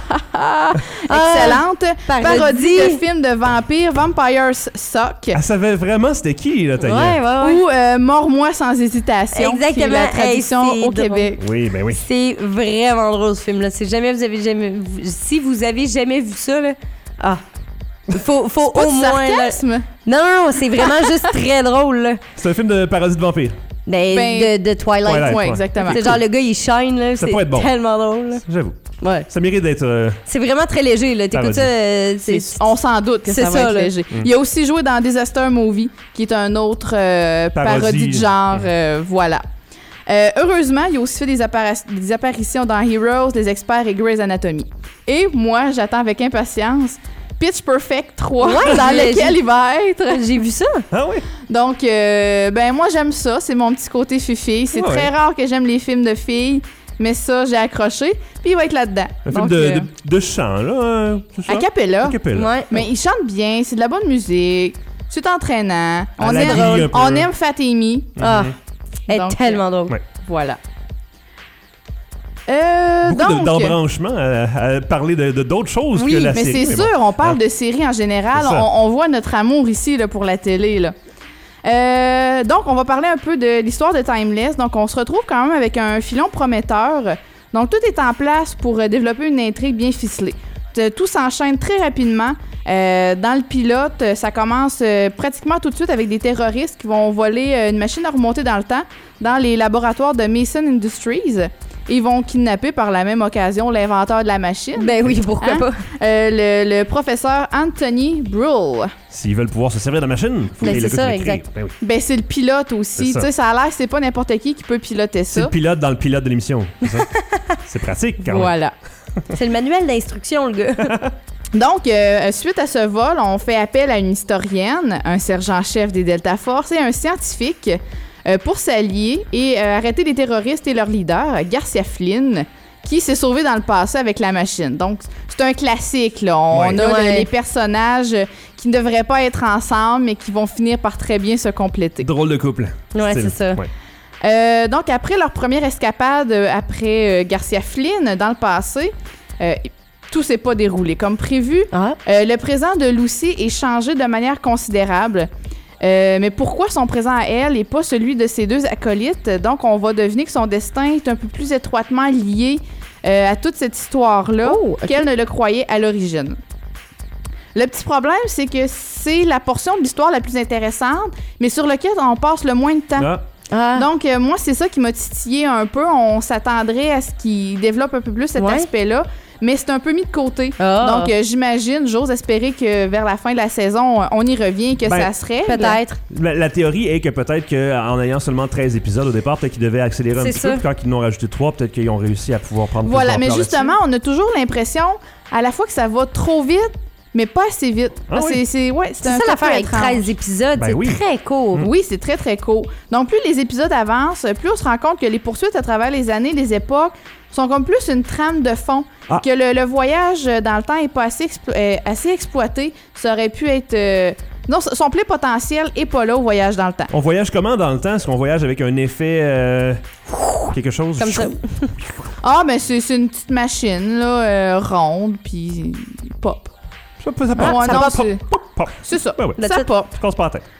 excellente parodie. parodie de film de vampires Vampires Suck. Elle savait vraiment c'était qui, là, Tania? Ouais, ouais, ouais. Ou euh, Mors-moi sans hésitation. Exactement. Qui est la traduction Hey, c'est au drôle. Québec. Oui, ben oui. C'est vraiment drôle ce film-là. Si jamais vous avez jamais vu, si vous avez jamais vu ça, là, ah, faut, faut Pas au de moins. là- sarcasme. Non, non, non, c'est vraiment juste très drôle. Là. C'est un film de parodie de vampire. Ben, Ben, de, de Twilight. Twilight. Oui, ouais. exactement. C'est genre le gars il shine là, Ça c'est pourrait être bon. tellement drôle. là. J'avoue. Ouais. Ça mérite d'être... euh, C'est vraiment très léger là. T'écoutes Parodie. ça, euh, c'est C'est- On s'en doute que c'est ça va ça, être là. léger. Il a aussi joué dans Disaster Movie, qui est un autre euh, parodie. Parodie. de genre. euh, voilà. Euh, heureusement, il a aussi fait des, appara- des apparitions dans Heroes, Les Experts et Grey's Anatomy. Et moi, j'attends avec impatience Pitch Perfect trois, Ouais, dans j'ai- lequel j'ai- il va être. J'ai vu ça. Ah oui? Donc, euh, ben moi, j'aime ça. C'est mon petit côté fifi. C'est Ouais, très ouais. rare que j'aime les films de filles, mais ça, j'ai accroché. Puis il va être là-dedans. Un film Donc, de, euh, de, de chant, là. euh, c'est ça? a cappella. A cappella. Ouais. Mais il chante bien, c'est de la bonne musique, c'est entraînant. On À la aime, grille un peu. on aime Fat Amy. Ah, elle est Donc, tellement drôle. Ouais. Voilà. Euh, Beaucoup de- donc, d'embranchements à, à parler de, de d'autres choses oui, que la mais série. c'est bon. sûr, on parle Ah. de séries en général. C'est ça. On, on voit notre amour ici là, pour la télé. Là. Euh, donc, on va parler un peu de l'histoire de Timeless. Donc, on se retrouve quand même avec un filon prometteur. Donc, tout est en place pour euh, développer une intrigue bien ficelée. T- Tout s'enchaîne très rapidement. Euh, dans le pilote, euh, ça commence euh, pratiquement tout de suite avec des terroristes qui vont voler euh, une machine à remonter dans le temps dans les laboratoires de Mason Industries. Et ils vont kidnapper par la même occasion l'inventeur de la machine. Ben oui, pourquoi Hein? pas? Euh, le, le professeur Anthony Brull. S'ils veulent pouvoir se servir de la machine, faut Ben, qu'ils c'est le ça, créent. exact. Ben oui. Ben, c'est le pilote aussi. C'est ça. Tu sais, ça a l'air que c'est pas n'importe qui qui peut piloter C'est ça. le pilote dans le pilote de l'émission. c'est ça? C'est pratique, quand même. Voilà. C'est le manuel d'instruction, le gars. Donc, euh, suite à ce vol, on fait appel à une historienne, un sergent-chef des Delta Force et un scientifique euh, pour s'allier et euh, arrêter les terroristes et leur leader, Garcia Flynn, qui s'est sauvé dans le passé avec la machine. Donc, c'est un classique, là. On Ouais. a le- Ouais. les personnages qui ne devraient pas être ensemble, mais qui vont finir par très bien se compléter. Drôle de couple. Ouais, Style. c'est ça. Ouais. Euh, donc, après leur première escapade, euh, après euh, Garcia Flynn, dans le passé, euh, tout s'est pas déroulé comme prévu. Ah. Euh, le présent de Lucy est changé de manière considérable. Euh, mais pourquoi son présent à elle et pas celui de ses deux acolytes? Donc, on va deviner que son destin est un peu plus étroitement lié euh, à toute cette histoire-là Oh, ok. qu'elle ne le croyait à l'origine. Le petit problème, c'est que c'est la portion de l'histoire la plus intéressante, mais sur laquelle on passe le moins de temps. Ah, Ah. Donc, euh, moi, c'est ça qui m'a titillé un peu. On s'attendrait à ce qu'il développe un peu plus cet Ouais. aspect-là, mais c'est un peu mis de côté. Ah. Donc, euh, j'imagine, j'ose espérer que vers la fin de la saison, on y revient, que Ben, ça se règle. Peut-être. la, la théorie est que peut-être qu'en ayant seulement treize épisodes au départ, peut-être qu'ils devaient accélérer un C'est petit ça. peu. Puis quand ils en ont rajouté trois, peut-être qu'ils ont réussi à pouvoir prendre plus Voilà, mais d'ampleur justement, on a toujours l'impression à la fois que ça va trop vite, mais pas assez vite. Ah c'est, oui? c'est, ouais, c'est C'est un ça fait l'affaire avec étrange. treize épisodes. Ben c'est oui. très court. Oui, c'est très, très court. Donc, plus les épisodes avancent, plus on se rend compte que les poursuites à travers les années, les époques, sont comme plus une trame de fond. Ah. Que le, le voyage dans le temps est pas assez, explo- euh, assez exploité. Ça aurait pu être... euh, Non, son plein potentiel est pas là au voyage dans le temps. On voyage comment dans le temps? Est-ce qu'on voyage avec un effet... euh, quelque chose? Comme ça. Ah, ben c'est, c'est une petite machine, là, euh, ronde, puis pop. Ça, ça, ça, Ah, ça, non, ça, c'est- pop, pop. C'est ça. Ouais, ouais. That's Ça it. pop. Je casse pas la tête.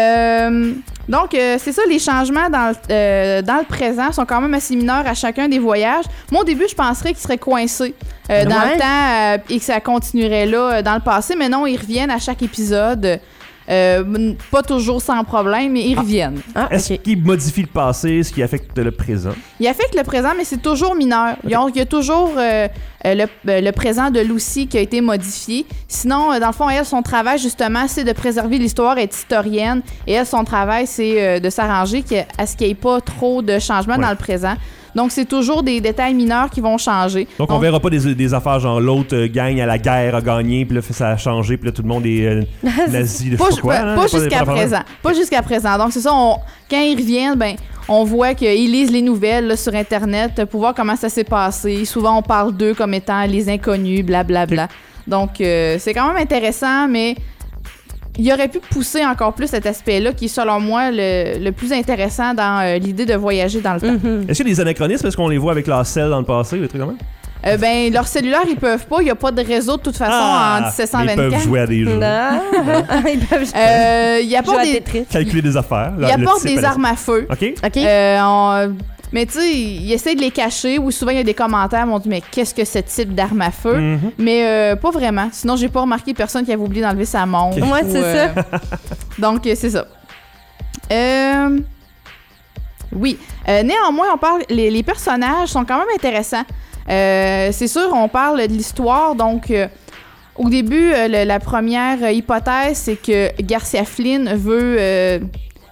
Euh, donc, euh, c'est ça, les changements dans le, euh, dans le présent sont quand même assez mineurs à chacun des voyages. Moi, au début, je penserais qu'ils seraient coincés euh, dans Ouais. le temps euh, et que ça continuerait là euh, dans le passé, mais non, ils reviennent à chaque épisode. Euh, m- pas toujours sans problème, mais ils reviennent. Ah, Est-ce ok. qu'il modifie le passé, ce qui affecte le présent? Il affecte le présent, mais c'est toujours mineur. Il y a, il y a toujours euh, euh, le, euh, le présent de Lucy qui a été modifié. Sinon, euh, dans le fond, elle, son travail, justement, c'est de préserver l'histoire, être historienne. Et elle, son travail, c'est euh, de s'arranger qu'il y ait- à ce qu'il n'y ait pas trop de changements Ouais. dans le présent. Donc, c'est toujours des détails mineurs qui vont changer. Donc, on verra pas des, des affaires genre l'autre euh, gang à la guerre a gagné, puis là, ça a changé, puis là, tout le monde est euh, nazi de Pas, je sais pas quoi. pas- hein, pas pas- jusqu'à pas d'affaires présent. Pas jusqu'à présent. Donc, c'est ça, on- quand ils reviennent, ben, on voit qu'ils lisent les nouvelles là, sur Internet pour voir comment ça s'est passé. Souvent, on parle d'eux comme étant les inconnus, blablabla. Donc, euh, c'est quand même intéressant, mais il aurait pu pousser encore plus cet aspect-là qui est, selon moi, le, le plus intéressant dans euh, l'idée de voyager dans le temps. Mhm. Est-ce qu'il y a des anachronismes? Est-ce qu'on les voit avec leur sel dans le passé, des trucs comme ça? Euh, ben, leurs cellulaires, ils peuvent pas. Il n'y a pas de réseau de toute façon en dix-sept cent mais ils vingt-quatre. peuvent jouer à des jeux, Non. Ils peuvent jouer Euh, il apporte à des, Tetris. calculer des affaires. il le- le apporte type des à la- armes à feu. OK? OK. Euh, on- Mais tu sais, il essaie de les cacher ou souvent il y a des commentaires qui m'ont dit mais qu'est-ce que ce type d'arme à feu? Mhm. Mais euh, pas vraiment. Sinon, j'ai pas remarqué personne qui avait oublié d'enlever sa montre. Ok. Ouais, ou, c'est euh, ça. Donc, euh, c'est ça. Euh... Oui. Euh, néanmoins, on parle. Les, les personnages sont quand même intéressants. Euh, c'est sûr, on parle de l'histoire. Donc, euh, au début, euh, le- la première euh, hypothèse, c'est que Garcia Flynn veut. euh,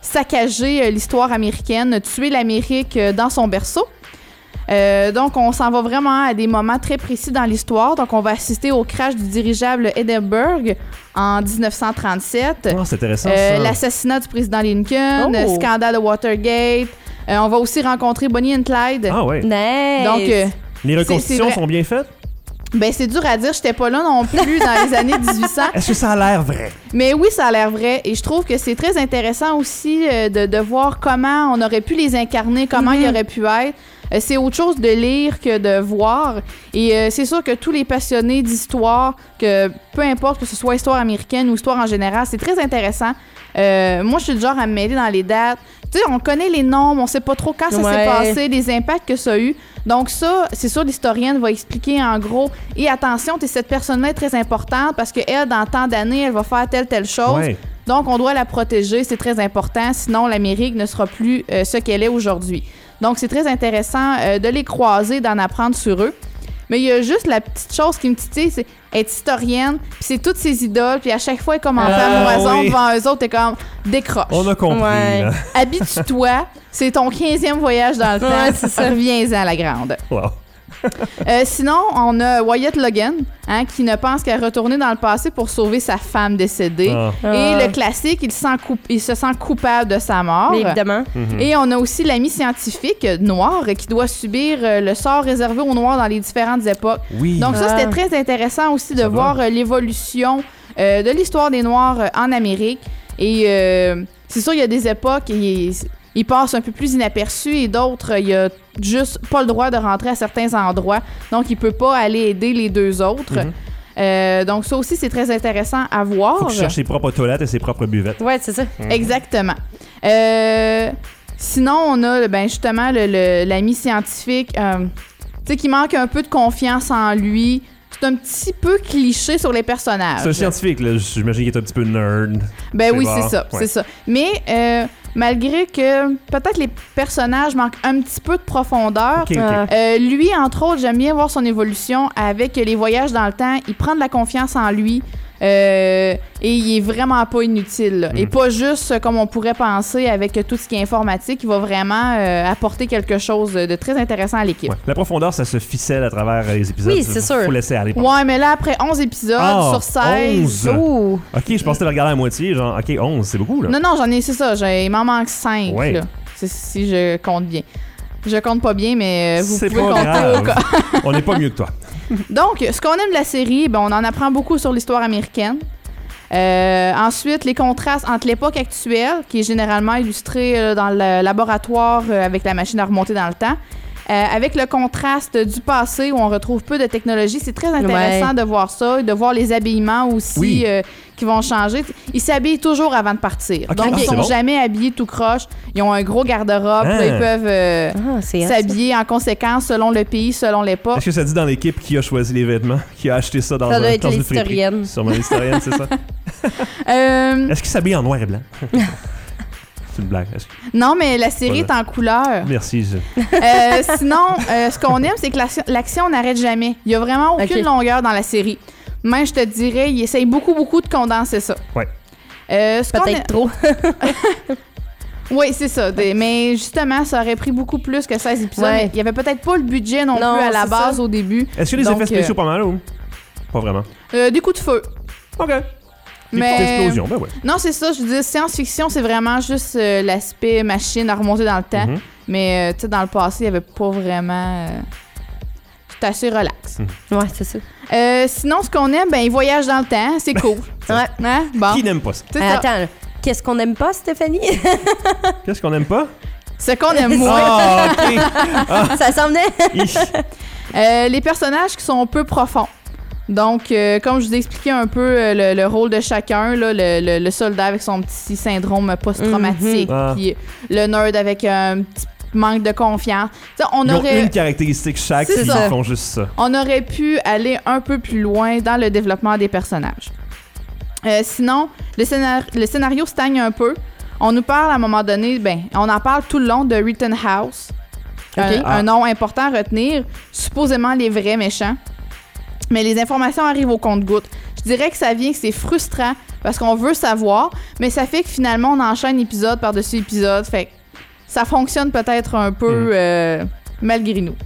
saccager euh, l'histoire américaine, tuer l'Amérique euh, dans son berceau. Euh, donc, on s'en va vraiment à des moments très précis dans l'histoire. Donc, on va assister au crash du dirigeable Hindenburg en dix-neuf cent trente-sept. Oh, c'est intéressant, Euh, ça. L'assassinat du président Lincoln, Oh. le scandale de Watergate. Euh, on va aussi rencontrer Bonnie and Clyde. Ah ouais. Nice. Donc, euh, Les reconstitutions c'est vrai. sont bien faites? ben, c'est dur à dire. J'étais pas là non plus dans les années dix-huit cents. Est-ce que ça a l'air vrai? Mais oui, ça a l'air vrai. Et je trouve que c'est très intéressant aussi euh, de, de voir comment on aurait pu les incarner, comment Mhm. ils auraient pu être. Euh, c'est autre chose de lire que de voir. Et euh, c'est sûr que tous les passionnés d'histoire, que peu importe que ce soit histoire américaine ou histoire en général, c'est très intéressant. Euh, moi, je suis du genre à me mêler dans les dates. Tu sais, on connaît les noms, mais on sait pas trop quand ça Ouais. s'est passé, les impacts que ça a eu. Donc ça, c'est sûr, l'historienne va expliquer en gros. Et attention, t'es cette personne-là est très importante parce qu'elle, dans tant d'années, elle va faire telle, telle chose. Ouais. Donc, on doit la protéger, c'est très important. Sinon, l'Amérique ne sera plus euh, ce qu'elle est aujourd'hui. Donc, c'est très intéressant euh, de les croiser, d'en apprendre sur eux. Mais il y a juste la petite chose qui me titille, c'est être historienne, puis c'est toutes ces idoles, puis à chaque fois, elle est comme en Ah, amoison oui. devant eux autres, t'es comme décroche. On a compris. Ouais. là. Habitue-toi, c'est ton quinzième voyage dans le temps, Ouais, c'est ça. reviens-en à la grande. Wow. Euh, sinon, on a Wyatt Logan, hein, qui ne pense qu'à retourner dans le passé pour sauver sa femme décédée. Ah. Et Ah. le classique, il, sent coup- il se sent coupable de sa mort. Mais évidemment. Mhm. Et on a aussi l'ami scientifique euh, noir euh, qui doit subir euh, le sort réservé aux noirs dans les différentes époques. Oui. Donc ça, Ah. c'était très intéressant aussi de Ça va. voir euh, l'évolution euh, de l'histoire des Noirs euh, en Amérique. Et euh, c'est sûr, il y a des époques, ils, ils passent un peu plus inaperçus et d'autres, euh, il a juste pas le droit de rentrer à certains endroits. Donc, il peut pas aller aider les deux autres. Mhm. Euh, donc, ça aussi, c'est très intéressant à voir. Faut qu'il cherche ses propres toilettes et ses propres buvettes. Ouais, c'est ça. Exactement. Euh, sinon, on a ben, justement le- le- l'ami scientifique euh, tu sais, qui manque un peu de confiance en lui. C'est un petit peu cliché sur les personnages. C'est un scientifique, là. J'imagine qu'il est un petit peu nerd. Ben oui, C'est c'est bon, ça, ouais. c'est ça. Mais euh, malgré que peut-être les personnages manquent un petit peu de profondeur, Ok, ok. Ah. euh, lui, entre autres, j'aime bien voir son évolution avec les voyages dans le temps. Il prend de la confiance en lui. Euh, et il est vraiment pas inutile. là. Mm. Et pas juste euh, comme on pourrait penser avec euh, tout ce qui est informatique. Il va vraiment euh, apporter quelque chose de très intéressant à l'équipe. Ouais. La profondeur, ça se ficelle à travers les épisodes. Oui, c'est sûr. Faut laisser aller. Ouais, mais là, après onze épisodes Ah, sur seize... onze. Ouh. Ok, je pensais le regarder à moitié. Genre, ok, onze, c'est beaucoup, là. Non, non, j'en ai, c'est ça. j'ai- Il m'en manque cinq, Ouais. là. C'est- Si je compte bien. Je compte pas bien, mais euh, vous C'est pouvez pas compter au grave. cas. On n'est pas mieux que toi. Donc, ce qu'on aime de la série, ben, on en apprend beaucoup sur l'histoire américaine. Euh, ensuite, les contrastes entre l'époque actuelle, qui est généralement illustrée euh, dans le laboratoire euh, avec la machine à remonter dans le temps, euh, avec le contraste du passé où on retrouve peu de technologie. C'est très intéressant Ouais. de voir ça, et de voir les habillements aussi Oui. euh, qui vont changer. Ils s'habillent toujours avant de partir. Ok, Donc, ah, ils c'est sont bon. jamais habillés tout croche. Ils ont un gros garde-robe. Ah. Là, ils peuvent euh, Ah, c'est hot, ça. s'habiller en conséquence selon le pays, selon l'époque. Est-ce que ça dit dans l'équipe qui a choisi les vêtements, qui a acheté ça dans, Ça un, doit être dans une friperie? l'historienne. Sûrement l'historienne, c'est ça. Euh, Est-ce qu'il s'habille en noir et blanc? C'est une blague. Est-ce que- non, mais la série Voilà. est en couleur. Merci. je- Euh, sinon, euh, ce qu'on aime, c'est que l'action- l'action n'arrête jamais. Il n'y a vraiment aucune Ok. longueur dans la série. Même, je te dirais, il essaye beaucoup, beaucoup de condenser ça. Ouais. Euh, ce qu'on Peut-être a- trop. Oui, c'est ça. Des- Mais justement, ça aurait pris beaucoup plus que seize épisodes. Ouais. Il n'y avait peut-être pas le budget non, Non, plus à la c'est base ça. au début. Est-ce que les Donc, effets spéciaux pas mal ou? Pas vraiment. Euh, des coups de feu. Ok. Des Mais- petites explosions, ben ouais. Non, c'est ça. Je veux dire, science-fiction, c'est vraiment juste euh, l'aspect machine à remonter dans le temps. Mhm. Mais, euh, tu sais, dans le passé, il n'y avait pas vraiment... euh, C'était assez relax. Ouais, c'est ça. Euh, sinon, ce qu'on aime, ben, ils voyagent dans le temps. C'est cool. Ouais. Hein? Bon. Qui n'aime pas ça? C'est Euh, ça. attends, là. Qu'est-ce qu'on aime pas, Stéphanie? Qu'est-ce qu'on n'aime pas? Ce qu'on aime moins. Ah, ok. Ça s'en venait? Hi. Euh, les personnages qui sont peu profonds. Donc, euh, comme je vous ai expliqué un peu euh, le, le rôle de chacun, là, le, le- le soldat avec son petit syndrome post-traumatique, Mhm. Ah. puis le nerd avec un petit manque de confiance. Tu sais, on Ils ont aurait, une caractéristique chaque, C'est puis ça. ils font juste ça. on aurait pu aller un peu plus loin dans le développement des personnages. Euh, sinon, le, scénar- le scénario stagne un peu. On nous parle à un moment donné, ben, on en parle tout le long de Rittenhouse. Un, Ok. un nom important à retenir, supposément les vrais méchants. Mais les informations arrivent au compte-gouttes. Je dirais que ça vient que c'est frustrant parce qu'on veut savoir, mais ça fait que finalement, on enchaîne épisode par-dessus épisode. Fait que ça fonctionne peut-être un peu Mm. euh, malgré nous.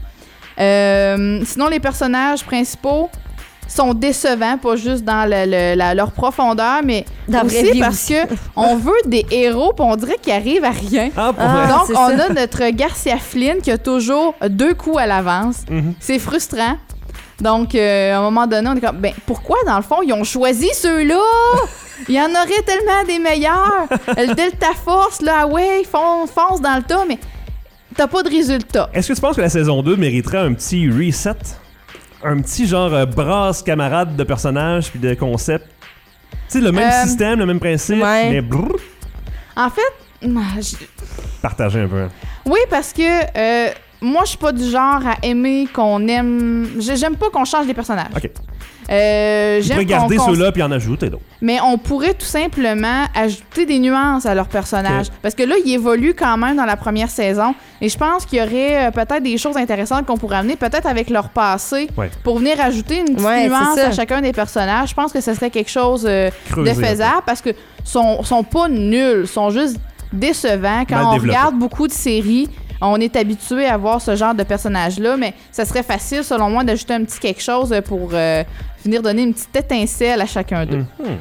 Euh, sinon, les personnages principaux sont décevants, pas juste dans le- le- la- leur profondeur, mais Dans la vraie aussi vie parce aussi. que on veut des héros, puis on dirait qu'ils arrivent à rien. Ah, pour Ah. vrai? Donc, c'est on ça. a notre Garcia Flynn qui a toujours deux coups à l'avance. Mhm. C'est frustrant. Donc, euh, à un moment donné, on est comme, ben, pourquoi, dans le fond, ils ont choisi ceux-là? Il y en aurait tellement des meilleurs. Le Delta Force, là, ouais, fonce, fonce dans le tas, mais t'as pas de résultat. Est-ce que tu penses que la saison deux mériterait un petit reset? Un petit genre euh, brasse camarade de personnages puis de concepts? Tu sais, le même Euh, système, le même principe, ouais. mais brrr, En fait, je- partager un peu. oui, parce que euh, moi, je suis pas du genre à aimer qu'on aime... j'ai- J'aime pas qu'on change les personnages. OK. Euh, Tu j'aime pourrais garder qu'on- qu'on- ceux-là puis en ajouter d'autres. Mais on pourrait tout simplement ajouter des nuances à leur personnage. Ok. Parce que là, il évolue quand même dans la première saison. Et je pense qu'il y aurait euh, peut-être des choses intéressantes qu'on pourrait amener, peut-être avec leur passé, Ouais. pour venir ajouter une petite Ouais, c'est nuance ça. à chacun des personnages. Je pense que ce serait quelque chose euh, Creuser de un peu. faisable parce que sont, sont pas nuls, sont juste décevants. Quand Mal on développés. regarde beaucoup de séries, on est habitué à voir ce genre de personnage-là, mais ça serait facile, selon moi, d'ajouter un petit quelque chose pour euh, venir donner une petite étincelle à chacun d'eux. Mhm.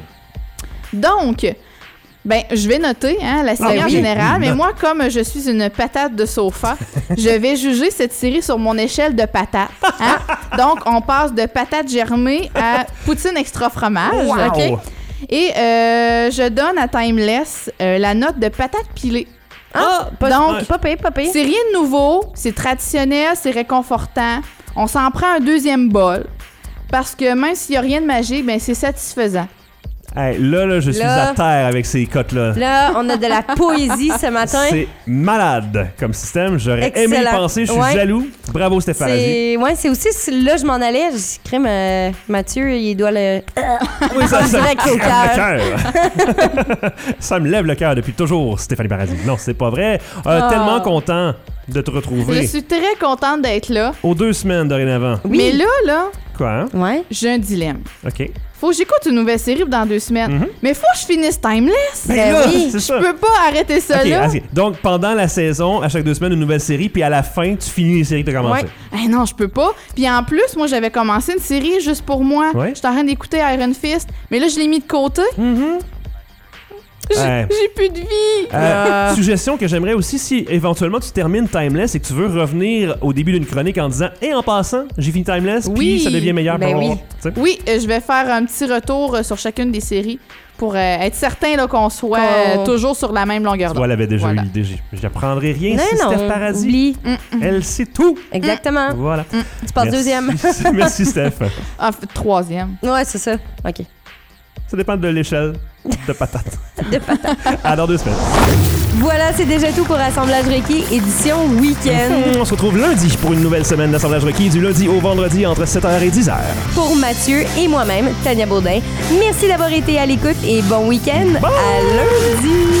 Donc, ben, je vais noter hein, la série Ah en oui, général, oui, mais note. moi, comme je suis une patate de sofa, je vais juger cette série sur mon échelle de patate. hein. Donc, on passe de patate germée à poutine extra fromage. Wow! OK? Et euh, je donne à Timeless euh, la note de patate pilée. Ah, pas, Donc, pas pire, pas pire. C'est rien de nouveau, c'est traditionnel, c'est réconfortant. On s'en prend un deuxième bol. Parce que même s'il n'y a rien de magique, ben c'est satisfaisant. Hey, là, là, je suis Là. à terre avec ces cotes-là. Là, on a de la poésie ce matin. C'est malade comme système. J'aurais aimé y Excellent. penser. Je suis Ouais. jaloux. Bravo, Stéphane. C'est ouais, c'est aussi si- là je m'en allais, je crème euh, Mathieu, il doit le Oui, ça, ça, direct au crème le cœur. cœur. Ça me lève le cœur depuis toujours, Stéphanie Paradis. Non, c'est pas vrai. Euh, Oh. Tellement content de te Je retrouver. suis très contente d'être là. Aux deux semaines dorénavant. Oui. Mais là, là, Quoi, hein? Ouais. j'ai un dilemme. OK. Faut que j'écoute une nouvelle série dans deux semaines. Mhm. Mais faut que je finisse Timeless. Ben là, oui. c'est Je ça. peux pas arrêter ça OK, là. vas-y. Donc, pendant la saison, à chaque deux semaines, une nouvelle série, puis à la fin, tu finis les séries que tu as commencées. Ouais. Eh non, je peux pas. Puis en plus, moi, j'avais commencé une série juste pour moi. Ouais. J'étais en train d'écouter Iron Fist. Mais là, je l'ai mis de côté. J'ai Ouais. j'ai plus de vie. Euh, Suggestion que j'aimerais aussi, si éventuellement tu termines Timeless et que tu veux revenir au début d'une chronique en disant « Et en passant, j'ai fini Timeless, Oui. puis ça devient meilleur. Ben pour oui. moi. Tu sais? Oui, euh, je vais faire un petit retour euh, sur chacune des séries pour euh, être certain là, qu'on soit Qu'on- euh, toujours sur la même longueur Tu d'onde. vois, elle avait déjà Voilà. eu l'idée. J'y- J'apprendrai rien Non, si non, Steph Paradis. oublie. Elle sait tout. Exactement. Voilà. Tu passes Merci. deuxième. Merci, Steph. Ah, f- troisième. Ouais, c'est ça. OK. Ça dépend de l'échelle de patate. De patate. À dans deux semaines. Voilà, c'est déjà tout pour Assemblage Requis, édition week-end. On se retrouve lundi pour une nouvelle semaine d'assemblage requis du lundi au vendredi entre sept heures et dix heures. Pour Mathieu et moi-même, Tania Baudin, merci d'avoir été à l'écoute et bon week-end. À lundi.